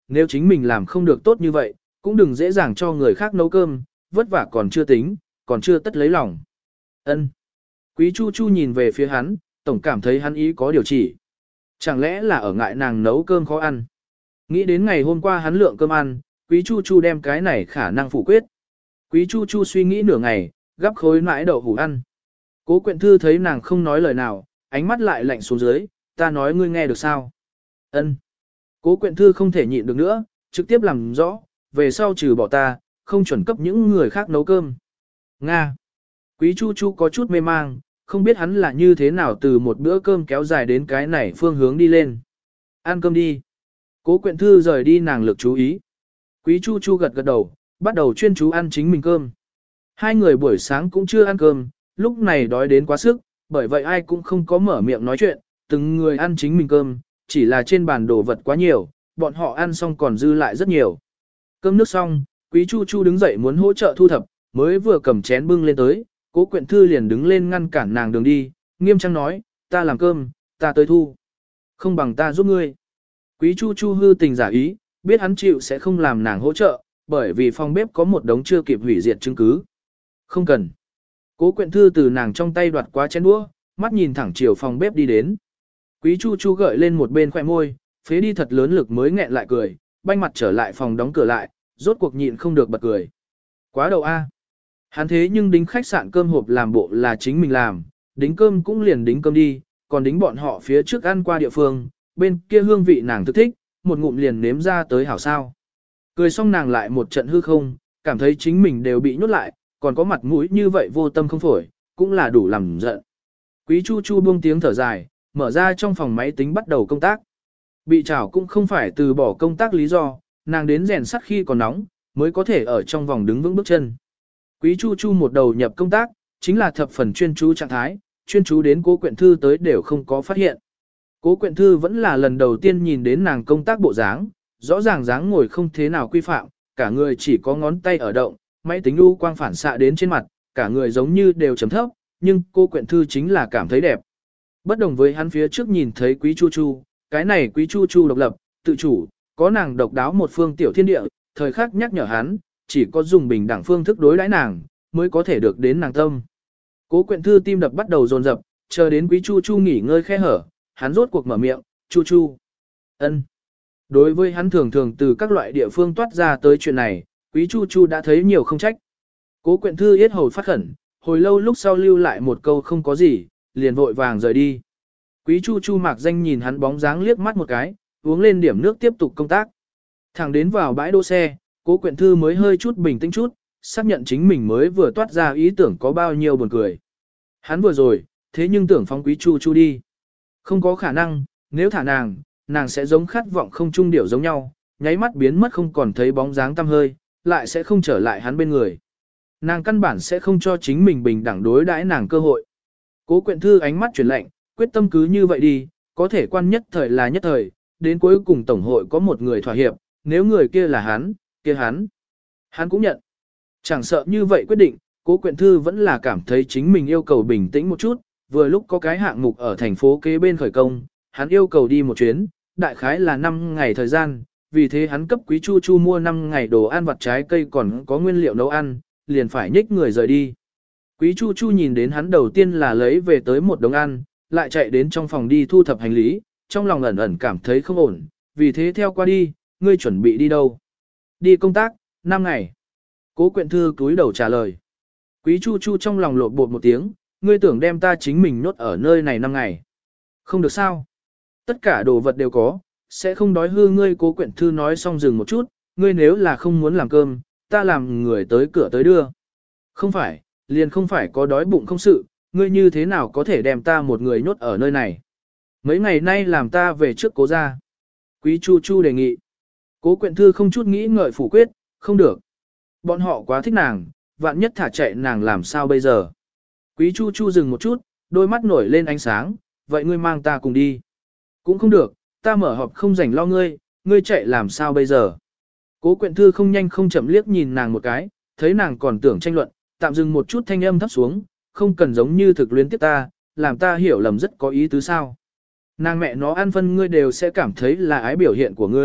nếu chính mình làm không được tốt như vậy, cũng đừng dễ dàng cho người khác nấu cơm, vất vả còn chưa tính, còn chưa tất lấy lòng. Ân. Quý Chu Chu nhìn về phía hắn, tổng cảm thấy hắn ý có điều chỉ. Chẳng lẽ là ở ngại nàng nấu cơm khó ăn. Nghĩ đến ngày hôm qua hắn lượng cơm ăn, Quý Chu Chu đem cái này khả năng phủ quyết. Quý Chu Chu suy nghĩ nửa ngày, gắp khối nãi đậu hủ ăn. Cố Quyện Thư thấy nàng không nói lời nào, ánh mắt lại lạnh xuống dưới, ta nói ngươi nghe được sao? Ân. Cố Quyện Thư không thể nhịn được nữa, trực tiếp làm rõ, về sau trừ bỏ ta, không chuẩn cấp những người khác nấu cơm. Nga. Quý Chu Chu có chút mê mang, không biết hắn là như thế nào từ một bữa cơm kéo dài đến cái này phương hướng đi lên. Ăn cơm đi. Cố Quyện Thư rời đi nàng lực chú ý. Quý Chu Chu gật gật đầu, bắt đầu chuyên chú ăn chính mình cơm. Hai người buổi sáng cũng chưa ăn cơm, lúc này đói đến quá sức, bởi vậy ai cũng không có mở miệng nói chuyện, từng người ăn chính mình cơm, chỉ là trên bàn đồ vật quá nhiều, bọn họ ăn xong còn dư lại rất nhiều. Cơm nước xong, Quý Chu Chu đứng dậy muốn hỗ trợ thu thập, mới vừa cầm chén bưng lên tới, Cố Quyện Thư liền đứng lên ngăn cản nàng đường đi, nghiêm trang nói, ta làm cơm, ta tới thu. Không bằng ta giúp ngươi. Quý Chu Chu hư tình giả ý, biết hắn chịu sẽ không làm nàng hỗ trợ, bởi vì phòng bếp có một đống chưa kịp hủy diệt chứng cứ. Không cần. Cố Quyện Thư từ nàng trong tay đoạt quá chén đũa, mắt nhìn thẳng chiều phòng bếp đi đến. Quý Chu Chu gợi lên một bên khóe môi, phế đi thật lớn lực mới nghẹn lại cười, banh mặt trở lại phòng đóng cửa lại, rốt cuộc nhịn không được bật cười. Quá đầu a. Hắn thế nhưng đính khách sạn cơm hộp làm bộ là chính mình làm, đính cơm cũng liền đính cơm đi, còn đính bọn họ phía trước ăn qua địa phương, bên kia hương vị nàng thức thích, một ngụm liền nếm ra tới hảo sao. Cười xong nàng lại một trận hư không, cảm thấy chính mình đều bị nhốt lại, còn có mặt mũi như vậy vô tâm không phổi, cũng là đủ làm giận. Quý Chu Chu buông tiếng thở dài, mở ra trong phòng máy tính bắt đầu công tác. Bị trảo cũng không phải từ bỏ công tác lý do, nàng đến rèn sắt khi còn nóng, mới có thể ở trong vòng đứng vững bước chân. Quý Chu Chu một đầu nhập công tác, chính là thập phần chuyên chú trạng thái, chuyên chú đến Cố Quyện Thư tới đều không có phát hiện. Cố Quyện Thư vẫn là lần đầu tiên nhìn đến nàng công tác bộ dáng, rõ ràng dáng ngồi không thế nào quy phạm, cả người chỉ có ngón tay ở động, máy tính u quang phản xạ đến trên mặt, cả người giống như đều chấm thấp, nhưng Cố Quyện Thư chính là cảm thấy đẹp. Bất đồng với hắn phía trước nhìn thấy Quý Chu Chu, cái này Quý Chu Chu độc lập, tự chủ, có nàng độc đáo một phương tiểu thiên địa, thời khắc nhắc nhở hắn, chỉ có dùng bình đẳng phương thức đối đãi nàng, mới có thể được đến nàng tâm. Cố Quyện Thư tim đập bắt đầu dồn dập, chờ đến Quý Chu Chu nghỉ ngơi khe hở, hắn rốt cuộc mở miệng, Chu Chu. Ân. Đối với hắn thường thường từ các loại địa phương toát ra tới chuyện này, Quý Chu Chu đã thấy nhiều không trách. Cố Quyện Thư yết hầu phát khẩn, hồi lâu lúc sau lưu lại một câu không có gì, liền vội vàng rời đi. Quý Chu Chu mạc danh nhìn hắn bóng dáng liếc mắt một cái, uống lên điểm nước tiếp tục công tác. Thẳng đến vào bãi đỗ xe, Cố Quyện Thư mới hơi chút bình tĩnh chút, xác nhận chính mình mới vừa toát ra ý tưởng có bao nhiêu buồn cười. Hắn vừa rồi, thế nhưng tưởng phóng Quý Chu Chu đi. Không có khả năng, nếu thả nàng sẽ giống khát vọng không trung điểu giống nhau, nháy mắt biến mất không còn thấy bóng dáng tăm hơi, lại sẽ không trở lại hắn bên người. Nàng căn bản sẽ không cho chính mình bình đẳng đối đãi nàng cơ hội. Cố Quyện Thư ánh mắt chuyển lạnh, quyết tâm cứ như vậy đi, có thể quan nhất thời là nhất thời, đến cuối cùng tổng hội có một người thỏa hiệp, nếu người kia là hắn, kia hắn cũng nhận. Chẳng sợ như vậy quyết định, Cố Quyện Thư vẫn là cảm thấy chính mình yêu cầu bình tĩnh một chút, vừa lúc có cái hạng mục ở thành phố kế bên khởi công, hắn yêu cầu đi một chuyến, đại khái là 5 ngày thời gian, vì thế hắn cấp Quý Chu Chu mua 5 ngày đồ ăn vặt trái cây còn có nguyên liệu nấu ăn, liền phải nhích người rời đi. Quý Chu Chu nhìn đến hắn đầu tiên là lấy về tới một đống ăn, lại chạy đến trong phòng đi thu thập hành lý, trong lòng ẩn ẩn cảm thấy không ổn, vì thế theo qua đi, ngươi chuẩn bị đi đâu? Đi công tác, 5 ngày. Cố Quyện Thư cúi đầu trả lời. Quý Chu Chu trong lòng lộn bột một tiếng, ngươi tưởng đem ta chính mình nhốt ở nơi này 5 ngày. Không được sao? Tất cả đồ vật đều có, sẽ không đói hư ngươi. Cố Quyện Thư nói xong dừng một chút, ngươi nếu là không muốn làm cơm, ta làm người tới cửa tới đưa. Không phải, liền không phải có đói bụng không sự, ngươi như thế nào có thể đem ta một người nhốt ở nơi này. Mấy ngày nay làm ta về trước Cố ra. Quý Chu Chu đề nghị. Cố Quyện Thư không chút nghĩ ngợi phủ quyết, không được. Bọn họ quá thích nàng, vạn nhất thả chạy nàng làm sao bây giờ. Quý Chu Chu dừng một chút, đôi mắt nổi lên ánh sáng, vậy ngươi mang ta cùng đi. Cũng không được, ta mở họp không rảnh lo ngươi, ngươi chạy làm sao bây giờ. Cố Quyện Thư không nhanh không chậm liếc nhìn nàng một cái, thấy nàng còn tưởng tranh luận, tạm dừng một chút thanh âm thấp xuống, không cần giống như thực luyến tiếp ta, làm ta hiểu lầm rất có ý tứ sao. Nàng mẹ nó ăn phân ngươi đều sẽ cảm thấy là ái biểu hiện của ngươi,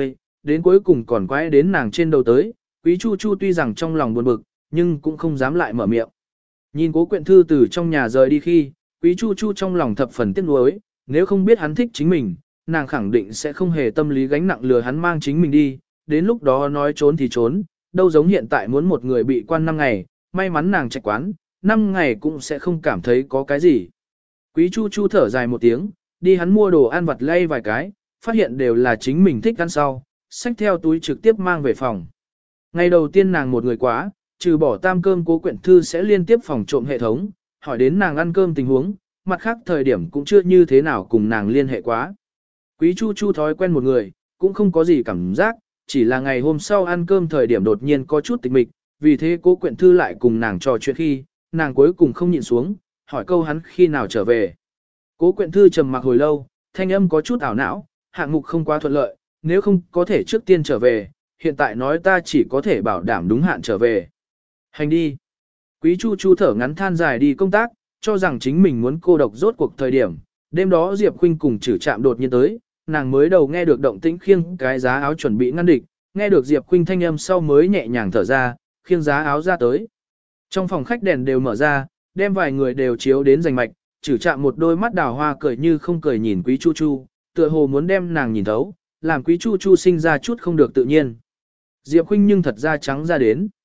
đến cuối cùng còn quái đến nàng trên đầu tới, Quý Chu Chu tuy rằng trong lòng buồn bực, nhưng cũng không dám lại mở miệng. Nhìn Cố Quyện Thư từ trong nhà rời đi khi, Quý Chu Chu trong lòng thập phần tiếc nuối, nếu không biết hắn thích chính mình, nàng khẳng định sẽ không hề tâm lý gánh nặng lừa hắn mang chính mình đi, đến lúc đó nói trốn thì trốn, đâu giống hiện tại muốn một người bị quan 5 ngày, may mắn nàng trạch quán, 5 ngày cũng sẽ không cảm thấy có cái gì. Quý Chu Chu thở dài một tiếng, đi hắn mua đồ ăn vặt lay vài cái, phát hiện đều là chính mình thích ăn sau, xách theo túi trực tiếp mang về phòng. Ngày đầu tiên nàng một người quá, trừ bỏ tam cơm Cố Quyện Thư sẽ liên tiếp phòng trộm hệ thống, hỏi đến nàng ăn cơm tình huống, mặt khác thời điểm cũng chưa như thế nào cùng nàng liên hệ quá. Quý Chu Chu thói quen một người, cũng không có gì cảm giác, chỉ là ngày hôm sau ăn cơm thời điểm đột nhiên có chút tịch mịch, vì thế Cố Quyện Thư lại cùng nàng trò chuyện khi, nàng cuối cùng không nhịn xuống, hỏi câu hắn khi nào trở về. Cố Quyện Thư trầm mặc hồi lâu, thanh âm có chút ảo não, hạng mục không quá thuận lợi, nếu không có thể trước tiên trở về, hiện tại nói ta chỉ có thể bảo đảm đúng hạn trở về. Hành đi. Quý Chu Chu thở ngắn than dài đi công tác, cho rằng chính mình muốn cô độc rốt cuộc thời điểm. Đêm đó Diệp Khuynh cùng Trử Trạm đột nhiên tới, nàng mới đầu nghe được động tĩnh khiêng cái giá áo chuẩn bị ngăn địch, nghe được Diệp Khuynh thanh âm sau mới nhẹ nhàng thở ra, khiêng giá áo ra tới. Trong phòng khách đèn đều mở ra, đem vài người đều chiếu đến rành mạch, Trử Trạm một đôi mắt đào hoa cười như không cười nhìn Quý Chu Chu, tựa hồ muốn đem nàng nhìn thấu, làm Quý Chu Chu sinh ra chút không được tự nhiên. Diệp Khuynh nhưng thật ra trắng ra đến.